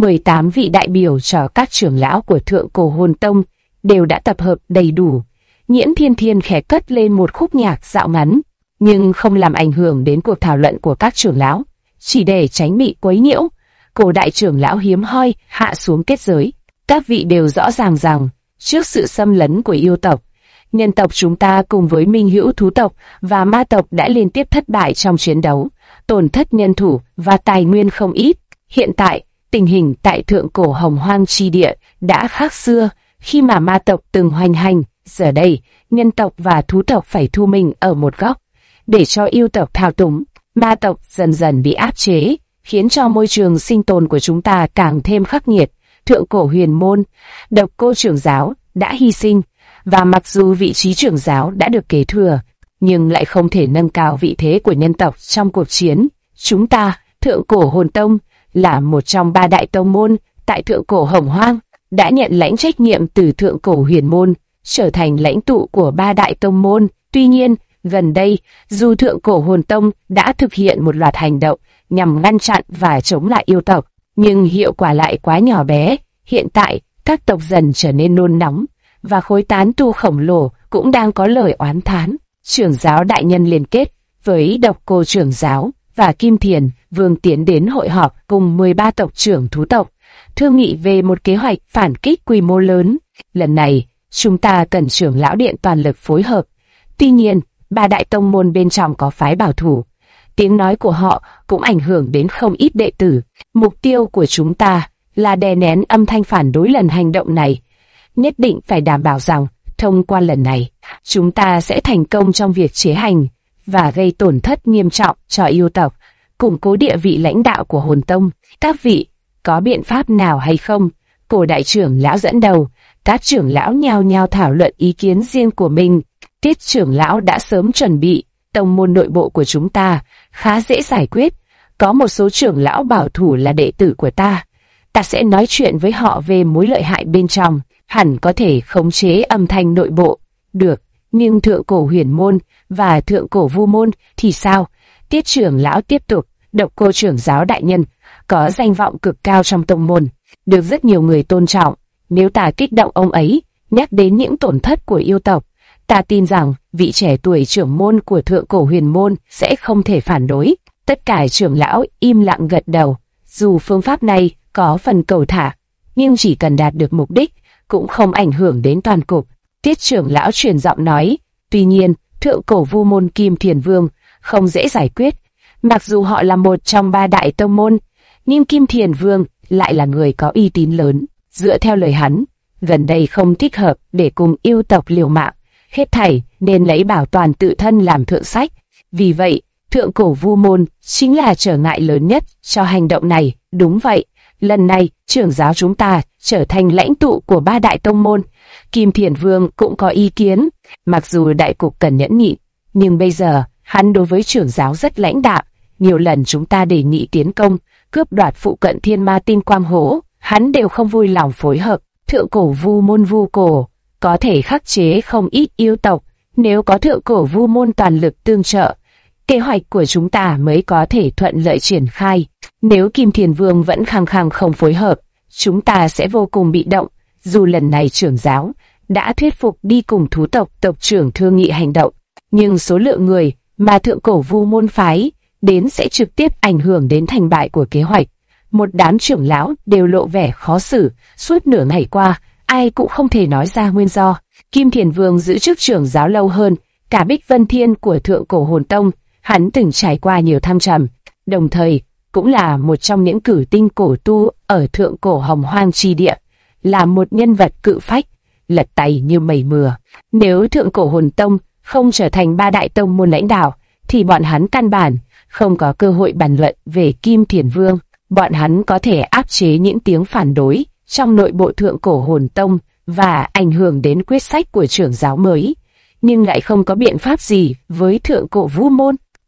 18 vị đại biểu cho các trưởng lão của Thượng Cổ Hồn Tông đều đã tập hợp đầy đủ. Nhiễm Thiên Thiên khẽ cất lên một khúc nhạc dạo ngắn, nhưng không làm ảnh hưởng đến cuộc thảo luận của các trưởng lão, chỉ để tránh bị quấy nhiễu. Cổ đại trưởng lão hiếm hoi hạ xuống kết giới. Các vị đều rõ ràng rằng, trước sự xâm lấn của yêu tộc, nhân tộc chúng ta cùng với minh hữu thú tộc và ma tộc đã liên tiếp thất bại trong chiến đấu, tổn thất nhân thủ và tài nguyên không ít. Hiện tại, tình hình tại Thượng Cổ Hồng Hoang chi địa đã khác xưa, khi mà ma tộc từng hoành hành, giờ đây, nhân tộc và thú tộc phải thu mình ở một góc, để cho yêu tộc thao túng. Ma tộc dần dần bị áp chế, khiến cho môi trường sinh tồn của chúng ta càng thêm khắc nghiệt. Thượng Cổ Huyền Môn, Độc Cô trưởng giáo đã hy sinh, và mặc dù vị trí trưởng giáo đã được kế thừa, nhưng lại không thể nâng cao vị thế của nhân tộc trong cuộc chiến. Chúng ta, Thượng Cổ Hồn Tông, là một trong 3 đại tông môn tại Thượng Cổ Hồng Hoang, đã nhận lãnh trách nhiệm từ Thượng Cổ Huyền Môn, trở thành lãnh tụ của 3 đại tông môn. Tuy nhiên, gần đây, dù Thượng Cổ Hồn Tông đã thực hiện một loạt hành động nhằm ngăn chặn và chống lại yêu tộc, nhưng hiệu quả lại quá nhỏ bé. Hiện tại, các tộc dần trở nên nôn nóng, và khối tán tu khổng lồ cũng đang có lời oán thán. Trưởng giáo đại nhân liên kết với Độc Cô trưởng giáo và Kim Thiền Vương tiến đến hội họp cùng 13 tộc trưởng thú tộc, thương nghị về một kế hoạch phản kích quy mô lớn. Lần này, chúng ta cần trưởng lão điện toàn lực phối hợp. Tuy nhiên, 3 đại tông môn bên trong có phái bảo thủ, tiếng nói của họ cũng ảnh hưởng đến không ít đệ tử. Mục tiêu của chúng ta là đè nén âm thanh phản đối lần hành động này. Nhất định phải đảm bảo rằng, thông qua lần này, chúng ta sẽ thành công trong việc chế hành và gây tổn thất nghiêm trọng cho yêu tộc, củng cố địa vị lãnh đạo của Hồn Tông. Các vị, có biện pháp nào hay không? Cổ đại trưởng lão dẫn đầu, các trưởng lão nhao nhao thảo luận ý kiến riêng của mình. Tiết trưởng lão đã sớm chuẩn bị, tông môn nội bộ của chúng ta khá dễ giải quyết. Có một số trưởng lão bảo thủ là đệ tử của ta. Ta sẽ nói chuyện với họ về mối lợi hại bên trong, hẳn có thể khống chế âm thanh nội bộ. Được, nhưng Thượng Cổ Huyền Môn và Thượng Cổ Vu Môn thì sao? Tiết trưởng lão tiếp tục, Độc Cô trưởng giáo đại nhân có danh vọng cực cao trong tông môn, được rất nhiều người tôn trọng. Nếu ta kích động ông ấy, nhắc đến những tổn thất của yêu tộc, ta tin rằng vị trẻ tuổi trưởng môn của Thượng Cổ Huyền Môn sẽ không thể phản đối. Tất cả trưởng lão im lặng gật đầu. Dù phương pháp này có phần cầu thả, nhưng chỉ cần đạt được mục đích, cũng không ảnh hưởng đến toàn cục. Tiết trưởng lão truyền giọng nói, tuy nhiên, Thượng Cổ Vu Môn Kim Thiền Vương không dễ giải quyết. Mặc dù họ là một trong 3 đại tông môn, nhưng Kim Thiền Vương lại là người có uy tín lớn. Dựa theo lời hắn, gần đây không thích hợp để cùng yêu tộc liều mạng, hết thảy nên lấy bảo toàn tự thân làm thượng sách. Vì vậy, Thượng Cổ Vu Môn chính là trở ngại lớn nhất cho hành động này. Đúng vậy, lần này trưởng giáo chúng ta trở thành lãnh tụ của 3 đại tông môn. Kim Thiền Vương cũng có ý kiến, mặc dù đại cục cần nhẫn nhịn, nhưng bây giờ hắn đối với trưởng giáo rất lãnh đạm. Nhiều lần chúng ta đề nghị tiến công, cướp đoạt phụ cận Thiên Ma Tinh Quang Hố, hắn đều không vui lòng phối hợp. Thượng Cổ Vu Môn Vu Cổ có thể khắc chế không ít yêu tộc, nếu có Thượng Cổ Vu Môn toàn lực tương trợ, kế hoạch của chúng ta mới có thể thuận lợi triển khai. Nếu Kim Thiền Vương vẫn khăng khăng không phối hợp, chúng ta sẽ vô cùng bị động. Dù lần này trưởng giáo đã thuyết phục đi cùng thú tộc tộc trưởng thương nghị hành động, nhưng số lượng người mà Thượng Cổ Vu Môn phái đến sẽ trực tiếp ảnh hưởng đến thành bại của kế hoạch. Một đám trưởng lão đều lộ vẻ khó xử, suốt nửa ngày qua, ai cũng không thể nói ra nguyên do. Kim Thiền Vương giữ chức trưởng giáo lâu hơn cả Bích Vân Thiên của Thượng Cổ Hồn Tông, hắn từng trải qua nhiều thăng trầm, đồng thời cũng là một trong những cử tinh cổ tu ở Thượng Cổ Hồng Hoang chi địa, là một nhân vật cự phách, lật tay như mây mưa. Nếu Thượng Cổ Hồn Tông không trở thành 3 đại tông môn lãnh đạo, thì bọn hắn căn bản không có cơ hội bàn luận về Kim Thiền Vương. Bọn hắn có thể áp chế những tiếng phản đối trong nội bộ Thượng Cổ Hồn Tông và ảnh hưởng đến quyết sách của trưởng giáo mới, nhưng lại không có biện pháp gì với Thượng Cổ Vu Môn.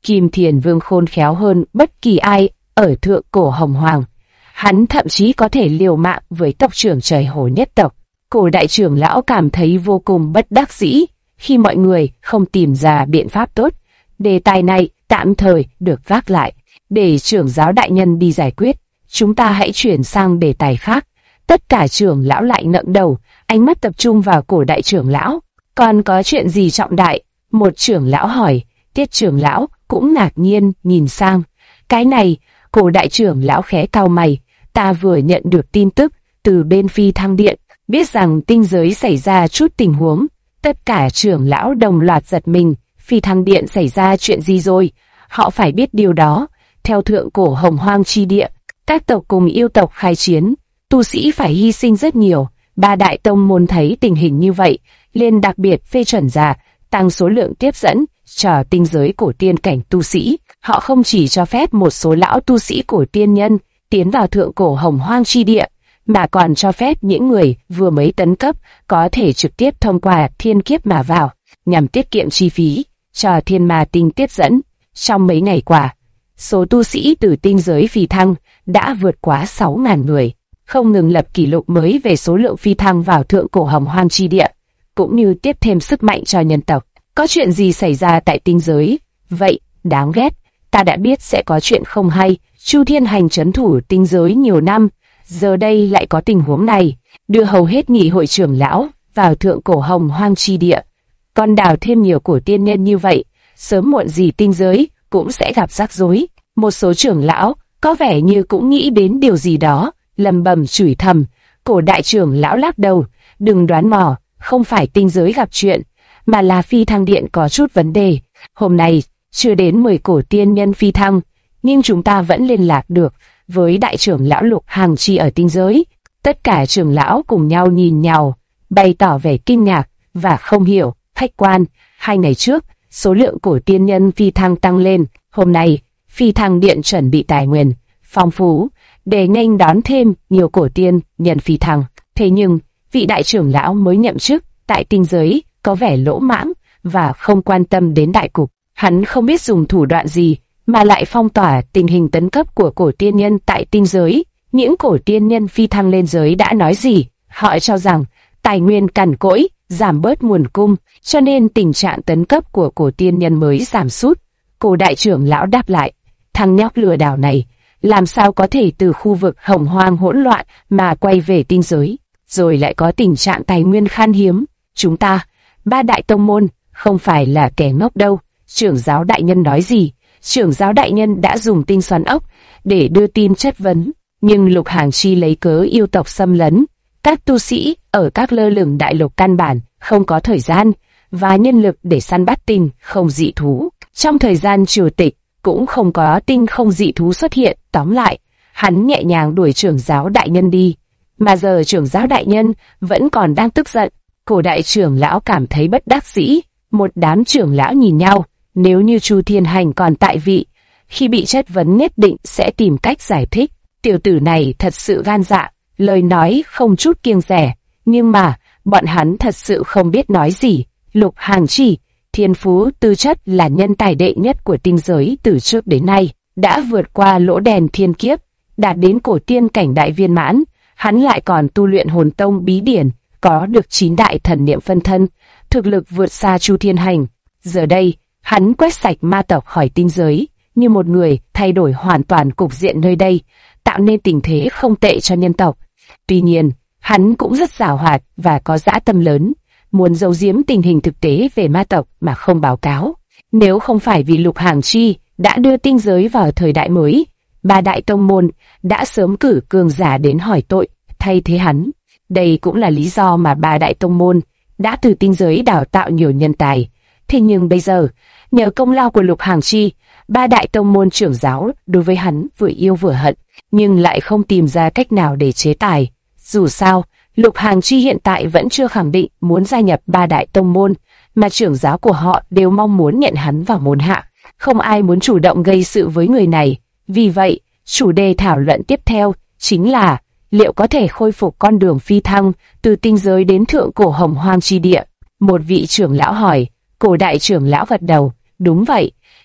Kim Thiền Vương khôn khéo hơn bất kỳ ai ở thượng cổ Hồng Hoàng. Hắn thậm chí có thể liều mạng với tộc trưởng Trời Hồ nhất tộc. Cổ đại trưởng lão cảm thấy vô cùng bất đắc dĩ khi mọi người không tìm ra biện pháp tốt. Đề tài này tạm thời được gác lại, để trưởng giáo đại nhân đi giải quyết. Chúng ta hãy chuyển sang đề tài khác. Tất cả trưởng lão lại ngẩng đầu, ánh mắt tập trung vào cổ đại trưởng lão. Còn có chuyện gì trọng đại? Một trưởng lão hỏi. Tiết trưởng lão cũng ngạc nhiên nhìn sang. Cái này, cổ đại trưởng lão khẽ cau mày. Ta vừa nhận được tin tức từ bên Phi Thăng Điện, biết rằng tinh giới xảy ra chút tình huống. Tất cả trưởng lão đồng loạt giật mình. Phi Thăng Điện xảy ra chuyện gì rồi? Họ phải biết điều đó. Theo thượng cổ Hồng Hoang chi địa, các tộc cùng yêu tộc khai chiến, tu sĩ phải hy sinh rất nhiều. Ba đại tông môn thấy tình hình như vậy, liền đặc biệt phê chuẩn ra tăng số lượng tiếp dẫn cho tinh giới cổ tiên cảnh tu sĩ. Họ không chỉ cho phép một số lão tu sĩ cổ tiên nhân tiến vào thượng cổ Hồng Hoang chi địa, mà còn cho phép những người vừa mới tấn cấp có thể trực tiếp thông qua thiên kiếp mà vào, nhằm tiết kiệm chi phí cho thiên ma tinh tiếp dẫn. Trong mấy ngày qua, số tu sĩ từ tinh giới phi thăng đã vượt quá 6.000 người, không ngừng lập kỷ lục mới về số lượng phi thăng vào thượng cổ Hồng Hoang chi địa, cũng như tiếp thêm sức mạnh cho nhân tộc. Có chuyện gì xảy ra tại tinh giới? Vậy, đáng ghét, ta đã biết sẽ có chuyện không hay. Chu Thiên Hành trấn thủ tinh giới nhiều năm, giờ đây lại có tình huống này, đưa hầu hết nghị hội trưởng lão vào thượng cổ Hồng Hoang chi địa. Còn đào thêm nhiều cổ tiên nhân như vậy, sớm muộn gì tinh giới cũng sẽ gặp rắc rối. Một số trưởng lão có vẻ như cũng nghĩ đến điều gì đó, lầm bầm chửi thầm. Cổ đại trưởng lão lắc đầu, đừng đoán mò, không phải tinh giới gặp chuyện, mà là Phi Thăng Điện có chút vấn đề. Hôm nay chưa đến 10 cổ tiên nhân phi thăng, nhưng chúng ta vẫn liên lạc được với đại trưởng lão Lục Hàng Chi ở tinh giới. Tất cả trưởng lão cùng nhau nhìn nhau, bày tỏ vẻ kinh ngạc và không hiểu. Khách quan, 2 ngày trước, số lượng cổ tiên nhân phi thăng tăng lên. Hôm nay, Phi Thăng Điện chuẩn bị tài nguyên phong phú để nghênh đón thêm nhiều cổ tiên nhân phi thăng. Thế nhưng, vị đại trưởng lão mới nhậm chức tại tinh giới có vẻ lỗ mãng và không quan tâm đến đại cục. Hắn không biết dùng thủ đoạn gì mà lại phong tỏa tình hình tấn cấp của cổ tiên nhân tại tinh giới. Những cổ tiên nhân phi thăng lên giới đã nói gì? Họ cho rằng tài nguyên cằn cỗi, giảm bớt nguồn cung, cho nên tình trạng tấn cấp của cổ tiên nhân mới giảm sút. Cổ đại trưởng lão đáp lại, thằng nhóc lừa đảo này, làm sao có thể từ khu vực Hồng Hoang hỗn loạn mà quay về tinh giới, rồi lại có tình trạng tài nguyên khan hiếm. Chúng ta, 3 đại tông môn, không phải là kẻ ngốc đâu. Trưởng giáo đại nhân nói gì? Trưởng giáo đại nhân đã dùng tinh xoắn ốc để đưa tin chất vấn, nhưng Lục Hàng Chi lấy cớ yêu tộc xâm lấn. Các tu sĩ ở các lơ lửng đại lục căn bản không có thời gian và nhân lực để săn bắt tinh không dị thú. Trong thời gian triều tịch cũng không có tinh không dị thú xuất hiện. Tóm lại, hắn nhẹ nhàng đuổi trưởng giáo đại nhân đi. Mà giờ trưởng giáo đại nhân vẫn còn đang tức giận. Cổ đại trưởng lão cảm thấy bất đắc dĩ. Một đám trưởng lão nhìn nhau. Nếu như Chu Thiên Hành còn tại vị, khi bị chất vấn nhất định sẽ tìm cách giải thích. Tiểu tử này thật sự gan dạ, lời nói không chút kiêng dè. Nhưng mà, bọn hắn thật sự không biết nói gì. Lục Hàng Chi, thiên phú tư chất là nhân tài đệ nhất của tinh giới từ trước đến nay, đã vượt qua lỗ đèn thiên kiếp, đạt đến cổ tiên cảnh đại viên mãn. Hắn lại còn tu luyện hồn tông bí điển, có được 9 đại thần niệm phân thân, thực lực vượt xa Chu Thiên Hành. Giờ đây, hắn quét sạch ma tộc khỏi tinh giới, như một người thay đổi hoàn toàn cục diện nơi đây, tạo nên tình thế không tệ cho nhân tộc. Tuy nhiên, hắn cũng rất giàu hoạt và có dã tâm lớn, muốn giấu giếm tình hình thực tế về ma tộc mà không báo cáo. Nếu không phải vì Lục Hàng Chi đã đưa tinh giới vào thời đại mới, 3 đại tông môn đã sớm cử cường giả đến hỏi tội thay thế hắn. Đây cũng là lý do mà 3 đại tông môn đã từ tinh giới đào tạo nhiều nhân tài. Thế nhưng bây giờ, nhờ công lao của Lục Hàng Chi, 3 đại tông môn trưởng giáo đối với hắn vừa yêu vừa hận, nhưng lại không tìm ra cách nào để chế tài. Dù sao, Lục Hàng Chi hiện tại vẫn chưa khẳng định muốn gia nhập 3 đại tông môn, mà trưởng giáo của họ đều mong muốn nhận hắn vào môn hạ. Không ai muốn chủ động gây sự với người này. Vì vậy, chủ đề thảo luận tiếp theo chính là liệu có thể khôi phục con đường phi thăng từ tinh giới đến thượng cổ Hồng Hoang chi địa. Một vị trưởng lão hỏi. Cổ đại trưởng lão gật đầu, đúng vậy,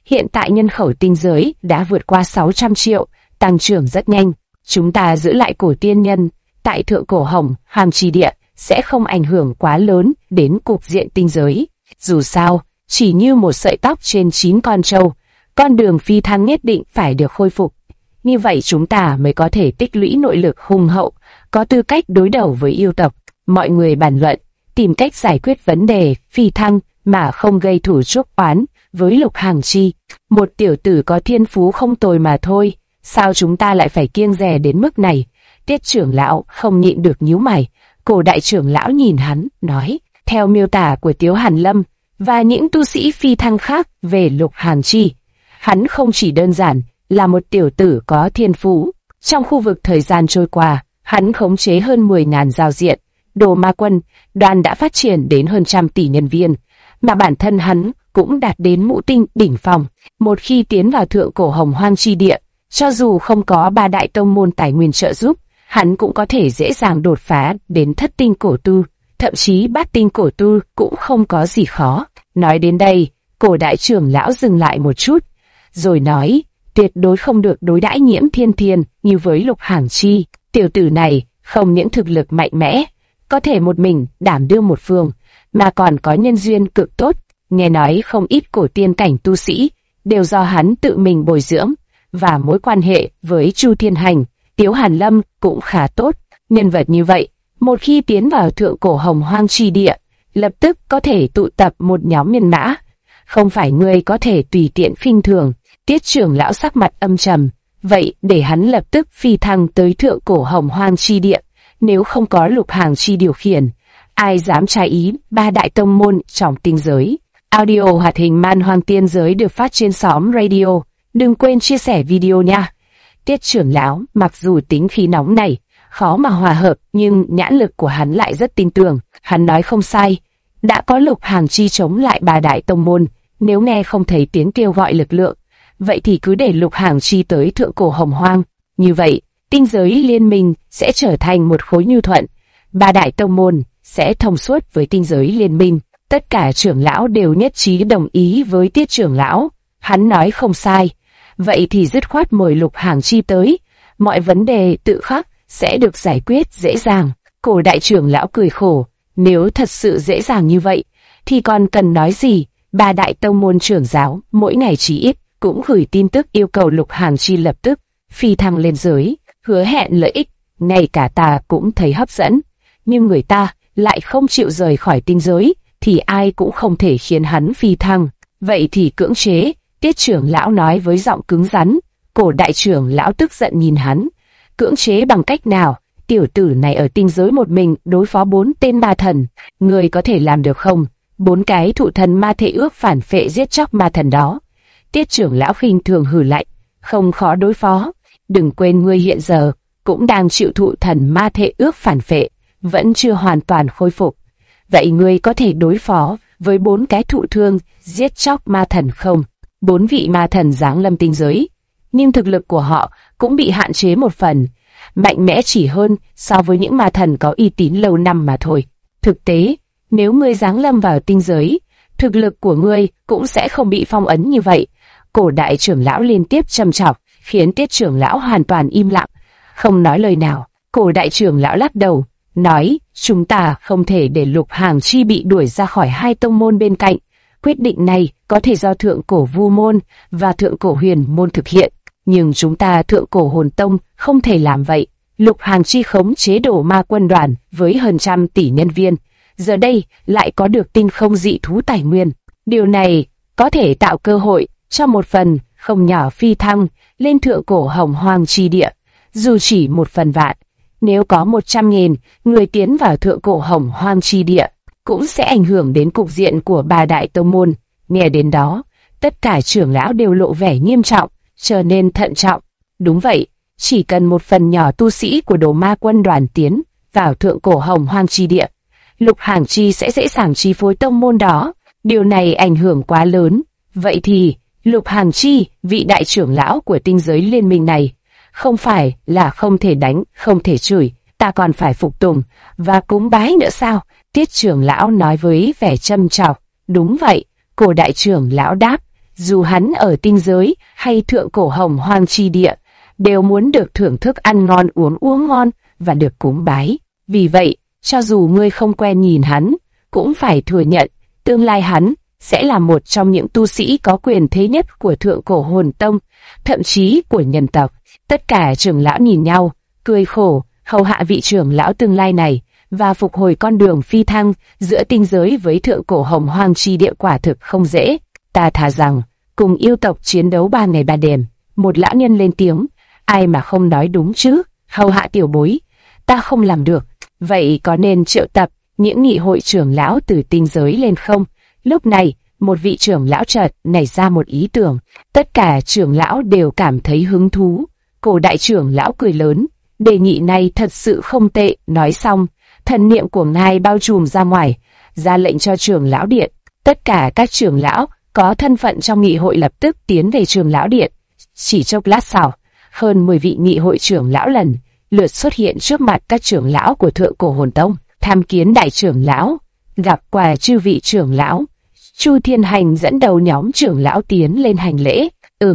Hiện tại nhân khẩu tinh giới đã vượt qua 600 triệu, tăng trưởng rất nhanh. Chúng ta giữ lại cổ tiên nhân tại thượng cổ Hồng Hoang chi địa sẽ không ảnh hưởng quá lớn đến cục diện tinh giới. Dù sao, chỉ như một sợi tóc trên 9 con trâu, con đường phi thăng nhất định phải được khôi phục. Như vậy chúng ta mới có thể tích lũy nội lực hùng hậu, có tư cách đối đầu với yêu tộc. Mọi người bàn luận, tìm cách giải quyết vấn đề phi thăng mà không gây thủ chuốc oán với Lục Hàng Chi. Một tiểu tử có thiên phú không tồi mà thôi, sao chúng ta lại phải kiêng dè đến mức này? Tiết trưởng lão không nhịn được nhíu mày. Cổ đại trưởng lão nhìn hắn, nói, theo miêu tả của Tiếu Hàn Lâm và những tu sĩ phi thăng khác về Lục Hàng Chi, hắn không chỉ đơn giản là một tiểu tử có thiên phú. Trong khu vực thời gian trôi qua, hắn khống chế hơn 10.000 giao diện, đồ ma quân, đoàn đã phát triển đến hơn 100 tỷ nhân viên, mà bản thân hắn cũng đạt đến ngũ tinh đỉnh phong. Một khi tiến vào thượng cổ Hồng Hoang chi địa, cho dù không có 3 đại tông môn tài nguyên trợ giúp, hắn cũng có thể dễ dàng đột phá đến thất tinh cổ tu, thậm chí bát tinh cổ tu cũng không có gì khó. Nói đến đây, cổ đại trưởng lão dừng lại một chút, rồi nói, tuyệt đối không được đối đãi Nhiễm Thiên Thiên như với Lục Hàng Chi. Tiểu tử này không những thực lực mạnh mẽ, có thể một mình đảm đương một phương, mà còn có nhân duyên cực tốt. Nghe nói không ít cổ tiên cảnh tu sĩ đều do hắn tự mình bồi dưỡng, và mối quan hệ với Chu Thiên Hành, Tiếu Hàn Lâm cũng khá tốt. Nhân vật như vậy, một khi tiến vào thượng cổ Hồng Hoang chi địa, lập tức có thể tụ tập một nhóm nhân mã, không phải ngươi có thể tùy tiện khinh thường. Tiết trưởng lão sắc mặt âm trầm, vậy để hắn lập tức phi thăng tới thượng cổ Hồng Hoang chi địa, nếu không có Lục Hàng Chi điều khiển, ai dám trái ý 3 đại tông môn trong tinh giới. Audio hoạt hình Man Hoang Tiên Giới được phát trên xóm radio, đừng quên chia sẻ video nha. Tiết trưởng lão mặc dù tính khí nóng này, khó mà hòa hợp, nhưng nhãn lực của hắn lại rất tin tưởng. Hắn nói không sai, đã có Lục Hàng Chi chống lại 3 đại tông môn, nếu nghe không thấy tiếng kêu gọi lực lượng, vậy thì cứ để Lục Hàng Chi tới thượng cổ Hồng Hoang. Như vậy, tinh giới liên minh sẽ trở thành một khối như thuận. 3 đại tông môn sẽ thông suốt với tinh giới liên minh. Tất cả trưởng lão đều nhất trí đồng ý với Tiết trưởng lão. Hắn nói không sai. Vậy thì dứt khoát mời Lục Hàng Chi tới. Mọi vấn đề tự khắc sẽ được giải quyết dễ dàng. Cổ đại trưởng lão cười khổ. Nếu thật sự dễ dàng như vậy, thì còn cần nói gì? 3 đại tông môn trưởng giáo mỗi ngày chỉ ít cũng gửi tin tức yêu cầu Lục Hàng Chi lập tức phi thăng lên giới, hứa hẹn lợi ích, ngay cả ta cũng thấy hấp dẫn. Nhưng người ta lại không chịu rời khỏi tinh giới, thì ai cũng không thể khiến hắn phi thăng. Vậy thì cưỡng chế, Tiết trưởng lão nói với giọng cứng rắn. Cổ đại trưởng lão tức giận nhìn hắn. Cưỡng chế bằng cách nào? Tiểu tử này ở tinh giới một mình đối phó 4 tên ma thần, người có thể làm được không? 4 cái thụ thần ma thể ước phản phệ giết chóc ma thần đó. Tiết trưởng lão khinh thường hừ lạnh, không khó đối phó. Đừng quên ngươi hiện giờ cũng đang chịu thụ thần ma thể ước phản phệ, vẫn chưa hoàn toàn khôi phục. Vậy ngươi có thể đối phó với 4 cái thụ thương giết chóc ma thần không? 4 vị ma thần giáng lâm tinh giới, nhưng thực lực của họ cũng bị hạn chế một phần, mạnh mẽ chỉ hơn so với những ma thần có uy tín lâu năm mà thôi. Thực tế, nếu ngươi giáng lâm vào tinh giới, thực lực của ngươi cũng sẽ không bị phong ấn như vậy. Cổ đại trưởng lão liên tiếp châm chọc, khiến Tiết trưởng lão hoàn toàn im lặng, không nói lời nào. Cổ đại trưởng lão lắc đầu, nói, chúng ta không thể để Lục Hàng Chi bị đuổi ra khỏi 2 tông môn bên cạnh. Quyết định này có thể do thượng cổ Vu môn và thượng cổ Huyền môn thực hiện, nhưng chúng ta thượng cổ Hồn tông không thể làm vậy. Lục Hàng Chi khống chế đồ ma quân đoàn với hơn 100 tỷ nhân viên, giờ đây lại có được tinh không dị thú tài nguyên. Điều này có thể tạo cơ hội cho một phần không nhỏ phi thăng lên thượng cổ Hồng Hoang chi địa, dù chỉ 1/1000. Nếu có 100.000 người tiến vào thượng cổ Hồng Hoang chi địa, cũng sẽ ảnh hưởng đến cục diện của 3 đại tông môn. Nghe đến đó, tất cả trưởng lão đều lộ vẻ nghiêm trọng, trở nên thận trọng. Đúng vậy, chỉ cần một phần nhỏ tu sĩ của đồ ma quân đoàn tiến vào thượng cổ Hồng Hoang chi địa, Lục Hàng Chi sẽ dễ dàng chi phối tông môn đó. Điều này ảnh hưởng quá lớn. Vậy thì, Lục Hàng Chi, vị đại trưởng lão của tinh giới liên minh này, không phải là không thể đánh, không thể chửi, ta còn phải phục tùng và cúng bái nữa sao? Tiết trưởng lão nói với vẻ châm chọc. Đúng vậy, cổ đại trưởng lão đáp, dù hắn ở tinh giới hay thượng cổ hồng hoang chi địa, đều muốn được thưởng thức ăn ngon uống ngon và được cúng bái. Vì vậy, cho dù ngươi không quen nhìn hắn, cũng phải thừa nhận, tương lai hắn sẽ là một trong những tu sĩ có quyền thế nhất của thượng cổ hồn tông, thậm chí của nhân tộc. Tất cả trưởng lão nhìn nhau, cười khổ, hầu hạ vị trưởng lão tương lai này, và phục hồi con đường phi thăng giữa tinh giới với thượng cổ hồng hoang chi địa quả thực không dễ. Ta thà rằng, cùng yêu tộc chiến đấu 3 ngày 3 đêm. Một lão nhân lên tiếng, ai mà không nói đúng chứ, hầu hạ tiểu bối, ta không làm được. Vậy có nên triệu tập những nghị hội trưởng lão từ tinh giới lên không? Lúc này, một vị trưởng lão chợt nảy ra một ý tưởng, tất cả trưởng lão đều cảm thấy hứng thú. Cổ đại trưởng lão cười lớn, đề nghị này thật sự không tệ. Nói xong, thần niệm của ngài bao trùm ra ngoài, ra lệnh cho trưởng lão điện. Tất cả các trưởng lão có thân phận trong nghị hội lập tức tiến về trưởng lão điện. Chỉ chốc lát sau, hơn 10 vị nghị hội trưởng lão lần lượt xuất hiện trước mặt các trưởng lão của thượng cổ hồn tông, tham kiến đại trưởng lão, gặp qua chư vị trưởng lão. Chu Thiên Hành dẫn đầu nhóm trưởng lão tiến lên hành lễ.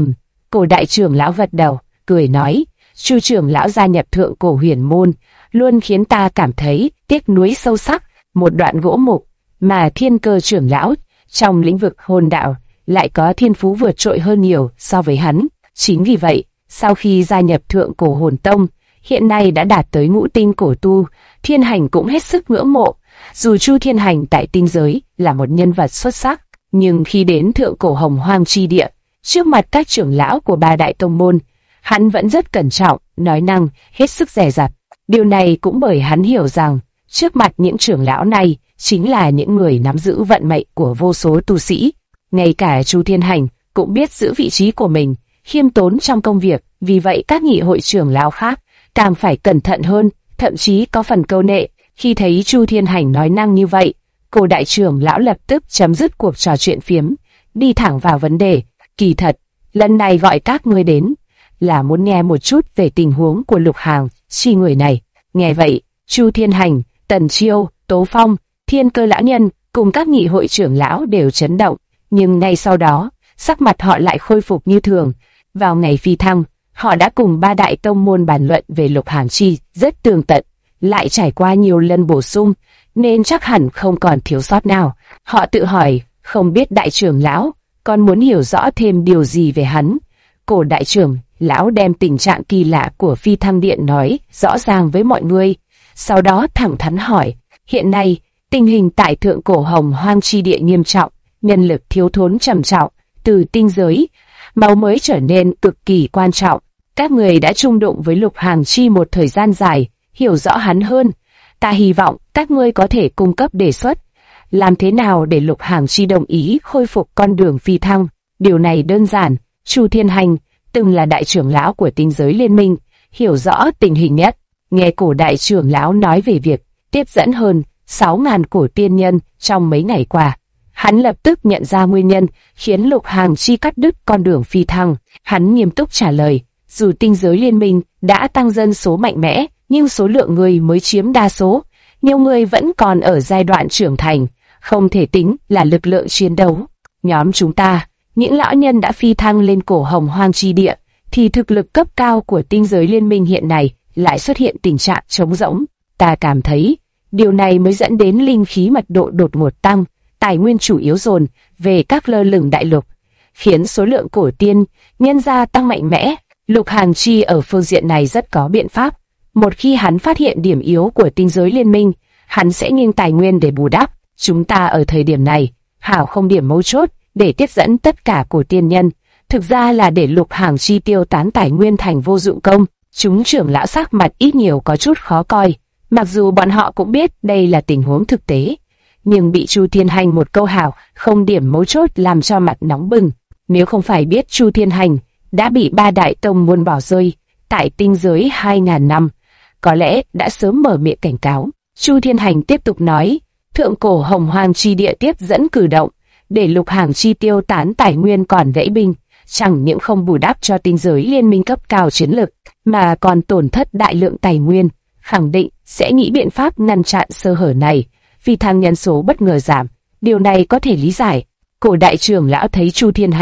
Cổ đại trưởng lão gật đầu, cười nói, Chu trưởng lão gia nhập thượng cổ huyền môn, luôn khiến ta cảm thấy tiếc nuối sâu sắc. Một đoạn gỗ mục mà Thiên Cơ trưởng lão trong lĩnh vực hồn đạo lại có thiên phú vượt trội hơn nhiều so với hắn. Chính vì vậy, sau khi gia nhập thượng cổ hồn tông, hiện nay đã đạt tới ngũ tinh cổ tu, Thiên Hành cũng hết sức ngưỡng mộ. Dù Chu Thiên Hành tại tinh giới là một nhân vật xuất sắc, nhưng khi đến thượng cổ hồng hoang chi địa, trước mặt các trưởng lão của 3 đại tông môn, hắn vẫn rất cẩn trọng, nói năng, hết sức dè dặt. Điều này cũng bởi hắn hiểu rằng, trước mặt những trưởng lão này, chính là những người nắm giữ vận mệnh của vô số tu sĩ. Ngay cả Chu Thiên Hành cũng biết giữ vị trí của mình, khiêm tốn trong công việc, vì vậy các nghị hội trưởng lão khác càng phải cẩn thận hơn, thậm chí có phần câu nệ. Khi thấy Chu Thiên Hành nói năng như vậy, cổ đại trưởng lão lập tức chấm dứt cuộc trò chuyện phiếm, đi thẳng vào vấn đề. Kỳ thật, lần này gọi các ngươi đến là muốn nghe một chút về tình huống của Lục Hàng Chi người này. Nghe vậy, Chu Thiên Hành, Tần Chiêu, Tố Phong, Thiên Cơ lão nhân cùng các nghị hội trưởng lão đều chấn động, nhưng ngay sau đó, sắc mặt họ lại khôi phục như thường. Vào ngày phi thăng, họ đã cùng 3 đại tông môn bàn luận về Lục Hàng Chi rất tường tận, lại trải qua nhiều lần bổ sung, nên chắc hẳn không còn thiếu sót nào. Họ tự hỏi, không biết đại trưởng lão còn muốn hiểu rõ thêm điều gì về hắn. Cổ đại trưởng lão đem tình trạng kỳ lạ của phi thăng điện nói rõ ràng với mọi người, sau đó thẳng thắn hỏi, hiện nay tình hình tại thượng cổ hồng hoang chi địa nghiêm trọng, nhân lực thiếu thốn trầm trọng, từ tinh giới máu mới trở nên cực kỳ quan trọng. Các người đã chung đụng với Lục Hàng Chi một thời gian dài, hiểu rõ hắn hơn. Ta hy vọng các ngươi có thể cung cấp đề xuất, làm thế nào để Lục Hàng Chi đồng ý khôi phục con đường phi thăng. Điều này đơn giản, Chu Thiên Hành từng là đại trưởng lão của tinh giới liên minh, hiểu rõ tình hình nhất. Nghe cổ đại trưởng lão nói về việc tiếp dẫn hơn 6.000 cổ tiên nhân trong mấy ngày qua, hắn lập tức nhận ra nguyên nhân khiến Lục Hàng Chi cắt đứt con đường phi thăng. Hắn nghiêm túc trả lời, dù tinh giới liên minh đã tăng dân số mạnh mẽ, nhưng số lượng người mới chiếm đa số. Nhiều người vẫn còn ở giai đoạn trưởng thành, không thể tính là lực lượng chiến đấu. Nhóm chúng ta, những lão nhân đã phi thăng lên cổ hồng hoang chi địa, thì thực lực cấp cao của tinh giới liên minh hiện nay lại xuất hiện tình trạng trống rỗng. Ta cảm thấy, điều này mới dẫn đến linh khí mật độ đột ngột tăng, tài nguyên chủ yếu dồn về các lơ lửng đại lục, khiến số lượng cổ tiên nhân gia tăng mạnh mẽ. Lục Hàng Chi ở phương diện này rất có biện pháp. Một khi hắn phát hiện điểm yếu của tinh giới liên minh, hắn sẽ nghiêng tài nguyên để bù đắp. Chúng ta ở thời điểm này, hảo không điểm mấu chốt để tiếp dẫn tất cả cổ tiên nhân, thực ra là để Lục Hàng Chi tiêu tán tài nguyên thành vô dụng công. Chúng trưởng lão sắc mặt ít nhiều có chút khó coi, mặc dù bọn họ cũng biết đây là tình huống thực tế, nhưng bị Chu Thiên Hành một câu hảo không điểm mấu chốt làm cho mặt nóng bừng. Nếu không phải biết Chu Thiên Hành đã bị 3 đại tông môn bỏ rơi tại tinh giới 2.000 năm, có lẽ đã sớm mở miệng cảnh cáo. Chu Thiên Hành tiếp tục nói, thượng cổ hồng hoang chi địa tiếp dẫn cử động để Lục Hàng Chi tiêu tán tài nguyên còn rẫy binh, chẳng những không bù đắp cho tinh giới liên minh cấp cao chiến lực, mà còn tổn thất đại lượng tài nguyên, khẳng định sẽ nghĩ biện pháp ngăn chặn sơ hở này. Vì thăng nhân số bất ngờ giảm, điều này có thể lý giải. Cổ đại trưởng lão thấy Chu Thiên Hành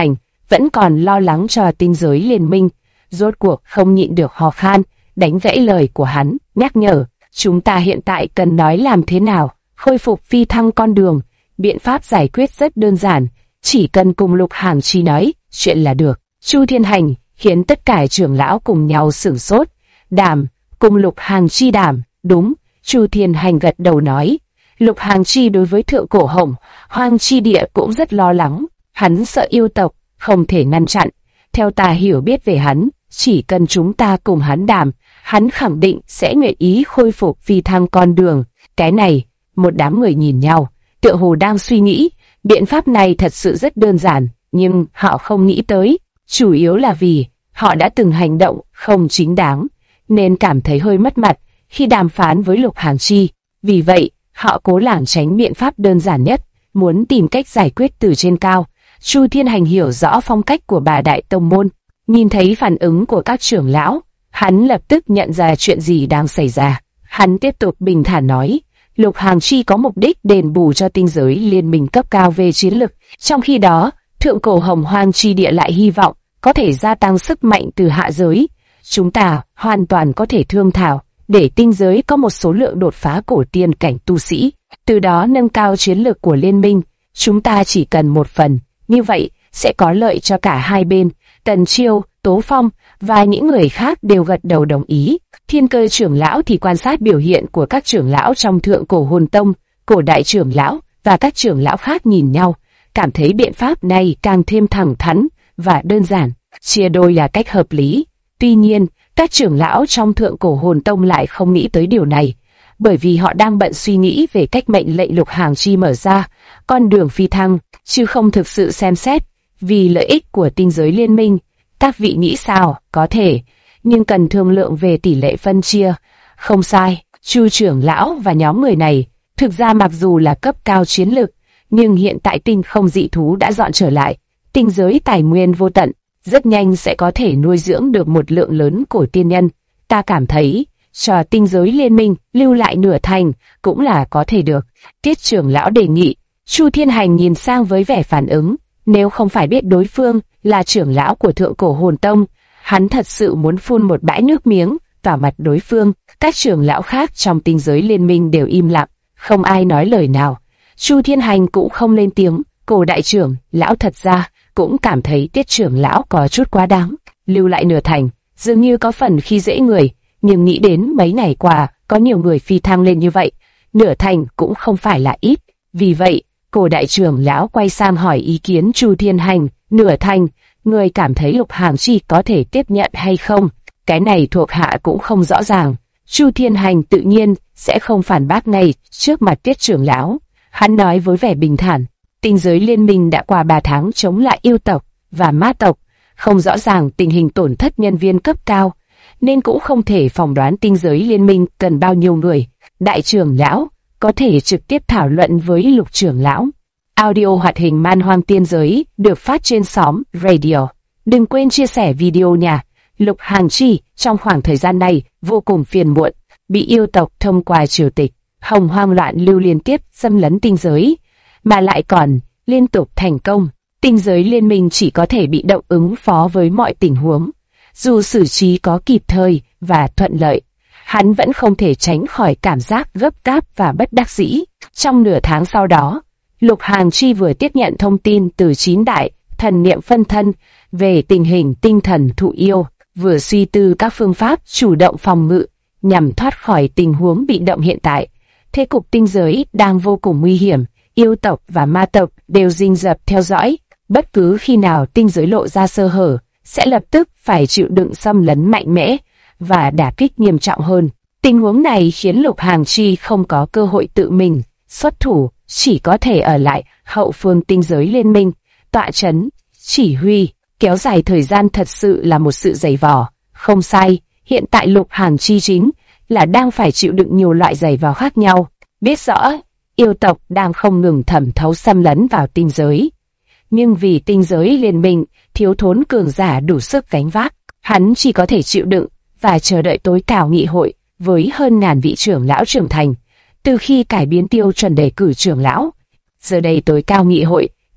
vẫn còn lo lắng cho tinh giới liên minh. Rốt cuộc không nhịn được hò khan, đánh gãy lời của hắn, nhắc nhở, chúng ta hiện tại cần nói làm thế nào, khôi phục phi thăng con đường. Biện pháp giải quyết rất đơn giản, chỉ cần cùng Lục Hàng Chi nói chuyện là được. Chu Thiên Hành khiến tất cả trưởng lão cùng nhau sửng sốt. Đàm, cùng Lục Hàng Chi đàm, đúng. Chu Thiên Hành gật đầu nói. Lục Hàng Chi đối với thượng cổ Hồng Hoang chi địa cũng rất lo lắng, hắn sợ yêu tộc không thể ngăn chặn. Theo ta hiểu biết về hắn, chỉ cần chúng ta cùng hắn đàm, hắn khẳng định sẽ nguyện ý khôi phục phi thăng con đường. Cái này, một đám người nhìn nhau, tựa hồ đang suy nghĩ, biện pháp này thật sự rất đơn giản, nhưng họ không nghĩ tới, chủ yếu là vì họ đã từng hành động không chính đáng, nên cảm thấy hơi mất mặt khi đàm phán với Lục Hàng Chi. Vì vậy, họ cố lảng tránh biện pháp đơn giản nhất, muốn tìm cách giải quyết từ trên cao. Chu Thiên Hành hiểu rõ phong cách của bà đại tông môn, nhìn thấy phản ứng của các trưởng lão, hắn lập tức nhận ra chuyện gì đang xảy ra. Hắn tiếp tục bình thản nói, Lục Hàng Chi có mục đích đền bù cho tinh giới liên minh cấp cao về chiến lực, trong khi đó, thượng cổ Hồng Hoang chi địa lại hy vọng có thể gia tăng sức mạnh từ hạ giới. Chúng ta hoàn toàn có thể thương thảo để tinh giới có một số lượng đột phá cổ tiên cảnh tu sĩ, từ đó nâng cao chiến lược của liên minh. Chúng ta chỉ cần một phần, như vậy sẽ có lợi cho cả hai bên. Tần Chiêu, Tố Phong và những người khác đều gật đầu đồng ý. Thiên Cơ trưởng lão thì quan sát biểu hiện của các trưởng lão trong thượng cổ hồn tông, cổ đại trưởng lão và các trưởng lão khác nhìn nhau, cảm thấy biện pháp này càng thêm thẳng thắn và đơn giản, chia đôi là cách hợp lý. Tuy nhiên, các trưởng lão trong thượng cổ hồn tông lại không nghĩ tới điều này, bởi vì họ đang bận suy nghĩ về cách mệnh lệnh Lục Hàng Chi mở ra con đường phi thăng, chứ không thực sự xem xét vì lợi ích của tinh giới liên minh. Các vị nghĩ sao? Có thể, nhưng cần thương lượng về tỷ lệ phân chia. Không sai, Chu trưởng lão và nhóm người này thực ra mặc dù là cấp cao chiến lực, nhưng hiện tại tinh không dị thú đã dọn trở lại, tinh giới tài nguyên vô tận, rất nhanh sẽ có thể nuôi dưỡng được một lượng lớn cổ tiên nhân. Ta cảm thấy, cho tinh giới liên minh lưu lại nửa thành cũng là có thể được. Tiết trưởng lão đề nghị. Chu Thiên Hành nhìn sang với vẻ phản ứng. Nếu không phải biết đối phương là trưởng lão của thượng cổ hồn tông, hắn thật sự muốn phun một bãi nước miếng vào mặt đối phương. Các trưởng lão khác trong tinh giới liên minh đều im lặng, không ai nói lời nào. Chu Thiên Hành cũng không lên tiếng. Cổ đại trưởng lão thật ra cũng cảm thấy Tiết trưởng lão có chút quá đáng. Lưu lại nửa thành, dường như có phần khi dễ người, nhưng nghĩ đến mấy ngày qua có nhiều người phi thăng lên như vậy, nửa thành cũng không phải là ít. Vì vậy, cổ đại trưởng lão quay sang hỏi ý kiến Chu Thiên Hành. Nửa thành, người cảm thấy Lục Hàng Chi có thể tiếp nhận hay không? Cái này thuộc hạ cũng không rõ ràng. Chu Thiên Hành tự nhiên sẽ không phản bác ngay trước mặt Tiết trưởng lão. Hắn nói với vẻ bình thản, tinh giới liên minh đã qua 3 tháng chống lại yêu tộc và ma tộc, không rõ ràng tình hình tổn thất nhân viên cấp cao, nên cũng không thể phỏng đoán tinh giới liên minh cần bao nhiêu người. Đại trưởng lão có thể trực tiếp thảo luận với Lục trưởng lão. Audio hoạt hình Man Hoang Tiên Giới được phát trên xóm Radio. Đừng quên chia sẻ video nha. Lục Hàng Chi trong khoảng thời gian này vô cùng phiền muộn, bị yêu tộc thông qua triều tịch Hồng Hoang loạn lưu liên tiếp xâm lấn tinh giới, mà lại còn liên tục thành công. Tinh giới liên minh chỉ có thể bị động ứng phó với mọi tình huống. Dù xử trí có kịp thời và thuận lợi, hắn vẫn không thể tránh khỏi cảm giác gấp gáp và bất đắc dĩ. Trong nửa tháng sau đó, Lục Hàng Chi vừa tiếp nhận thông tin từ 9 đại thần niệm phân thân về tình hình tinh thần thụ yêu, vừa suy tư các phương pháp chủ động phòng ngự nhằm thoát khỏi tình huống bị động hiện tại. Thế cục tinh giới đang vô cùng nguy hiểm, yêu tộc và ma tộc đều rình rập theo dõi, bất cứ khi nào tinh giới lộ ra sơ hở, sẽ lập tức phải chịu đựng xâm lấn mạnh mẽ và đả kích nghiêm trọng hơn. Tình huống này khiến Lục Hàng Chi không có cơ hội tự mình xuất thủ, chỉ có thể ở lại hậu phương tinh giới liên minh, tọa chấn, chỉ huy. Kéo dài thời gian thật sự là một sự dày vò. Không sai, hiện tại Lục Hàng Chi chính là đang phải chịu đựng nhiều loại dày vò khác nhau. Biết rõ, yêu tộc đang không ngừng thẩm thấu xâm lấn vào tinh giới, nhưng vì tinh giới liên minh thiếu thốn cường giả đủ sức gánh vác, hắn chỉ có thể chịu đựng và chờ đợi tối cao nghị hội với hơn ngàn vị trưởng lão trưởng thành. Từ khi cải biến tiêu chuẩn đề cử trưởng lão, giờ đây tối cao nghị hội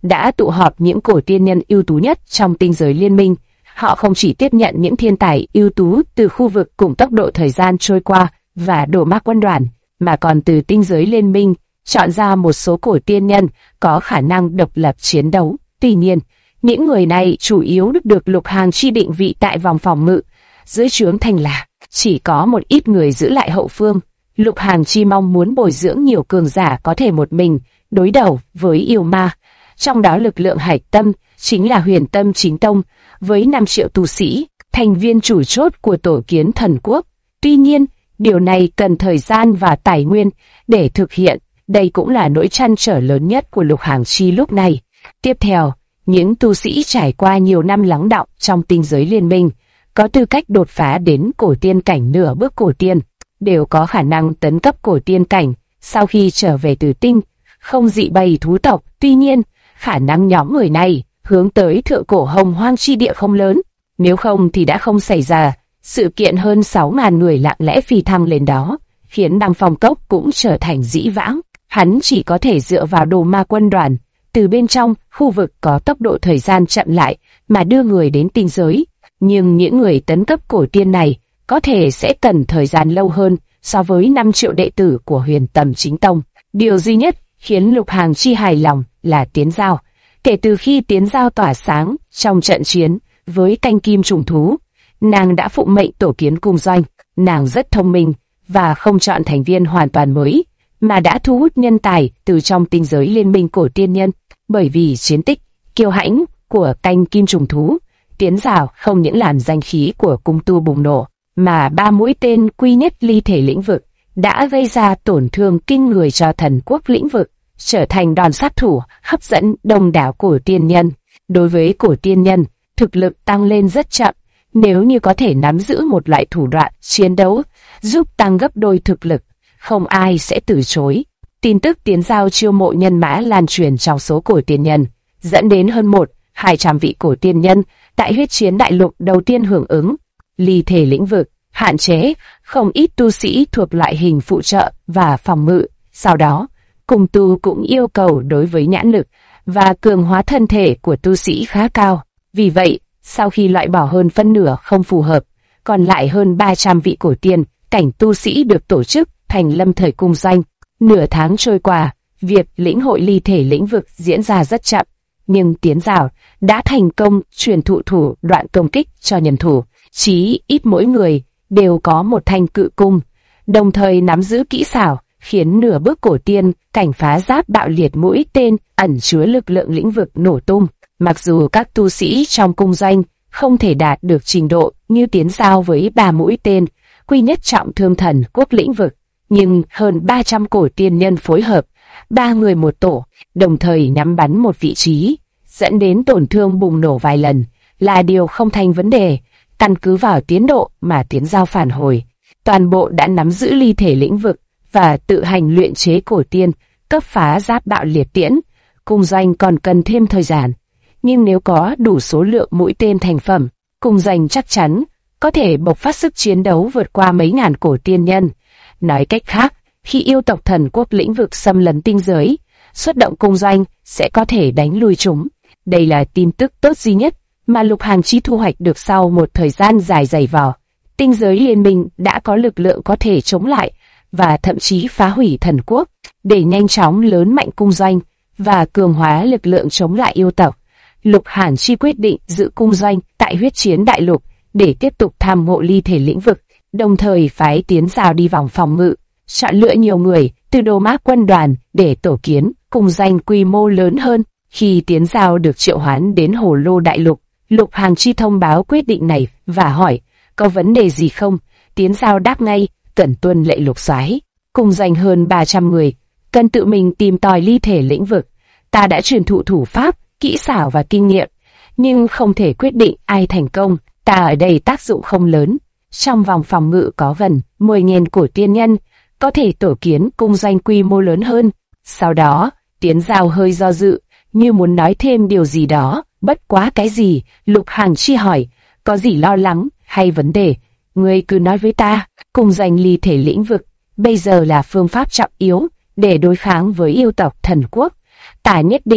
đã tụ họp những cổ tiên nhân ưu tú nhất trong tinh giới liên minh. Họ không chỉ tiếp nhận những thiên tài ưu tú từ khu vực cùng tốc độ thời gian trôi qua và đổ mác quân đoàn, mà còn từ tinh giới liên minh chọn ra một số cổ tiên nhân có khả năng độc lập chiến đấu. Tuy nhiên, những người này chủ yếu được Lục Hàng Chi định vị tại vòng phòng ngự, dưới trướng Thành Là. Chỉ có một ít người giữ lại hậu phương. Lục Hàng Chi mong muốn bồi dưỡng nhiều cường giả có thể một mình đối đầu với yêu ma. Trong đó lực lượng hạch tâm chính là Huyền Tâm Chính Tông với 5 triệu tu sĩ, thành viên chủ chốt của tổ kiến thần quốc. Tuy nhiên, điều này cần thời gian và tài nguyên để thực hiện. Đây cũng là nỗi trăn trở lớn nhất của Lục Hàng Chi lúc này. Tiếp theo, những tu sĩ trải qua nhiều năm lắng đọng trong tinh giới liên minh, có tư cách đột phá đến cổ tiên cảnh nửa bước cổ tiên, đều có khả năng tấn cấp cổ tiên cảnh sau khi trở về từ tinh, không dị bầy thú tộc. Tuy nhiên, khả năng nhóm người này hướng tới thượng cổ hồng hoang chi địa không lớn, nếu không thì đã không xảy ra sự kiện hơn 6.000 người lặng lẽ phi thăng lên đó, khiến Đăng Phong Cốc cũng trở thành dĩ vãng. Hắn chỉ có thể dựa vào đồ ma quân đoàn, từ bên trong khu vực có tốc độ thời gian chậm lại mà đưa người đến tinh giới. Nhưng những người tấn cấp cổ tiên này có thể sẽ cần thời gian lâu hơn so với 5 triệu đệ tử của Huyền Tâm Chính Tông. Điều duy nhất khiến Lục Hàng Chi hài lòng là Tiến Giao. Kể từ khi Tiến Giao tỏa sáng trong trận chiến với canh kim trùng thú, nàng đã phụng mệnh tổ kiến cung doanh. Nàng rất thông minh và không chọn thành viên hoàn toàn mới, mà đã thu hút nhân tài từ trong tinh giới liên minh cổ tiên nhân. Bởi vì chiến tích kiêu hãnh của canh kim trùng thú, Tiến Giao không những làm danh khí của cung tu bùng nổ, mà 3 mũi tên quy nhất ly thể lĩnh vực đã gây ra tổn thương kinh người cho thần quốc lĩnh vực, trở thành đòn sát thủ hấp dẫn đông đảo cổ tiên nhân. Đối với cổ tiên nhân, thực lực tăng lên rất chậm. Nếu như có thể nắm giữ một loại thủ đoạn chiến đấu giúp tăng gấp đôi thực lực, không ai sẽ từ chối. Tin tức Tiến Giao chiêu mộ nhân mã lan truyền trong số cổ tiên nhân, dẫn đến hơn 100-200 vị cổ tiên nhân tại huyết chiến đại lục đầu tiên hưởng ứng. Ly thể lĩnh vực hạn chế không ít tu sĩ thuộc loại hình phụ trợ và phòng ngự. Sau đó, cùng tu cũng yêu cầu đối với nhãn lực và cường hóa thân thể của tu sĩ khá cao. Vì vậy, sau khi loại bỏ hơn phân nửa không phù hợp, còn lại hơn 300 vị cổ tiên cảnh tu sĩ được tổ chức thành lâm thời cung doanh. Nửa tháng trôi qua, việc lĩnh hội ly thể lĩnh vực diễn ra rất chậm, nhưng Tiến Giao đã thành công truyền thụ thủ đoạn công kích cho nhân thủ. Chí ít mỗi người đều có một thanh cự cung, đồng thời nắm giữ kỹ xảo khiến nửa bước cổ tiên cảnh phá giáp bạo liệt mũi tên ẩn chứa lực lượng lĩnh vực nổ tung. Mặc dù các tu sĩ trong cung doanh không thể đạt được trình độ như Tiến Giao với 3 mũi tên quy nhất trọng thương thần quốc lĩnh vực, nhưng hơn 300 cổ tiên nhân phối hợp, 3 người một tổ, đồng thời nhắm bắn một vị trí, dẫn đến tổn thương bùng nổ vài lần, là điều không thành vấn đề. Căn cứ vào tiến độ mà Tiến Giao phản hồi, toàn bộ đã nắm giữ ly thể lĩnh vực và tự hành luyện chế cổ tiên cấp phá giáp bạo liệt tiễn. Cung doanh còn cần thêm thời gian, nhưng nếu có đủ số lượng mũi tên thành phẩm, cung doanh chắc chắn có thể bộc phát sức chiến đấu vượt qua mấy ngàn cổ tiên nhân. Nói cách khác, khi yêu tộc thần quốc lĩnh vực xâm lấn tinh giới, xuất động cung doanh sẽ có thể đánh lui chúng. Đây là tin tức tốt duy nhất mà Lục Hàng Chi thu hoạch được sau một thời gian dài dày vò. Tinh giới liên minh đã có lực lượng có thể chống lại và thậm chí phá hủy thần quốc. Để nhanh chóng lớn mạnh cung doanh và cường hóa lực lượng chống lại yêu tộc, Lục Hàng Chi quyết định giữ cung doanh tại huyết chiến đại lục để tiếp tục tham ngộ ly thể lĩnh vực, đồng thời phái Tiến Giao đi vòng phòng ngự, chọn lựa nhiều người từ đồ mác quân đoàn để tổ kiến cung doanh quy mô lớn hơn. Khi Tiến Giao được triệu hoán đến Hồ Lô đại lục, Lục Hàng Chi thông báo quyết định này và hỏi có vấn đề gì không. Tiến Giao đáp ngay, cẩn tuân lệ Lục soái. Cung doanh hơn 300 người, cần tự mình tìm tòi ly thể lĩnh vực. Ta đã truyền thụ thủ pháp, kỹ xảo và kinh nghiệm, nhưng không thể quyết định ai thành công. Ta ở đây tác dụng không lớn. Trong vòng phòng ngự có gần 10.000 cổ tiên nhân, có thể tổ kiến cung doanh quy mô lớn hơn. Sau đó, Tiến Giao hơi do dự, như muốn nói thêm điều gì đó. Bất quá cái gì? Lục Hàng Chi hỏi. Có gì lo lắng hay vấn đề? Ngươi cứ nói với ta. Cung doanh ly thể lĩnh vực bây giờ là phương pháp trọng yếu để đối kháng với yêu tộc thần quốc. Ta nhất định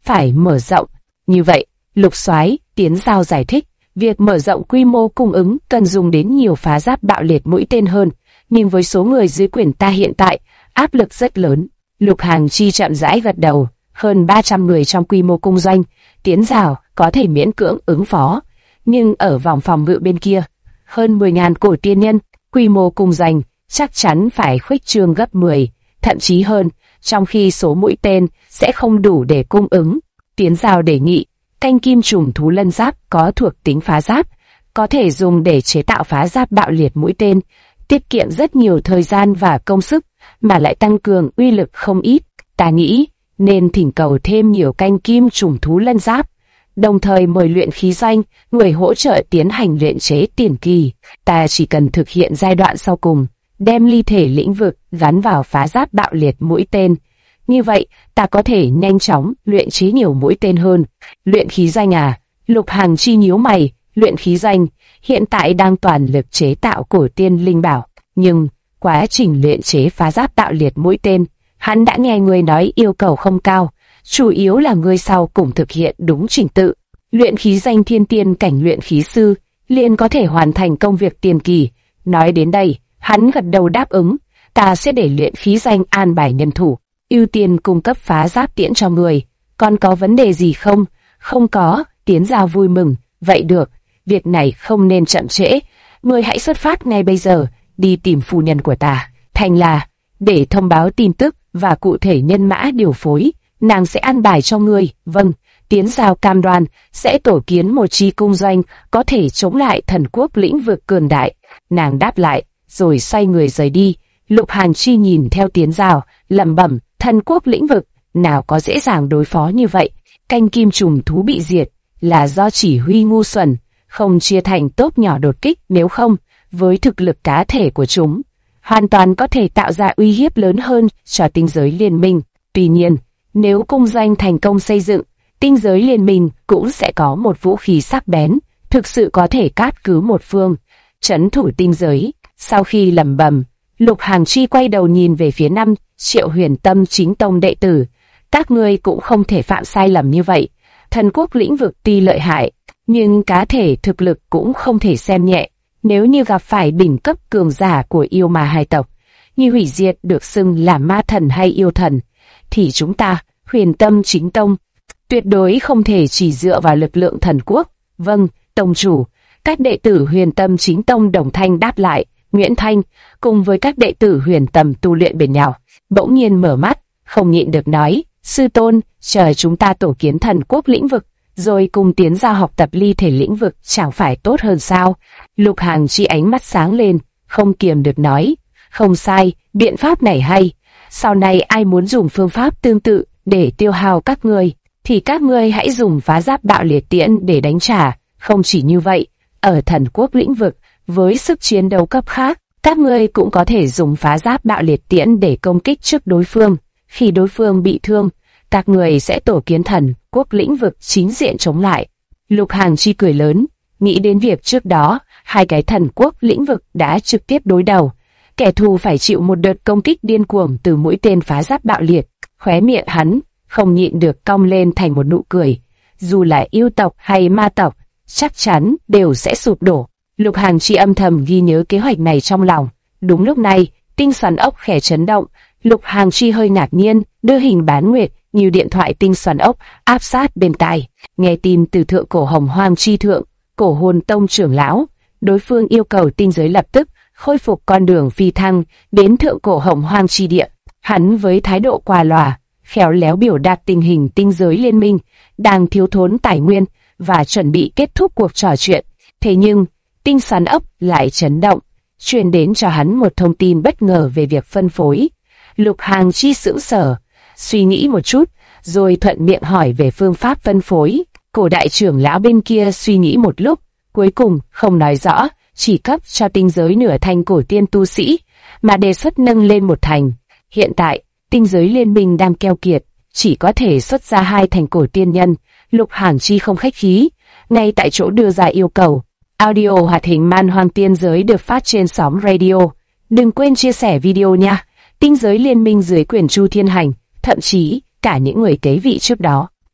phải mở rộng. Như vậy, Lục Soái Tiến Giao giải thích, việc mở rộng quy mô cung ứng cần dùng đến nhiều phá giáp bạo liệt mũi tên hơn, nhưng với số người dưới quyền ta hiện tại, áp lực rất lớn. Lục Hàng Chi chậm rãi gật đầu, hơn 300 người trong quy mô cung doanh, Tiến Giao có thể miễn cưỡng ứng phó, nhưng ở vòng phòng ngự bên kia, hơn 10.000 cổ tiên nhân, quy mô cung doanh chắc chắn phải khuếch trương gấp 10, thậm chí hơn, trong khi số mũi tên sẽ không đủ để cung ứng. Tiến Giao đề nghị, canh kim trùng thú lân giáp có thuộc tính phá giáp, có thể dùng để chế tạo phá giáp bạo liệt mũi tên, tiết kiệm rất nhiều thời gian và công sức, mà lại tăng cường uy lực không ít. Ta nghĩ nên thỉnh cầu thêm nhiều canh kim trùng thú lân giáp, đồng thời mời luyện khí doanh, người hỗ trợ tiến hành luyện chế tiền kỳ. Ta chỉ cần thực hiện giai đoạn sau cùng, đem ly thể lĩnh vực gắn vào phá giáp bạo liệt mũi tên. Như vậy, ta có thể nhanh chóng luyện chế nhiều mũi tên hơn. Luyện khí doanh à? Lục Hàng Chi nhíu mày. Luyện khí doanh hiện tại đang toàn lực chế tạo cổ tiên linh bảo, nhưng quá trình luyện chế phá giáp bạo liệt mũi tên, hắn đã nghe người nói yêu cầu không cao, chủ yếu là người sau cùng thực hiện đúng trình tự. Luyện khí doanh thiên tiên cảnh luyện khí sư liền có thể hoàn thành công việc tiền kỳ. Nói đến đây, hắn gật đầu đáp ứng. Ta sẽ để luyện khí doanh an bài nhân thủ, ưu tiên cung cấp phá giáp tiễn cho người. Còn có vấn đề gì không? Không có. Tiến Giao vui mừng. Vậy được, việc này không nên chậm trễ. Người hãy xuất phát ngay bây giờ, đi tìm phu nhân của ta, Thành là, để thông báo tin tức và cụ thể nhân mã điều phối. Nàng sẽ an bài cho ngươi. Vâng. Tiến Giao cam đoan sẽ tổ kiến một chi cung doanh có thể chống lại thần quốc lĩnh vực cường đại. Nàng đáp lại, rồi xoay người rời đi. Lục Hàn Chi nhìn theo Tiến Giao, lẩm bẩm, thần quốc lĩnh vực nào có dễ dàng đối phó như vậy. Canh kim trùng thú bị diệt là do chỉ huy ngu xuẩn, không chia thành tốp nhỏ đột kích, nếu không, với thực lực cá thể của chúng, hoàn toàn có thể tạo ra uy hiếp lớn hơn cho tinh giới liên minh. Tuy nhiên, nếu cung doanh thành công xây dựng, tinh giới liên minh cũng sẽ có một vũ khí sắc bén, thực sự có thể cát cứ một phương, trấn thủ tinh giới. Sau khi lẩm bẩm, Lục Hàng Chi quay đầu nhìn về phía 5 triệu Huyền Tâm chính tông đệ tử. Các ngươi cũng không thể phạm sai lầm như vậy. Thần quốc lĩnh vực tuy lợi hại, nhưng cá thể thực lực cũng không thể xem nhẹ. Nếu như gặp phải đỉnh cấp cường giả của yêu ma hai tộc, như hủy diệt được xưng là ma thần hay yêu thần, thì chúng ta, Huyền Tâm chính tông, tuyệt đối không thể chỉ dựa vào lực lượng thần quốc. Vâng, tông chủ. Các đệ tử Huyền Tâm chính tông đồng thanh đáp lại. Nguyễn Thanh, cùng với các đệ tử Huyền Tâm tu luyện bên nhau, bỗng nhiên mở mắt, không nhịn được nói, sư tôn, chờ chúng ta tổ kiến thần quốc lĩnh vực, rồi cùng tiến ra học tập ly thể lĩnh vực chẳng phải tốt hơn sao? Lục Hàng Chi ánh mắt sáng lên, không kiềm được nói, không sai, biện pháp này hay. Sau này ai muốn dùng phương pháp tương tự để tiêu hao các ngươi, thì các ngươi hãy dùng phá giáp bạo liệt tiễn để đánh trả. Không chỉ như vậy, ở thần quốc lĩnh vực, với sức chiến đấu cấp khác, các ngươi cũng có thể dùng phá giáp bạo liệt tiễn để công kích trước đối phương. Khi đối phương bị thương, các người sẽ tổ kiến thần quốc lĩnh vực chính diện chống lại. Lục Hàng Chi cười lớn, nghĩ đến việc trước đó, hai cái thần quốc lĩnh vực đã trực tiếp đối đầu. Kẻ thù phải chịu một đợt công kích điên cuồng từ mũi tên phá giáp bạo liệt. Khóe miệng hắn không nhịn được cong lên thành một nụ cười. Dù là yêu tộc hay ma tộc, chắc chắn đều sẽ sụp đổ. Lục Hàng Chi âm thầm ghi nhớ kế hoạch này trong lòng. Đúng lúc này, tinh xoắn ốc khẽ chấn động. Lục Hàng Chi hơi ngạc nhiên, đưa hình bán nguyệt như điện thoại tinh xoắn ốc áp sát bên tai. Nghe tin từ thượng cổ Hồng Hoang Chi thượng, cổ hồn tông trưởng lão, đối phương yêu cầu tinh giới lập tức khôi phục con đường phi thăng đến thượng cổ Hồng Hoang Chi địa. Hắn với thái độ qua loa, khéo léo biểu đạt tình hình tinh giới liên minh đang thiếu thốn tài nguyên và chuẩn bị kết thúc cuộc trò chuyện. Thế nhưng, tinh xoắn ốc lại chấn động, truyền đến cho hắn một thông tin bất ngờ về việc phân phối. Lục Hàng Chi sững sờ, suy nghĩ một chút, rồi thuận miệng hỏi về phương pháp phân phối. Cổ đại trưởng lão bên kia suy nghĩ một lúc, cuối cùng không nói rõ, chỉ cấp cho tinh giới nửa thành cổ tiên tu sĩ, mà đề xuất nâng lên một thành. Hiện tại, tinh giới liên minh đang keo kiệt, chỉ có thể xuất ra 2 thành cổ tiên nhân. Lục Hàng Chi không khách khí, ngay tại chỗ đưa ra yêu cầu. Audio hoạt hình Man Hoang Tiên Giới được phát trên sóng radio. Đừng quên chia sẻ video nha. Tinh giới liên minh dưới quyền Chu Thiên Hành, thậm chí cả những người kế vị trước đó,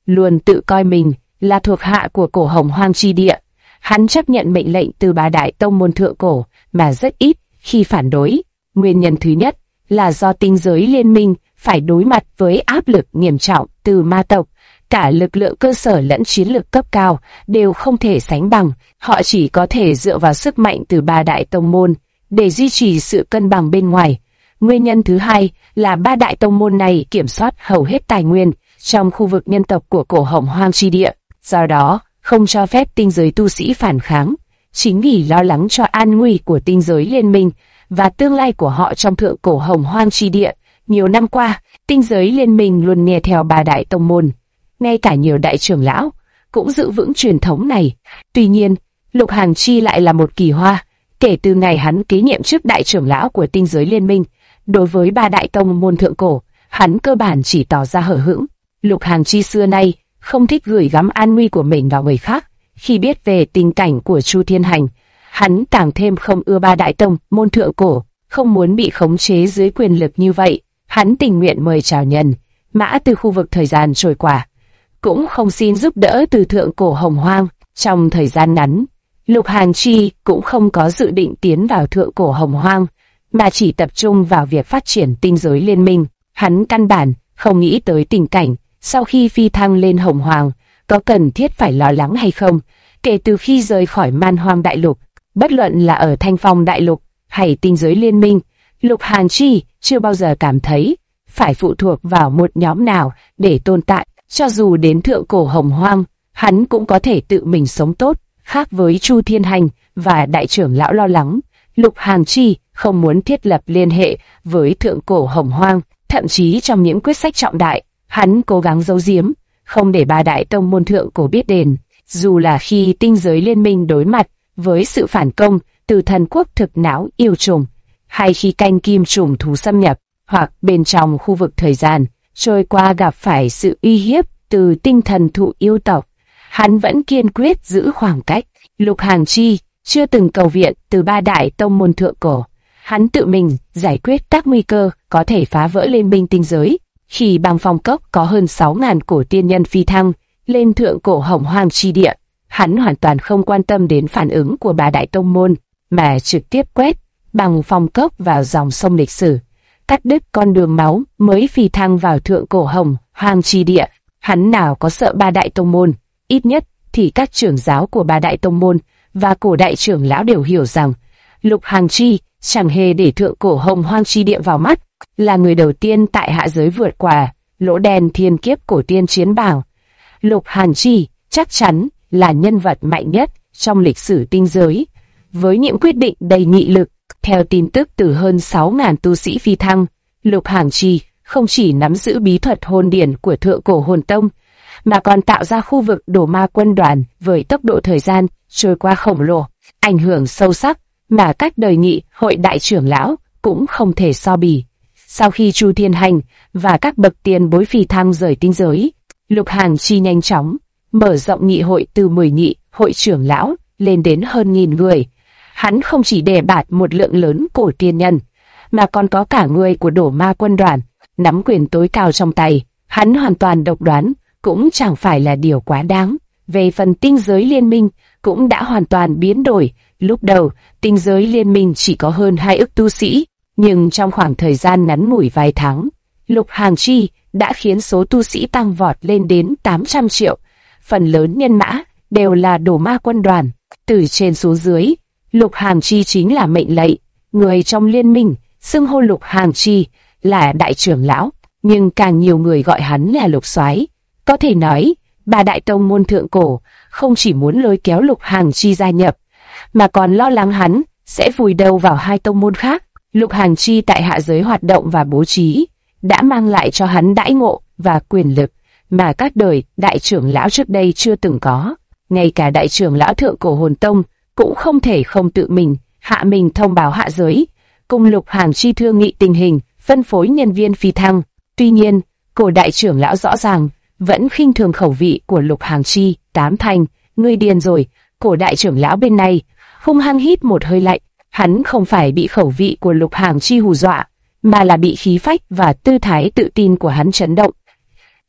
luôn tự coi mình là thuộc hạ của cổ Hồng Hoang chi địa. Hắn chấp nhận mệnh lệnh từ ba đại tông môn thượng cổ mà rất ít khi phản đối. Nguyên nhân thứ nhất là do tinh giới liên minh phải đối mặt với áp lực nghiêm trọng từ ma tộc. Cả lực lượng cơ sở lẫn chiến lược cấp cao đều không thể sánh bằng, họ chỉ có thể dựa vào sức mạnh từ ba đại tông môn để duy trì sự cân bằng bên ngoài. Nguyên nhân thứ hai là ba đại tông môn này kiểm soát hầu hết tài nguyên trong khu vực nhân tộc của cổ Hồng Hoang chi địa, do đó không cho phép tinh giới tu sĩ phản kháng. Chính vì lo lắng cho an nguy của tinh giới liên minh và tương lai của họ trong thượng cổ Hồng Hoang chi địa, nhiều năm qua, tinh giới liên minh luôn nghe theo ba đại tông môn. Ngay cả nhiều đại trưởng lão cũng giữ vững truyền thống này. Tuy nhiên, Lục Hàng Chi lại là một kỳ hoa. Kể từ ngày hắn kế nhiệm chức đại trưởng lão của tinh giới liên minh, đối với ba đại tông môn thượng cổ, hắn cơ bản chỉ tỏ ra hở hững. Lục Hàng Chi xưa nay không thích gửi gắm an nguy của mình vào người khác. Khi biết về tình cảnh của Chu Thiên Hành, hắn càng thêm không ưa ba đại tông môn thượng cổ, không muốn bị khống chế dưới quyền lực như vậy. Hắn tình nguyện mời chào nhân mã từ khu vực thời gian trôi qua, cũng không xin giúp đỡ từ thượng cổ Hồng Hoang. Trong thời gian ngắn, Lục Hàng Chi cũng không có dự định tiến vào thượng cổ Hồng Hoang, mà chỉ tập trung vào việc phát triển tinh giới liên minh. Hắn căn bản không nghĩ tới tình cảnh sau khi phi thăng lên Hồng Hoang có cần thiết phải lo lắng hay không. Kể từ khi rời khỏi Man Hoang Đại Lục, bất luận là ở Thanh Phong Đại Lục hay tinh giới liên minh, Lục Hàng Chi chưa bao giờ cảm thấy phải phụ thuộc vào một nhóm nào để tồn tại. Cho dù đến thượng cổ Hồng Hoang, hắn cũng có thể tự mình sống tốt. Khác với Chu Thiên Hành và đại trưởng lão lo lắng, Lục Hàng Chi không muốn thiết lập liên hệ với thượng cổ Hồng Hoang. Thậm chí trong những quyết sách trọng đại, hắn cố gắng giấu giếm, không để ba đại tông môn thượng cổ biết đến. Dù là khi tinh giới liên minh đối mặt với sự phản công từ thần quốc thực não yêu trùng, hay khi canh kim trùng thú xâm nhập, hoặc bên trong khu vực thời gian trôi qua gặp phải sự uy hiếp từ tinh thần thụ yêu tộc, hắn vẫn kiên quyết giữ khoảng cách. Lục Hàng Chi chưa từng cầu viện từ ba đại tông môn thượng cổ, hắn tự mình giải quyết các nguy cơ có thể phá vỡ liên minh tinh giới. Khi băng phong cốc có hơn 6.000 cổ tiên nhân phi thăng lên thượng cổ Hồng Hoang chi địa, hắn hoàn toàn không quan tâm đến phản ứng của ba đại tông môn, mà trực tiếp quét băng phong cốc vào dòng sông lịch sử, cắt đứt con đường máu mới phi thăng vào thượng cổ Hồng Hoang chi địa. Hắn nào có sợ ba đại tông môn, ít nhất thì các trưởng giáo của ba đại tông môn và cổ đại trưởng lão đều hiểu rằng Lục Hàng Chi chẳng hề để thượng cổ Hồng Hoang chi địa vào mắt, là người đầu tiên tại hạ giới vượt qua lỗ đen thiên kiếp cổ tiên chiến bảng. Lục Hàng Chi chắc chắn là nhân vật mạnh nhất trong lịch sử tinh giới, với những quyết định đầy nghị lực. Theo tin tức từ hơn 6.000 tu sĩ phi thăng, Lục Hàng Chi không chỉ nắm giữ bí thuật hồn điển của thượng cổ hồn tông, mà còn tạo ra khu vực đổ ma quân đoàn với tốc độ thời gian trôi qua khổng lồ, ảnh hưởng sâu sắc mà các đời nghị hội đại trưởng lão cũng không thể so bì. Sau khi Chu Thiên Hành và các bậc tiền bối phi thăng rời tinh giới, Lục Hàng Chi nhanh chóng mở rộng nghị hội từ 10 nghị hội trưởng lão lên đến hơn 1.000 người. Hắn không chỉ đề bạt một lượng lớn cổ tiên nhân, mà còn có cả người của đổ ma quân đoàn nắm quyền tối cao trong tay. Hắn hoàn toàn độc đoán cũng chẳng phải là điều quá đáng. Về phần tinh giới liên minh cũng đã hoàn toàn biến đổi. Lúc đầu, tinh giới liên minh chỉ có hơn 2 ức tu sĩ, nhưng trong khoảng thời gian ngắn ngủi vài tháng, Lục Hàng Chi đã khiến số tu sĩ tăng vọt lên đến 800 triệu. Phần lớn nhân mã đều là đổ ma quân đoàn. Từ trên xuống dưới, Lục Hàng Chi chính là mệnh lệnh. Người trong liên minh xưng hô Lục Hàng Chi là đại trưởng lão, nhưng càng nhiều người gọi hắn là Lục Soái. Có thể nói, ba đại tông môn thượng cổ không chỉ muốn lôi kéo Lục Hàng Chi gia nhập, mà còn lo lắng hắn sẽ vùi đầu vào hai tông môn khác. Lục Hàng Chi tại hạ giới hoạt động và bố trí đã mang lại cho hắn đãi ngộ và quyền lực mà các đời đại trưởng lão trước đây chưa từng có. Ngay cả đại trưởng lão thượng cổ hồn tông cũng không thể không tự mình hạ mình thông báo hạ giới, cùng Lục Hàng Chi thương nghị tình hình, phân phối nhân viên phi thăng. Tuy nhiên, cổ đại trưởng lão rõ ràng vẫn khinh thường khẩu vị của Lục Hàng Chi. Tám thành, ngươi điên rồi. Cổ đại trưởng lão bên này hung hăng hít một hơi lạnh. Hắn không phải bị khẩu vị của Lục Hàng Chi hù dọa, mà là bị khí phách và tư thái tự tin của hắn chấn động.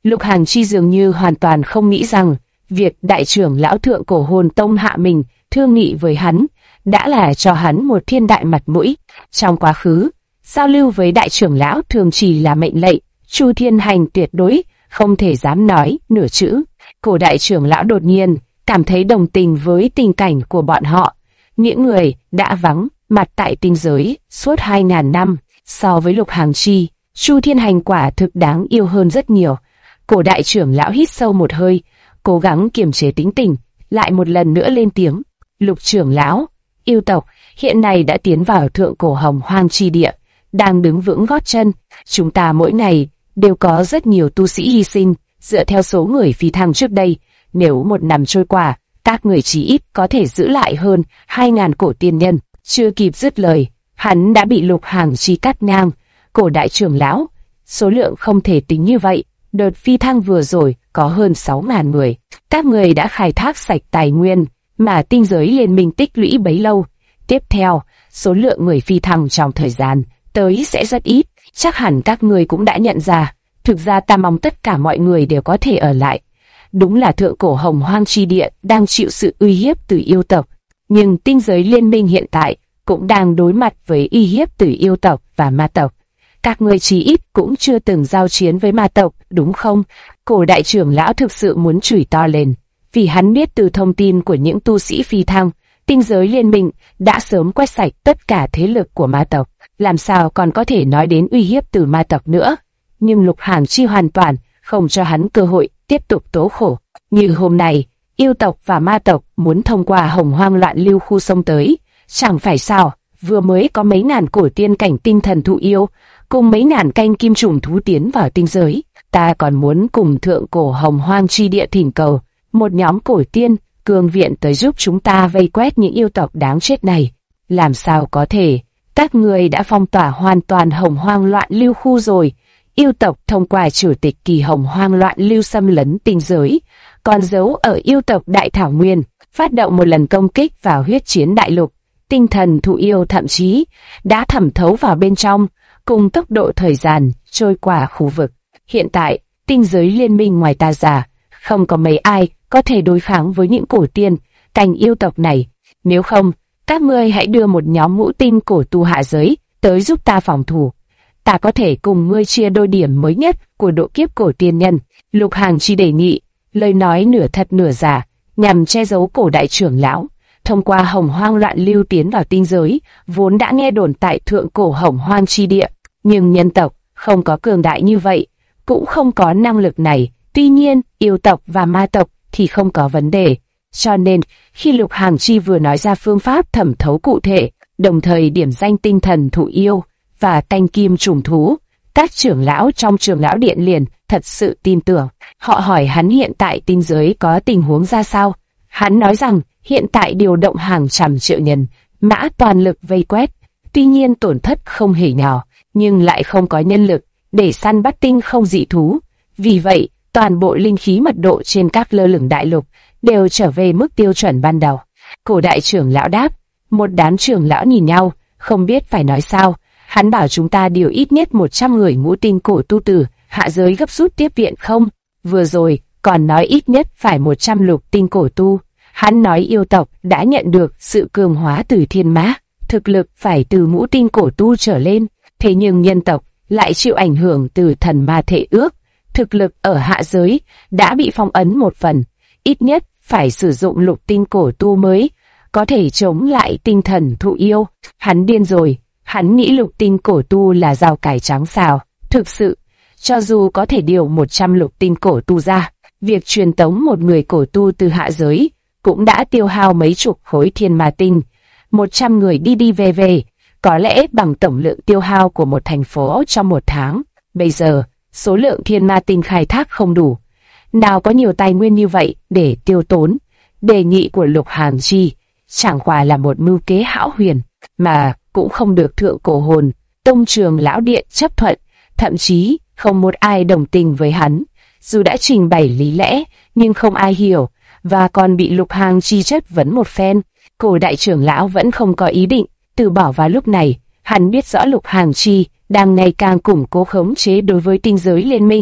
Lục Hàng Chi dường như hoàn toàn không nghĩ rằng việc đại trưởng lão Thượng Cổ Hồn Tông hạ mình thương nghị với hắn đã là cho hắn một thiên đại mặt mũi. Trong quá khứ, giao lưu với đại trưởng lão thường chỉ là mệnh lệnh, Chu Thiên Hành tuyệt đối không thể dám nói nửa chữ. Cổ đại trưởng lão đột nhiên cảm thấy đồng tình với tình cảnh của bọn họ, những người đã vắng mặt tại tinh giới suốt 2000 năm. So với Lục Hàng Chi, Chu Thiên Hành quả thực đáng yêu hơn rất nhiều. Cổ đại trưởng lão hít sâu một hơi, cố gắng kiềm chế tính tình, lại một lần nữa lên tiếng. Lục trưởng lão, yêu tộc hiện nay đã tiến vào thượng cổ hồng hoang chi địa, đang đứng vững gót chân. Chúng ta mỗi ngày đều có rất nhiều tu sĩ hy sinh. Dựa theo số người phi thăng trước đây, nếu một năm trôi qua, các người chí ít có thể giữ lại hơn 2000 cổ tiên nhân. Chưa kịp dứt lời, hắn đã bị Lục Hàng Chi cắt ngang. Cổ đại trưởng lão, số lượng không thể tính như vậy. Đợt phi thăng vừa rồi có hơn 6000 người. Các người đã khai thác sạch tài nguyên mà tinh giới liên minh tích lũy bấy lâu. Tiếp theo, số lượng người phi thăng trong thời gian tới sẽ rất ít. Chắc hẳn các người cũng đã nhận ra. Thực ra ta mong tất cả mọi người đều có thể ở lại. Đúng là thượng cổ hồng hoang chi địa đang chịu sự uy hiếp từ yêu tộc. Nhưng tinh giới liên minh hiện tại cũng đang đối mặt với uy hiếp từ yêu tộc và ma tộc. Các ngươi chí ít cũng chưa từng giao chiến với ma tộc, đúng không? Cổ đại trưởng lão thực sự muốn chửi to lên, vì hắn biết từ thông tin của những tu sĩ phi thăng, tinh giới liên minh đã sớm quét sạch tất cả thế lực của ma tộc, làm sao còn có thể nói đến uy hiếp từ ma tộc nữa. Nhưng Lục Hàng Chi hoàn toàn không cho hắn cơ hội tiếp tục tố khổ. Như hôm nay, yêu tộc và ma tộc muốn thông qua hồng hoang loạn lưu khu sông tới, chẳng phải sao? Vừa mới có mấy ngàn cổ tiên cảnh tinh thần thụ yêu, cùng mấy ngàn canh kim trùng thú tiến vào tinh giới. Ta còn muốn cùng thượng cổ hồng hoang chi địa thỉnh cầu một nhóm cổ tiên cường viện tới giúp chúng ta vây quét những yêu tộc đáng chết này. Làm sao có thể? Các người đã phong tỏa hoàn toàn hồng hoang loạn lưu khu rồi. Yêu tộc thông qua chủ tịch kỳ hồng hoang loạn lưu xâm lấn tinh giới, còn giấu ở yêu tộc đại thảo nguyên, phát động một lần công kích vào huyết chiến đại lục. Tinh thần thụ yêu thậm chí đã thẩm thấu vào bên trong, cùng tốc độ thời gian trôi qua khu vực. Hiện tại, tinh giới liên minh ngoài ta ra, không có mấy ai có thể đối kháng với những cổ tiên, cành yêu tộc này. Nếu không, các ngươi hãy đưa một nhóm ngũ tinh cổ tu hạ giới tới giúp ta phòng thủ. Ta có thể cùng ngươi chia đôi điểm mới nhất của độ kiếp cổ tiên nhân. Lục Hàng Chi đề nghị, lời nói nửa thật nửa giả, nhằm che giấu cổ đại trưởng lão. Thông qua hồng hoang loạn lưu tiến vào tinh giới, vốn đã nghe đồn tại thượng cổ hồng hoang chi địa, nhưng nhân tộc không có cường đại như vậy, cũng không có năng lực này. Tuy nhiên, yêu tộc và ma tộc thì không có vấn đề. Cho nên, khi Lục Hàng Chi vừa nói ra phương pháp thẩm thấu cụ thể, đồng thời điểm danh tinh thần thụ yêu và canh kim trùng thú, các trưởng lão trong trưởng lão điện liền thật sự tin tưởng. Họ hỏi hắn hiện tại tinh giới có tình huống ra sao. Hắn nói rằng hiện tại điều động hàng trăm triệu nhân mã toàn lực vây quét, tuy nhiên tổn thất không hề nhỏ, nhưng lại không có nhân lực để săn bắt tinh không dị thú. Vì vậy, toàn bộ linh khí mật độ trên các lơ lửng đại lục đều trở về mức tiêu chuẩn ban đầu. Cổ đại trưởng lão đáp. Một đám trưởng lão nhìn nhau, không biết phải nói sao. Hắn bảo chúng ta điều ít nhất 100 người ngũ tinh cổ tu từ hạ giới gấp rút tiếp viện không? Vừa rồi còn nói ít nhất phải 100 lục tinh cổ tu. Hắn nói yêu tộc đã nhận được sự cường hóa từ thiên mã, thực lực phải từ ngũ tinh cổ tu trở lên. Thế nhưng nhân tộc lại chịu ảnh hưởng từ thần ma thể ước. Thực lực ở hạ giới đã bị phong ấn một phần, ít nhất phải sử dụng lục tinh cổ tu mới có thể chống lại tinh thần thụ yêu. Hắn điên rồi, hắn nghĩ lục tinh cổ tu là rau cải trắng xào. Thực sự, cho dù có thể điều 100 lục tinh cổ tu ra, việc truyền tống một người cổ tu từ hạ giới cũng đã tiêu hao mấy chục khối thiên ma tinh. 100 người đi đi về về, có lẽ bằng tổng lượng tiêu hao của một thành phố trong một tháng. Bây giờ, số lượng thiên ma tinh khai thác không đủ. Nào có nhiều tài nguyên như vậy để tiêu tốn. Đề nghị của Lục Hàng Chi chẳng qua là một mưu kế hão huyền, mà cũng không được thượng cổ hồn tông trường lão điện chấp thuận, thậm chí không một ai đồng tình với hắn. Dù đã trình bày lý lẽ, nhưng không ai hiểu, và còn bị Lục Hàng Chi chất vấn một phen. Cổ đại trưởng lão vẫn không có ý định từ bỏ vào lúc này. Hắn biết rõ Lục Hàng Chi đang ngày càng củng cố khống chế đối với tinh giới liên minh,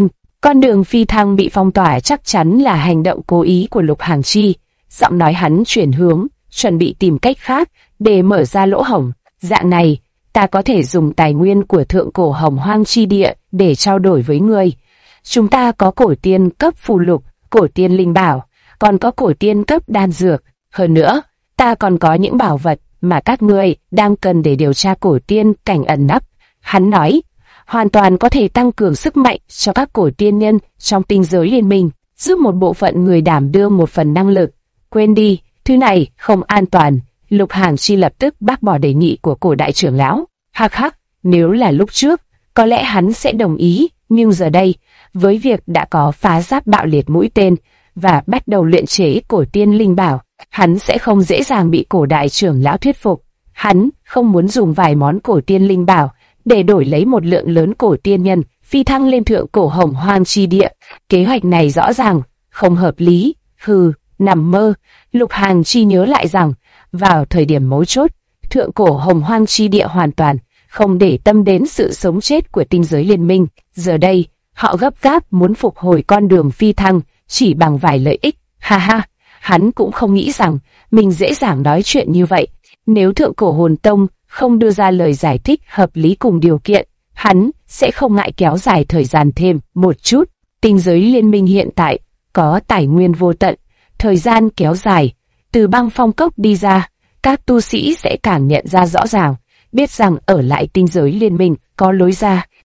Con đường phi thăng bị phong tỏa chắc chắn là hành động cố ý của Lục Hàng Chi. Giọng nói hắn chuyển hướng, chuẩn bị tìm cách khác để mở ra lỗ hổng. Dạng này, ta có thể dùng tài nguyên của thượng cổ Hồng Hoang chi địa để trao đổi với ngươi. Chúng ta có cổ tiên cấp phù lục, cổ tiên linh bảo, còn có cổ tiên cấp đan dược. Hơn nữa, ta còn có những bảo vật mà các ngươi đang cần để điều tra cổ tiên cảnh ẩn nấp. Hắn nói, hoàn toàn có thể tăng cường sức mạnh cho các cổ tiên nhân trong tinh giới liên minh, giúp một bộ phận người đảm đương một phần năng lực. Quên đi, thứ này không an toàn. Lục Hàng Chi lập tức bác bỏ đề nghị của cổ đại trưởng lão. Hắc hắc, nếu là lúc trước, có lẽ hắn sẽ đồng ý, nhưng giờ đây, với việc đã có phá giáp bạo liệt mũi tên và bắt đầu luyện chế cổ tiên linh bảo, hắn sẽ không dễ dàng bị cổ đại trưởng lão thuyết phục. Hắn không muốn dùng vài món cổ tiên linh bảo để đổi lấy một lượng lớn cổ tiên nhân phi thăng lên thượng cổ Hồng Hoang chi địa. Kế hoạch này rõ ràng không hợp lý. Hừ, nằm mơ. Lục Hàng Chi nhớ lại rằng vào thời điểm mấu chốt, thượng cổ Hồng Hoang chi địa hoàn toàn không để tâm đến sự sống chết của tinh giới liên minh. Giờ đây, họ gấp gáp muốn phục hồi con đường phi thăng chỉ bằng vài lợi ích. Ha ha, hắn cũng không nghĩ rằng mình dễ dàng nói chuyện như vậy. Nếu thượng cổ hồn tông không đưa ra lời giải thích hợp lý cùng điều kiện, hắn sẽ không ngại kéo dài thời gian thêm một chút. Tinh giới liên minh hiện tại có tài nguyên vô tận, thời gian kéo dài, từ băng phong cốc đi ra, các tu sĩ sẽ càng nhận ra rõ ràng, biết rằng ở lại tinh giới liên minh có lối ra.